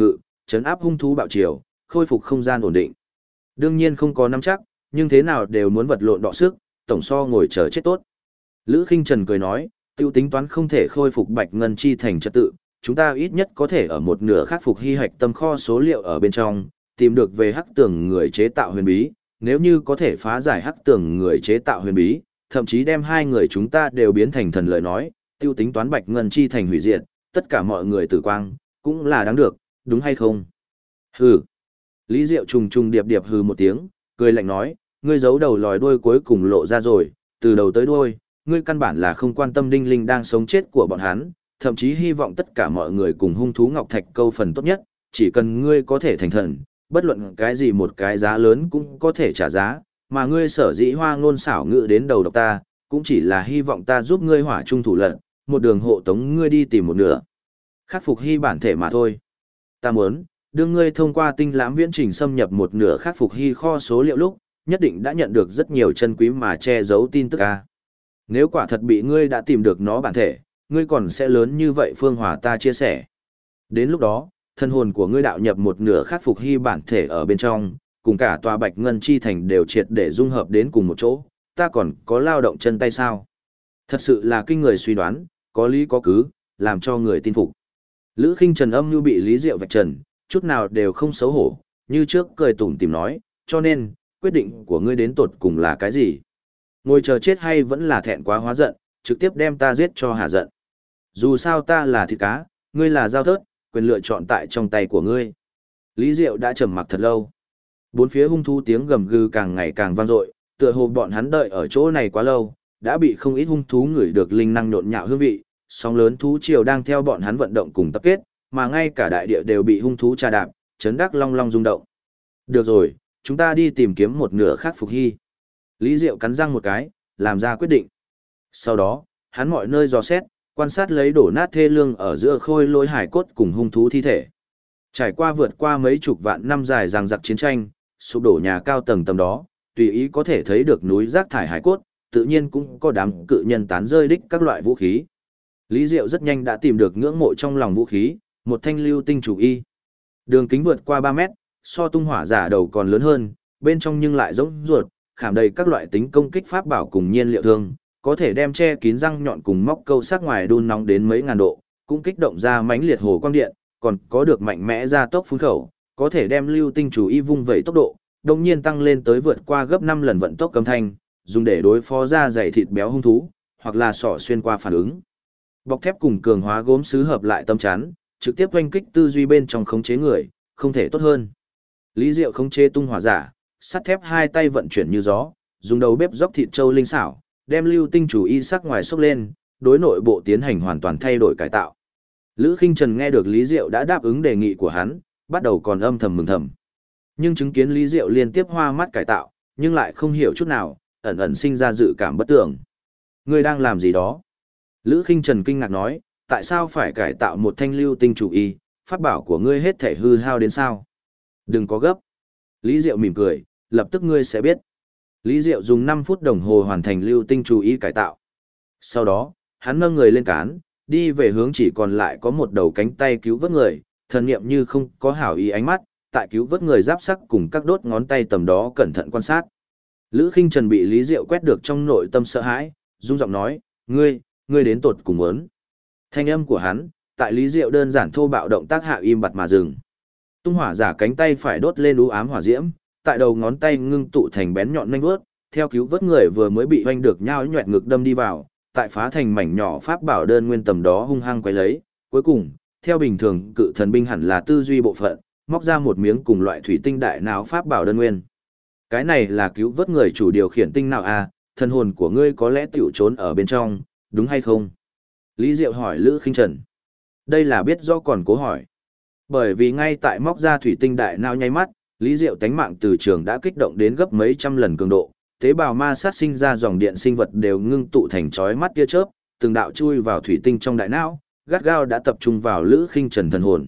trấn áp hung thú bạo triều, khôi phục không gian ổn định. Đương nhiên không có nắm chắc, nhưng thế nào đều muốn vật lộn đọ sức, tổng so ngồi chờ chết tốt. Lữ Khinh Trần cười nói, tiêu tính toán không thể khôi phục Bạch Ngân Chi thành trật tự, chúng ta ít nhất có thể ở một nửa khắc phục hy hoạch tâm kho số liệu ở bên trong, tìm được về hắc tường người chế tạo huyền bí, nếu như có thể phá giải hắc tường người chế tạo huyền bí, thậm chí đem hai người chúng ta đều biến thành thần lời nói, tiêu tính toán Bạch Ngân Chi thành hủy diệt, tất cả mọi người tử quang, cũng là đáng được, đúng hay không? Hừ. Lý Diệu trùng trùng điệp điệp hừ một tiếng, cười lạnh nói, ngươi giấu đầu lòi đuôi cuối cùng lộ ra rồi, từ đầu tới đuôi, ngươi căn bản là không quan tâm đinh linh đang sống chết của bọn hắn, thậm chí hy vọng tất cả mọi người cùng hung thú ngọc thạch câu phần tốt nhất, chỉ cần ngươi có thể thành thần, bất luận cái gì một cái giá lớn cũng có thể trả giá, mà ngươi sở dĩ hoa ngôn xảo ngữ đến đầu độc ta, cũng chỉ là hy vọng ta giúp ngươi hỏa trung thủ lận, một đường hộ tống ngươi đi tìm một nửa. Khắc phục hy bản thể mà thôi. Ta muốn, đưa ngươi thông qua tinh lãm viễn trình xâm nhập một nửa khắc phục hy kho số liệu lúc, nhất định đã nhận được rất nhiều chân quý mà che giấu tin tức a. Nếu quả thật bị ngươi đã tìm được nó bản thể, ngươi còn sẽ lớn như vậy phương hòa ta chia sẻ. Đến lúc đó, thân hồn của ngươi đạo nhập một nửa khắc phục hy bản thể ở bên trong, cùng cả tòa Bạch Ngân Chi thành đều triệt để dung hợp đến cùng một chỗ, ta còn có lao động chân tay sao? Thật sự là kinh người suy đoán, có lý có cứ, làm cho người tin phục. Lữ Khinh Trần âm như bị Lý Diệu vạch trần, chút nào đều không xấu hổ, như trước cười tủm tỉm nói, cho nên, quyết định của ngươi đến tột cùng là cái gì? Ngồi chờ chết hay vẫn là thẹn quá hóa giận, trực tiếp đem ta giết cho hả giận. Dù sao ta là thịt cá, ngươi là dao thớt, quyền lựa chọn tại trong tay của ngươi. Lý Diệu đã trầm mặc thật lâu. Bốn phía hung thú tiếng gầm gừ càng ngày càng vang dội, tựa hồ bọn hắn đợi ở chỗ này quá lâu, đã bị không ít hung thú ngửi được linh năng nhộn nhạo hương vị, sóng lớn thú triều đang theo bọn hắn vận động cùng tập kết, mà ngay cả đại địa đều bị hung thú trà đạp, chấn đắc long long rung động. Được rồi, chúng ta đi tìm kiếm một nửa khác phục hy. Lý Diệu cắn răng một cái, làm ra quyết định. Sau đó, hắn mọi nơi dò xét, quan sát lấy đổ nát thê lương ở giữa khôi lỗi hải cốt cùng hung thú thi thể. Trải qua vượt qua mấy chục vạn năm dài dằng dặc chiến tranh, sụp đổ nhà cao tầng tầm đó, tùy ý có thể thấy được núi rác thải hải cốt, tự nhiên cũng có đám cự nhân tán rơi đích các loại vũ khí. Lý Diệu rất nhanh đã tìm được ngưỡng mộ trong lòng vũ khí, một thanh lưu tinh chủ y. Đường kính vượt qua 3 mét, so tung hỏa giả đầu còn lớn hơn, bên trong nhưng lại giống ruột, khảm đầy các loại tính công kích pháp bảo cùng nhiên liệu thương, có thể đem che kín răng nhọn cùng móc câu sắc ngoài đun nóng đến mấy ngàn độ, cũng kích động ra mãnh liệt hồ quang điện, còn có được mạnh mẽ ra tốc phun khẩu, có thể đem lưu tinh chủ y vung vẩy tốc độ, đồng nhiên tăng lên tới vượt qua gấp 5 lần vận tốc cấm thanh, dùng để đối phó ra dày thịt béo hung thú, hoặc là sỏ xuyên qua phản ứng. Bọc thép cùng cường hóa gốm sứ hợp lại tâm chắn, trực tiếp oanh kích tư duy bên trong khống chế người, không thể tốt hơn. Lý Diệu khống chế tung hỏa giả, sắt thép hai tay vận chuyển như gió, dùng đầu bếp dốc thịt trâu linh xảo, đem lưu tinh chủ y sắc ngoài xốc lên, đối nội bộ tiến hành hoàn toàn thay đổi cải tạo. Lữ Khinh Trần nghe được Lý Diệu đã đáp ứng đề nghị của hắn, bắt đầu còn âm thầm mừng thầm. Nhưng chứng kiến Lý Diệu liên tiếp hoa mắt cải tạo, nhưng lại không hiểu chút nào, ẩn ẩn sinh ra dự cảm bất tưởng. Ngươi đang làm gì đó? Lữ Khinh Trần kinh ngạc nói, tại sao phải cải tạo một thanh lưu tinh chủ y, pháp bảo của ngươi hết thể hư hao đến sao? Đừng có gấp. Lý Diệu mỉm cười, lập tức ngươi sẽ biết. Lý Diệu dùng 5 phút đồng hồ hoàn thành lưu tinh chủ y cải tạo. Sau đó, hắn nâng người lên cán, đi về hướng chỉ còn lại có một đầu cánh tay cứu vớt người, thần niệm như không có hảo ý ánh mắt, tại cứu vớt người giáp sắc cùng các đốt ngón tay tầm đó cẩn thận quan sát. Lữ Khinh Trần bị Lý Diệu quét được trong nội tâm sợ hãi, rung giọng nói, ngươi đến tột cùng muốn. Thanh âm của hắn, tại Lý Diệu đơn giản thô bạo động tác hạ im bặt mà dừng. Tung hỏa giả cánh tay phải đốt lên u ám hỏa diễm, tại đầu ngón tay ngưng tụ thành bén nhọn nhanh vuốt, theo cứu vớt người vừa mới bị hoanh được nhao nhoẹt ngực đâm đi vào, tại phá thành mảnh nhỏ pháp bảo đơn nguyên tầm đó hung hăng quấy lấy, cuối cùng, theo bình thường cự thần binh hẳn là tư duy bộ phận, móc ra một miếng cùng loại thủy tinh đại não pháp bảo đơn nguyên. Cái này là cứu vớt người chủ điều khiển tinh nào à, thần hồn của ngươi có lẽ tiểu trốn ở bên trong, đúng hay không? Lý Diệu hỏi Lữ Khinh Trần. Đây là biết do còn cố hỏi. Bởi vì ngay tại móc ra thủy tinh đại não nháy mắt, Lý Diệu tánh mạng từ trường đã kích động đến gấp mấy trăm lần cường độ, tế bào ma sát sinh ra dòng điện sinh vật đều ngưng tụ thành chói mắt tia chớp, từng đạo chui vào thủy tinh trong đại não, gắt gao đã tập trung vào Lữ Khinh Trần thần hồn.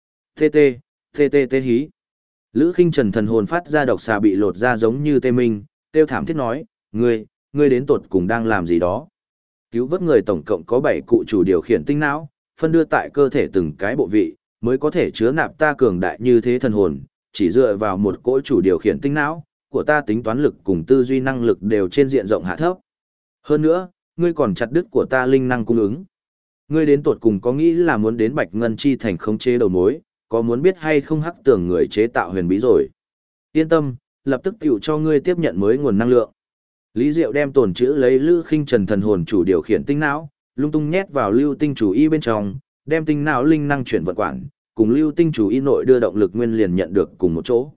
TT hí. Lữ Khinh Trần thần hồn phát ra độc xà bị lột ra giống như tê minh, tiêu thảm thiết nói, ngươi đến tột cùng đang làm gì đó? Cứu vớt người tổng cộng có 7 cụ chủ điều khiển tinh não, phân đưa tại cơ thể từng cái bộ vị, mới có thể chứa nạp ta cường đại như thế thần hồn, chỉ dựa vào một cỗ chủ điều khiển tinh não, của ta tính toán lực cùng tư duy năng lực đều trên diện rộng hạ thấp. Hơn nữa, ngươi còn chặt đứt của ta linh năng cung ứng. Ngươi đến tột cùng có nghĩ là muốn đến Bạch Ngân Chi thành khống chế đầu mối, có muốn biết hay không hắc tưởng người chế tạo huyền bí rồi. Yên tâm, lập tức tiểu cho ngươi tiếp nhận mới nguồn năng lượng. Lý Diệu đem tồn trữ lấy Lữ Khinh Trần thần hồn chủ điều khiển tinh não, lung tung nhét vào lưu tinh chủ y bên trong, đem tinh não linh năng chuyển vận quản, cùng lưu tinh chủ y nội đưa động lực nguyên liền nhận được cùng một chỗ.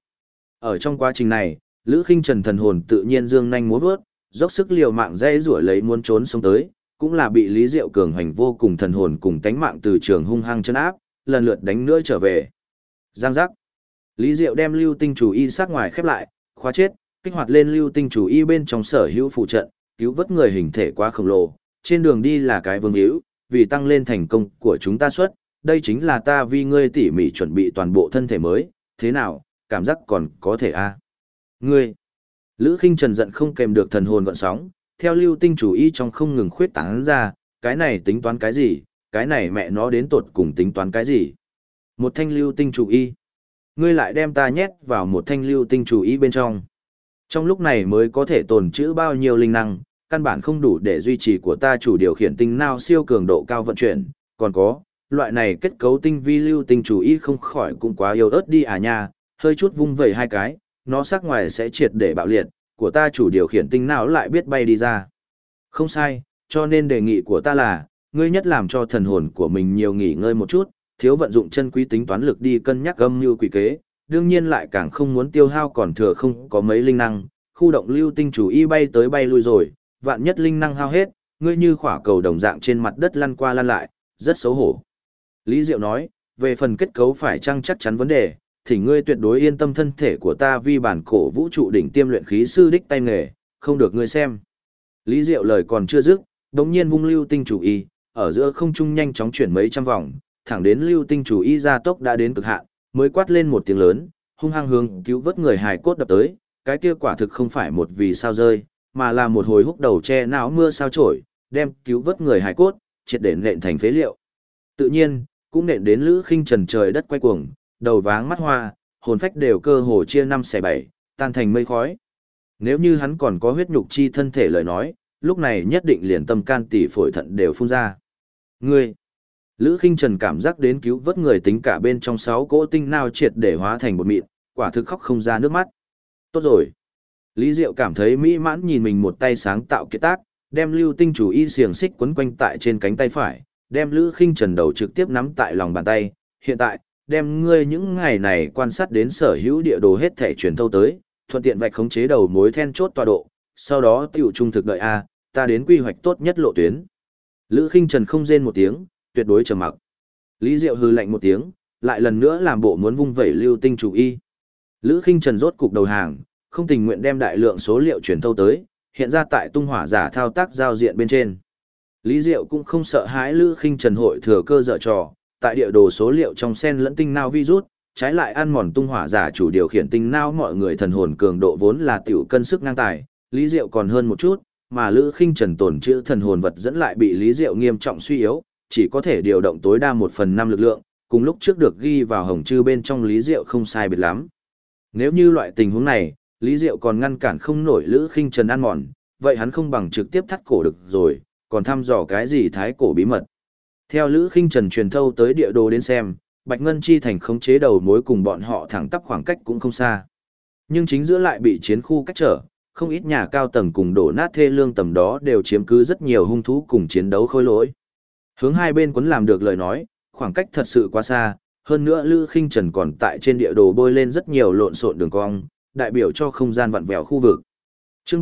Ở trong quá trình này, Lữ Khinh Trần thần hồn tự nhiên dương nhanh múa vớt, dốc sức liều mạng dây rủa lấy muốn trốn sống tới, cũng là bị Lý Diệu cường hành vô cùng thần hồn cùng tánh mạng từ trường hung hăng chân áp, lần lượt đánh nữa trở về. Giang giác. Lý Diệu đem lưu tinh chủ y sát ngoài khép lại, khóa chết, kích hoạt lên lưu tinh chủ y bên trong sở hữu phụ trận, cứu vớt người hình thể quá khổng lồ, trên đường đi là cái vương hữu, vì tăng lên thành công của chúng ta suất, đây chính là ta vì ngươi tỉ mỉ chuẩn bị toàn bộ thân thể mới, thế nào, cảm giác còn có thể a Ngươi. Lữ Khinh Trần giận không kèm được thần hồn gợn sóng, theo lưu tinh chủ y trong không ngừng khuyết tán ra, cái này tính toán cái gì, cái này mẹ nó đến tột cùng tính toán cái gì. Một thanh lưu tinh chủ y. Ngươi lại đem ta nhét vào một thanh lưu tinh chủ y bên trong. Trong lúc này mới có thể tồn trữ bao nhiêu linh năng, căn bản không đủ để duy trì của ta chủ điều khiển tinh não siêu cường độ cao vận chuyển, còn có, loại này kết cấu tinh vi lưu tinh chủ y không khỏi cũng quá yếu ớt đi à nha, hơi chút vung vẩy hai cái, nó sắc ngoài sẽ triệt để bạo liệt, của ta chủ điều khiển tinh não lại biết bay đi ra. Không sai, cho nên đề nghị của ta là, ngươi nhất làm cho thần hồn của mình nhiều nghỉ ngơi một chút, thiếu vận dụng chân quý tính toán lực đi cân nhắc âm mưu quỷ kế, đương nhiên lại càng không muốn tiêu hao còn thừa không có mấy linh năng, khu động lưu tinh chủ y bay tới bay lui rồi, vạn nhất linh năng hao hết, ngươi như khỏa cầu đồng dạng trên mặt đất lăn qua lăn lại, rất xấu hổ. Lý Diệu nói, về phần kết cấu phải chăng chắc chắn vấn đề, thì ngươi tuyệt đối yên tâm thân thể của ta vi bản cổ vũ trụ đỉnh tiêm luyện khí sư đích tay nghề, không được ngươi xem. Lý Diệu lời còn chưa dứt, đống nhiên vung lưu tinh chủ y, ở giữa không trung nhanh chóng chuyển mấy trăm vòng, thẳng đến lưu tinh chủ y gia tốc đã đến cực hạn, mới quát lên một tiếng lớn, hung hăng hướng cứu vớt người hài cốt đập tới, cái kia quả thực không phải một vì sao rơi, mà là một hồi húc đầu che não mưa sao trổi, đem cứu vớt người hài cốt, triệt để nện thành phế liệu. Tự nhiên, cũng nện đến Lữ Khinh Trần trời đất quay cuồng, đầu váng mắt hoa, hồn phách đều cơ hồ chia năm xẻ bảy, tan thành mây khói. Nếu như hắn còn có huyết nhục chi thân thể lời nói, lúc này nhất định liền tâm can tỷ phổi thận đều phun ra. Ngươi! Lữ Khinh Trần cảm giác đến cứu vớt người tính cả bên trong 6 cỗ tinh nào triệt để hóa thành bột mịn, quả thực khóc không ra nước mắt. Tốt rồi! Lý Diệu cảm thấy mỹ mãn nhìn mình một tay sáng tạo kiệt tác, đem lưu tinh chủ y xiềng xích quấn quanh tại trên cánh tay phải, đem Lữ Khinh Trần đầu trực tiếp nắm tại lòng bàn tay. Hiện tại, đem ngươi những ngày này quan sát đến sở hữu địa đồ hết thể truyền thâu tới, thuận tiện vạch khống chế đầu mối then chốt tọa độ, sau đó tiểu trung thực đợi A, ta đến quy hoạch tốt nhất lộ tuyến. Lữ Khinh Trần không rên một tiếng, tuyệt đối trầm mặc. Lý Diệu hừ lạnh một tiếng, lại lần nữa làm bộ muốn vung vẩy lưu tinh chủ y. Lữ Khinh Trần rốt cục đầu hàng, không tình nguyện đem đại lượng số liệu truyền thâu tới, hiện ra tại tung hỏa giả thao tác giao diện bên trên. Lý Diệu cũng không sợ hãi Lữ Khinh Trần hội thừa cơ dở trò, tại địa đồ số liệu trong sen lẫn tinh não virus, trái lại ăn mòn tung hỏa giả chủ điều khiển tinh não mọi người thần hồn cường độ vốn là tiểu cân sức ngang tài, Lý Diệu còn hơn một chút, mà Lữ Khinh Trần tổn trữ thần hồn vật dẫn lại bị Lý Diệu nghiêm trọng suy yếu, chỉ có thể điều động tối đa 1/5 lực lượng, cùng lúc trước được ghi vào hồng chư bên trong Lý Diệu không sai biệt lắm. Nếu như loại tình huống này, Lý Diệu còn ngăn cản không nổi Lữ Khinh Trần ăn mòn, vậy hắn không bằng trực tiếp thắt cổ được rồi, còn thăm dò cái gì thái cổ bí mật. Theo Lữ Khinh Trần truyền thâu tới địa đồ đến xem, Bạch Ngân Chi thành khống chế đầu mối cùng bọn họ thẳng tắp khoảng cách cũng không xa. Nhưng chính giữa lại bị chiến khu cách trở, không ít nhà cao tầng cùng đổ nát thê lương tầm đó đều chiếm cứ rất nhiều hung thú cùng chiến đấu khôi lỗi. Hướng hai bên quấn làm được lời nói, khoảng cách thật sự quá xa, hơn nữa Lữ Khinh Trần còn tại trên địa đồ bôi lên rất nhiều lộn xộn đường cong, đại biểu cho không gian vặn vẹo khu vực. Chương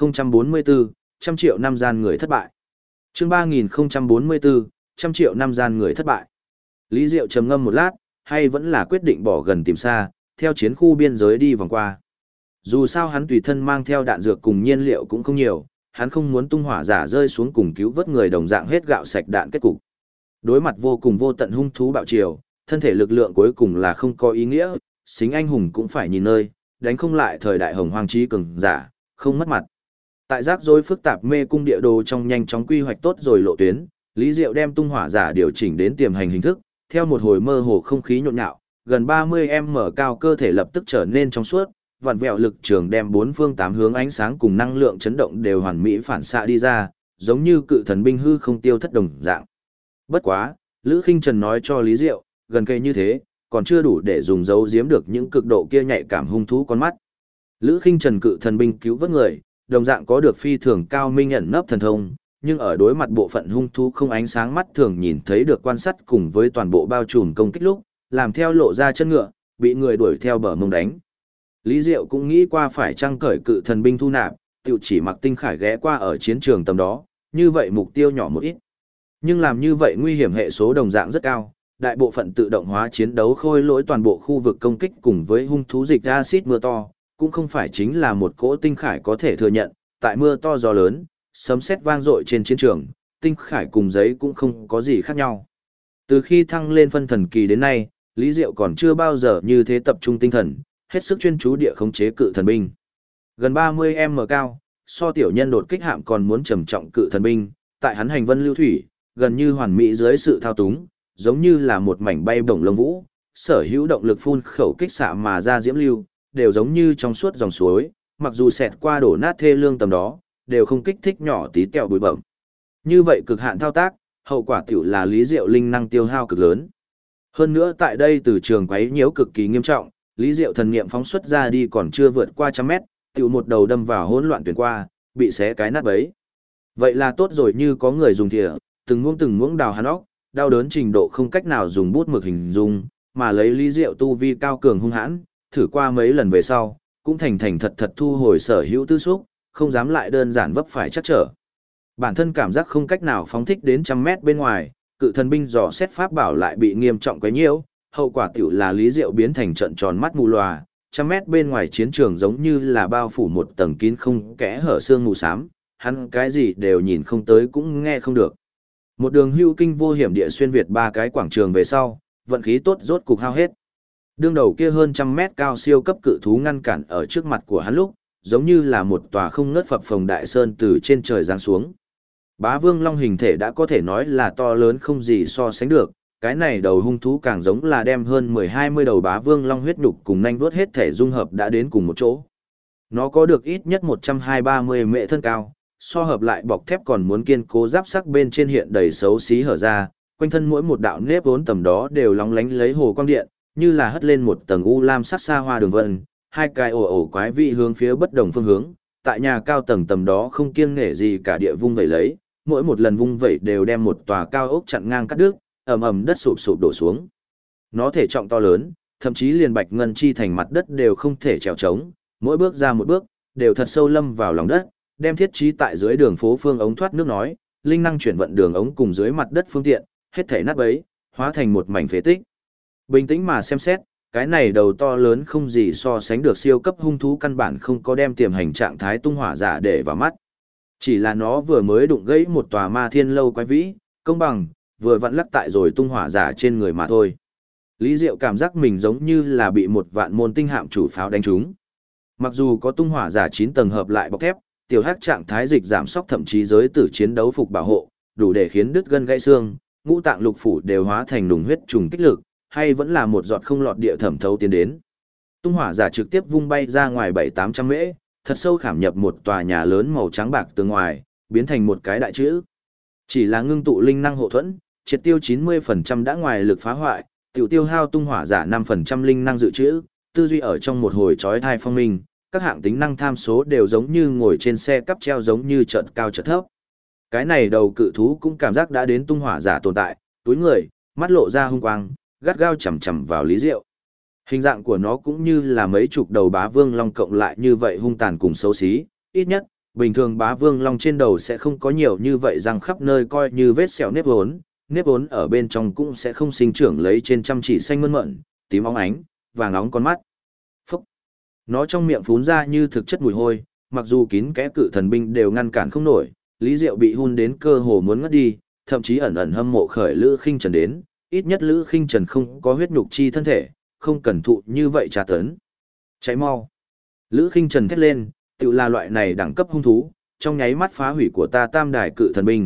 3044, trăm triệu năm gian người thất bại. Chương 3044, trăm triệu năm gian người thất bại. Lý Diệu trầm ngâm một lát, hay vẫn là quyết định bỏ gần tìm xa, theo chiến khu biên giới đi vòng qua. Dù sao hắn tùy thân mang theo đạn dược cùng nhiên liệu cũng không nhiều, hắn không muốn tung hỏa giả rơi xuống cùng cứu vớt người đồng dạng hết gạo sạch đạn kết cục. Đối mặt vô cùng vô tận hung thú bạo triều, thân thể lực lượng cuối cùng là không có ý nghĩa, xính anh hùng cũng phải nhìn nơi, đánh không lại thời đại hồng hoang trí cường giả, không mất mặt. Tại rắc rối phức tạp mê cung địa đồ trong nhanh chóng quy hoạch tốt rồi lộ tuyến, Lý Diệu đem tung hỏa giả điều chỉnh đến tiềm hành hình thức, theo một hồi mơ hồ không khí nhộn nhạo, gần 30m cao cơ thể lập tức trở nên trong suốt, vặn vẹo lực trường đem bốn phương tám hướng ánh sáng cùng năng lượng chấn động đều hoàn mỹ phản xạ đi ra, giống như cự thần binh hư không tiêu thất đồng dạng. Bất quá, Lữ Khinh Trần nói cho Lý Diệu, gần cây như thế, còn chưa đủ để dùng dấu giếm được những cực độ kia nhạy cảm hung thú con mắt. Lữ Khinh Trần cự thần binh cứu vớt người, đồng dạng có được phi thường cao minh ẩn nấp thần thông, nhưng ở đối mặt bộ phận hung thú không ánh sáng mắt thường nhìn thấy được quan sát cùng với toàn bộ bao trùm công kích lúc, làm theo lộ ra chân ngựa, bị người đuổi theo bờ mông đánh. Lý Diệu cũng nghĩ qua phải chăng cởi cự thần binh thu nạp, tiểu chỉ mặc Tinh Khải ghé qua ở chiến trường tầm đó, như vậy mục tiêu nhỏ một ít. Nhưng làm như vậy nguy hiểm hệ số đồng dạng rất cao, đại bộ phận tự động hóa chiến đấu khôi lỗi toàn bộ khu vực công kích cùng với hung thú dịch acid mưa to, cũng không phải chính là một cỗ Tinh Khải có thể thừa nhận, tại mưa to gió lớn, sấm sét vang dội trên chiến trường, Tinh Khải cùng giấy cũng không có gì khác nhau. Từ khi thăng lên phân thần kỳ đến nay, Lý Diệu còn chưa bao giờ như thế tập trung tinh thần, hết sức chuyên chú địa khống chế cự thần binh. Gần 30m cao, so tiểu nhân đột kích hạm còn muốn trầm trọng cự thần binh, tại hắn hành vân lưu thủy, gần như hoàn mỹ dưới sự thao túng, giống như là một mảnh bay bổng lông vũ, sở hữu động lực phun khẩu kích xạ mà ra diễm lưu, đều giống như trong suốt dòng suối, mặc dù xẹt qua đổ nát thê lương tầm đó, đều không kích thích nhỏ tí tẹo bụi bẩm. Như vậy cực hạn thao tác, hậu quả tiểu là Lý Diệu linh năng tiêu hao cực lớn. Hơn nữa tại đây từ trường quấy nhiễu cực kỳ nghiêm trọng, Lý Diệu thần niệm phóng xuất ra đi còn chưa vượt qua 100m, tiểu một đầu đâm vào hỗn loạn tuyển qua, bị xé cái nát bấy. Vậy là tốt rồi, như có người dùng thìa, từng muỗng đào hắn óc, đau đớn trình độ không cách nào dùng bút mực hình dung, mà lấy Lý Diệu tu vi cao cường hung hãn, thử qua mấy lần về sau, cũng thành thật thật thu hồi sở hữu tư xúc, không dám lại đơn giản vấp phải chắc trở. Bản thân cảm giác không cách nào phóng thích đến 100m bên ngoài, cự thần binh dò xét pháp bảo lại bị nghiêm trọng quấy nhiễu, hậu quả tiểu là Lý Diệu biến thành trận tròn mắt mù lòa, 100m bên ngoài chiến trường giống như là bao phủ một tầng kín không kẽ hở xương mù xám, hắn cái gì đều nhìn không tới cũng nghe không được. Một đường hưu kinh vô hiểm địa xuyên việt 3 cái quảng trường về sau, vận khí tốt rốt cục hao hết. Đương đầu kia hơn 100m cao siêu cấp cự thú ngăn cản ở trước mặt của hắn lúc, giống như là một tòa không ngớt phập phồng đại sơn từ trên trời giáng xuống. Bá Vương Long hình thể đã có thể nói là to lớn không gì so sánh được, cái này đầu hung thú càng giống là đem hơn 10-20 đầu Bá Vương Long huyết nhục cùng nanh vuốt hết thể dung hợp đã đến cùng một chỗ. Nó có được ít nhất 120-130 mệ thân cao, so hợp lại bọc thép còn muốn kiên cố, giáp sắc bên trên hiện đầy xấu xí hở ra, quanh thân mỗi một đạo nếp vốn tầm đó đều lóng lánh lấy hồ quang điện, như là hất lên một tầng u lam sắc xa hoa đường vân, hai cái ổ quái vị hướng phía bất đồng phương hướng, tại nhà cao tầng tầm đó không kiêng nể gì cả địa vung vẩy lấy, mỗi một lần vung vẩy đều đem một tòa cao ốc chặn ngang cắt đứt, ầm ầm đất sụp sụp đổ xuống. Nó thể trọng to lớn, thậm chí liền bạch ngân chi thành mặt đất đều không thể trèo trống, mỗi bước ra một bước, đều thật sâu lâm vào lòng đất, đem thiết trí tại dưới đường phố phương ống thoát nước nói, linh năng chuyển vận đường ống cùng dưới mặt đất phương tiện, hết thảy nát bấy, hóa thành một mảnh phế tích. Bình tĩnh mà xem xét, cái này đầu to lớn không gì so sánh được siêu cấp hung thú căn bản không có đem tiềm hành trạng thái tung hỏa giả để vào mắt. Chỉ là nó vừa mới đụng gãy một tòa ma thiên lâu quái vĩ, công bằng, vừa vặn lắc tại rồi tung hỏa giả trên người mà thôi. Lý Diệu cảm giác mình giống như là bị một vạn môn tinh hạm chủ pháo đánh trúng. Mặc dù có tung hỏa giả 9 tầng hợp lại bọc thép, tiểu hắc trạng thái dịch giảm sốc thậm chí giới tử chiến đấu phục bảo hộ, đủ để khiến đứt gân gãy xương, ngũ tạng lục phủ đều hóa thành nùng huyết trùng kích lực, hay vẫn là một giọt không lọt địa thẩm thấu tiến đến. Tung hỏa giả trực tiếp vung bay ra ngoài 7-800 mễ, thật sâu khảm nhập một tòa nhà lớn màu trắng bạc từ ngoài, biến thành một cái đại chữ. Chỉ là ngưng tụ linh năng hộ thuẫn, triệt tiêu 90% đã ngoài lực phá hoại, tiểu tiêu hao tung hỏa giả 5% linh năng dự trữ, tư duy ở trong một hồi chói tai phong minh, các hạng tính năng tham số đều giống như ngồi trên xe cắp treo, giống như chợt cao chợt thấp. Cái này đầu cự thú cũng cảm giác đã đến tung hỏa giả tồn tại, túi người, mắt lộ ra hung quang, gắt gao chầm chầm vào Lý Diệu. Hình dạng của nó cũng như là mấy chục đầu bá vương long cộng lại như vậy hung tàn cùng xấu xí, ít nhất, bình thường bá vương long trên đầu sẽ không có nhiều như vậy răng khắp nơi coi như vết sẹo nếp vốn ở bên trong cũng sẽ không sinh trưởng lấy trên chăm chỉ xanh mơn mởn, tím óng ánh, vàng óng con mắt. Phúc! Nó trong miệng phún ra như thực chất mùi hôi, mặc dù kín kẽ cự thần binh đều ngăn cản không nổi, Lý Diệu bị hun đến cơ hồ muốn ngất đi, thậm chí ẩn ẩn hâm mộ khởi Lữ Khinh Trần đến, ít nhất Lữ Khinh Trần không có huyết nhục chi thân thể, không cần thụ như vậy tra tấn. Cháy mau! Lữ Khinh Trần thét lên, tự là loại này đẳng cấp hung thú, trong nháy mắt phá hủy của ta tam đài cự thần binh,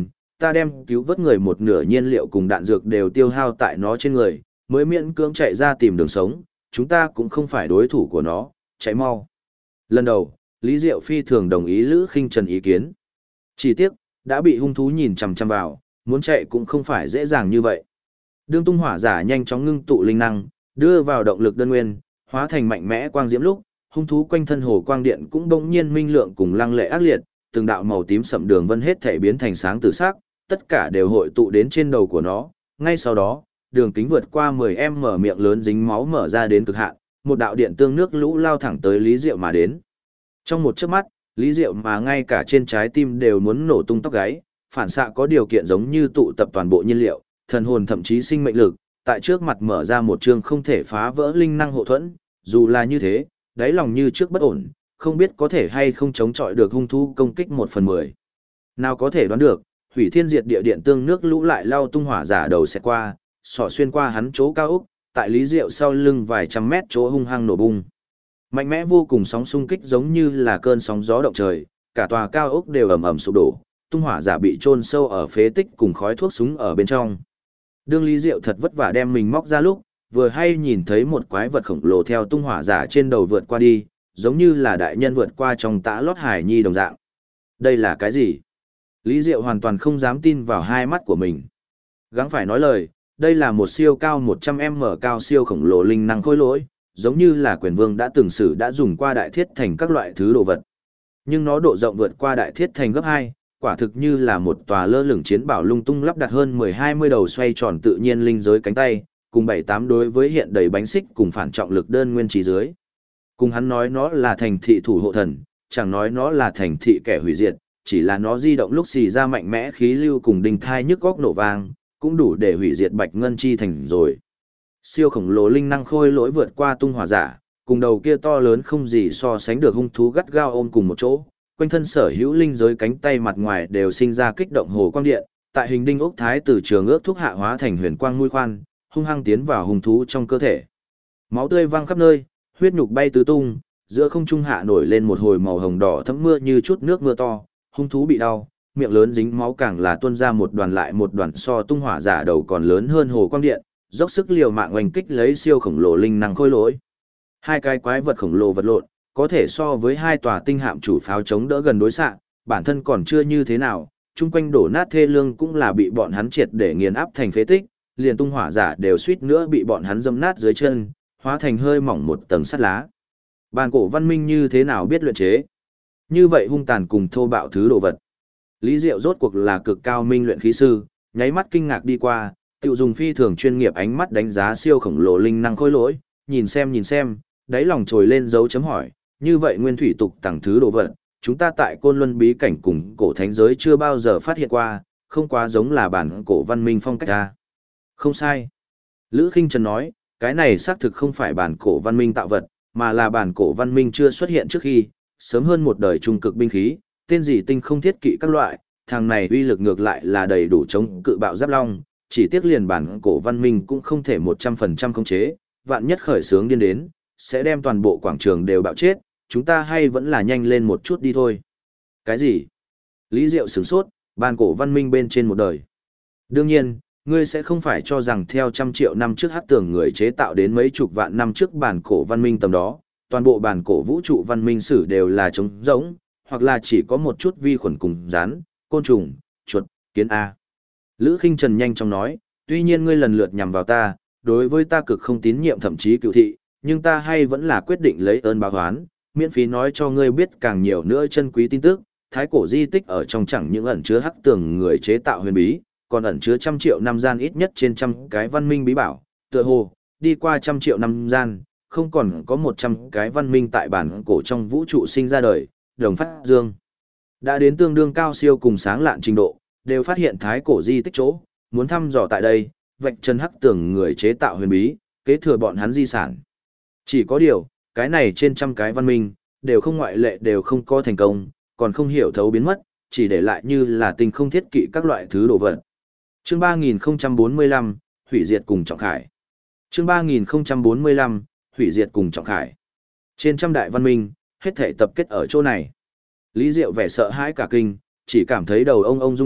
ta đem cứu vớt người một nửa nhiên liệu cùng đạn dược đều tiêu hao tại nó trên người, mới miễn cưỡng chạy ra tìm đường sống, chúng ta cũng không phải đối thủ của nó, chạy mau. Lần đầu, Lý Diệu phi thường đồng ý Lữ Khinh Trần ý kiến. Chỉ tiếc, đã bị hung thú nhìn chằm chằm vào, muốn chạy cũng không phải dễ dàng như vậy. Đương tung hỏa giả nhanh chóng ngưng tụ linh năng, đưa vào động lực đơn nguyên, hóa thành mạnh mẽ quang diễm lúc, hung thú quanh thân hồ quang điện cũng bỗng nhiên minh lượng cùng lăng lệ ác liệt, từng đạo màu tím sậm đường vân hết thể biến thành sáng tử sắc, tất cả đều hội tụ đến trên đầu của nó. Ngay sau đó, đường kính vượt qua 10m miệng lớn dính máu mở ra đến cực hạn, một đạo điện tương nước lũ lao thẳng tới Lý Diệu mà đến. Trong một chớp mắt, Lý Diệu mà ngay cả trên trái tim đều muốn nổ tung tóc gáy, phản xạ có điều kiện giống như tụ tập toàn bộ nhiên liệu, thần hồn thậm chí sinh mệnh lực, tại trước mặt mở ra một chương không thể phá vỡ linh năng hộ thuẫn, dù là như thế, đáy lòng như trước bất ổn, không biết có thể hay không chống chọi được hung thú công kích 1/10. Nào có thể đoán được, hủy thiên diệt địa điện tương nước lũ lại lao tung hỏa giả đầu sẽ qua, xỏ xuyên qua hắn chỗ cao ốc, tại Lý Diệu sau lưng vài trăm mét chỗ hung hăng nổ bung. Mạnh mẽ vô cùng sóng xung kích giống như là cơn sóng gió động trời, cả tòa cao ốc đều ầm ầm sụp đổ, tung hỏa giả bị chôn sâu ở phế tích cùng khói thuốc súng ở bên trong. Đương Lý Diệu thật vất vả đem mình móc ra lúc, vừa hay nhìn thấy một quái vật khổng lồ theo tung hỏa giả trên đầu vượt qua đi, giống như là đại nhân vượt qua trong tã lót hải nhi đồng dạng. Đây là cái gì? Lý Diệu hoàn toàn không dám tin vào hai mắt của mình. Gắng phải nói lời, đây là một siêu cao 100m cao siêu khổng lồ linh năng khôi lỗi, giống như là quyền vương đã từng sử đã dùng qua đại thiết thành các loại thứ đồ vật. Nhưng nó độ rộng vượt qua đại thiết thành gấp 2, quả thực như là một tòa lơ lửng chiến bảo lung tung lắp đặt hơn 10-20 đầu xoay tròn tự nhiên linh giới cánh tay, cùng 7-8 đối với hiện đầy bánh xích cùng phản trọng lực đơn nguyên trí dưới. Cùng hắn nói nó là thành thị thủ hộ thần, chẳng nói nó là thành thị kẻ hủy diệt, chỉ là nó di động lúc xì ra mạnh mẽ khí lưu cùng đinh thai nhức góc nổ vang, cũng đủ để hủy diệt Bạch Ngân Chi thành rồi. Siêu khổng lồ linh năng khôi lỗi vượt qua tung hỏa giả, cùng đầu kia to lớn không gì so sánh được hung thú gắt gao ôm cùng một chỗ, quanh thân sở hữu linh giới cánh tay mặt ngoài đều sinh ra kích động hồ quang điện, tại hình đinh ốc thái từ trường ước thúc hạ hóa thành huyền quang mũi khoan, hung hăng tiến vào hung thú trong cơ thể. Máu tươi văng khắp nơi, huyết nhục bay tứ tung, giữa không trung hạ nổi lên một hồi màu hồng đỏ thấm mưa như chút nước mưa to, hung thú bị đau, miệng lớn dính máu càng là tuôn ra một đoàn lại một đoàn so tung hỏa giả đầu còn lớn hơn hồ quang điện, dốc sức liều mạng oanh kích lấy siêu khổng lồ linh năng khôi lỗi. Hai cái quái vật khổng lồ vật lộn, có thể so với hai tòa tinh hạm chủ pháo chống đỡ gần đối xạ, bản thân còn chưa như thế nào, chung quanh đổ nát thê lương cũng là bị bọn hắn triệt để nghiền áp thành phế tích, liền tung hỏa giả đều suýt nữa bị bọn hắn dâm nát dưới chân, hóa thành hơi mỏng một tầng sắt lá. Bàn cổ văn minh như thế nào biết luyện chế? Như vậy hung tàn cùng thô bạo thứ đồ vật. Lý Diệu rốt cuộc là cực cao minh luyện khí sư, nháy mắt kinh ngạc đi qua, tự dùng phi thường chuyên nghiệp ánh mắt đánh giá siêu khổng lồ linh năng khôi lỗi, nhìn xem, đáy lòng trồi lên dấu chấm hỏi, như vậy nguyên thủy tục tặng thứ đồ vật, chúng ta tại Côn Luân bí cảnh cùng cổ thánh giới chưa bao giờ phát hiện qua, không quá giống là bản cổ văn minh phong cách ra. Không sai. Lữ Khinh Trần nói, cái này xác thực không phải bản cổ văn minh tạo vật, mà là bản cổ văn minh chưa xuất hiện trước khi, sớm hơn một đời trung cực binh khí, tên gì tinh không thiết kỵ các loại, thằng này uy lực ngược lại là đầy đủ chống cự bạo giáp long, chỉ tiếc liền bản cổ văn minh cũng không thể 100% khống chế, vạn nhất khởi sướng điên đến, sẽ đem toàn bộ quảng trường đều bạo chết, chúng ta hay vẫn là nhanh lên một chút đi thôi. Cái gì? Lý Diệu sửng sốt, bản cổ văn minh bên trên một đời. Đương nhiên, ngươi sẽ không phải cho rằng theo 100 triệu năm trước hắc tường người chế tạo đến mấy chục vạn năm trước bản cổ văn minh tầm đó, toàn bộ bản cổ vũ trụ văn minh sử đều là trống rỗng, hoặc là chỉ có một chút vi khuẩn cùng rắn, côn trùng, chuột, kiến A. Lữ Khinh Trần nhanh chóng nói, tuy nhiên ngươi lần lượt nhằm vào ta, đối với ta cực không tín nhiệm thậm chí cựu thị, nhưng ta hay vẫn là quyết định lấy ơn báo oán, miễn phí nói cho ngươi biết càng nhiều nữa chân quý tin tức, thái cổ di tích ở trong chẳng những ẩn chứa hắc tường người chế tạo huyền bí, còn ẩn chứa 100 triệu năm gian ít nhất trên 100 cái văn minh bí bảo, tựa hồ, đi qua 100 triệu năm gian, không còn có 100 cái văn minh tại bản cổ trong vũ trụ sinh ra đời, đồng phát dương. Đã đến tương đương cao siêu cùng sáng lạn trình độ, đều phát hiện thái cổ di tích chỗ, muốn thăm dò tại đây, vạch chân hắc tường người chế tạo huyền bí, kế thừa bọn hắn di sản. Chỉ có điều, cái này trên 100 cái văn minh, đều không ngoại lệ đều không có thành công, còn không hiểu thấu biến mất, chỉ để lại như là tinh không thiết kỵ các loại thứ đồ vật. Chương 3045, hủy diệt cùng trọng khải. Chương 3045, hủy diệt cùng trọng khải. Trên 100 đại văn minh, hết thể tập kết ở chỗ này. Lý Diệu vẻ sợ hãi cả kinh, chỉ cảm thấy đầu ông rung động,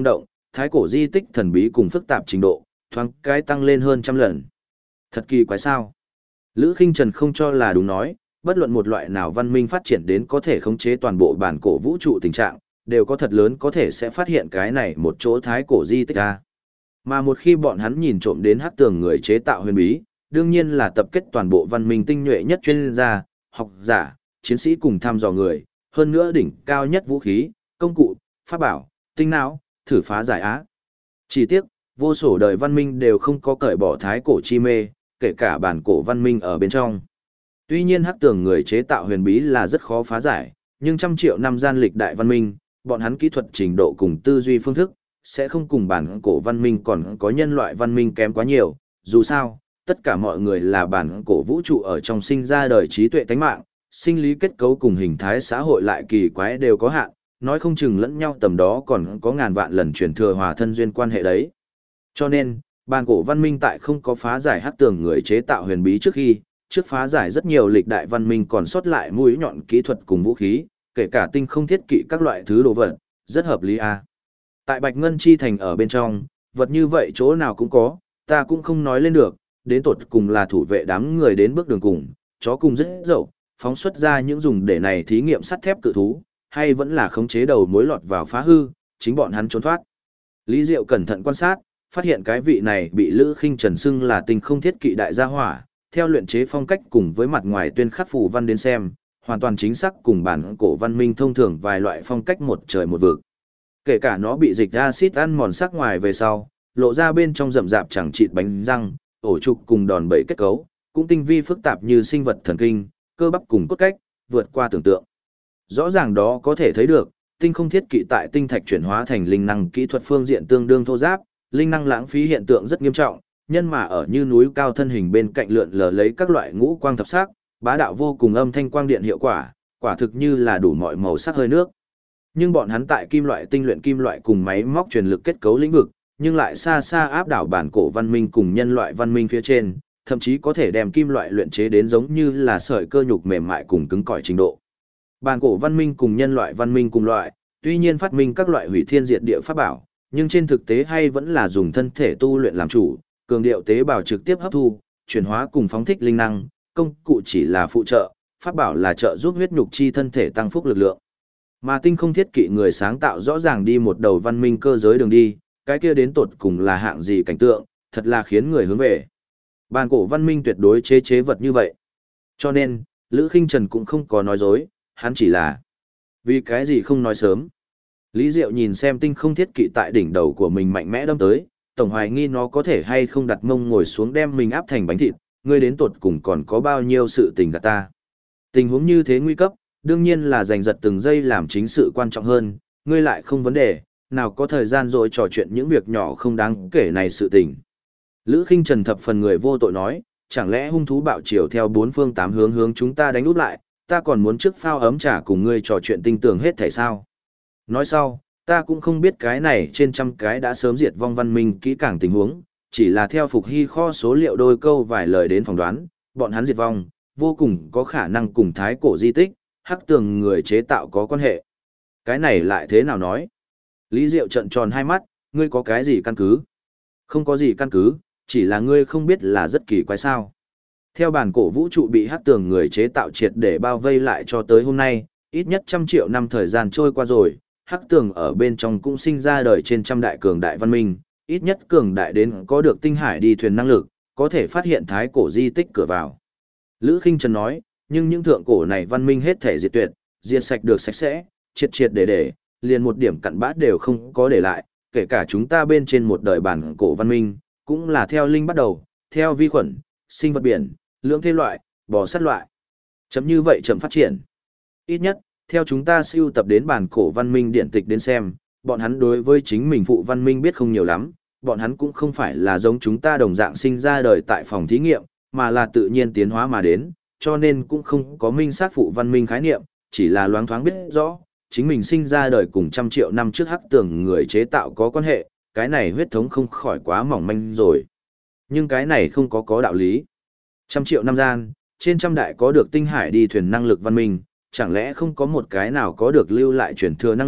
thái cổ di tích thần bí cùng phức tạp trình độ, thoáng cái tăng lên hơn trăm lần. Thật kỳ quái sao? Lữ Khinh Trần không cho là đúng nói, bất luận một loại nào văn minh phát triển đến có thể khống chế toàn bộ bản cổ vũ trụ tình trạng, đều có thật lớn có thể sẽ phát hiện cái này một chỗ thái cổ di tích a. Mà một khi bọn hắn nhìn trộm đến hắc tường người chế tạo huyền bí, đương nhiên là tập kết toàn bộ văn minh tinh nhuệ nhất chuyên gia, học giả, chiến sĩ cùng thăm dò người, hơn nữa đỉnh cao nhất vũ khí, công cụ, pháp bảo, tinh não, thử phá giải á. Chỉ tiếc, vô số đời văn minh đều không có cởi bỏ thái cổ chi mê, kể cả bản cổ văn minh ở bên trong. Tuy nhiên hắc tường người chế tạo huyền bí là rất khó phá giải, nhưng trăm triệu năm gian lịch đại văn minh, bọn hắn kỹ thuật trình độ cùng tư duy phương thức, sẽ không cùng bản cổ văn minh còn có nhân loại văn minh kém quá nhiều. Dù sao, tất cả mọi người là bản cổ vũ trụ ở trong sinh ra đời trí tuệ tánh mạng, sinh lý kết cấu cùng hình thái xã hội lại kỳ quái đều có hạn, nói không chừng lẫn nhau tầm đó còn có ngàn vạn lần truyền thừa hòa thân duyên quan hệ đấy. Cho nên, bản cổ văn minh tại không có phá giải hắc tường người chế tạo huyền bí trước phá giải rất nhiều lịch đại văn minh còn sót lại mũi nhọn kỹ thuật cùng vũ khí, kể cả tinh không thiết kỵ các loại thứ đồ vật, rất hợp lý a. Tại Bạch Ngân Chi Thành ở bên trong, vật như vậy chỗ nào cũng có, ta cũng không nói lên được, đến tột cùng là thủ vệ đám người đến bước đường cùng, chó cùng rất dậu, phóng xuất ra những dùng để này thí nghiệm sắt thép cự thú, hay vẫn là khống chế đầu mối lọt vào phá hư, chính bọn hắn trốn thoát. Lý Diệu cẩn thận quan sát, phát hiện cái vị này bị Lữ Khinh Trần xưng là tinh không thiết kỵ đại gia hỏa, theo luyện chế phong cách cùng với mặt ngoài tuyên khắc phù văn đến xem, hoàn toàn chính xác cùng bản cổ văn minh thông thường vài loại phong cách một trời một vực. Kể cả nó bị dịch axit ăn mòn sắc ngoài về sau, lộ ra bên trong rậm rạp chẳng chịt bánh răng, ổ trục cùng đòn bẩy kết cấu, cũng tinh vi phức tạp như sinh vật thần kinh, cơ bắp cùng cốt cách, vượt qua tưởng tượng. Rõ ràng đó có thể thấy được, tinh không thiết kỵ tại tinh thạch chuyển hóa thành linh năng kỹ thuật phương diện tương đương thô giáp, linh năng lãng phí hiện tượng rất nghiêm trọng, nhân mà ở như núi cao thân hình bên cạnh lượn lờ lấy các loại ngũ quang thập sắc, bá đạo vô cùng âm thanh quang điện hiệu quả, quả thực như là đủ mọi màu sắc hơi nước. Nhưng bọn hắn tại kim loại tinh luyện kim loại cùng máy móc truyền lực kết cấu lĩnh vực, nhưng lại xa xa áp đảo bản cổ văn minh cùng nhân loại văn minh phía trên, thậm chí có thể đem kim loại luyện chế đến giống như là sợi cơ nhục mềm mại cùng cứng cỏi trình độ. Bản cổ văn minh cùng nhân loại văn minh cùng loại, tuy nhiên phát minh các loại hủy thiên diệt địa pháp bảo, nhưng trên thực tế hay vẫn là dùng thân thể tu luyện làm chủ, cường điệu tế bào trực tiếp hấp thu, chuyển hóa cùng phóng thích linh năng, công cụ chỉ là phụ trợ, pháp bảo là trợ giúp huyết nhục chi thân thể tăng phúc lực lượng. Mà tinh không thiết kỵ người sáng tạo rõ ràng đi một đầu văn minh cơ giới đường đi, cái kia đến tột cùng là hạng gì cảnh tượng, thật là khiến người hướng về. Bản cổ văn minh tuyệt đối chế vật như vậy. Cho nên, Lữ Khinh Trần cũng không có nói dối, hắn chỉ là vì cái gì không nói sớm. Lý Diệu nhìn xem tinh không thiết kỵ tại đỉnh đầu của mình mạnh mẽ đâm tới, tổng hoài nghi nó có thể hay không đặt mông ngồi xuống đem mình áp thành bánh thịt, ngươi đến tột cùng còn có bao nhiêu sự tình gạt ta. Tình huống như thế nguy cấp, đương nhiên là giành giật từng giây làm chính sự quan trọng hơn, ngươi lại không vấn đề, nào có thời gian rồi trò chuyện những việc nhỏ không đáng kể này sự tình. Lữ Khinh Trần thập phần người vô tội nói, chẳng lẽ hung thú bạo chiều theo bốn phương tám hướng chúng ta đánh úp lại, ta còn muốn trước phao ấm trà cùng ngươi trò chuyện tinh tường hết thảy sao. Nói sau, ta cũng không biết cái này trên trăm cái đã sớm diệt vong văn minh kỹ càng tình huống, chỉ là theo Phục Hy kho số liệu đôi câu vài lời đến phỏng đoán, bọn hắn diệt vong, vô cùng có khả năng cùng thái cổ di tích, hắc tường người chế tạo có quan hệ. Cái này lại thế nào nói? Lý Diệu trợn tròn hai mắt, ngươi có cái gì căn cứ? Không có gì căn cứ, chỉ là ngươi không biết là rất kỳ quái sao. Theo bản cổ vũ trụ bị hắc tường người chế tạo triệt để bao vây lại cho tới hôm nay, ít nhất 100 triệu năm thời gian trôi qua rồi, hắc tường ở bên trong cũng sinh ra đời trên trăm đại cường đại văn minh, ít nhất cường đại đến có được tinh hải đi thuyền năng lực, có thể phát hiện thái cổ di tích cửa vào. Lữ Khinh Trần nói, nhưng những thượng cổ này văn minh hết thể diệt tuyệt, diệt sạch được sạch sẽ, triệt để, liền một điểm cặn bã đều không có để lại, kể cả chúng ta bên trên một đời bản cổ văn minh, cũng là theo linh bắt đầu, theo vi khuẩn, sinh vật biển, lưỡng thế loại, bò sát loại. Chấm như vậy chậm phát triển. Ít nhất, theo chúng ta siêu tập đến bản cổ văn minh điển tịch đến xem, bọn hắn đối với chính mình phụ văn minh biết không nhiều lắm, bọn hắn cũng không phải là giống chúng ta đồng dạng sinh ra đời tại phòng thí nghiệm, mà là tự nhiên tiến hóa mà đến, cho nên cũng không có minh xác phụ văn minh khái niệm, chỉ là loáng thoáng biết rõ, chính mình sinh ra đời cùng 100 triệu năm trước hắc tường người chế tạo có quan hệ, cái này huyết thống không khỏi quá mỏng manh rồi. Nhưng cái này không có đạo lý. 100 triệu năm gian, trên trăm đại có được tinh hải đi thuyền năng lực văn minh, chẳng lẽ không có một cái nào có được lưu lại truyền thừa năng lực,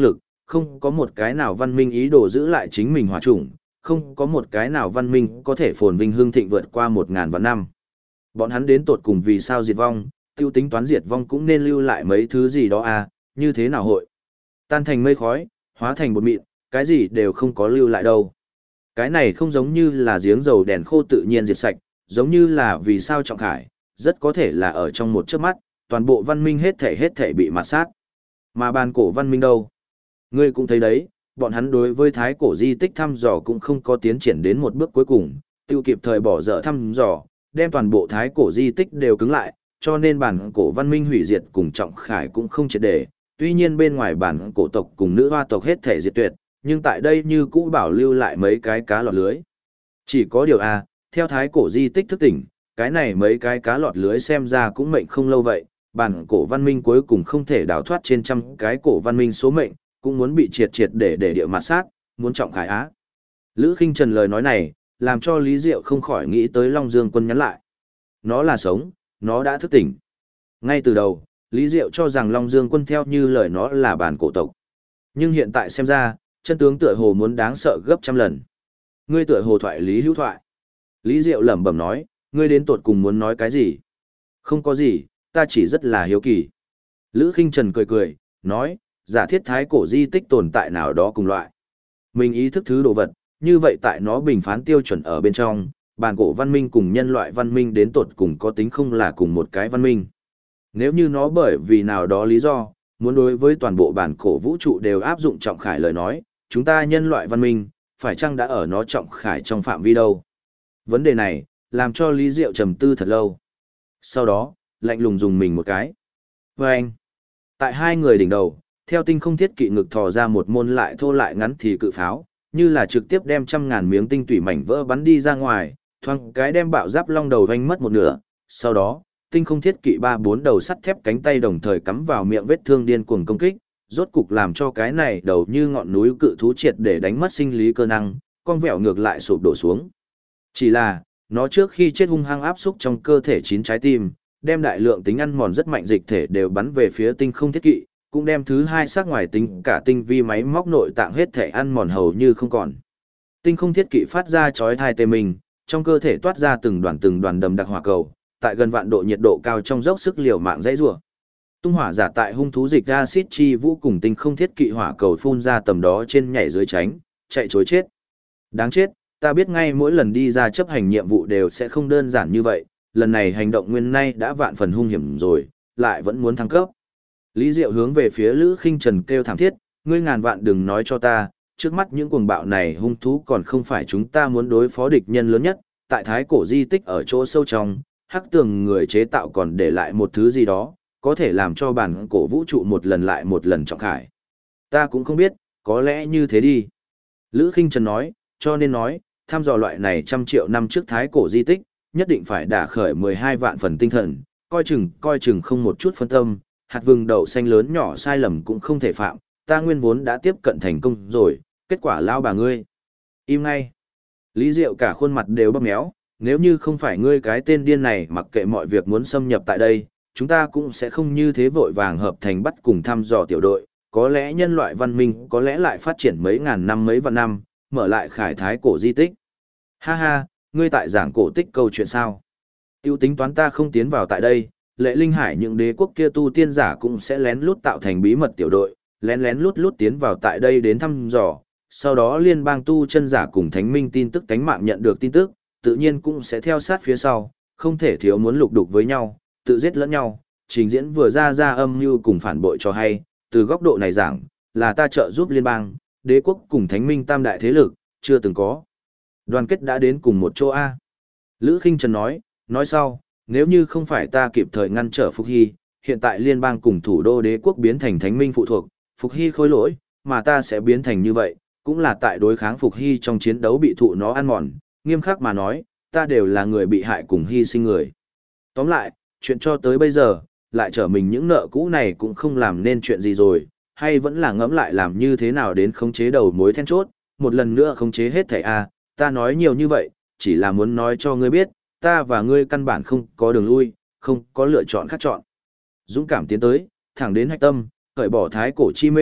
không có một cái nào văn minh ý đồ giữ lại chính mình hỏa chủng, không có một cái nào văn minh có thể phồn vinh hương thịnh vượt qua 1000 vạn năm. Bọn hắn đến tột cùng vì sao diệt vong, tiêu tính toán diệt vong cũng nên lưu lại mấy thứ gì đó à, như thế nào hội? Tan thành mây khói, hóa thành bột mịn, cái gì đều không có lưu lại đâu. Cái này không giống như là giếng dầu đèn khô tự nhiên diệt sạch, giống như là vì sao trọng khải, rất có thể là ở trong một chớp mắt, toàn bộ văn minh hết thể bị mạt sát. Mà bàn cổ văn minh đâu? Ngươi cũng thấy đấy, bọn hắn đối với thái cổ di tích thăm dò cũng không có tiến triển đến một bước cuối cùng, tiêu kịp thời bỏ dở thăm dò, đem toàn bộ thái cổ di tích đều cứng lại, cho nên bản cổ văn minh hủy diệt cùng trọng khải cũng không triệt để. Tuy nhiên bên ngoài bản cổ tộc cùng nữ hoa tộc hết thể diệt tuyệt, nhưng tại đây như cũ bảo lưu lại mấy cái cá lọt lưới. Chỉ có điều theo thái cổ di tích thức tỉnh, cái này mấy cái cá lọt lưới xem ra cũng mệnh không lâu vậy, bản cổ văn minh cuối cùng không thể đào thoát trên trăm cái cổ văn minh số mệnh, cũng muốn bị triệt để địa mặt sát, muốn trọng khải á. Lữ Khinh Trần lời nói này, làm cho Lý Diệu không khỏi nghĩ tới Long Dương Quân nhắn lại. Nó là sống, nó đã thức tỉnh. Ngay từ đầu, Lý Diệu cho rằng Long Dương Quân theo như lời nó là bản cổ tộc. Nhưng hiện tại xem ra, chân tướng tựa hồ muốn đáng sợ gấp trăm lần. Ngươi tựa hồ thoại lý hữu thoại. Lý Diệu lẩm bẩm nói, ngươi đến tột cùng muốn nói cái gì? Không có gì, ta chỉ rất là hiếu kỳ. Lữ Khinh Trần cười, nói, giả thiết thái cổ di tích tồn tại nào đó cùng loại. Mình ý thức thứ đồ vật, như vậy tại nó bình phán tiêu chuẩn ở bên trong, bản cổ văn minh cùng nhân loại văn minh đến tột cùng có tính không là cùng một cái văn minh. Nếu như nó bởi vì nào đó lý do, muốn đối với toàn bộ bản cổ vũ trụ đều áp dụng trọng khải lời nói, chúng ta nhân loại văn minh, phải chăng đã ở nó trọng khải trong phạm vi đâu? Vấn đề này, làm cho Lý Diệu trầm tư thật lâu. Sau đó, lạnh lùng dùng mình một cái. Và anh, tại hai người đỉnh đầu, theo tinh không thiết kỵ ngực thò ra một môn lại thô lại ngắn thì cự pháo, như là trực tiếp đem 100.000 miếng tinh tủy mảnh vỡ bắn đi ra ngoài, thoáng cái đem bạo giáp long đầu vanh mất một nửa. Sau đó, tinh không thiết kỵ 3-4 đầu sắt thép cánh tay đồng thời cắm vào miệng vết thương điên cuồng công kích, rốt cục làm cho cái này đầu như ngọn núi cự thú triệt để đánh mất sinh lý cơ năng, con vẹo ngược lại sụp đổ xuống. Chỉ là, nó trước khi chết hung hăng áp xúc trong cơ thể 9 trái tim, đem đại lượng tính ăn mòn rất mạnh dịch thể đều bắn về phía tinh không thiết kỵ, cũng đem thứ hai xác ngoài tính cả tinh vi máy móc nội tạng hết thể ăn mòn hầu như không còn. Tinh không thiết kỵ phát ra chói tai tê mình, trong cơ thể toát ra từng đoàn đầm đặc hỏa cầu, tại gần vạn độ nhiệt độ cao trong dốc sức liều mạng dãy rủa. Tung hỏa giả tại hung thú dịch acid chi vũ cùng tinh không thiết kỵ hỏa cầu phun ra tầm đó trên nhảy dưới tránh, chạy trối chết. Đáng chết, ta biết ngay mỗi lần đi ra chấp hành nhiệm vụ đều sẽ không đơn giản như vậy, lần này hành động nguyên nay đã vạn phần hung hiểm rồi, lại vẫn muốn thăng cấp. Lý Diệu hướng về phía Lữ Khinh Trần kêu thảm thiết, ngươi ngàn vạn đừng nói cho ta, trước mắt những cuồng bạo này hung thú còn không phải chúng ta muốn đối phó địch nhân lớn nhất, tại thái cổ di tích ở chỗ sâu trong, hắc tường người chế tạo còn để lại một thứ gì đó, có thể làm cho bản cổ vũ trụ một lần lại một lần trọng khải. Ta cũng không biết, có lẽ như thế đi. Lữ Khinh Trần nói, cho nên nói, thăm dò loại này 100 triệu năm trước thái cổ di tích, nhất định phải đả khởi 12 vạn phần tinh thần, coi chừng không một chút phân tâm, hạt vừng đậu xanh lớn nhỏ sai lầm cũng không thể phạm, ta nguyên vốn đã tiếp cận thành công rồi, kết quả lao bà ngươi. Im ngay. Lý Diệu cả khuôn mặt đều bóp méo, nếu như không phải ngươi cái tên điên này mặc kệ mọi việc muốn xâm nhập tại đây, chúng ta cũng sẽ không như thế vội vàng hợp thành bắt cùng thăm dò tiểu đội, có lẽ nhân loại văn minh có lẽ lại phát triển mấy ngàn năm mấy vạn năm, mở lại khải thái cổ di tích. Ha ha, ngươi tại giảng cổ tích câu chuyện sao? Tiêu tính toán ta không tiến vào tại đây, Lệ Linh Hải những đế quốc kia tu tiên giả cũng sẽ lén lút tạo thành bí mật tiểu đội, lén lút tiến vào tại đây đến thăm dò, sau đó liên bang tu chân giả cùng thánh minh tin tức tánh mạng nhận được tin tức, tự nhiên cũng sẽ theo sát phía sau, không thể thiếu muốn lục đục với nhau, tự giết lẫn nhau, trình diễn vừa ra âm mưu cùng phản bội cho hay, từ góc độ này giảng, là ta trợ giúp liên bang, đế quốc cùng thánh minh tam đại thế lực, chưa từng có. Đoàn kết đã đến cùng một chỗ A. Lữ Khinh Trần nói sau, nếu như không phải ta kịp thời ngăn trở Phục Hy, hiện tại liên bang cùng thủ đô đế quốc biến thành thánh minh phụ thuộc, Phục Hy khôi lỗi, mà ta sẽ biến thành như vậy, cũng là tại đối kháng Phục Hy trong chiến đấu bị thụ nó ăn mòn, nghiêm khắc mà nói, ta đều là người bị hại cùng hy sinh người. Tóm lại, chuyện cho tới bây giờ, lại trở mình những nợ cũ này cũng không làm nên chuyện gì rồi, hay vẫn là ngẫm lại làm như thế nào đến khống chế đầu mối then chốt, một lần nữa khống chế hết thảy a, ta nói nhiều như vậy, chỉ là muốn nói cho ngươi biết, ta và ngươi căn bản không có đường lui, không có lựa chọn khác chọn. Dũng cảm tiến tới, thẳng đến hạch tâm, cởi bỏ thái cổ chi mê,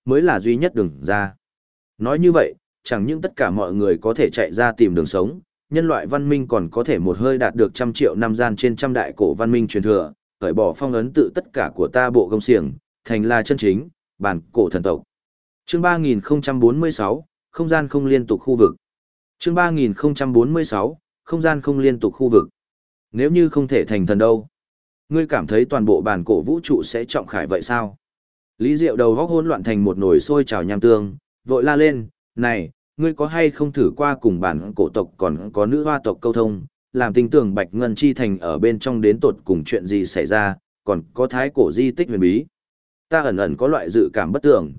mới là duy nhất đường ra. Nói như vậy, chẳng những tất cả mọi người có thể chạy ra tìm đường sống, nhân loại văn minh còn có thể một hơi đạt được 100 triệu năm gian trên trăm đại cổ văn minh truyền thừa, cởi bỏ phong ấn tự tất cả của ta bộ gông xiềng, thành là chân chính, bản cổ thần tộc. Chương 3046, không gian không liên tục khu vực. Chương 3046, không gian không liên tục khu vực. Nếu như không thể thành thần đâu? Ngươi cảm thấy toàn bộ bản cổ vũ trụ sẽ trọng khải vậy sao? Lý Diệu đầu góc hỗn loạn thành một nồi sôi trào nham tương, vội la lên, này, ngươi có hay không thử qua cùng bản cổ tộc còn có nữ hoa tộc câu thông, làm tin tưởng Bạch Ngân Chi Thành ở bên trong đến tột cùng chuyện gì xảy ra, còn có thái cổ di tích huyền bí. Ta ẩn ẩn có loại dự cảm bất tưởng,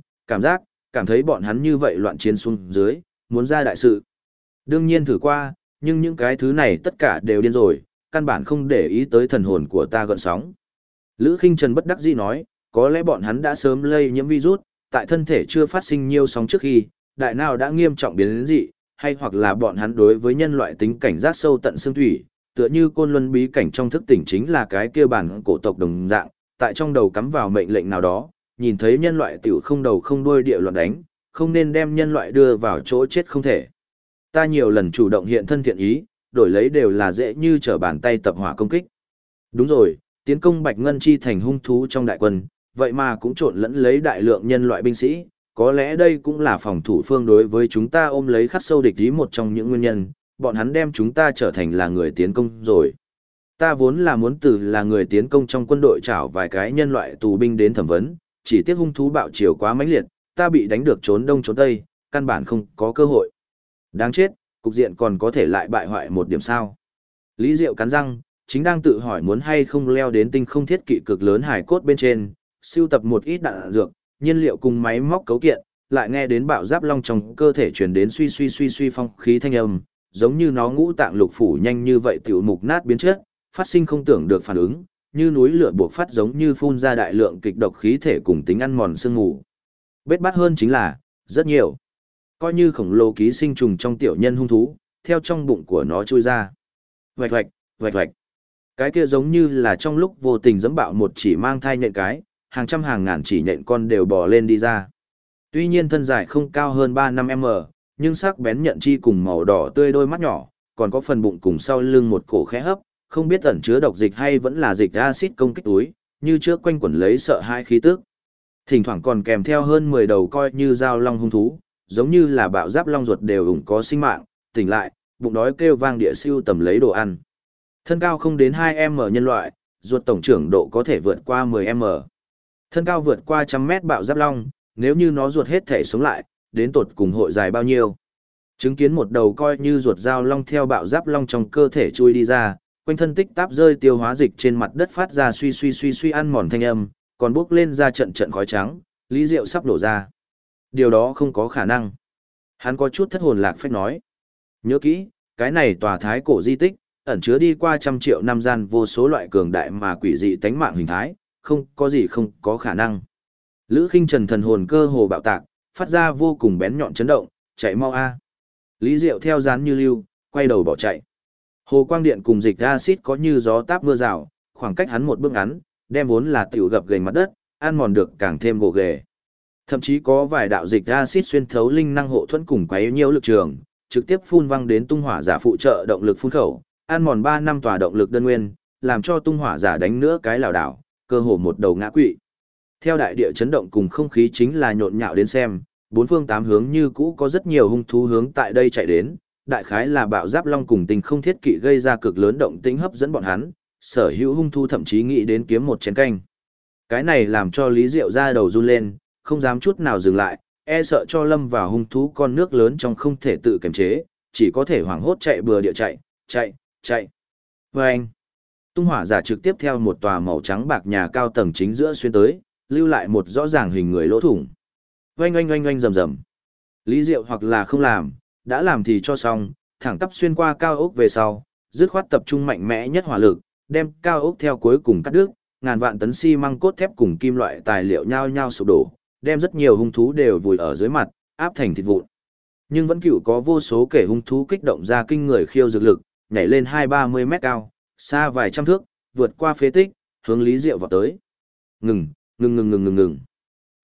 cảm thấy bọn hắn như vậy loạn chiến xuống dưới, muốn ra đại sự. Đương nhiên thử qua, nhưng những cái thứ này tất cả đều điên rồi, căn bản không để ý tới thần hồn của ta gợn sóng. Lữ Khinh Trần bất đắc dĩ nói, có lẽ bọn hắn đã sớm lây nhiễm virus, tại thân thể chưa phát sinh nhiều sóng trước khi, đại nào đã nghiêm trọng biến đến dị, hay hoặc là bọn hắn đối với nhân loại tính cảnh giác sâu tận xương thủy, tựa như côn luân bí cảnh trong thức tỉnh chính là cái kia bản cổ tộc đồng dạng, tại trong đầu cắm vào mệnh lệnh nào đó, nhìn thấy nhân loại tiểu không đầu không đuôi địa loạn đánh, không nên đem nhân loại đưa vào chỗ chết không thể. Ta nhiều lần chủ động hiện thân thiện ý, đổi lấy đều là dễ như trở bàn tay tập hỏa công kích. Đúng rồi, tiến công Bạch Ngân Chi Thành hung thú trong đại quân, vậy mà cũng trộn lẫn lấy đại lượng nhân loại binh sĩ, có lẽ đây cũng là phòng thủ phương đối với chúng ta ôm lấy khắc sâu địch ý một trong những nguyên nhân, bọn hắn đem chúng ta trở thành là người tiến công rồi. Ta vốn là muốn từ là người tiến công trong quân đội trảo vài cái nhân loại tù binh đến thẩm vấn, chỉ tiếc hung thú bạo chiều quá mãnh liệt, ta bị đánh được trốn đông trốn tây, căn bản không có cơ hội. Đáng chết, cục diện còn có thể lại bại hoại một điểm sao. Lý Diệu cắn răng, chính đang tự hỏi muốn hay không leo đến tinh không thiết kỵ cực lớn hải cốt bên trên, sưu tập một ít đạn dược, nhiên liệu cùng máy móc cấu kiện, lại nghe đến bạo giáp long trong cơ thể truyền đến suy phong khí thanh âm, giống như nó ngũ tạng lục phủ nhanh như vậy tiểu mục nát biến chất, phát sinh không tưởng được phản ứng, như núi lửa buộc phát giống như phun ra đại lượng kịch độc khí thể cùng tính ăn mòn sương mù. Bết bát hơn chính là, rất nhiều. Coi như khổng lồ ký sinh trùng trong tiểu nhân hung thú, theo trong bụng của nó chui ra. Vạch vạch, vạch vạch. Cái kia giống như là trong lúc vô tình giẫm bạo một chỉ mang thai nhện cái, hàng trăm hàng ngàn chỉ nhện con đều bò lên đi ra. Tuy nhiên thân dài không cao hơn 3-5m, nhưng sắc bén nhận chi cùng màu đỏ tươi đôi mắt nhỏ, còn có phần bụng cùng sau lưng một cổ khẽ hấp, không biết ẩn chứa độc dịch hay vẫn là dịch axit công kích túi, như trước quanh quẩn lấy sợ hai khí tức. Thỉnh thoảng còn kèm theo hơn 10 đầu coi như dao long hung thú, giống như là bạo giáp long ruột đều ủng có sinh mạng, tỉnh lại, bụng đói kêu vang địa siêu tầm lấy đồ ăn. Thân cao không đến 2m nhân loại, ruột tổng trưởng độ có thể vượt qua 10m. Thân cao vượt qua 100m bạo giáp long, nếu như nó ruột hết thể sống lại, đến tột cùng hội dài bao nhiêu. Chứng kiến một đầu coi như ruột dao long theo bạo giáp long trong cơ thể chui đi ra, quanh thân tích táp rơi tiêu hóa dịch trên mặt đất phát ra suy ăn mòn thanh âm, còn bốc lên ra trận trận khói trắng, Lý Diệu sắp đổ ra. Điều đó không có khả năng. Hắn có chút thất hồn lạc phách nói. Nhớ kỹ, cái này tòa thái cổ di tích, ẩn chứa đi qua 100 triệu năm gian vô số loại cường đại mà quỷ dị tánh mạng hình thái, không có gì không có khả năng. Lữ Khinh Trần thần hồn cơ hồ bạo tạc, phát ra vô cùng bén nhọn chấn động, chạy mau a. Lý Diệu theo dán như lưu, quay đầu bỏ chạy. Hồ quang điện cùng dịch axit có như gió táp mưa rào, khoảng cách hắn một bước ngắn, đem vốn là tiểu gập ghềnh mặt đất, ăn mòn được càng thêm gồ ghề. Thậm chí có vài đạo dịch axit xuyên thấu linh năng hộ thuẫn cùng quấy nhiễu lực trường, trực tiếp phun văng đến tung hỏa giả phụ trợ động lực phun khẩu, ăn mòn 3 năm tòa động lực đơn nguyên, làm cho tung hỏa giả đánh nữa cái lảo đảo, cơ hồ một đầu ngã quỵ. Theo đại địa chấn động cùng không khí chính là nhộn nhạo đến xem, bốn phương tám hướng như cũ có rất nhiều hung thú hướng tại đây chạy đến, đại khái là bạo giáp long cùng tình không thiết kỵ gây ra cực lớn động tĩnh hấp dẫn bọn hắn, sở hữu hung thú thậm chí nghĩ đến kiếm một chén canh. Cái này làm cho Lý Diệu ra đầu run lên, không dám chút nào dừng lại, e sợ cho lâm vào hung thú con nước lớn trong không thể tự kiềm chế, chỉ có thể hoảng hốt chạy bừa địa chạy. Và anh, tung hỏa giả trực tiếp theo một tòa màu trắng bạc nhà cao tầng chính giữa xuyên tới, lưu lại một rõ ràng hình người lỗ thủng. Oanh rầm rầm. Lý Diệu hoặc là không làm, đã làm thì cho xong, thẳng tắp xuyên qua cao ốc về sau, dứt khoát tập trung mạnh mẽ nhất hỏa lực, đem cao ốc theo cuối cùng cắt đứt, ngàn vạn tấn xi măng cốt thép cùng kim loại tài liệu nhao nhao sụp đổ, đem rất nhiều hung thú đều vùi ở dưới mặt, áp thành thịt vụn. Nhưng vẫn cựu có vô số kẻ hung thú kích động ra kinh người khiêu dược lực, nhảy lên 2-30 mét cao, xa vài trăm thước, vượt qua phế tích, hướng Lý Diệu vào tới. Ngừng.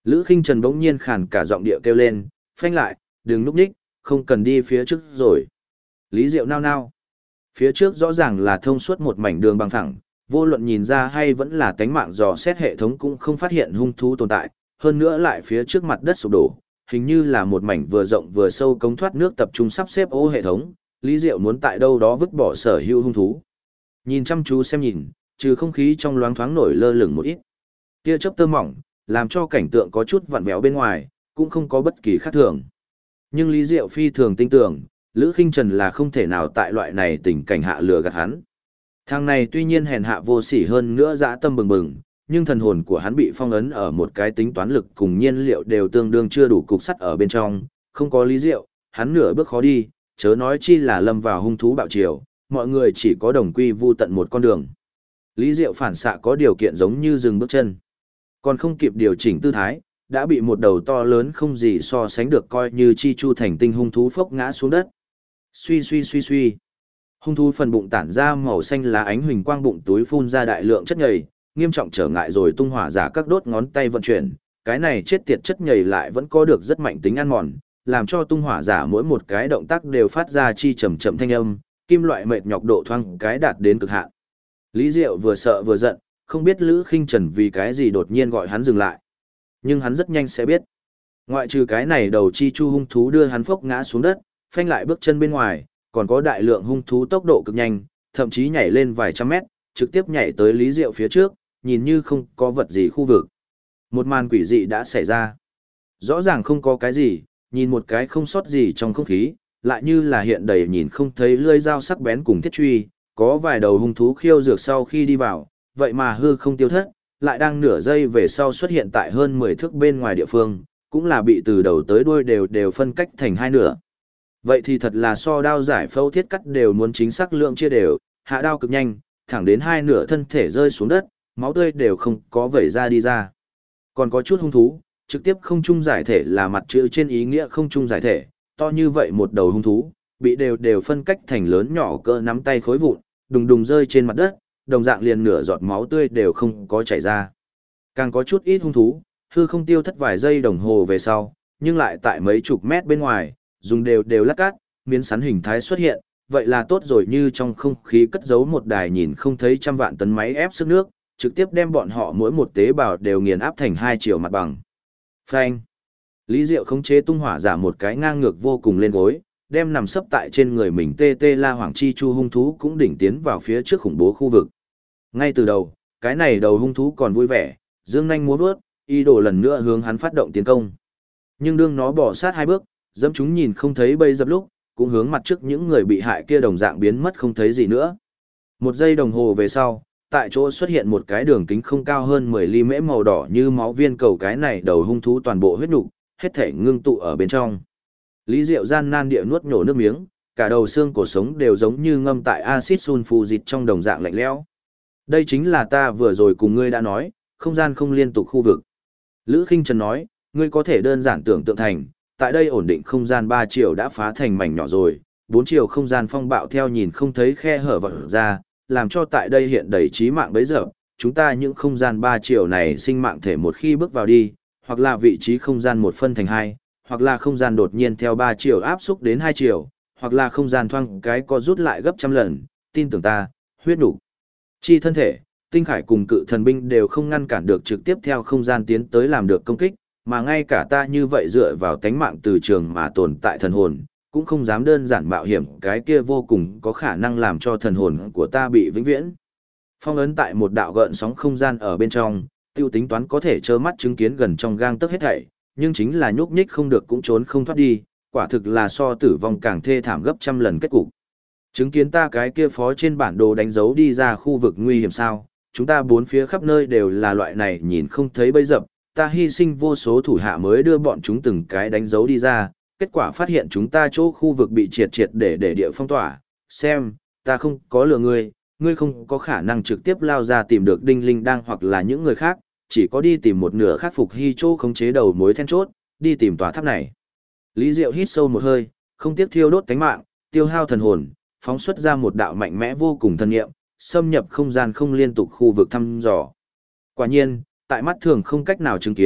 Lữ Khinh Trần bỗng nhiên khàn cả giọng địa kêu lên, phanh lại, đừng núp ních, không cần đi phía trước rồi. Lý Diệu nao nao. Phía trước rõ ràng là thông suốt một mảnh đường bằng phẳng, vô luận nhìn ra hay vẫn là tánh mạng dò xét hệ thống cũng không phát hiện hung thú tồn tại, hơn nữa lại phía trước mặt đất sụp đổ, hình như là một mảnh vừa rộng vừa sâu cống thoát nước tập trung sắp xếp ô hệ thống, Lý Diệu muốn tại đâu đó vứt bỏ sở hữu hung thú. Nhìn chăm chú xem nhìn, trừ không khí trong loáng thoáng nổi lơ lửng một ít. Tia chớp tơ mỏng, làm cho cảnh tượng có chút vặn vẹo bên ngoài, cũng không có bất kỳ khác thường. Nhưng Lý Diệu phi thường tin tưởng, Lữ Khinh Trần là không thể nào tại loại này tình cảnh hạ lừa gạt hắn. Thằng này tuy nhiên hèn hạ vô sỉ hơn nữa dã tâm bừng bừng, nhưng thần hồn của hắn bị phong ấn ở một cái tính toán lực cùng nhiên liệu đều tương đương chưa đủ cục sắt ở bên trong, không có Lý Diệu, hắn nửa bước khó đi, chớ nói chi là lâm vào hung thú bạo triều, mọi người chỉ có đồng quy vu tận một con đường. Lý Diệu phản xạ có điều kiện giống như dừng bước chân, còn không kịp điều chỉnh tư thái, đã bị một đầu to lớn không gì so sánh được coi như chi chu thành tinh hung thú phốc ngã xuống đất. Suy suy suy suy. Hung thú phần bụng tản ra màu xanh lá ánh huỳnh quang, bụng túi phun ra đại lượng chất nhầy, nghiêm trọng trở ngại rồi tung hỏa giả các đốt ngón tay vận chuyển, cái này chết tiệt chất nhầy lại vẫn có được rất mạnh tính ăn mòn, làm cho tung hỏa giả mỗi một cái động tác đều phát ra chi chậm chậm thanh âm, kim loại mệt nhọc độ thoang cái đạt đến cực hạn. Lý Diệu vừa sợ vừa giận, không biết Lữ Khinh Trần vì cái gì đột nhiên gọi hắn dừng lại. Nhưng hắn rất nhanh sẽ biết. Ngoại trừ cái này đầu chi chu hung thú đưa hắn phốc ngã xuống đất, phanh lại bước chân bên ngoài, còn có đại lượng hung thú tốc độ cực nhanh, thậm chí nhảy lên vài trăm mét, trực tiếp nhảy tới Lý Diệu phía trước, nhìn như không có vật gì khu vực. Một màn quỷ dị đã xảy ra. Rõ ràng không có cái gì, nhìn một cái không sót gì trong không khí, lại như là hiện đầy nhìn không thấy lưỡi dao sắc bén cùng thiết truy, có vài đầu hung thú khiêu dược sau khi đi vào, vậy mà hư không tiêu thất, lại đang nửa giây về sau xuất hiện tại hơn 10 thước bên ngoài địa phương, cũng là bị từ đầu tới đuôi đều phân cách thành hai nửa. Vậy thì thật là so đao giải phẫu thiết cắt đều muốn chính xác lượng chia đều, hạ đao cực nhanh, thẳng đến hai nửa thân thể rơi xuống đất, máu tươi đều không có vẩy ra đi ra. Còn có chút hung thú, trực tiếp không trung giải thể là mặt chữ trên ý nghĩa không trung giải thể, to như vậy một đầu hung thú, bị đều phân cách thành lớn nhỏ cỡ nắm tay khối vụn, đùng đùng rơi trên mặt đất, đồng dạng liền nửa giọt máu tươi đều không có chảy ra. Càng có chút ít hung thú, hư không tiêu thất vài giây đồng hồ về sau, nhưng lại tại mấy chục mét bên ngoài, dùng đều lát cát, miến sắn hình thái xuất hiện, vậy là tốt rồi, như trong không khí cất giấu một đài nhìn không thấy trăm vạn tấn máy ép sức nước, trực tiếp đem bọn họ mỗi một tế bào đều nghiền áp thành hai chiều mặt bằng. Phanh. Lý Diệu khống chế tung hỏa giả một cái ngang ngược vô cùng lên gối, đem nằm sấp tại trên người mình tê tê la hoàng chi chu hung thú cũng đỉnh tiến vào phía trước khủng bố khu vực. Ngay từ đầu, cái này đầu hung thú còn vui vẻ, dương nhanh múa vớt, ý đồ lần nữa hướng hắn phát động tiến công. Nhưng đương nó bỏ sát hai bước, dẫm chúng nhìn không thấy bây dập lúc, cũng hướng mặt trước những người bị hại kia đồng dạng biến mất không thấy gì nữa. Một giây đồng hồ về sau, tại chỗ xuất hiện một cái đường kính không cao hơn 10 ly mễ màu đỏ như máu viên cầu, cái này đầu hung thú toàn bộ huyết nục, hết thể ngưng tụ ở bên trong. Lý Diệu gian nan địa nuốt nhổ nước miếng, cả đầu xương cổ sống đều giống như ngâm tại axit sulfuric trong đồng dạng lạnh lẽo. Đây chính là ta vừa rồi cùng ngươi đã nói, không gian không liên tục khu vực. Lữ Khinh Trần nói, ngươi có thể đơn giản tưởng tượng thành, tại đây ổn định không gian 3 chiều đã phá thành mảnh nhỏ rồi, 4 chiều không gian phong bạo theo nhìn không thấy khe hở vật ra, làm cho tại đây hiện đầy chí mạng bấy giờ, chúng ta những không gian 3 chiều này sinh mạng thể một khi bước vào đi, hoặc là vị trí không gian một phân thành hai, hoặc là không gian đột nhiên theo 3 chiều áp xúc đến 2 chiều, hoặc là không gian thoang cái co rút lại gấp trăm lần, tin tưởng ta, huyết đủ. Chi thân thể, tinh khải cùng cự thần binh đều không ngăn cản được trực tiếp theo không gian tiến tới làm được công kích, mà ngay cả ta như vậy dựa vào tánh mạng từ trường mà tồn tại thần hồn, cũng không dám đơn giản mạo hiểm, cái kia vô cùng có khả năng làm cho thần hồn của ta bị vĩnh viễn phong ấn tại một đạo gợn sóng không gian ở bên trong, tiêu tính toán có thể trơ mắt chứng kiến gần trong gang tấc hết thảy, nhưng chính là nhúc nhích không được cũng trốn không thoát đi, quả thực là so tử vong càng thê thảm gấp trăm lần kết cục. Chứng kiến ta cái kia phó trên bản đồ đánh dấu đi ra khu vực nguy hiểm sao, chúng ta bốn phía khắp nơi đều là loại này nhìn không thấy bấy dập, ta hy sinh vô số thủ hạ mới đưa bọn chúng từng cái đánh dấu đi ra, kết quả phát hiện chúng ta chỗ khu vực bị triệt để địa phong tỏa, xem, ta không có lừa ngươi, ngươi không có khả năng trực tiếp lao ra tìm được Đinh Linh Đang hoặc là những người khác, chỉ có đi tìm một nửa khắc phục hy chỗ khống chế đầu mối then chốt, đi tìm tòa tháp này. Lý Diệu hít sâu một hơi, không tiếc thiêu đốt tánh mạng, tiêu hao thần hồn, phóng xuất ra một đạo mạnh mẽ vô cùng thần nghiệm, xâm nhập không gian không liên tục khu vực thăm dò. Quả nhiên, tại mắt thường không cách nào chứng kiến,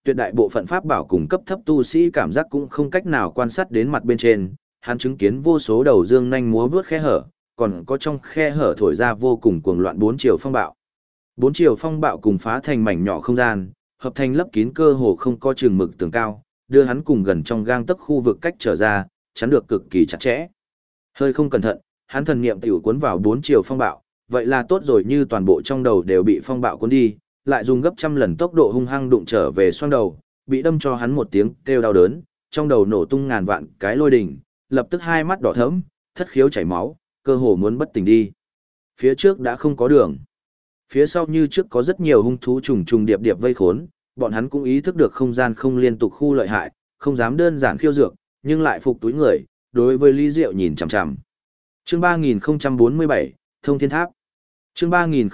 tuyệt đại bộ phận pháp bảo cùng cấp thấp tu sĩ cảm giác cũng không cách nào quan sát đến mặt bên trên, hắn chứng kiến vô số đầu dương nhanh múa vướt khe hở, còn có trong khe hở thổi ra vô cùng cuồng loạn bốn chiều phong bạo. Bốn chiều phong bạo cùng phá thành mảnh nhỏ không gian, hợp thành lấp kín cơ hồ không có chừng mực tường cao, đưa hắn cùng gần trong gang tấc khu vực cách trở ra, chắn được cực kỳ chặt chẽ. Hơi không cẩn thận, hắn thần niệm tiểu cuốn vào bốn chiều phong bạo, vậy là tốt rồi, như toàn bộ trong đầu đều bị phong bạo cuốn đi, lại dùng gấp trăm lần tốc độ hung hăng đụng trở về xoang đầu, bị đâm cho hắn một tiếng kêu đau đớn, trong đầu nổ tung ngàn vạn cái lôi đình, lập tức hai mắt đỏ thẫm, thất khiếu chảy máu, cơ hồ muốn bất tỉnh đi. Phía trước đã không có đường. Phía sau như trước có rất nhiều hung thú trùng trùng điệp điệp vây khốn, bọn hắn cũng ý thức được không gian không liên tục khu lợi hại, không dám đơn giản khiêu dược, nhưng lại phục túi người, đối với Lý Diệu nhìn chằm chằm. Chương 3047, Thông Thiên Tháp. Chương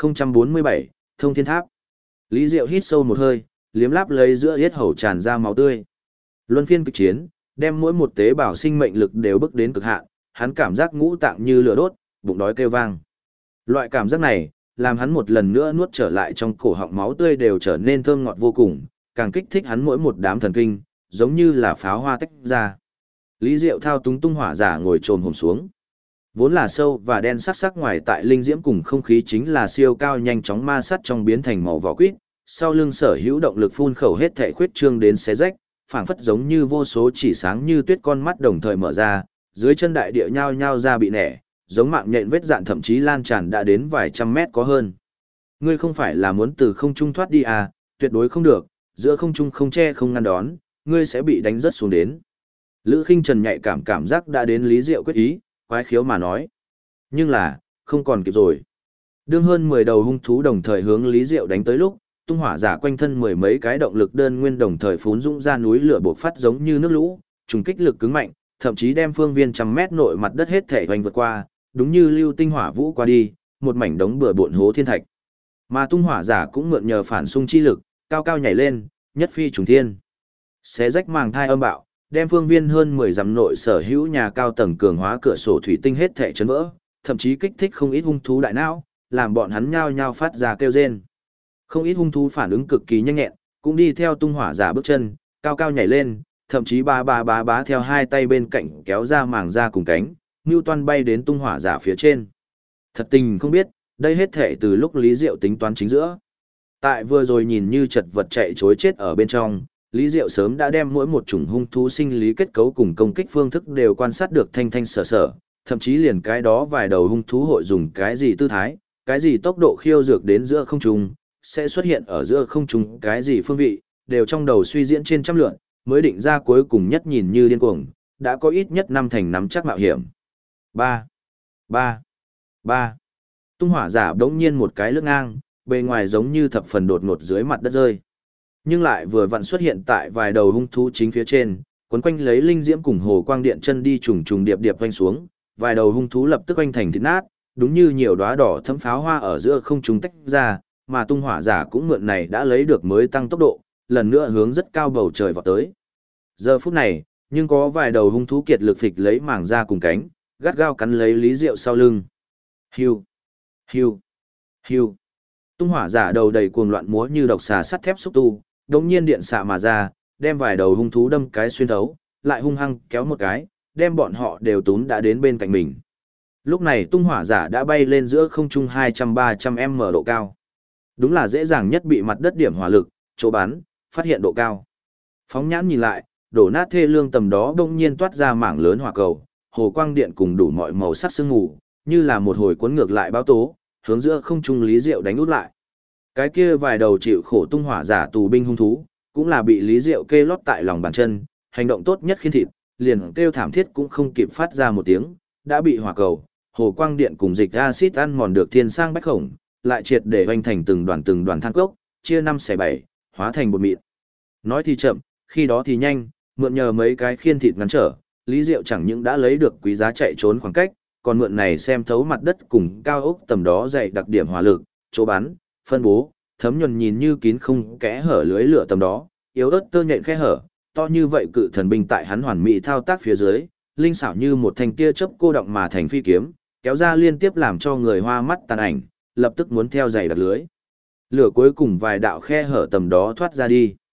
3047, Thông Thiên Tháp. Lý Diệu hít sâu một hơi, liếm láp lấy giữa yết hầu tràn ra máu tươi. Luân phiên kịch chiến, đem mỗi một tế bào sinh mệnh lực đều bước đến cực hạn, hắn cảm giác ngũ tạng như lửa đốt, bụng đói kêu vang. Loại cảm giác này, làm hắn một lần nữa nuốt trở lại trong cổ họng, máu tươi đều trở nên thơm ngọt vô cùng, càng kích thích hắn mỗi một đám thần kinh, giống như là pháo hoa tách ra. Lý Diệu thao túng tung hỏa giả ngồi trồm hổm xuống. Vốn là sâu và đen sắc sắc ngoài tại linh diễm cùng không khí chính là siêu cao nhanh chóng ma sát trong biến thành màu vỏ quýt, sau lưng sở hữu động lực phun khẩu hết thể khuyết trương đến xé rách, phảng phất giống như vô số chỉ sáng như tuyết con mắt đồng thời mở ra, dưới chân đại địa nhao nhao ra bị nẻ, giống mạng nhện vết dạn thậm chí lan tràn đã đến vài trăm mét có hơn. Ngươi không phải là muốn từ không trung thoát đi à, tuyệt đối không được, giữa không trung không che không ngăn đón, ngươi sẽ bị đánh rớt xuống đến. Lữ Khinh Trần nhạy cảm giác đã đến Lý Diệu quyết ý, quái khiếu mà nói. Nhưng là, không còn kịp rồi. Đương hơn 10 đầu hung thú đồng thời hướng Lý Diệu đánh tới lúc, tung hỏa giả quanh thân mười mấy cái động lực đơn nguyên đồng thời phún dũng ra núi lửa bộc phát giống như nước lũ, trùng kích lực cứng mạnh, thậm chí đem phương viên trăm mét nội mặt đất hết thể hoành vượt qua, đúng như lưu tinh hỏa vũ qua đi, một mảnh đống bừa bộn hố thiên thạch. Mà tung hỏa giả cũng mượn nhờ phản xung chi lực, cao cao nhảy lên, nhất phi trùng thiên. Xé rách màng thai âm bạo, đem phương viên hơn 10 dặm nội sở hữu nhà cao tầng cường hóa cửa sổ thủy tinh hết thể chấn vỡ, thậm chí kích thích không ít hung thú đại não, làm bọn hắn nhao nhao phát ra kêu rên. Không ít hung thú phản ứng cực kỳ nhanh nhẹn, cũng đi theo tung hỏa giả bước chân, cao cao nhảy lên, thậm chí bá theo hai tay bên cạnh kéo ra màng ra cùng cánh, Newton bay đến tung hỏa giả phía trên. Thật tình không biết, đây hết thể từ lúc Lý Diệu tính toán chính giữa. Tại vừa rồi nhìn như chật vật chạy chối chết ở bên trong, Lý Diệu sớm đã đem mỗi một chủng hung thú sinh lý kết cấu cùng công kích phương thức đều quan sát được thanh thanh sở sở, thậm chí liền cái đó vài đầu hung thú hội dùng cái gì tư thái, cái gì tốc độ khiêu dược đến giữa không trung, sẽ xuất hiện ở giữa không trung cái gì phương vị, đều trong đầu suy diễn trên trăm lượt, mới định ra cuối cùng nhất nhìn như điên cuồng, đã có ít nhất 5 thành nắm chắc mạo hiểm. 3. Tung hỏa giả đống nhiên một cái lướt ngang, bề ngoài giống như thập phần đột ngột dưới mặt đất rơi. Nhưng lại vừa vặn xuất hiện tại vài đầu hung thú chính phía trên, quấn quanh lấy linh diễm cùng hồ quang điện chân đi trùng trùng điệp điệp vanh xuống, vài đầu hung thú lập tức vanh thành thịt nát, đúng như nhiều đóa đỏ thấm pháo hoa ở giữa không trung tách ra, mà tung hỏa giả cũng mượn này đã lấy được mới tăng tốc độ, lần nữa hướng rất cao bầu trời vọt tới. Giờ phút này, nhưng có vài đầu hung thú kiệt lực phịch lấy màng ra cùng cánh, gắt gao cắn lấy Lý Diệu sau lưng. Hiu, hiu, hiu. Tung hỏa giả đầu đầy cuồng loạn múa như độc xà sắt thép xúc tu, đống nhiên điện xạ mà ra, đem vài đầu hung thú đâm cái xuyên thấu, lại hung hăng kéo một cái, đem bọn họ đều tún đã đến bên cạnh mình. Lúc này tung hỏa giả đã bay lên giữa không trung 200-300m độ cao. Đúng là dễ dàng nhất bị mặt đất điểm hỏa lực, chỗ bắn, phát hiện độ cao. Phóng nhãn nhìn lại, đổ nát thê lương tầm đó đột nhiên toát ra mảng lớn hỏa cầu, hồ quang điện cùng đủ mọi màu sắc sương mù, như là một hồi cuốn ngược lại báo tố, hướng giữa không trung Lý Diệu đánh út lại. Cái kia vài đầu chịu khổ tung hỏa giả tù binh hung thú, cũng là bị Lý Diệu kê lót tại lòng bàn chân, hành động tốt nhất khiên thịt, liền kêu thảm thiết cũng không kịp phát ra một tiếng, đã bị hỏa cầu, hồ quang điện cùng dịch axit ăn mòn được thiên sang bách khổng, lại triệt để hoành thành từng đoàn than cốc, chia 5 xẻ 7, hóa thành bột mịn. Nói thì chậm, khi đó thì nhanh, mượn nhờ mấy cái khiên thịt ngắn trở, Lý Diệu chẳng những đã lấy được quý giá chạy trốn khoảng cách, còn mượn này xem thấu mặt đất cùng cao ốc tầm đó dày đặc điểm hỏa lực, chỗ bắn, phân bố, thấm nhuần nhìn như kín không kẽ hở lưới lửa tầm đó, yếu ớt tơ nhện khe hở, to như vậy cự thần binh tại hắn hoàn mỹ thao tác phía dưới, linh xảo như một thanh tia chớp cô động mà thành phi kiếm, kéo ra liên tiếp làm cho người hoa mắt tàn ảnh, lập tức muốn theo dày đặc lưới. Lửa cuối cùng vài đạo khe hở tầm đó thoát ra đi.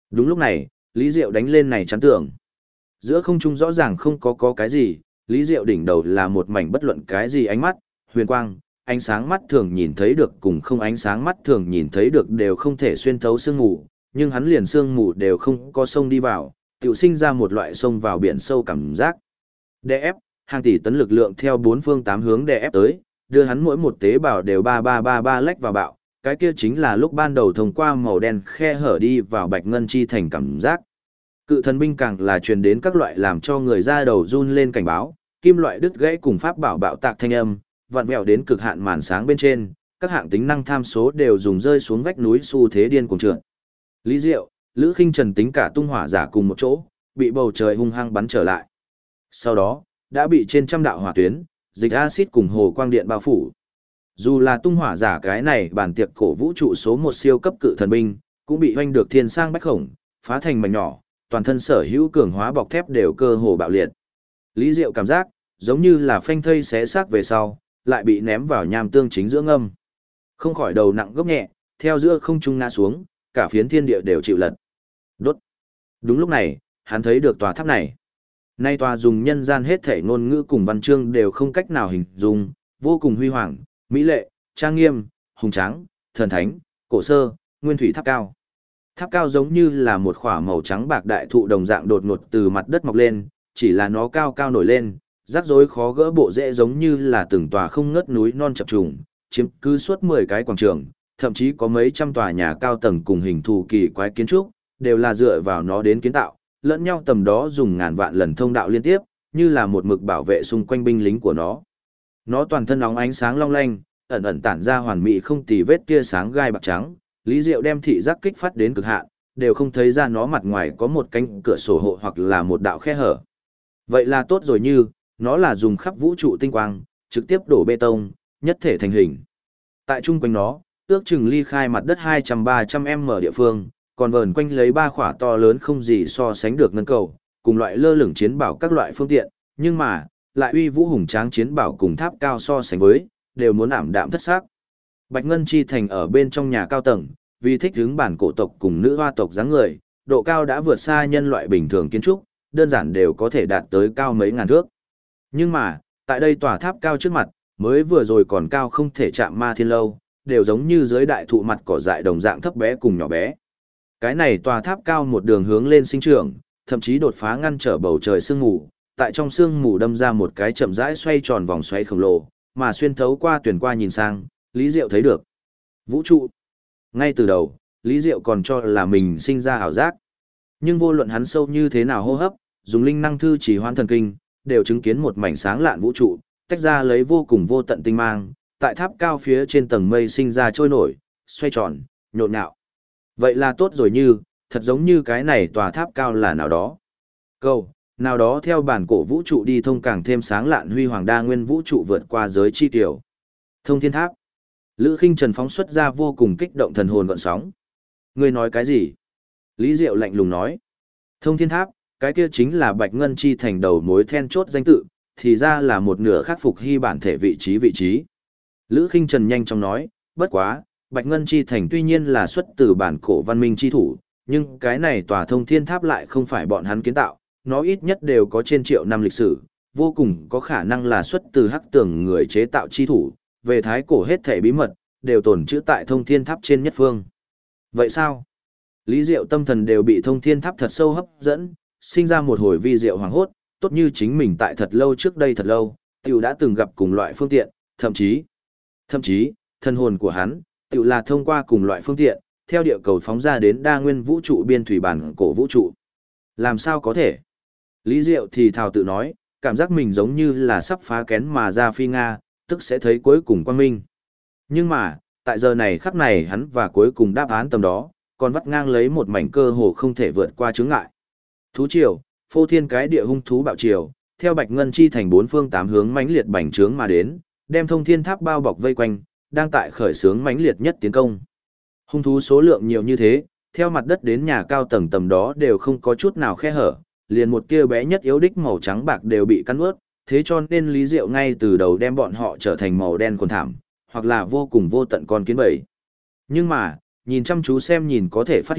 Đúng lúc này, Lý Diệu đánh lên này chắn tường. Giữa không trung rõ ràng không có cái gì, Lý Diệu đỉnh đầu là một mảnh bất luận cái gì ánh mắt, huyền quang, ánh sáng mắt thường nhìn thấy được cùng không ánh sáng mắt thường nhìn thấy được đều không thể xuyên thấu sương mù, nhưng hắn liền sương mù đều không có sông đi vào, tiểu sinh ra một loại sông vào biển sâu cảm giác. Đè ép, hàng tỷ tấn lực lượng theo bốn phương tám hướng đè ép tới, đưa hắn mỗi một tế bào đều ba lách vào bạo, cái kia chính là lúc ban đầu thông qua màu đen khe hở đi vào bạch ngân chi thành cảm giác. Cự thần binh càng là truyền đến các loại làm cho người ra đầu run lên cảnh báo, kim loại đứt gãy cùng pháp bảo bạo tạc thanh âm, vặn vẹo đến cực hạn màn sáng bên trên, các hạng tính năng tham số đều dùng rơi xuống vách núi xu thế điên cuồng trượt. Lý Diệu, Lữ Khinh Trần tính cả tung hỏa giả cùng một chỗ, bị bầu trời hung hăng bắn trở lại. Sau đó, đã bị trên trăm đạo hỏa tuyến, dịch axit cùng hồ quang điện bao phủ. Dù là tung hỏa giả cái này bản tiệc cổ vũ trụ số một siêu cấp cự thần binh, cũng bị hoanh được thiên sang bách khổng, phá thành mảnh nhỏ, toàn thân sở hữu cường hóa bọc thép đều cơ hồ bạo liệt. Lý Diệu cảm giác, giống như là phanh thây xé xác về sau, lại bị ném vào nham tương chính giữa ngâm. Không khỏi đầu nặng gốc nhẹ, theo giữa không trung ngã xuống, cả phiến thiên địa đều chịu lật. Đốt. Đúng lúc này, hắn thấy được tòa tháp này. Nay tòa dùng nhân gian hết thể ngôn ngữ cùng văn chương đều không cách nào hình dung, vô cùng huy hoàng, mỹ lệ, trang nghiêm, hùng tráng, thần thánh, cổ sơ, nguyên thủy tháp cao. Tháp cao giống như là một khỏa màu trắng bạc đại thụ đồng dạng đột ngột từ mặt đất mọc lên, chỉ là nó cao cao nổi lên, rắc rối khó gỡ bộ rễ giống như là từng tòa không ngớt núi non chập trùng, chiếm cứ suốt 10 cái quảng trường, thậm chí có mấy trăm tòa nhà cao tầng cùng hình thù kỳ quái kiến trúc, đều là dựa vào nó đến kiến tạo, lẫn nhau tầm đó dùng ngàn vạn lần thông đạo liên tiếp, như là một mực bảo vệ xung quanh binh lính của nó. Nó toàn thân óng ánh sáng long lanh, ẩn ẩn tản ra hoàn mỹ không tì vết tia sáng gai bạc trắng, Lý Diệu đem thị giác kích phát đến cực hạn, đều không thấy ra nó mặt ngoài có một cánh cửa sổ hộ hoặc là một đạo khe hở. Vậy là tốt rồi, như nó là dùng khắp vũ trụ tinh quang, trực tiếp đổ bê tông, nhất thể thành hình. Tại trung quanh nó, ước chừng ly khai mặt đất 200-300m địa phương, còn vờn quanh lấy ba khỏa to lớn không gì so sánh được ngân cầu, cùng loại lơ lửng chiến bảo các loại phương tiện, nhưng mà, lại uy vũ hùng tráng chiến bảo cùng tháp cao so sánh với, đều muốn ảm đạm thất xác. Bạch Ngân Chi Thành ở bên trong nhà cao tầng, vì thích ứng bản cổ tộc cùng nữ hoa tộc dáng người, độ cao đã vượt xa nhân loại bình thường kiến trúc, đơn giản đều có thể đạt tới cao mấy ngàn thước. Nhưng mà, tại đây tòa tháp cao trước mặt, mới vừa rồi còn cao không thể chạm Ma Thiên Lâu, đều giống như dưới đại thụ mặt cỏ dại đồng dạng thấp bé cùng nhỏ bé. Cái này tòa tháp cao một đường hướng lên sinh trưởng, thậm chí đột phá ngăn trở bầu trời sương mù, tại trong sương mù đâm ra một cái chậm rãi xoay tròn vòng xoáy khổng lồ, mà xuyên thấu qua tuyển qua nhìn sang, Lý Diệu thấy được vũ trụ. Ngay từ đầu, Lý Diệu còn cho là mình sinh ra ảo giác. Nhưng vô luận hắn sâu như thế nào hô hấp, dùng linh năng thư chỉ hoan thần kinh, đều chứng kiến một mảnh sáng lạn vũ trụ, tách ra lấy vô cùng vô tận tinh mang, tại tháp cao phía trên tầng mây sinh ra trôi nổi, xoay tròn, nhộn nhạo. Vậy là tốt rồi, như, thật giống như cái này tòa tháp cao là nào đó. Câu, nào đó theo bản cổ vũ trụ đi thông càng thêm sáng lạn huy hoàng đa nguyên vũ trụ vượt qua giới chi tiểu. Thông thiên tháp. Lữ Khinh Trần phóng xuất ra vô cùng kích động thần hồn gợn sóng. Ngươi nói cái gì? Lý Diệu lạnh lùng nói. Thông thiên tháp, cái kia chính là Bạch Ngân Chi Thành đầu mối then chốt danh tự, thì ra là một nửa khắc phục hy bản thể vị trí. Lữ Khinh Trần nhanh chóng nói, bất quá, Bạch Ngân Chi Thành tuy nhiên là xuất từ bản cổ văn minh chi thủ, nhưng cái này tòa thông thiên tháp lại không phải bọn hắn kiến tạo, nó ít nhất đều có trên triệu năm lịch sử, vô cùng có khả năng là xuất từ hắc tường người chế tạo chi thủ, về thái cổ hết thể bí mật, đều tồn trữ tại thông thiên tháp trên nhất phương. Vậy sao? Lý Diệu tâm thần đều bị thông thiên tháp thật sâu hấp dẫn, sinh ra một hồi vi diệu hoàng hốt, tốt như chính mình tại thật lâu trước đây thật lâu, tiểu đã từng gặp cùng loại phương tiện, thậm chí, thân hồn của hắn, tiểu là thông qua cùng loại phương tiện, theo địa cầu phóng ra đến đa nguyên vũ trụ biên thủy bản cổ vũ trụ. Làm sao có thể? Lý Diệu thì thào tự nói, cảm giác mình giống như là sắp phá kén mà ra phi Nga, tức sẽ thấy cuối cùng quang minh. Nhưng mà, tại giờ này khắc này hắn và cuối cùng đáp án tầm đó, còn vắt ngang lấy một mảnh cơ hồ không thể vượt qua chướng ngại. Thú triều, phô thiên cái địa hung thú bạo triều, theo Bạch Ngân Chi Thành bốn phương tám hướng mãnh liệt bành trướng mà đến, đem thông thiên tháp bao bọc vây quanh, đang tại khởi xướng mãnh liệt nhất tiến công. Hung thú số lượng nhiều như thế, theo mặt đất đến nhà cao tầng tầm đó đều không có chút nào khe hở, liền một tia bé nhất yếu đích màu trắng bạc đều bị cắn ướt, thế cho nên Lý Diệu ngay từ đầu đem bọn họ trở thành màu đen quần thảm, hoặc là vô cùng vô tận con kiến bầy. Nhưng mà, nhìn chăm chú xem nhìn có thể phát hiện,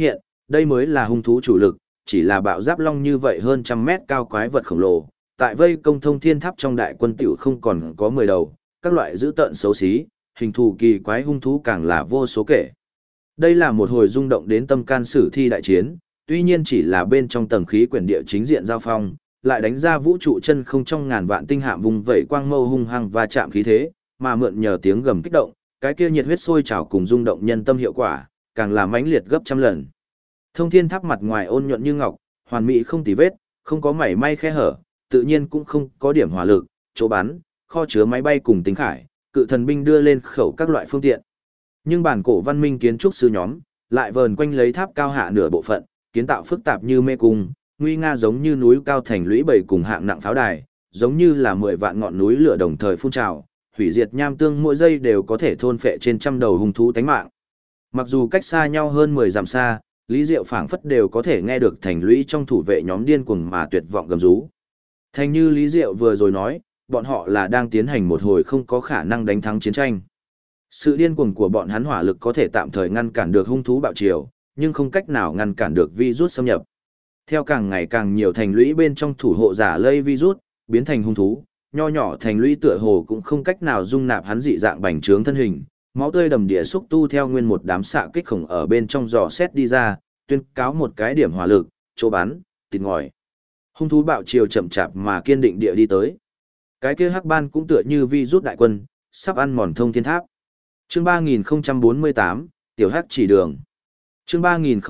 Đây mới là hung thú chủ lực, chỉ là bạo giáp long như vậy hơn trăm mét cao quái vật khổng lồ, tại vây công thông thiên tháp trong đại quân tiểu không còn có 10 đầu, các loại dữ tợn xấu xí, hình thù kỳ quái hung thú càng là vô số kể. Đây là một hồi rung động đến tâm can sử thi đại chiến, tuy nhiên chỉ là bên trong tầng khí quyển địa chính diện giao phong, lại đánh ra vũ trụ chân không trong ngàn vạn tinh hạm vùng vẩy quang mâu hung hăng và chạm khí thế, mà mượn nhờ tiếng gầm kích động, cái kia nhiệt huyết sôi trào cùng rung động nhân tâm hiệu quả, càng là mãnh liệt gấp trăm lần. Thông thiên tháp mặt ngoài ôn nhuận như ngọc, hoàn mỹ không tì vết, không có mảy may khe hở, tự nhiên cũng không có điểm hỏa lực, chỗ bắn, kho chứa máy bay cùng tính khải, cự thần binh đưa lên khẩu các loại phương tiện. Nhưng bản cổ văn minh kiến trúc sư nhóm lại vờn quanh lấy tháp cao hạ nửa bộ phận, kiến tạo phức tạp như mê cung, nguy nga giống như núi cao thành lũy bầy cùng hạng nặng pháo đài, giống như là 10 vạn ngọn núi lửa đồng thời phun trào, hủy diệt nham tương mỗi giây đều có thể thôn phệ trên trăm đầu hung thú tánh mạng. Mặc dù cách xa nhau hơn 10 dặm xa, Lý Diệu phảng phất đều có thể nghe được thành lũy trong thủ vệ nhóm điên cuồng mà tuyệt vọng gầm rú. Thành như Lý Diệu vừa rồi nói, bọn họ là đang tiến hành một hồi không có khả năng đánh thắng chiến tranh. Sự điên cuồng của bọn hắn hỏa lực có thể tạm thời ngăn cản được hung thú bạo triều, nhưng không cách nào ngăn cản được virus xâm nhập. Theo càng ngày càng nhiều thành lũy bên trong thủ hộ giả lây virus, biến thành hung thú, nho nhỏ thành lũy tựa hồ cũng không cách nào dung nạp hắn dị dạng bành trướng thân hình, máu tươi đầm địa xúc tu theo nguyên một đám xạ kích khổng ở bên trong giò xét đi ra, tuyên cáo một cái điểm hỏa lực, chỗ bắn, tịt ngòi. Hung thú bạo chiều chậm chạp mà kiên định địa đi tới. Cái kia hắc ban cũng tựa như vi rút đại quân, sắp ăn mòn thông thiên tháp. Chương 3048, Tiểu Hắc chỉ đường. Chương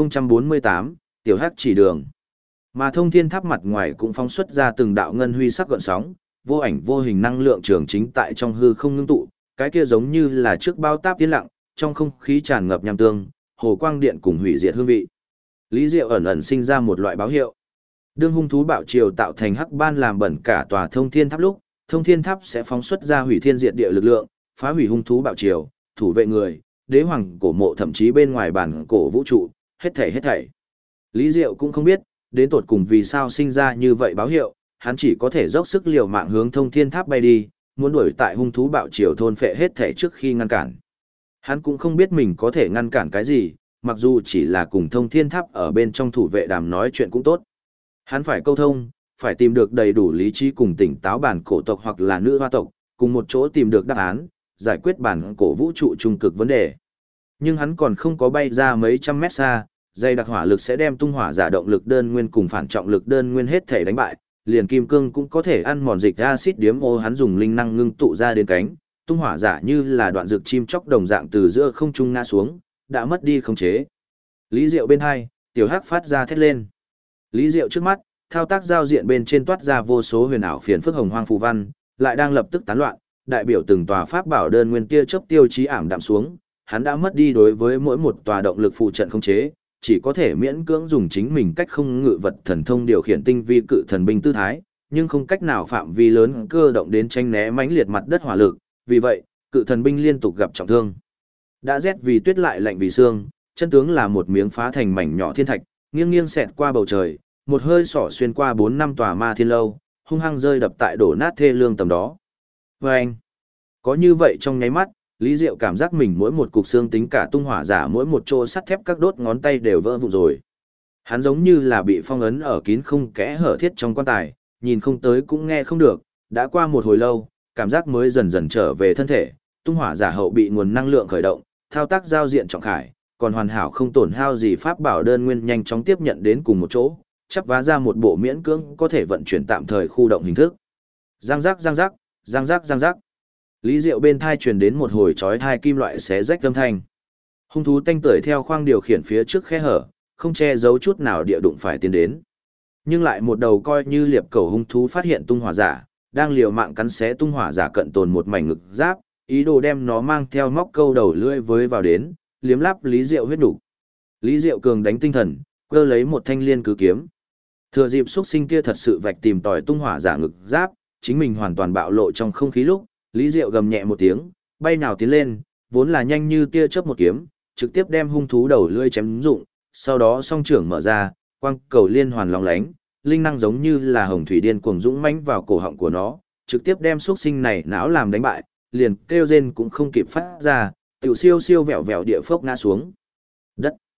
3048, Tiểu Hắc chỉ đường. Mà thông thiên tháp mặt ngoài cũng phóng xuất ra từng đạo ngân huy sắc gợn sóng, vô ảnh vô hình năng lượng trường chính tại trong hư không ngưng tụ, cái kia giống như là trước bao táp tiến lặng, trong không khí tràn ngập nham tương, hồ quang điện cùng hủy diệt hương vị. Lý Diệu ẩn ẩn sinh ra một loại báo hiệu. Đương hung thú bạo triều tạo thành hắc ban làm bẩn cả tòa thông thiên tháp lúc, thông thiên tháp sẽ phóng xuất ra hủy thiên diệt địa lực lượng, phá hủy hung thú bạo triều, thủ vệ người, đế hoàng cổ mộ thậm chí bên ngoài bản cổ vũ trụ, hết thảy. Lý Diệu cũng không biết, đến tột cùng vì sao sinh ra như vậy báo hiệu, hắn chỉ có thể dốc sức liều mạng hướng thông thiên tháp bay đi, muốn đuổi tại hung thú bạo triều thôn phệ hết thảy trước khi ngăn cản. Hắn cũng không biết mình có thể ngăn cản cái gì, mặc dù chỉ là cùng thông thiên tháp ở bên trong thủ vệ đàm nói chuyện cũng tốt. Hắn phải câu thông, phải tìm được đầy đủ lý trí cùng tỉnh táo bản cổ tộc hoặc là nữ hoa tộc, cùng một chỗ tìm được đáp án, giải quyết bản cổ vũ trụ trung cực vấn đề. Nhưng hắn còn không có bay ra mấy trăm mét xa, dây đặc hỏa lực sẽ đem tung hỏa giả động lực đơn nguyên cùng phản trọng lực đơn nguyên hết thể đánh bại, liền kim cương cũng có thể ăn mòn dịch axit điếm ô hắn dùng linh năng ngưng tụ ra đến cánh, tung hỏa giả như là đoạn dược chim chóc đồng dạng từ giữa không trung ngã xuống, đã mất đi khống chế. Lý Diệu bên hai, Tiểu Hắc phát ra thét lên. Lý Diệu trước mắt, thao tác giao diện bên trên toát ra vô số huyền ảo phiền phức hồng hoang phù văn, lại đang lập tức tán loạn, đại biểu từng tòa pháp bảo đơn nguyên tia chớp tiêu chí ảm đạm xuống, hắn đã mất đi đối với mỗi một tòa động lực phụ trận khống chế, chỉ có thể miễn cưỡng dùng chính mình cách không ngự vật thần thông điều khiển tinh vi cự thần binh tư thái, nhưng không cách nào phạm vi lớn cơ động đến tranh né mãnh liệt mặt đất hỏa lực, vì vậy, cự thần binh liên tục gặp trọng thương. Đã rét vì tuyết lại lạnh vì xương, chân tướng là một miếng phá thành mảnh nhỏ thiên thạch, nghiêng nghiêng xẹt qua bầu trời, một hơi sỏ xuyên qua 4 năm tòa ma thiên lâu, hung hăng rơi đập tại đổ nát thê lương tầm đó. Vâng! Có như vậy trong nháy mắt, Lý Diệu cảm giác mình mỗi một cục xương tính cả tung hỏa giả mỗi một chỗ sắt thép các đốt ngón tay đều vỡ vụn rồi. Hắn giống như là bị phong ấn ở kín không kẽ hở thiết trong quan tài, nhìn không tới cũng nghe không được, đã qua một hồi lâu, cảm giác mới dần dần trở về thân thể, tung hỏa giả hậu bị nguồn năng lượng khởi động, thao tác giao diện trọng khải, còn hoàn hảo không tổn hao gì pháp bảo đơn nguyên nhanh chóng tiếp nhận đến cùng một chỗ, chắp vá ra một bộ miễn cưỡng có thể vận chuyển tạm thời khu động hình thức. Giang giác giang giác, giang giác giang giác. Lý Diệu bên thai truyền đến một hồi chói tai kim loại xé rách âm thanh. Hung thú tanh tưởi theo khoang điều khiển phía trước khe hở, không che giấu chút nào địa đụng phải tiến đến. Nhưng lại một đầu coi như liệp cầu hung thú phát hiện tung hỏa giả, đang liều mạng cắn xé tung hỏa giả cận tồn một mảnh ngực giáp, ý đồ đem nó mang theo móc câu đầu lưỡi với vào đến, liếm láp Lý Diệu huyết đủ. Lý Diệu cường đánh tinh thần, cơ lấy một thanh liên cứ kiếm. Thừa dịp xuất sinh kia thật sự vạch tìm tòi tung hỏa giả ngực giáp, chính mình hoàn toàn bạo lộ trong không khí lúc, Lý Diệu gầm nhẹ một tiếng, bay nào tiến lên, vốn là nhanh như tia chớp một kiếm, trực tiếp đem hung thú đầu lưỡi chém rụng, sau đó song trưởng mở ra, quang cầu liên hoàn lóng lánh, linh năng giống như là hồng thủy điên cuồng dũng mãnh vào cổ họng của nó, trực tiếp đem xuất sinh này não làm đánh bại, liền kêu rên cũng không kịp phát ra, tiểu siêu siêu vẹo vẹo địa phốc ngã xuống. Đất.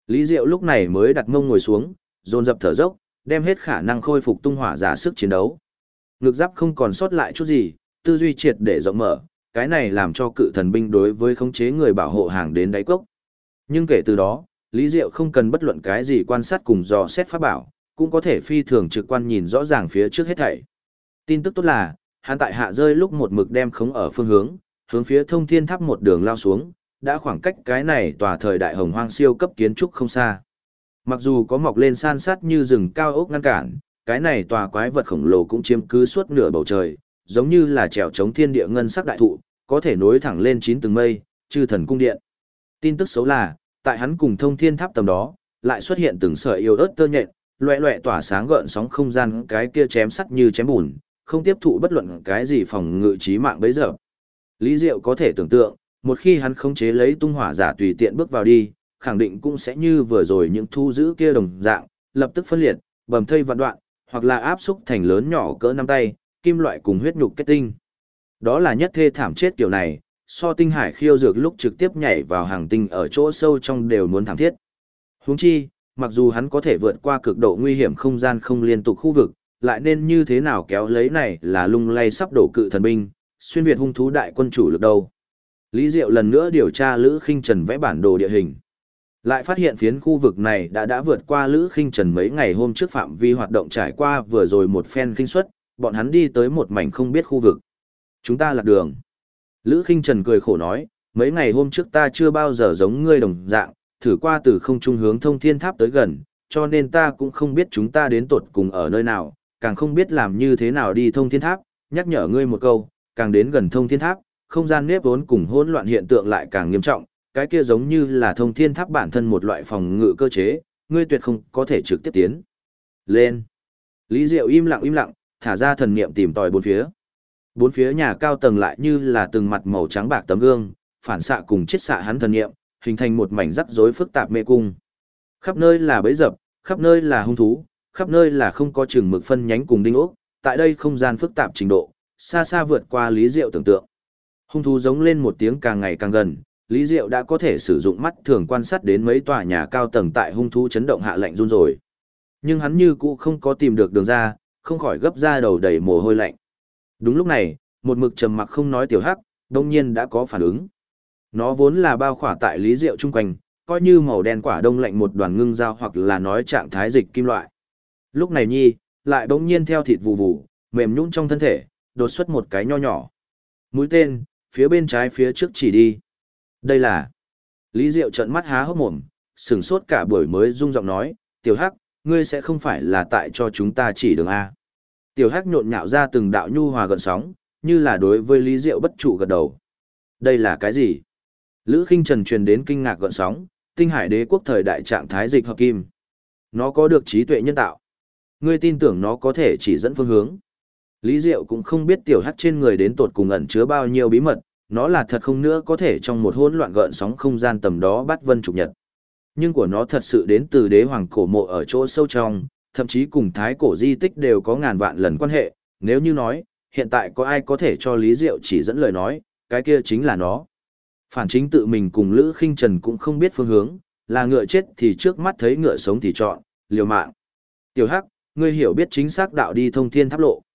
Lý Diệu lúc này mới đặt mông ngồi xuống, dồn dập thở dốc, đem hết khả năng khôi phục tung hỏa giả sức chiến đấu. Ngực giáp không còn sót lại chút gì, tư duy triệt để rộng mở, cái này làm cho cự thần binh đối với khống chế người bảo hộ hàng đến đáy cốc. Nhưng kể từ đó, Lý Diệu không cần bất luận cái gì quan sát cùng dò xét pháp bảo, cũng có thể phi thường trực quan nhìn rõ ràng phía trước hết thảy. Tin tức tốt là, hắn tại hạ rơi lúc một mực đem khống ở phương hướng phía Thông Thiên Tháp một đường lao xuống, đã khoảng cách cái này tòa thời đại hồng hoang siêu cấp kiến trúc không xa. Mặc dù có mọc lên san sát như rừng cao ốc ngăn cản, cái này tòa quái vật khổng lồ cũng chiếm cứ suốt nửa bầu trời, giống như là trèo chống thiên địa ngân sắc đại thụ, có thể nối thẳng lên 9 tầng mây, chư thần cung điện. Tin tức xấu là, tại hắn cùng Thông Thiên Tháp tầm đó, lại xuất hiện từng sợi yếu ớt tơ nhện, loẹt loẹt tỏa sáng gợn sóng không gian, cái kia chém sắt như chém bùn, không tiếp thụ bất luận cái gì phòng ngự chí mạng bấy giờ. Lý Diệu có thể tưởng tượng, một khi hắn khống chế lấy tung hỏa giả tùy tiện bước vào đi, khẳng định cũng sẽ như vừa rồi những thu giữ kia đồng dạng, lập tức phân liệt, bầm thây vạn đoạn, hoặc là áp xúc thành lớn nhỏ cỡ nắm tay, kim loại cùng huyết nhục kết tinh. Đó là nhất thê thảm chết kiểu này, so tinh hải khiêu dược lúc trực tiếp nhảy vào hàng tinh ở chỗ sâu trong đều muốn thảm thiết. Huống chi, mặc dù hắn có thể vượt qua cực độ nguy hiểm không gian không liên tục khu vực, lại nên như thế nào kéo lấy này là lung lay sắp đổ cự thần binh, xuyên việt hung thú đại quân chủ lực đâu. Lý Diệu lần nữa điều tra Lữ Khinh Trần vẽ bản đồ địa hình. Lại phát hiện phiến khu vực này đã vượt qua Lữ Khinh Trần mấy ngày hôm trước phạm vi hoạt động trải qua vừa rồi một phen kinh suất, bọn hắn đi tới một mảnh không biết khu vực. Chúng ta lạc đường. Lữ Khinh Trần cười khổ nói, mấy ngày hôm trước ta chưa bao giờ giống ngươi đồng dạng, thử qua từ không trung hướng Thông Thiên Tháp tới gần, cho nên ta cũng không biết chúng ta đến tột cùng ở nơi nào, càng không biết làm như thế nào đi Thông Thiên Tháp, nhắc nhở ngươi một câu, càng đến gần Thông Thiên Tháp, không gian nếp vốn cùng hỗn loạn hiện tượng lại càng nghiêm trọng, cái kia giống như là Thông Thiên Tháp bản thân một loại phòng ngự cơ chế, ngươi tuyệt không có thể trực tiếp tiến lên. Lý Diệu im lặng, thả ra thần niệm tìm tòi bốn phía. Bốn phía nhà cao tầng lại như là từng mặt màu trắng bạc tấm gương, phản xạ cùng chiết xạ hắn thần niệm, hình thành một mảnh rắc rối phức tạp mê cung. Khắp nơi là bẫy dập, khắp nơi là hung thú, khắp nơi là không có chừng mực phân nhánh cùng đinh ốc, tại đây không gian phức tạp trình độ, xa xa vượt qua Lý Diệu tưởng tượng. Hung thú giống lên một tiếng càng ngày càng gần, Lý Diệu đã có thể sử dụng mắt thường quan sát đến mấy tòa nhà cao tầng tại hung thú chấn động hạ lạnh run rồi. Nhưng hắn như cũ không có tìm được đường ra, không khỏi gấp ra đầu đầy mồ hôi lạnh. Đúng lúc này, một mực trầm mặc không nói tiểu hắc, đông nhiên đã có phản ứng. Nó vốn là bao khỏa tại Lý Diệu chung quanh, coi như màu đen quả đông lạnh một đoàn ngưng dao hoặc là nói trạng thái dịch kim loại. Lúc này nhi, lại bỗng nhiên theo thịt vù vù, mềm nhũn trong thân thể, đột xuất một cái nho nhỏ. Mũi tên, phía bên trái phía trước chỉ đi. Đây là... Lý Diệu trợn mắt há hốc mồm, sửng sốt cả buổi mới rung giọng nói, tiểu hắc, ngươi sẽ không phải là tại cho chúng ta chỉ đường A. Tiểu hắc nhộn nhạo ra từng đạo nhu hòa gợn sóng, như là đối với Lý Diệu bất trụ gật đầu. Đây là cái gì? Lữ Khinh Trần truyền đến kinh ngạc gợn sóng, tinh hải đế quốc thời đại trạng thái dịch hợp kim. Nó có được trí tuệ nhân tạo. Ngươi tin tưởng nó có thể chỉ dẫn phương hướng. Lý Diệu cũng không biết tiểu hắc trên người đến tột cùng ẩn chứa bao nhiêu bí mật, nó là thật không nữa có thể trong một hỗn loạn gợn sóng không gian tầm đó bắt vân trục nhật. Nhưng của nó thật sự đến từ đế hoàng cổ mộ ở chỗ sâu trong, thậm chí cùng thái cổ di tích đều có ngàn vạn lần quan hệ, nếu như nói, hiện tại có ai có thể cho Lý Diệu chỉ dẫn lời nói, cái kia chính là nó. Phản chính tự mình cùng Lữ Khinh Trần cũng không biết phương hướng, là ngựa chết thì trước mắt thấy ngựa sống thì chọn, liều mạng. Tiểu Hắc, ngươi hiểu biết chính xác đạo đi Thông Thiên Tháp lộ.